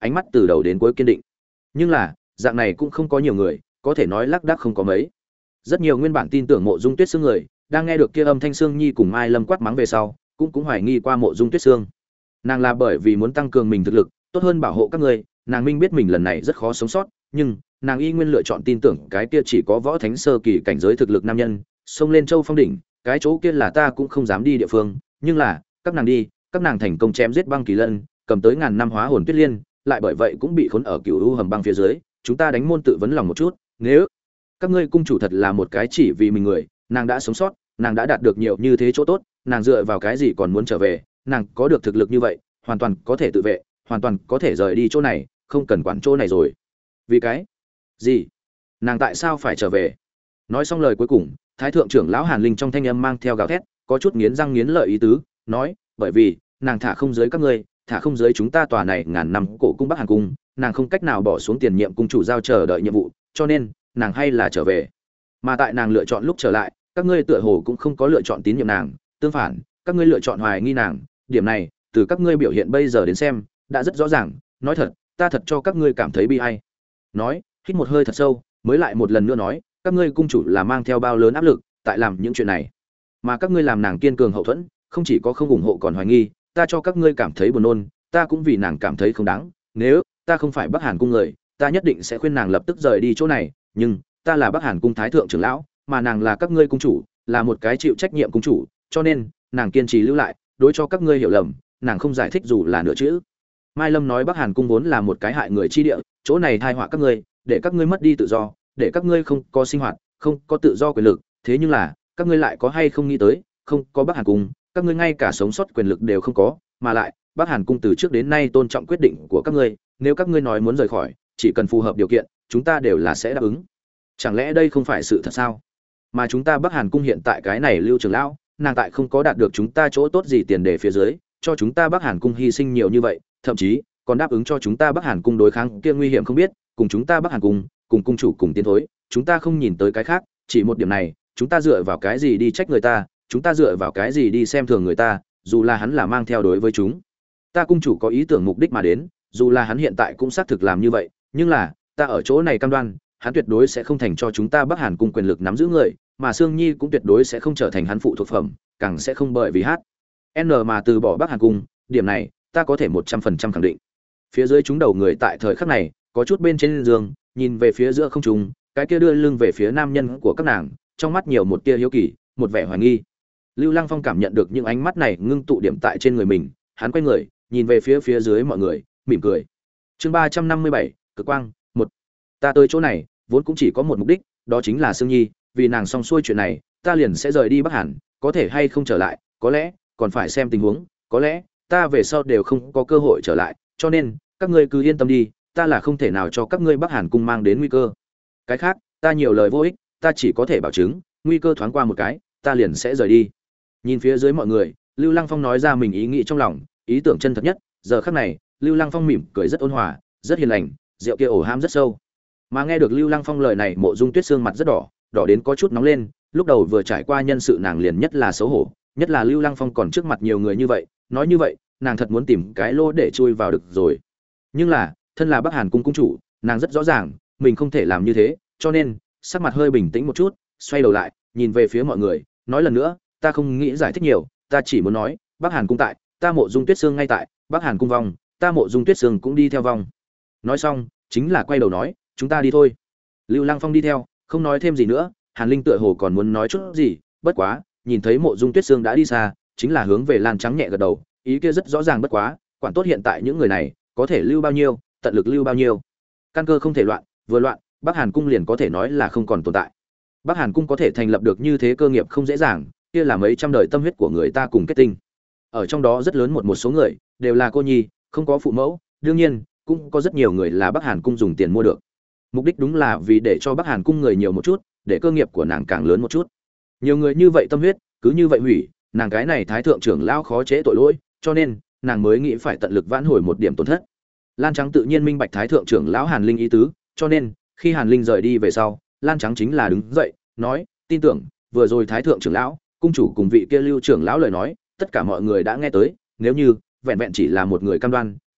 ánh mắt từ đầu đến cuối kiên định. Nhưng là dạng này cũng không có nhiều người, có thể nói lác đác không có mấy. Rất nhiều nguyên bản tin tưởng Mộ Dung Tuyết Sương người, đang nghe được kia âm thanh Sương Nhi cùng Mai Lâm quát mắng về sau, cũng cũng hoài nghi qua Mộ Dung Tuyết Sương. Nàng là bởi vì muốn tăng cường mình thực lực, tốt hơn bảo hộ các ngươi, nàng minh biết mình lần này rất khó sống sót, nhưng nàng y nguyên lựa chọn tin tưởng cái kia chỉ có võ thánh sơ kỳ cảnh giới thực lực nam nhân, xông lên Châu Phong đỉnh, cái chỗ kia là ta cũng không dám đi địa phương, nhưng là, các nàng đi, các nàng thành công chém giết băng kỳ lân, cầm tới ngàn năm hóa hồn tuyết liên, lại bởi vậy cũng bị khốn ở cửu u hầm băng phía dưới, chúng ta đánh môn tự vấn lòng một chút, nếu các ngươi cung chủ thật là một cái chỉ vì mình người, nàng đã sống sót, nàng đã đạt được nhiều như thế chỗ tốt, nàng dựa vào cái gì còn muốn trở về, nàng có được thực lực như vậy, hoàn toàn có thể tự vệ, hoàn toàn có thể rời đi chỗ này, không cần quản chỗ này rồi. Vì cái gì? Nàng tại sao phải trở về? Nói xong lời cuối cùng, Thái thượng trưởng lão Hàn Linh trong thanh âm mang theo gào thét, có chút nghiến răng nghiến lợi ý tứ, nói, bởi vì nàng thả không giới các ngươi, thả không giới chúng ta tòa này ngàn năm cổ cung Bắc Hàn cung, nàng không cách nào bỏ xuống tiền nhiệm cung chủ giao chờ đợi nhiệm vụ, cho nên nàng hay là trở về. Mà tại nàng lựa chọn lúc trở lại, các ngươi tựa hồ cũng không có lựa chọn tín nhiệm nàng, tương phản, các ngươi lựa chọn hoài nghi nàng, điểm này, từ các ngươi biểu hiện bây giờ đến xem, đã rất rõ ràng, nói thật, ta thật cho các ngươi cảm thấy bi ai. Nói, hít một hơi thật sâu, mới lại một lần nữa nói, các ngươi cung chủ là mang theo bao lớn áp lực, tại làm những chuyện này. Mà các ngươi làm nàng kiên cường hậu thuẫn, không chỉ có không ủng hộ còn hoài nghi, ta cho các ngươi cảm thấy buồn nôn, ta cũng vì nàng cảm thấy không đáng, nếu ta không phải Bắc Hàn cung người, ta nhất định sẽ khuyên nàng lập tức rời đi chỗ này, nhưng ta là Bắc Hàn cung thái thượng trưởng lão, mà nàng là các ngươi cung chủ, là một cái chịu trách nhiệm cung chủ, cho nên nàng kiên trì lưu lại, đối cho các ngươi hiểu lầm, nàng không giải thích dù là nửa chữ. Mai Lâm nói Bắc Hàn cung vốn là một cái hại người chi địa, chỗ này tai họa các ngươi, để các ngươi mất đi tự do, để các ngươi không có sinh hoạt, không có tự do quyền lực, thế nhưng là, các ngươi lại có hay không nghĩ tới, không có Bắc Hàn cung, các ngươi ngay cả sống sót quyền lực đều không có, mà lại, Bắc Hàn cung từ trước đến nay tôn trọng quyết định của các ngươi, nếu các ngươi nói muốn rời khỏi, chỉ cần phù hợp điều kiện, chúng ta đều là sẽ đáp ứng. Chẳng lẽ đây không phải sự thật sao? Mà chúng ta Bắc Hàn cung hiện tại cái này Lưu trưởng lão, nàng tại không có đạt được chúng ta chỗ tốt gì tiền đề phía dưới, cho chúng ta Bắc Hàn cung hy sinh nhiều như vậy, thậm chí còn đáp ứng cho chúng ta Bắc Hàn cung đối kháng kia nguy hiểm không biết, cùng chúng ta Bắc Hàn cung, cùng cung chủ cùng tiến thối, chúng ta không nhìn tới cái khác, chỉ một điểm này, chúng ta dựa vào cái gì đi trách người ta, chúng ta dựa vào cái gì đi xem thường người ta, dù là hắn là mang theo đối với chúng ta cung chủ có ý tưởng mục đích mà đến, dù là hắn hiện tại cũng xác thực làm như vậy, nhưng là ta ở chỗ này cam đoan, hắn tuyệt đối sẽ không thành cho chúng ta Bắc Hàn cung quyền lực nắm giữ người, mà Sương Nhi cũng tuyệt đối sẽ không trở thành hắn phụ thuộc phẩm, càng sẽ không bởi vì hát n mà từ bỏ Bắc Hàn cung, điểm này ta có thể một trăm phần trăm khẳng định. Phía dưới chúng đầu người tại thời khắc này có chút bên trên giường, nhìn về phía giữa không trung, cái kia đưa lưng về phía nam nhân của các nàng, trong mắt nhiều một tia hiếu kỳ, một vẻ hoài nghi. Lưu Lăng Phong cảm nhận được những ánh mắt này ngưng tụ điểm tại trên người mình, hắn quay người, nhìn về phía phía dưới mọi người, mỉm cười. Chương ba trăm năm mươi bảy, Cực Quang, một. Ta tới chỗ này, vốn cũng chỉ có một mục đích, đó chính là Sương Nhi, vì nàng xong xuôi chuyện này, ta liền sẽ rời đi Bắc Hàn, có thể hay không trở lại, có lẽ còn phải xem tình huống, có lẽ ta về sau đều không có cơ hội trở lại, cho nên các ngươi cứ yên tâm đi, ta là không thể nào cho các ngươi Bắc Hàn cung mang đến nguy cơ. Cái khác, ta nhiều lời vô ích, ta chỉ có thể bảo chứng, nguy cơ thoáng qua một cái, ta liền sẽ rời đi. Nhìn phía dưới mọi người, Lưu Lăng Phong nói ra mình ý nghĩ trong lòng, ý tưởng chân thật nhất, giờ khắc này, Lưu Lăng Phong mỉm cười rất ôn hòa, rất hiền lành, rượu kia ổ ham rất sâu. Mà nghe được Lưu Lăng Phong lời này, Mộ Dung Tuyết Sương mặt rất đỏ, đỏ đến có chút nóng lên, lúc đầu vừa trải qua nhân sự nàng liền nhất là xấu hổ, nhất là Lưu Lăng Phong còn trước mặt nhiều người như vậy, nói như vậy, nàng thật muốn tìm cái lỗ để chui vào được rồi. Nhưng là, thân là Bắc Hàn cung cung chủ, nàng rất rõ ràng, mình không thể làm như thế, cho nên, sắc mặt hơi bình tĩnh một chút, xoay đầu lại, nhìn về phía mọi người, nói lần nữa, ta không nghĩ giải thích nhiều, ta chỉ muốn nói, Bắc Hàn cung tại, ta Mộ Dung Tuyết Sương ngay tại, Bắc Hàn cung vong, ta Mộ Dung Tuyết Sương cũng đi theo vong. Nói xong, chính là quay đầu nói, chúng ta đi thôi. Lưu Lăng Phong đi theo, không nói thêm gì nữa, Hàn Linh tựa hồ còn muốn nói chút gì, bất quá, nhìn thấy Mộ Dung Tuyết Sương đã đi xa, chính là hướng về Lan Trắng nhẹ gật đầu, ý kia rất rõ ràng bất quá, quản tốt hiện tại những người này, có thể lưu bao nhiêu, tận lực lưu bao nhiêu. Căn cơ không thể loạn, vừa loạn, Bắc Hàn cung liền có thể nói là không còn tồn tại. Bắc Hàn cung có thể thành lập được như thế cơ nghiệp không dễ dàng, kia là mấy trăm đời tâm huyết của người ta cùng kết tinh. Ở trong đó rất lớn một một số người đều là cô nhi, không có phụ mẫu, đương nhiên, cũng có rất nhiều người là Bắc Hàn cung dùng tiền mua được. Mục đích đúng là vì để cho Bắc Hàn cung người nhiều một chút, để cơ nghiệp của nàng càng lớn một chút. Nhiều người như vậy tâm huyết, cứ như vậy hủy, nàng cái này thái thượng trưởng lão khó chế tội lỗi, cho nên nàng mới nghĩ phải tận lực vãn hồi một điểm tổn thất. Lan Trắng tự nhiên minh bạch thái thượng trưởng lão Hàn Linh ý tứ, cho nên khi Hàn Linh rời đi về sau, Lan Trắng chính là đứng dậy, nói, tin tưởng, vừa rồi thái thượng trưởng lão, cung chủ cùng vị kia Lưu trưởng lão lời nói, tất cả mọi người đã nghe tới, nếu như vẹn vẹn chỉ là một người cam đoan,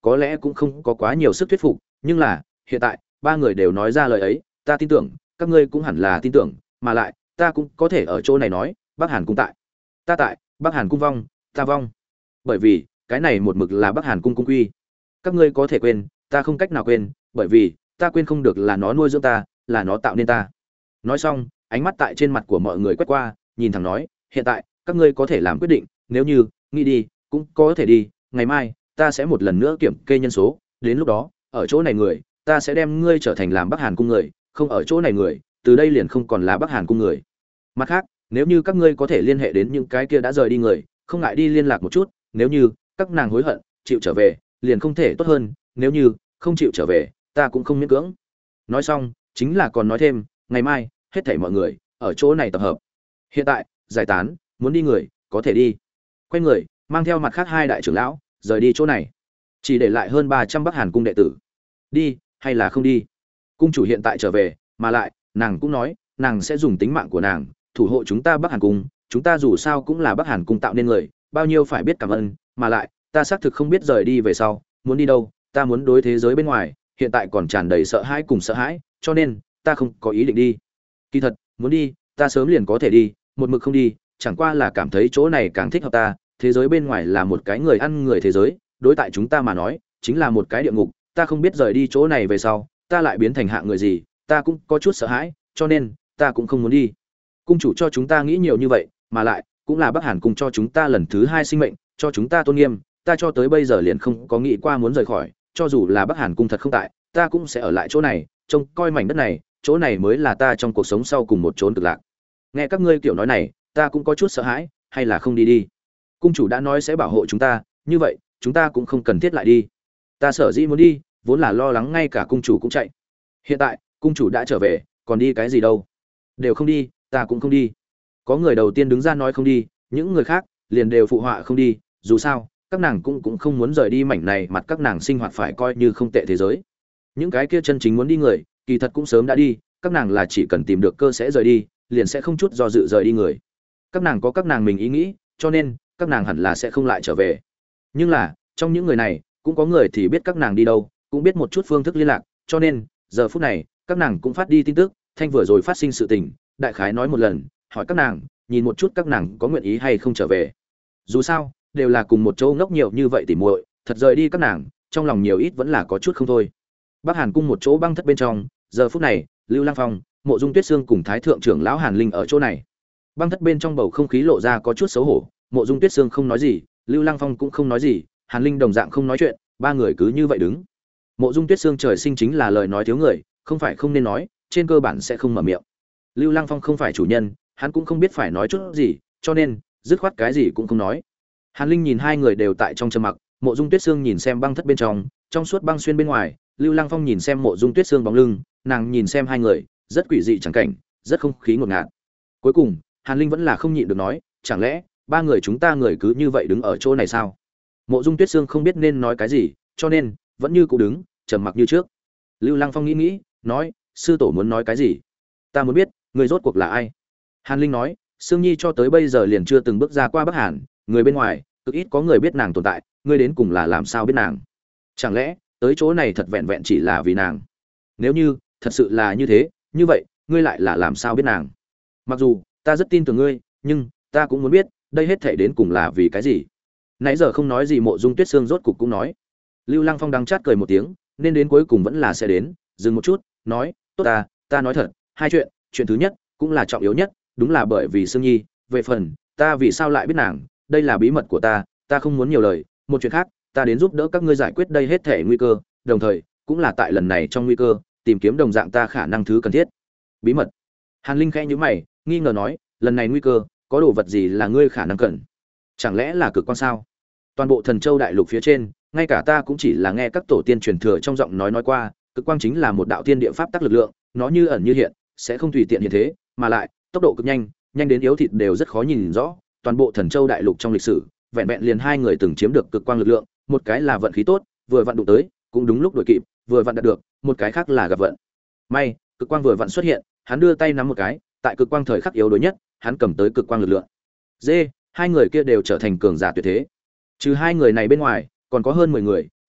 có lẽ cũng không có quá nhiều sức thuyết phục, nhưng là hiện tại ba người đều nói ra lời ấy, ta tin tưởng các ngươi cũng hẳn là tin tưởng, mà lại ta cũng có thể ở chỗ này nói Bắc Hàn cung tại, ta tại, Bắc Hàn cung vong, ta vong. Bởi vì cái này một mực là Bắc Hàn cung cung quy. Các ngươi có thể quên, ta không cách nào quên, bởi vì ta quên không được là nó nuôi dưỡng ta, là nó tạo nên ta. Nói xong, ánh mắt tại trên mặt của mọi người quét qua, nhìn thẳng nói, hiện tại các ngươi có thể làm quyết định, nếu như nghĩ đi cũng có thể đi, ngày mai ta sẽ một lần nữa kiểm kê nhân số, đến lúc đó ở chỗ này người ta sẽ đem ngươi trở thành làm Bắc Hàn cung người, không ở chỗ này người từ đây liền không còn là Bắc Hàn cung người. Mặt khác, nếu như các ngươi có thể liên hệ đến những cái kia đã rời đi người, không ngại đi liên lạc một chút, nếu như các nàng hối hận chịu trở về liền không thể tốt hơn, nếu như không chịu trở về ta cũng không miễn cưỡng. Nói xong chính là còn nói thêm, ngày mai hết thảy mọi người ở chỗ này tập hợp, hiện tại giải tán, muốn đi người có thể đi. Quay người mang theo mặt khác hai đại trưởng lão rời đi chỗ này, chỉ để lại hơn ba trăm Bắc Hàn cung đệ tử. Đi hay là không đi? Cung chủ hiện tại trở về, mà lại nàng cũng nói nàng sẽ dùng tính mạng của nàng thủ hộ chúng ta Bắc Hàn cung, chúng ta dù sao cũng là Bắc Hàn cung tạo nên người, bao nhiêu phải biết cảm ơn, mà lại ta xác thực không biết rời đi về sau muốn đi đâu, ta muốn đối thế giới bên ngoài hiện tại còn tràn đầy sợ hãi cùng sợ hãi, cho nên ta không có ý định đi. Kỳ thật muốn đi ta sớm liền có thể đi, một mực không đi chẳng qua là cảm thấy chỗ này càng thích hợp ta, thế giới bên ngoài là một cái người ăn người thế giới, đối tại chúng ta mà nói chính là một cái địa ngục, ta không biết rời đi chỗ này về sau ta lại biến thành hạng người gì, ta cũng có chút sợ hãi, cho nên ta cũng không muốn đi. Cung chủ cho chúng ta nghĩ nhiều như vậy, mà lại cũng là Bắc Hàn cung cho chúng ta lần thứ hai sinh mệnh, cho chúng ta tôn nghiêm, ta cho tới bây giờ liền không có nghĩ qua muốn rời khỏi, cho dù là Bắc Hàn cung thật không tại, ta cũng sẽ ở lại chỗ này, trông coi mảnh đất này, chỗ này mới là ta trong cuộc sống sau cùng một chốn cực lạc. Nghe các ngươi kiểu nói này, ta cũng có chút sợ hãi, hay là không đi đi. Cung chủ đã nói sẽ bảo hộ chúng ta, như vậy chúng ta cũng không cần thiết lại đi. Ta sở dĩ muốn đi vốn là lo lắng ngay cả cung chủ cũng chạy, hiện tại cung chủ đã trở về, còn đi cái gì đâu. Đều không đi, ta cũng không đi. Có người đầu tiên đứng ra nói không đi, những người khác liền đều phụ họa không đi, dù sao các nàng cũng cũng không muốn rời đi mảnh này, mặt các nàng sinh hoạt phải coi như không tệ thế giới. Những cái kia chân chính muốn đi người kỳ thật cũng sớm đã đi, các nàng là chỉ cần tìm được cơ sẽ rời đi, liền sẽ không chút do dự rời đi người. Các nàng có các nàng mình ý nghĩ, cho nên các nàng hẳn là sẽ không lại trở về. Nhưng là trong những người này cũng có người thì biết các nàng đi đâu, cũng biết một chút phương thức liên lạc, cho nên giờ phút này các nàng cũng phát đi tin tức, thanh vừa rồi phát sinh sự tình đại khái nói một lần, hỏi các nàng nhìn một chút các nàng có nguyện ý hay không trở về. Dù sao đều là cùng một chỗ ngốc nhiều như vậy tỉ muội, thật rời đi các nàng trong lòng nhiều ít vẫn là có chút không thôi. Bắc Hàn cung một chỗ băng thất bên trong, giờ phút này Lưu Lăng Phong, Mộ Dung Tuyết Sương cùng Thái thượng trưởng lão Hàn Linh ở chỗ này. Băng thất bên trong bầu không khí lộ ra có chút xấu hổ, Mộ Dung Tuyết Sương không nói gì, Lưu Lăng Phong cũng không nói gì, Hàn Linh đồng dạng không nói chuyện, ba người cứ như vậy đứng. Mộ Dung Tuyết Sương trời sinh chính là lời nói thiếu người, không phải không nên nói, trên cơ bản sẽ không mở miệng. Lưu Lăng Phong không phải chủ nhân, hắn cũng không biết phải nói chút gì, cho nên dứt khoát cái gì cũng không nói. Hàn Linh nhìn hai người đều tại trong trầm mặc, Mộ Dung Tuyết Sương nhìn xem băng thất bên trong, trong suốt băng xuyên bên ngoài, Lưu Lăng Phong nhìn xem Mộ Dung Tuyết Sương bóng lưng, nàng nhìn xem hai người, rất quỷ dị chẳng cảnh, rất không khí ngột ngạt. Cuối cùng, Hàn Linh vẫn là không nhịn được nói, chẳng lẽ ba người chúng ta người cứ như vậy đứng ở chỗ này sao? Mộ Dung Tuyết Sương không biết nên nói cái gì, cho nên vẫn như cũ đứng, trầm mặc như trước. Lưu Lăng Phong nghĩ nghĩ, nói, sư tổ muốn nói cái gì? Ta muốn biết, người rốt cuộc là ai? Hàn Linh nói, Sương Nhi cho tới bây giờ liền chưa từng bước ra qua Bắc Hàn, người bên ngoài cực ít có người biết nàng tồn tại, ngươi đến cùng là làm sao biết nàng? Chẳng lẽ tới chỗ này thật vẹn vẹn chỉ là vì nàng? Nếu như thật sự là như thế, như vậy ngươi lại là làm sao biết nàng? Mặc dù ta rất tin tưởng ngươi, nhưng ta cũng muốn biết, đây hết thể đến cùng là vì cái gì? Nãy giờ không nói gì, Mộ Dung Tuyết Sương rốt cục cũng nói. Lưu Lăng Phong đắng chát cười một tiếng, nên đến cuối cùng vẫn là sẽ đến, dừng một chút, nói, tốt ta, ta nói thật, hai chuyện, chuyện thứ nhất cũng là trọng yếu nhất, đúng là bởi vì Sương Nhi, về phần ta vì sao lại biết nàng, đây là bí mật của ta, ta không muốn nhiều lời. Một chuyện khác, ta đến giúp đỡ các ngươi giải quyết đây hết thể nguy cơ, đồng thời cũng là tại lần này trong nguy cơ tìm kiếm đồng dạng ta khả năng thứ cần thiết. Bí mật? Hàn Linh khẽ nhíu mày, nghi ngờ nói, lần này nguy cơ có đồ vật gì là ngươi khả năng cần? Chẳng lẽ là cực quan sao? Toàn bộ Thần Châu đại lục phía trên, ngay cả ta cũng chỉ là nghe các tổ tiên truyền thừa trong giọng nói nói qua, cực quang chính là một đạo tiên địa pháp tắc lực lượng, nó như ẩn như hiện, sẽ không tùy tiện hiện thế, mà lại tốc độ cực nhanh, nhanh đến yếu thịt đều rất khó nhìn rõ. Toàn bộ Thần Châu đại lục trong lịch sử, vẹn vẹn liền hai người từng chiếm được cực quang lực lượng, một cái là vận khí tốt, vừa vặn đụng tới, cũng đúng lúc đuổi kịp, vừa vặn đạt được, một cái khác là gặp vận. May, cực quang vừa vặn xuất hiện, hắn đưa tay nắm một cái, tại cực quang thời khắc yếu đuối nhất, hắn cầm tới cực quang lực lượng. Dê, hai người kia đều trở thành cường giả tuyệt thế. Trừ hai người này bên ngoài, còn có hơn mười người,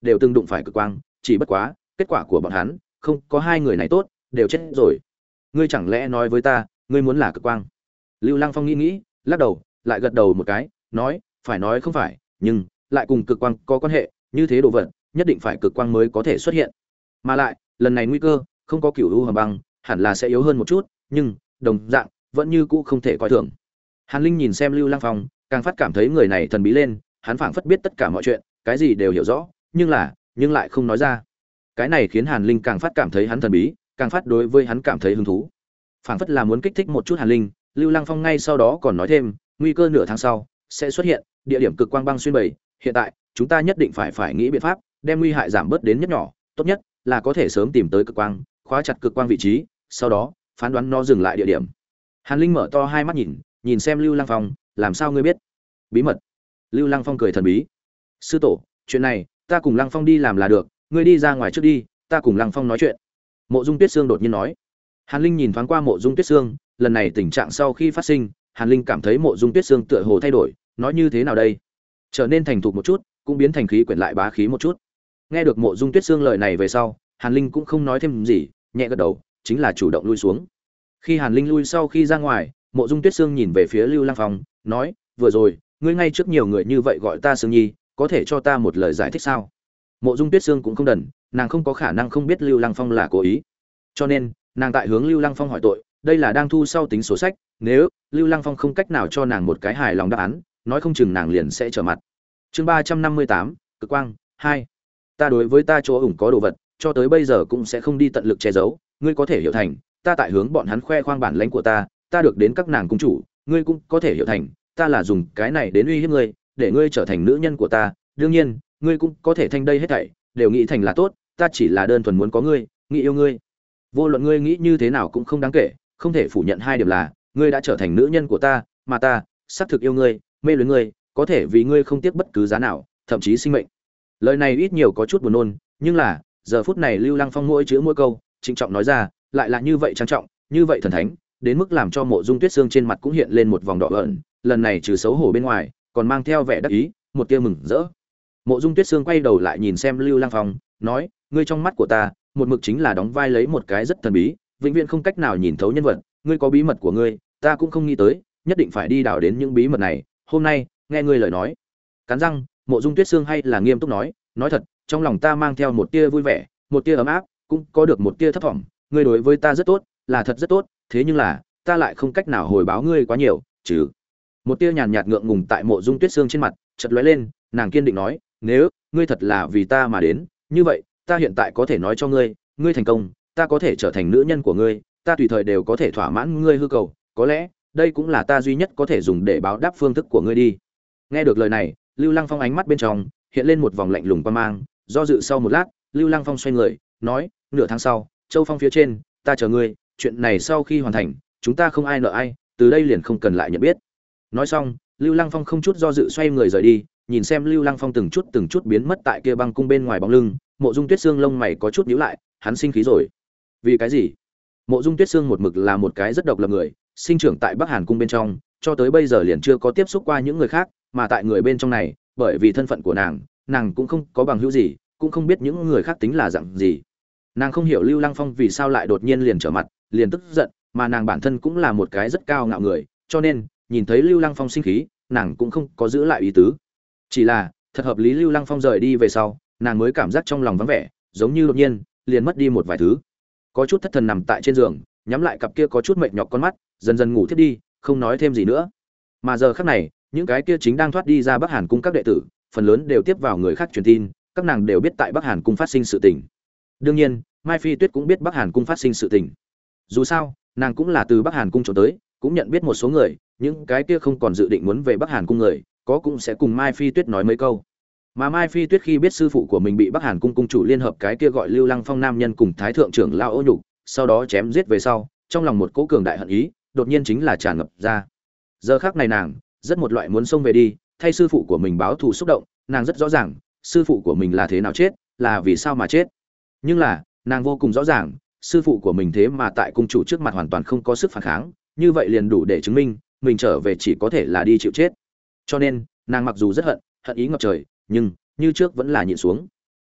đều từng đụng phải cực quang, chỉ bất quá kết quả của bọn hắn không có hai người này tốt, đều chết rồi. Ngươi chẳng lẽ nói với ta ngươi muốn là cực quang? Lưu Lăng Phong nghĩ nghĩ, lắc đầu, lại gật đầu một cái, nói, phải nói không phải, nhưng lại cùng cực quang có quan hệ, như thế đồ vật, nhất định phải cực quang mới có thể xuất hiện. Mà lại, lần này nguy cơ không có cửu u hầm băng, hẳn là sẽ yếu hơn một chút, nhưng đồng dạng vẫn như cũ không thể coi thường. Hàn Linh nhìn xem Lưu Lăng Phong, càng phát cảm thấy người này thần bí lên, hắn phảng phất biết tất cả mọi chuyện, cái gì đều hiểu rõ, nhưng là, nhưng lại không nói ra. Cái này khiến Hàn Linh càng phát cảm thấy hắn thần bí, càng phát đối với hắn cảm thấy hứng thú. Phảng phất là muốn kích thích một chút Hàn Linh, Lưu Lăng Phong ngay sau đó còn nói thêm, nguy cơ nửa tháng sau sẽ xuất hiện, địa điểm cực quang băng xuyên bầy, hiện tại, chúng ta nhất định phải phải nghĩ biện pháp, đem nguy hại giảm bớt đến nhất nhỏ, tốt nhất là có thể sớm tìm tới cực quang, khóa chặt cực quang vị trí, sau đó phán đoán nó dừng lại địa điểm. Hàn Linh mở to hai mắt nhìn, nhìn xem Lưu Lăng Phong, làm sao ngươi biết? Bí mật. Lưu Lăng Phong cười thần bí. Sư tổ, chuyện này, ta cùng Lăng Phong đi làm là được, ngươi đi ra ngoài trước đi, ta cùng Lăng Phong nói chuyện. Mộ Dung Tuyết Sương đột nhiên nói. Hàn Linh nhìn thoáng qua Mộ Dung Tuyết Sương, lần này tình trạng sau khi phát sinh, Hàn Linh cảm thấy Mộ Dung Tuyết Sương tựa hồ thay đổi, nói như thế nào đây? Trở nên thành thục một chút, cũng biến thành khí quyển lại bá khí một chút. Nghe được Mộ Dung Tuyết Sương lời này về sau, Hàn Linh cũng không nói thêm gì, nhẹ gật đầu, chính là chủ động lui xuống. Khi Hàn Linh lui sau khi ra ngoài, Mộ Dung Tuyết Sương nhìn về phía Lưu Lăng Phong, nói, vừa rồi, ngươi ngay trước nhiều người như vậy gọi ta Sương Nhi, có thể cho ta một lời giải thích sao? Mộ Dung Tuyết Sương cũng không đần, nàng không có khả năng không biết Lưu Lăng Phong là cố ý, cho nên nàng tại hướng Lưu Lăng Phong hỏi tội, đây là đang thu sau tính sổ sách, nếu Lưu Lăng Phong không cách nào cho nàng một cái hài lòng đáp án, nói không chừng nàng liền sẽ trở mặt. Chương ba trăm năm mươi tám, Cực Quang hai. Ta đối với ta chỗ ủng có đồ vật, cho tới bây giờ cũng sẽ không đi tận lực che giấu, ngươi có thể hiểu thành, ta tại hướng bọn hắn khoe khoang bản lãnh của ta, ta được đến các nàng cung chủ, ngươi cũng có thể hiểu thành, ta là dùng cái này đến uy hiếp ngươi, để ngươi trở thành nữ nhân của ta, đương nhiên, ngươi cũng có thể thành đây hết thảy, đều nghĩ thành là tốt, ta chỉ là đơn thuần muốn có ngươi, nghĩ yêu ngươi. Vô luận ngươi nghĩ như thế nào cũng không đáng kể, không thể phủ nhận hai điểm là, ngươi đã trở thành nữ nhân của ta, mà ta, xác thực yêu ngươi, mê luyến ngươi, có thể vì ngươi không tiếc bất cứ giá nào, thậm chí sinh mệnh. Lời này ít nhiều có chút buồn nôn, nhưng là, giờ phút này Lưu Lăng Phong mỗi chữ mỗi câu, trịnh trọng nói ra, lại là như vậy trang trọng, như vậy thần thánh, đến mức làm cho Mộ Dung Tuyết Sương trên mặt cũng hiện lên một vòng đỏ ửng, lần này trừ xấu hổ bên ngoài, còn mang theo vẻ đắc ý, một tia mừng rỡ. Mộ Dung Tuyết Sương quay đầu lại nhìn xem Lưu Lăng Phong, nói, ngươi trong mắt của ta, một mực chính là đóng vai lấy một cái rất thần bí, vĩnh viễn không cách nào nhìn thấu nhân vật, ngươi có bí mật của ngươi, ta cũng không nghĩ tới, nhất định phải đi đào đến những bí mật này, hôm nay, nghe ngươi lời nói. Cắn răng, Mộ Dung Tuyết Sương hay là nghiêm túc nói, nói thật, trong lòng ta mang theo một tia vui vẻ, một tia ấm áp, cũng có được một tia thấp thỏm, ngươi đối với ta rất tốt, là thật rất tốt, thế nhưng là, ta lại không cách nào hồi báo ngươi quá nhiều, chứ. Một tia nhàn nhạt ngượng ngùng tại Mộ Dung Tuyết Sương trên mặt, chợt lóe lên, nàng kiên định nói, nếu ngươi thật là vì ta mà đến, như vậy, ta hiện tại có thể nói cho ngươi, ngươi thành công, ta có thể trở thành nữ nhân của ngươi, ta tùy thời đều có thể thỏa mãn ngươi hư cầu, có lẽ, đây cũng là ta duy nhất có thể dùng để báo đáp phương thức của ngươi đi. Nghe được lời này, Lưu Lăng Phong ánh mắt bên trong hiện lên một vòng lạnh lùng quan mang, do dự sau một lát, Lưu Lăng Phong xoay người, nói, nửa tháng sau, Châu Phong phía trên, ta chờ ngươi, chuyện này sau khi hoàn thành, chúng ta không ai nợ ai, từ đây liền không cần lại nhận biết. Nói xong, Lưu Lăng Phong không chút do dự xoay người rời đi, nhìn xem Lưu Lăng Phong từng chút từng chút biến mất tại kia băng cung bên ngoài bóng lưng, Mộ Dung Tuyết Sương lông mày có chút nhíu lại, hắn sinh khí rồi. Vì cái gì? Mộ Dung Tuyết Sương một mực là một cái rất độc lập người, sinh trưởng tại Bắc Hàn cung bên trong, cho tới bây giờ liền chưa có tiếp xúc qua những người khác, mà tại người bên trong này, bởi vì thân phận của nàng, nàng cũng không có bằng hữu gì, cũng không biết những người khác tính là dạng gì. Nàng không hiểu Lưu Lăng Phong vì sao lại đột nhiên liền trở mặt, liền tức giận, mà nàng bản thân cũng là một cái rất cao ngạo người, cho nên, nhìn thấy Lưu Lăng Phong sinh khí, nàng cũng không có giữ lại ý tứ. Chỉ là, thật hợp lý Lưu Lăng Phong rời đi về sau, nàng mới cảm giác trong lòng vắng vẻ, giống như đột nhiên liền mất đi một vài thứ. Có chút thất thần nằm tại trên giường, nhắm lại cặp kia có chút mệt nhọc con mắt, dần dần ngủ thiếp đi, không nói thêm gì nữa. Mà giờ khắc này, những cái kia chính đang thoát đi ra Bắc Hàn cung các đệ tử, phần lớn đều tiếp vào người khác truyền tin, các nàng đều biết tại Bắc Hàn cung phát sinh sự tình. Đương nhiên, Mai Phi Tuyết cũng biết Bắc Hàn cung phát sinh sự tình. Dù sao, nàng cũng là từ Bắc Hàn cung trốn tới, cũng nhận biết một số người, những cái kia không còn dự định muốn về Bắc Hàn cung người, có cũng sẽ cùng Mai Phi Tuyết nói mấy câu. Mà Mai Phi Tuyết khi biết sư phụ của mình bị Bắc Hàn cung cung chủ liên hợp cái kia gọi Lưu Lăng Phong nam nhân cùng thái thượng trưởng lao ô nhục, sau đó chém giết về sau, trong lòng một cỗ cường đại hận ý, đột nhiên chính là tràn ngập ra. Giờ khắc này nàng, rất một loại muốn xông về đi, thay sư phụ của mình báo thù xúc động, nàng rất rõ ràng, sư phụ của mình là thế nào chết, là vì sao mà chết. Nhưng là, nàng vô cùng rõ ràng, sư phụ của mình thế mà tại cung chủ trước mặt hoàn toàn không có sức phản kháng, như vậy liền đủ để chứng minh, mình trở về chỉ có thể là đi chịu chết. Cho nên, nàng mặc dù rất hận, hận ý ngập trời, nhưng như trước vẫn là nhịn xuống.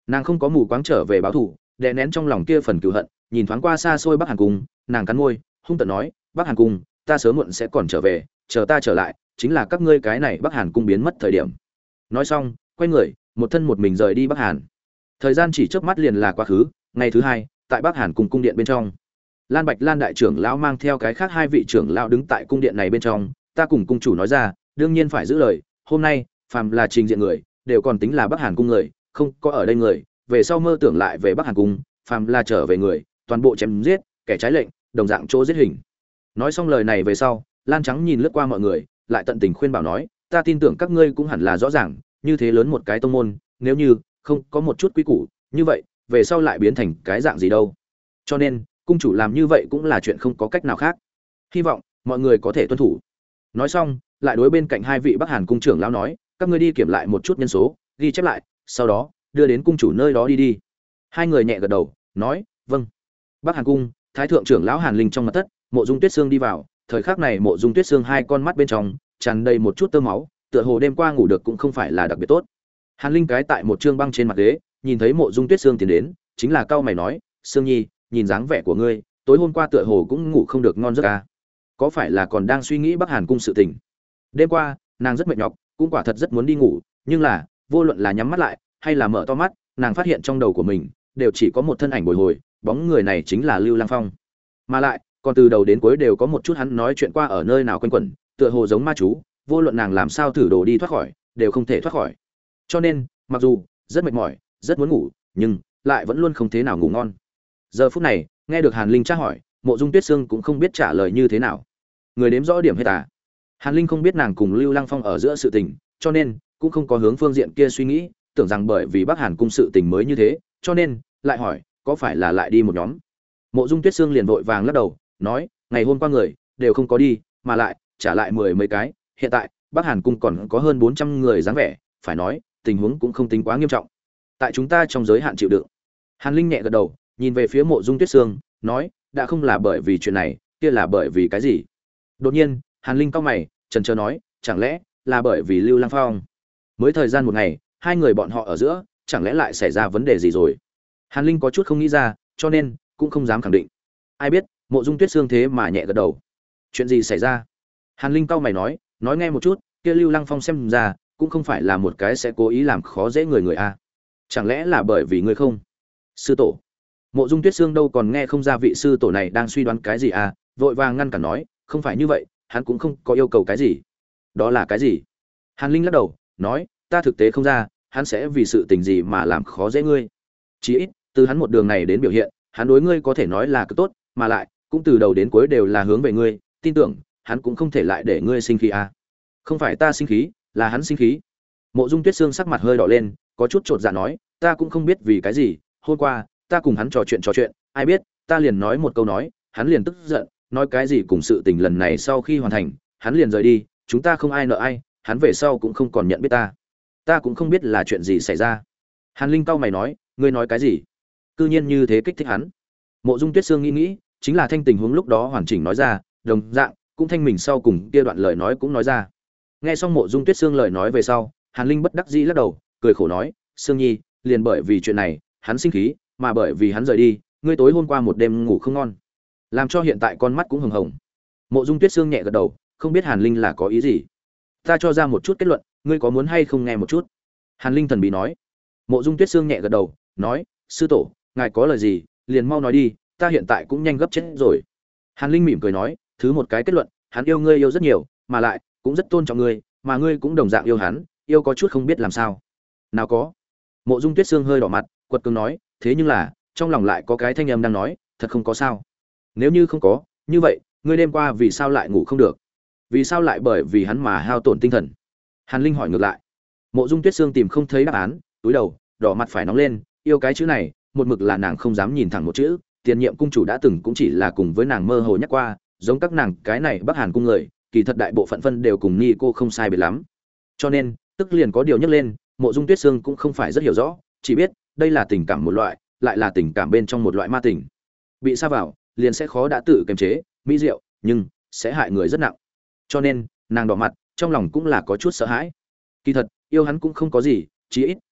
Nàng không có mù quáng trở về báo thù, đè nén trong lòng kia phần cừu hận, nhìn thoáng qua xa xôi Bắc Hàn cung, nàng cắn môi, hung tợn nói, Bắc Hàn cung, ta sớm muộn sẽ còn trở về, chờ ta trở lại, chính là các ngươi cái này Bắc Hàn cung biến mất thời điểm. Nói xong, quay người, một thân một mình rời đi Bắc Hàn. Thời gian chỉ chớp mắt liền là quá khứ, ngày thứ hai, tại Bắc Hàn cung cung điện bên trong, Lan Bạch Lan đại trưởng lão mang theo cái khác hai vị trưởng lão đứng tại cung điện này bên trong, ta cùng cung chủ nói ra, đương nhiên phải giữ lời, hôm nay, phàm là trình diện người, đều còn tính là Bắc Hàn cung người, không có ở đây người, về sau mơ tưởng lại về Bắc Hàn cung, phàm là trở về người, toàn bộ chém giết, kẻ trái lệnh, đồng dạng chỗ giết hình. Nói xong lời này về sau, Lan Trắng nhìn lướt qua mọi người, lại tận tình khuyên bảo nói, ta tin tưởng các ngươi cũng hẳn là rõ ràng, như thế lớn một cái tông môn, nếu như không có một chút quý củ, như vậy, về sau lại biến thành cái dạng gì đâu. Cho nên, cung chủ làm như vậy cũng là chuyện không có cách nào khác. Hy vọng mọi người có thể tuân thủ. Nói xong, lại đối bên cạnh hai vị Bắc Hàn cung trưởng lão nói, các ngươi đi kiểm lại một chút nhân số, ghi chép lại, sau đó đưa đến cung chủ nơi đó đi đi. Hai người nhẹ gật đầu, nói, vâng. Bắc Hàn cung, thái thượng trưởng lão Hàn Linh trong mật thất, Mộ Dung Tuyết Sương đi vào, thời khắc này Mộ Dung Tuyết Sương hai con mắt bên trong tràn đầy một chút tơ máu, tựa hồ đêm qua ngủ được cũng không phải là đặc biệt tốt. Hàn Linh cái tại một trương băng trên mặt ghế, nhìn thấy Mộ Dung Tuyết Sương tiến đến, chính là cau mày nói, Sương Nhi, nhìn dáng vẻ của ngươi, tối hôm qua tựa hồ cũng ngủ không được ngon giấc à? Có phải là còn đang suy nghĩ Bắc Hàn cung sự tình? Đêm qua, nàng rất mệt nhọc, cũng quả thật rất muốn đi ngủ, nhưng là, vô luận là nhắm mắt lại hay là mở to mắt, nàng phát hiện trong đầu của mình đều chỉ có một thân ảnh bồi hồi, bóng người này chính là Lưu Lăng Phong. Mà lại, còn từ đầu đến cuối đều có một chút hắn nói chuyện qua ở nơi nào quanh quẩn, tựa hồ giống ma chú, vô luận nàng làm sao thử đồ đi thoát khỏi, đều không thể thoát khỏi. Cho nên, mặc dù rất mệt mỏi, rất muốn ngủ, nhưng lại vẫn luôn không thế nào ngủ ngon. Giờ phút này, nghe được Hàn Linh tra hỏi, Mộ Dung Tuyết Sương cũng không biết trả lời như thế nào. Người đếm rõ điểm hết à? Hàn Linh không biết nàng cùng Lưu Lăng Phong ở giữa sự tình, cho nên cũng không có hướng phương diện kia suy nghĩ, tưởng rằng bởi vì Bắc Hàn cung sự tình mới như thế, cho nên lại hỏi, có phải là lại đi một nhóm? Mộ Dung Tuyết Sương liền vội vàng lắc đầu, nói, ngày hôm qua người đều không có đi, mà lại trả lại mười mấy cái, hiện tại Bắc Hàn cung còn có hơn bốn trăm người dáng vẻ, phải nói, tình huống cũng không tính quá nghiêm trọng. Tại chúng ta trong giới hạn chịu đựng. Hàn Linh nhẹ gật đầu, nhìn về phía Mộ Dung Tuyết Sương, nói, đã không là bởi vì chuyện này, kia là bởi vì cái gì? Đột nhiên, Hàn Linh cau mày, chần chờ nói, chẳng lẽ là bởi vì Lưu Lăng Phong? Mới thời gian một ngày, hai người bọn họ ở giữa, chẳng lẽ lại xảy ra vấn đề gì rồi? Hàn Linh có chút không nghĩ ra, cho nên cũng không dám khẳng định. Ai biết, Mộ Dung Tuyết Sương thế mà nhẹ gật đầu. Chuyện gì xảy ra? Hàn Linh cau mày nói, nói nghe một chút, kia Lưu Lăng Phong xem ra cũng không phải là một cái sẽ cố ý làm khó dễ người người a. Chẳng lẽ là bởi vì ngươi không? Sư tổ. Mộ Dung Tuyết Sương đâu còn nghe không ra vị sư tổ này đang suy đoán cái gì à, vội vàng ngăn cản nói, không phải như vậy, hắn cũng không có yêu cầu cái gì. Đó là cái gì? Hàn Linh lắc đầu, nói, ta thực tế không ra, hắn sẽ vì sự tình gì mà làm khó dễ ngươi. Chỉ ít, từ hắn một đường này đến biểu hiện, hắn đối ngươi có thể nói là cực tốt, mà lại, cũng từ đầu đến cuối đều là hướng về ngươi, tin tưởng, hắn cũng không thể lại để ngươi sinh khí à. Không phải ta sinh khí, là hắn sinh khí. Mộ Dung Tuyết Sương sắc mặt hơi đỏ lên, có chút chột dạ nói, ta cũng không biết vì cái gì, hôm qua, ta cùng hắn trò chuyện trò chuyện, ai biết, ta liền nói một câu nói, hắn liền tức giận, nói cái gì cùng sự tình lần này sau khi hoàn thành, hắn liền rời đi, chúng ta không ai nợ ai, hắn về sau cũng không còn nhận biết ta. Ta cũng không biết là chuyện gì xảy ra. Hàn Linh cau mày nói, ngươi nói cái gì? Cư nhiên như thế kích thích hắn. Mộ Dung Tuyết Sương nghĩ nghĩ, chính là thanh tình huống lúc đó hoàn chỉnh nói ra, đồng dạng, cũng thanh mình sau cùng kia đoạn lời nói cũng nói ra. Nghe xong Mộ Dung Tuyết Sương lời nói về sau, Hàn Linh bất đắc dĩ lắc đầu, cười khổ nói, Sương Nhi, liền bởi vì chuyện này, hắn sinh khí, mà bởi vì hắn rời đi, ngươi tối hôm qua một đêm ngủ không ngon, làm cho hiện tại con mắt cũng hồng hồng. Mộ Dung Tuyết Sương nhẹ gật đầu, không biết Hàn Linh là có ý gì. Ta cho ra một chút kết luận, ngươi có muốn hay không nghe một chút? Hàn Linh thần bí nói. Mộ Dung Tuyết Sương nhẹ gật đầu, nói, sư tổ, ngài có lời gì, liền mau nói đi, ta hiện tại cũng nhanh gấp chết rồi. Hàn Linh mỉm cười nói, thứ một cái kết luận, hắn yêu ngươi yêu rất nhiều, mà lại cũng rất tôn trọng ngươi, mà ngươi cũng đồng dạng yêu hắn, yêu có chút không biết làm sao. Nào có? Mộ Dung Tuyết Sương hơi đỏ mặt, quật cường nói, thế nhưng là, trong lòng lại có cái thanh âm đang nói, thật không có sao. Nếu như không có, như vậy, ngươi đêm qua vì sao lại ngủ không được? Vì sao lại bởi vì hắn mà hao tổn tinh thần? Hàn Linh hỏi ngược lại. Mộ Dung Tuyết Sương tìm không thấy đáp án, túi đầu, đỏ mặt phải nóng lên, yêu cái chữ này, một mực là nàng không dám nhìn thẳng một chữ, tiền nhiệm cung chủ đã từng cũng chỉ là cùng với nàng mơ hồ nhắc qua, giống các nàng cái này Bắc Hàn cung người, kỳ thật đại bộ phận phân đều cùng Ni cô không sai biệt lắm. Cho nên, tức liền có điều nhắc lên, Mộ Dung Tuyết Sương cũng không phải rất hiểu rõ, chỉ biết, đây là tình cảm một loại, lại là tình cảm bên trong một loại ma tình. Bị sa vào, liền sẽ khó đã tự kiềm chế, mỹ diệu, nhưng sẽ hại người rất nặng. Cho nên, nàng đỏ mặt, trong lòng cũng là có chút sợ hãi. Kỳ thật, yêu hắn cũng không có gì, chí ít,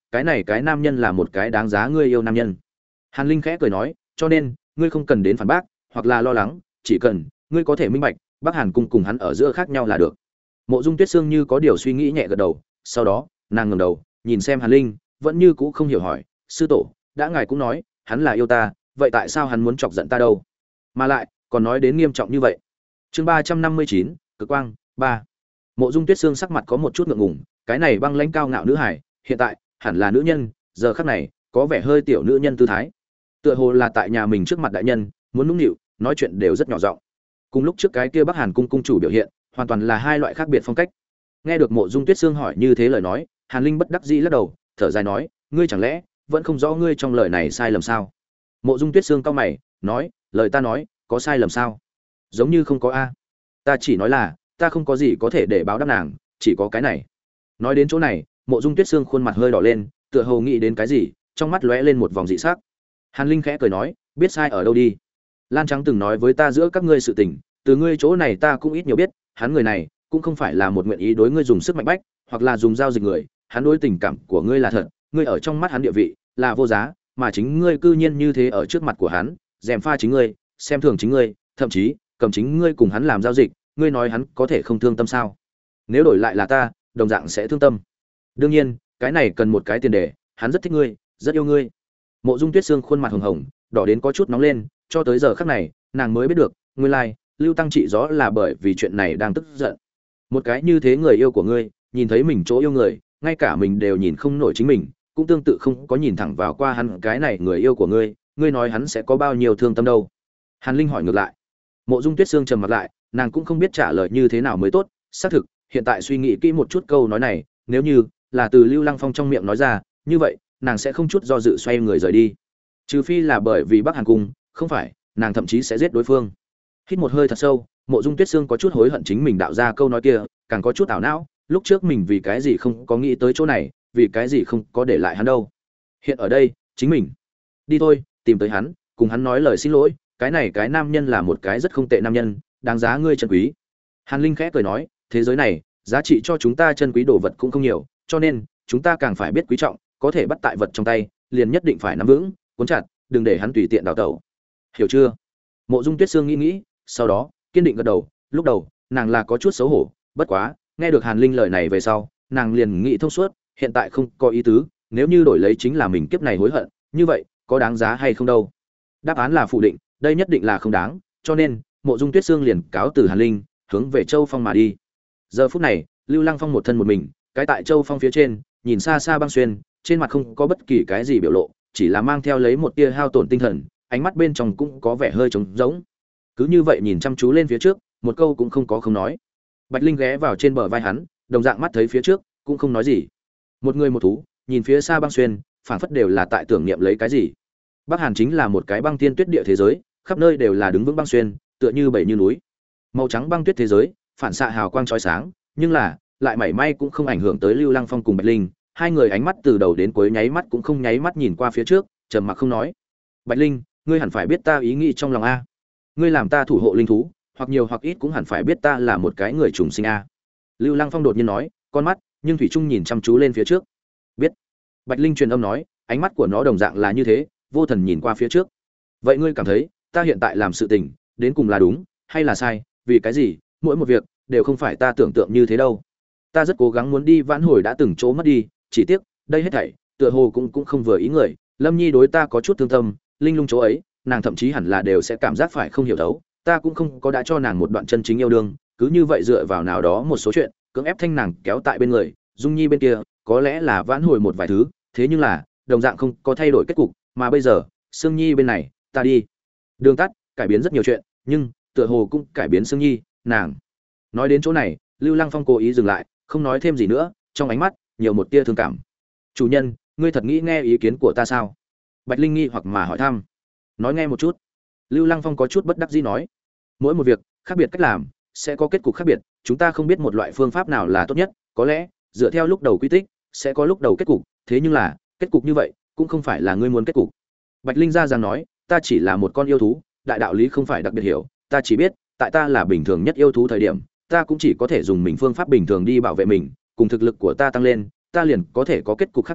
cái này cái nam nhân là một cái đáng giá ngươi yêu nam nhân. Hàn Linh khẽ cười nói, cho nên ngươi không cần đến phản bác hoặc là lo lắng, chỉ cần ngươi có thể minh bạch Bắc Hàn cung cùng hắn ở giữa khác nhau là được. Mộ Dung Tuyết Sương như có điều suy nghĩ nhẹ gật đầu, sau đó nàng ngẩng đầu nhìn xem Hàn Linh, vẫn như cũ không hiểu hỏi, sư tổ, đã ngài cũng nói hắn là yêu ta, vậy tại sao hắn muốn chọc giận ta đâu, mà lại còn nói đến nghiêm trọng như vậy. Chương ba trăm năm mươi chín, cực quang ba. Mộ Dung Tuyết Sương sắc mặt có một chút ngượng ngùng, cái này băng lãnh cao ngạo nữ hải, hiện tại hẳn là nữ nhân, giờ khắc này có vẻ hơi tiểu nữ nhân tư thái, tựa hồ là tại nhà mình trước mặt đại nhân, muốn nũng nịu, nói chuyện đều rất nhỏ giọng. Cùng lúc trước cái kia Bắc Hàn cung cung chủ biểu hiện, hoàn toàn là hai loại khác biệt phong cách. Nghe được Mộ Dung Tuyết Sương hỏi như thế lời nói, Hàn Linh bất đắc dĩ lắc đầu, thở dài nói, ngươi chẳng lẽ vẫn không rõ ngươi trong lời này sai lầm sao? Mộ Dung Tuyết Sương cau mày, nói, lời ta nói, có sai lầm sao? Giống như không có a. Ta chỉ nói là, ta không có gì có thể để báo đáp nàng, chỉ có cái này. Nói đến chỗ này, Mộ Dung Tuyết Sương khuôn mặt hơi đỏ lên, tựa hồ nghĩ đến cái gì, trong mắt lóe lên một vòng dị sắc. Hàn Linh khẽ cười nói, biết sai ở đâu đi. Lan Trắng từng nói với ta giữa các ngươi sự tình, từ ngươi chỗ này ta cũng ít nhiều biết, hắn người này cũng không phải là một nguyện ý đối ngươi dùng sức mạnh bách, hoặc là dùng giao dịch người, hắn đối tình cảm của ngươi là thật, ngươi ở trong mắt hắn địa vị là vô giá, mà chính ngươi cư nhiên như thế ở trước mặt của hắn, dèm pha chính ngươi, xem thường chính ngươi, thậm chí cầm chính ngươi cùng hắn làm giao dịch, ngươi nói hắn có thể không thương tâm sao? Nếu đổi lại là ta, đồng dạng sẽ thương tâm. Đương nhiên, cái này cần một cái tiền đề, hắn rất thích ngươi, rất yêu ngươi. Mộ Dung Tuyết Sương khuôn mặt hồng hồng, đỏ đến có chút nóng lên, cho tới giờ khắc này, nàng mới biết được, nguyên lai, like, Lưu Tăng trị rõ là bởi vì chuyện này đang tức giận. Một cái như thế người yêu của ngươi, nhìn thấy mình chỗ yêu người, ngay cả mình đều nhìn không nổi chính mình, cũng tương tự không có nhìn thẳng vào qua hắn cái này người yêu của ngươi, ngươi nói hắn sẽ có bao nhiêu thương tâm đâu? Hàn Linh hỏi ngược lại. Mộ Dung Tuyết Sương trầm mặt lại, nàng cũng không biết trả lời như thế nào mới tốt, xác thực, hiện tại suy nghĩ kỹ một chút câu nói này, nếu như là từ Lưu Lăng Phong trong miệng nói ra, như vậy, nàng sẽ không chút do dự xoay người rời đi. Trừ phi là bởi vì Bắc Hàn cung, không phải, nàng thậm chí sẽ giết đối phương. Hít một hơi thật sâu, Mộ Dung Tuyết Sương có chút hối hận chính mình đạo ra câu nói kia, càng có chút ảo não, lúc trước mình vì cái gì không có nghĩ tới chỗ này, vì cái gì không có để lại hắn đâu. Hiện ở đây, chính mình đi thôi, tìm tới hắn, cùng hắn nói lời xin lỗi, cái này cái nam nhân là một cái rất không tệ nam nhân, đáng giá ngươi trân quý. Hàn Linh khẽ cười nói, thế giới này, giá trị cho chúng ta trân quý đồ vật cũng không nhiều, cho nên chúng ta càng phải biết quý trọng, có thể bắt tại vật trong tay, liền nhất định phải nắm vững, cuốn chặt, đừng để hắn tùy tiện đào tẩu. Hiểu chưa? Mộ Dung Tuyết Sương nghĩ nghĩ, sau đó kiên định gật đầu. Lúc đầu nàng là có chút xấu hổ, bất quá nghe được Hàn Linh lời này về sau, nàng liền nghĩ thông suốt, hiện tại không có ý tứ, nếu như đổi lấy chính là mình kiếp này hối hận, như vậy có đáng giá hay không đâu? Đáp án là phủ định, đây nhất định là không đáng, cho nên Mộ Dung Tuyết Sương liền cáo từ Hàn Linh, hướng về Châu Phong mà đi. Giờ phút này, Lưu Lăng Phong một thân một mình, cái tại Châu Phong phía trên, nhìn xa xa băng xuyên, trên mặt không có bất kỳ cái gì biểu lộ, chỉ là mang theo lấy một tia hao tổn tinh thần, ánh mắt bên trong cũng có vẻ hơi trống rỗng. Cứ như vậy nhìn chăm chú lên phía trước, một câu cũng không có không nói. Bạch Linh ghé vào trên bờ vai hắn, đồng dạng mắt thấy phía trước, cũng không nói gì. Một người một thú, nhìn phía xa băng xuyên, phảng phất đều là tại tưởng niệm lấy cái gì. Bắc Hàn chính là một cái băng thiên tuyết địa thế giới, khắp nơi đều là đứng vững băng xuyên, tựa như bảy như núi. Màu trắng băng tuyết thế giới, phản xạ hào quang chói sáng, nhưng là lại mảy may cũng không ảnh hưởng tới Lưu Lăng Phong cùng Bạch Linh, hai người ánh mắt từ đầu đến cuối nháy mắt cũng không nháy mắt nhìn qua phía trước, trầm mặc không nói. Bạch Linh, ngươi hẳn phải biết ta ý nghĩ trong lòng a. Ngươi làm ta thủ hộ linh thú, hoặc nhiều hoặc ít cũng hẳn phải biết ta là một cái người trùng sinh a. Lưu Lăng Phong đột nhiên nói, con mắt nhưng thủy chung nhìn chăm chú lên phía trước. Biết. Bạch Linh truyền âm nói, ánh mắt của nó đồng dạng là như thế, vô thần nhìn qua phía trước. Vậy ngươi cảm thấy, ta hiện tại làm sự tình, đến cùng là đúng hay là sai? Vì cái gì, mỗi một việc đều không phải ta tưởng tượng như thế đâu. Ta rất cố gắng muốn đi vãn hồi đã từng chỗ mất đi, chỉ tiếc, đây hết thảy, tựa hồ cũng cũng không vừa ý người. Lâm Nhi đối ta có chút thương tâm, linh lung chỗ ấy, nàng thậm chí hẳn là đều sẽ cảm giác phải không hiểu thấu, ta cũng không có đã cho nàng một đoạn chân chính yêu đương, cứ như vậy dựa vào nào đó một số chuyện, cưỡng ép thanh nàng kéo tại bên người. Dung Nhi bên kia, có lẽ là vãn hồi một vài thứ, thế nhưng là, đồng dạng không có thay đổi kết cục, mà bây giờ, Sương Nhi bên này, ta đi đường tắt, cải biến rất nhiều chuyện, nhưng tựa hồ cũng cải biến Sương Nhi, nàng. Nói đến chỗ này, Lưu Lăng Phong cố ý dừng lại, không nói thêm gì nữa, trong ánh mắt nhiều một tia thương cảm. Chủ nhân, ngươi thật nghĩ nghe ý kiến của ta sao? Bạch Linh nghi hoặc mà hỏi thăm. Nói nghe một chút. Lưu Lăng Phong có chút bất đắc dĩ nói. Mỗi một việc, khác biệt cách làm, sẽ có kết cục khác biệt, chúng ta không biết một loại phương pháp nào là tốt nhất, có lẽ, dựa theo lúc đầu quy tích, sẽ có lúc đầu kết cục, thế nhưng là, kết cục như vậy, cũng không phải là ngươi muốn kết cục. Bạch Linh ra rằng nói, ta chỉ là một con yêu thú, đại đạo lý không phải đặc biệt hiểu, ta chỉ biết, tại ta là bình thường nhất yêu thú thời điểm, ta cũng chỉ có thể dùng mình phương pháp bình thường đi bảo vệ mình, cùng thực lực của ta tăng lên, ta liền có thể có kết cục khác biệt,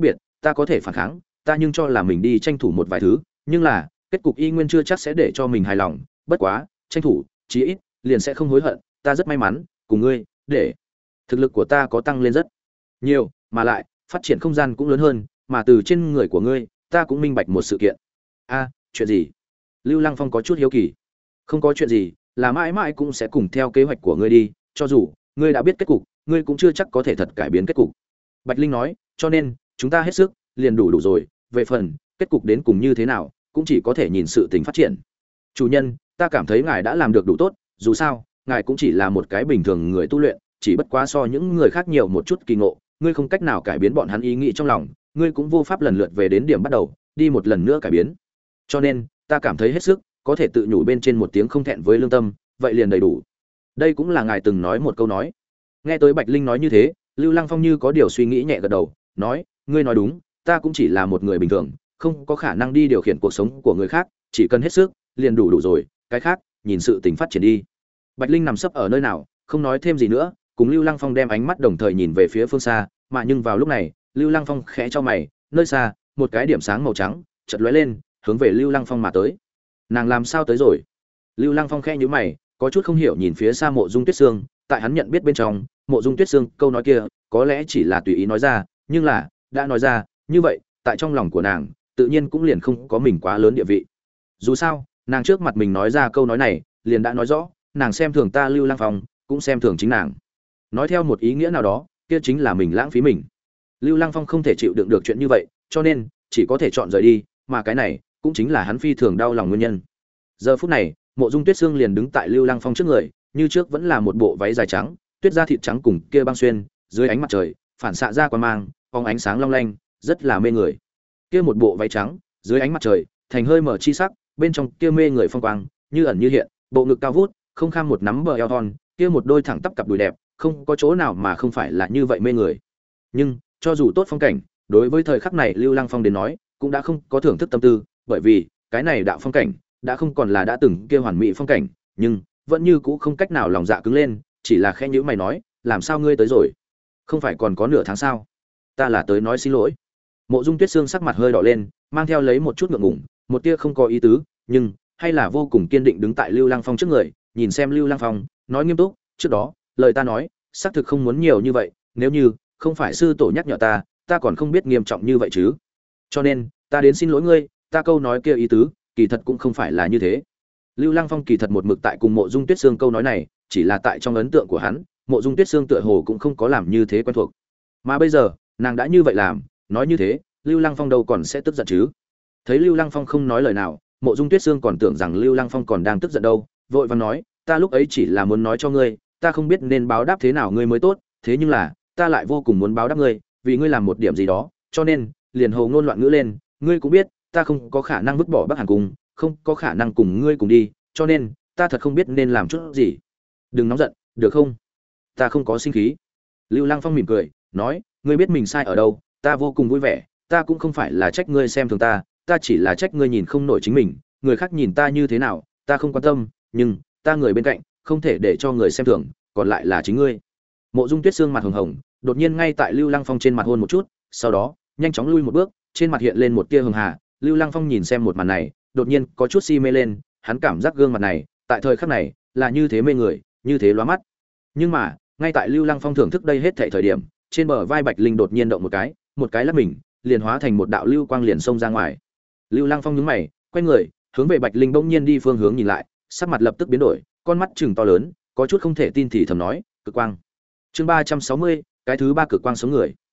ta có thể phản kháng, ta nhưng cho là mình đi tranh thủ một vài thứ, nhưng là kết cục y nguyên chưa chắc sẽ để cho mình hài lòng, bất quá tranh thủ chí ít liền sẽ không hối hận. Ta rất may mắn cùng ngươi để thực lực của ta có tăng lên rất nhiều, mà lại phát triển không gian cũng lớn hơn, mà từ trên người của ngươi ta cũng minh bạch một sự kiện. A, chuyện gì? Lưu Lăng Phong có chút hiếu kỳ. Không có chuyện gì, là mãi mãi cũng sẽ cùng theo kế hoạch của ngươi đi, cho dù ngươi đã biết kết cục, ngươi cũng chưa chắc có thể thật cải biến kết cục. Bạch Linh nói, cho nên chúng ta hết sức liền đủ đủ rồi, về phần kết cục đến cùng như thế nào cũng chỉ có thể nhìn sự tình phát triển. Chủ nhân, ta cảm thấy ngài đã làm được đủ tốt, dù sao ngài cũng chỉ là một cái bình thường người tu luyện, chỉ bất quá so những người khác nhiều một chút kỳ ngộ, ngươi không cách nào cải biến bọn hắn ý nghĩ trong lòng, ngươi cũng vô pháp lần lượt về đến điểm bắt đầu, đi một lần nữa cải biến. Cho nên ta cảm thấy hết sức có thể tự nhủ bên trên một tiếng không thẹn với lương tâm, vậy liền đầy đủ. Đây cũng là ngài từng nói một câu nói. Nghe tới Bạch Linh nói như thế, Lưu Lăng Phong như có điều suy nghĩ nhẹ gật đầu, nói, ngươi nói đúng, ta cũng chỉ là một người bình thường, không có khả năng đi điều khiển cuộc sống của người khác, chỉ cần hết sức liền đủ đủ rồi, cái khác nhìn sự tình phát triển đi. Bạch Linh nằm sấp ở nơi nào, không nói thêm gì nữa, cùng Lưu Lăng Phong đem ánh mắt đồng thời nhìn về phía phương xa, mà nhưng vào lúc này, Lưu Lăng Phong khẽ cho mày, nơi xa, một cái điểm sáng màu trắng chợt lóe lên, hướng về Lưu Lăng Phong mà tới. Nàng làm sao tới rồi? Lưu Lăng Phong khẽ nhíu mày, có chút không hiểu nhìn phía xa Mộ Dung Tuyết Sương, tại hắn nhận biết bên trong, Mộ Dung Tuyết Sương câu nói kia, có lẽ chỉ là tùy ý nói ra, nhưng là đã nói ra, như vậy, tại trong lòng của nàng, tự nhiên cũng liền không có mình quá lớn địa vị. Dù sao, nàng trước mặt mình nói ra câu nói này, liền đã nói rõ, nàng xem thường ta Lưu Lăng Phong, cũng xem thường chính nàng. Nói theo một ý nghĩa nào đó, kia chính là mình lãng phí mình. Lưu Lăng Phong không thể chịu đựng được chuyện như vậy, cho nên chỉ có thể chọn rời đi, mà cái này cũng chính là hắn phi thường đau lòng nguyên nhân. Giờ phút này, Mộ Dung Tuyết Sương liền đứng tại Lưu Lăng Phong trước người, như trước vẫn là một bộ váy dài trắng, tuyết da thịt trắng cùng kia băng xuyên, dưới ánh mặt trời, phản xạ ra quang mang, phóng ánh sáng long lanh, rất là mê người. Kia một bộ váy trắng, dưới ánh mặt trời, thành hơi mở chi sắc, bên trong kia mê người phong quang, như ẩn như hiện, bộ ngực cao vút, không kham một nắm bờ eo thon, kia một đôi thẳng tắp cặp đùi đẹp, không có chỗ nào mà không phải là như vậy mê người. Nhưng, cho dù tốt phong cảnh, đối với thời khắc này Lưu Lăng Phong đến nói, cũng đã không có thưởng thức tâm tư, bởi vì cái này đạo phong cảnh đã không còn là đã từng kia hoàn mỹ phong cảnh, nhưng vẫn như cũ không cách nào lòng dạ cứng lên, chỉ là khẽ nhíu mày nói, làm sao ngươi tới rồi? Không phải còn có nửa tháng sao? Ta là tới nói xin lỗi. Mộ Dung Tuyết Sương sắc mặt hơi đỏ lên, mang theo lấy một chút ngượng ngùng, một tia không có ý tứ, nhưng hay là vô cùng kiên định đứng tại Lưu Lăng Phong trước người, nhìn xem Lưu Lăng Phong, nói nghiêm túc, trước đó, lời ta nói, xác thực không muốn nhiều như vậy, nếu như không phải sư tổ nhắc nhở ta, ta còn không biết nghiêm trọng như vậy chứ. Cho nên, ta đến xin lỗi ngươi, ta câu nói kia ý tứ, kỳ thật cũng không phải là như thế. Lưu Lăng Phong kỳ thật một mực tại cùng Mộ Dung Tuyết Sương câu nói này, chỉ là tại trong ấn tượng của hắn, Mộ Dung Tuyết Sương tựa hồ cũng không có làm như thế quen thuộc. Mà bây giờ, nàng đã như vậy làm, nói như thế, Lưu Lăng Phong đâu còn sẽ tức giận chứ? Thấy Lưu Lăng Phong không nói lời nào, Mộ Dung Tuyết Sương còn tưởng rằng Lưu Lăng Phong còn đang tức giận đâu, vội vàng nói, ta lúc ấy chỉ là muốn nói cho ngươi, ta không biết nên báo đáp thế nào ngươi mới tốt, thế nhưng là, ta lại vô cùng muốn báo đáp ngươi, vì ngươi làm một điểm gì đó, cho nên, liền hồ ngôn loạn ngữ lên, ngươi cũng biết, ta không có khả năng vứt bỏ Bắc Hàn Cung, không có khả năng cùng ngươi cùng đi, cho nên, ta thật không biết nên làm chút gì. Đừng nóng giận, được không? Ta không có sinh khí. Lưu Lăng Phong mỉm cười, nói, ngươi biết mình sai ở đâu, ta vô cùng vui vẻ, ta cũng không phải là trách ngươi xem thường ta, ta chỉ là trách ngươi nhìn không nổi chính mình, người khác nhìn ta như thế nào, ta không quan tâm, nhưng ta người bên cạnh, không thể để cho người xem thường, còn lại là chính ngươi. Mộ Dung Tuyết Sương mặt hồng hồng, đột nhiên ngay tại Lưu Lăng Phong trên mặt hôn một chút, sau đó, nhanh chóng lui một bước, trên mặt hiện lên một tia hường hà. Lưu Lăng Phong nhìn xem một màn này, đột nhiên có chút si mê lên, hắn cảm giác gương mặt này, tại thời khắc này, là như thế mê người, như thế lóa mắt. Nhưng mà, ngay tại Lưu Lăng Phong thưởng thức đây hết thảy thời điểm, trên bờ vai Bạch Linh đột nhiên động một cái, một cái lắc mình, liền hóa thành một đạo lưu quang liền xông ra ngoài. Lưu Lăng Phong nhướng mày, quay người, hướng về Bạch Linh bỗng nhiên đi phương hướng nhìn lại, sắc mặt lập tức biến đổi, con mắt trừng to lớn, có chút không thể tin thì thầm nói, cực quang. Chương ba trăm sáu mươi, cái thứ ba cực quang sống người.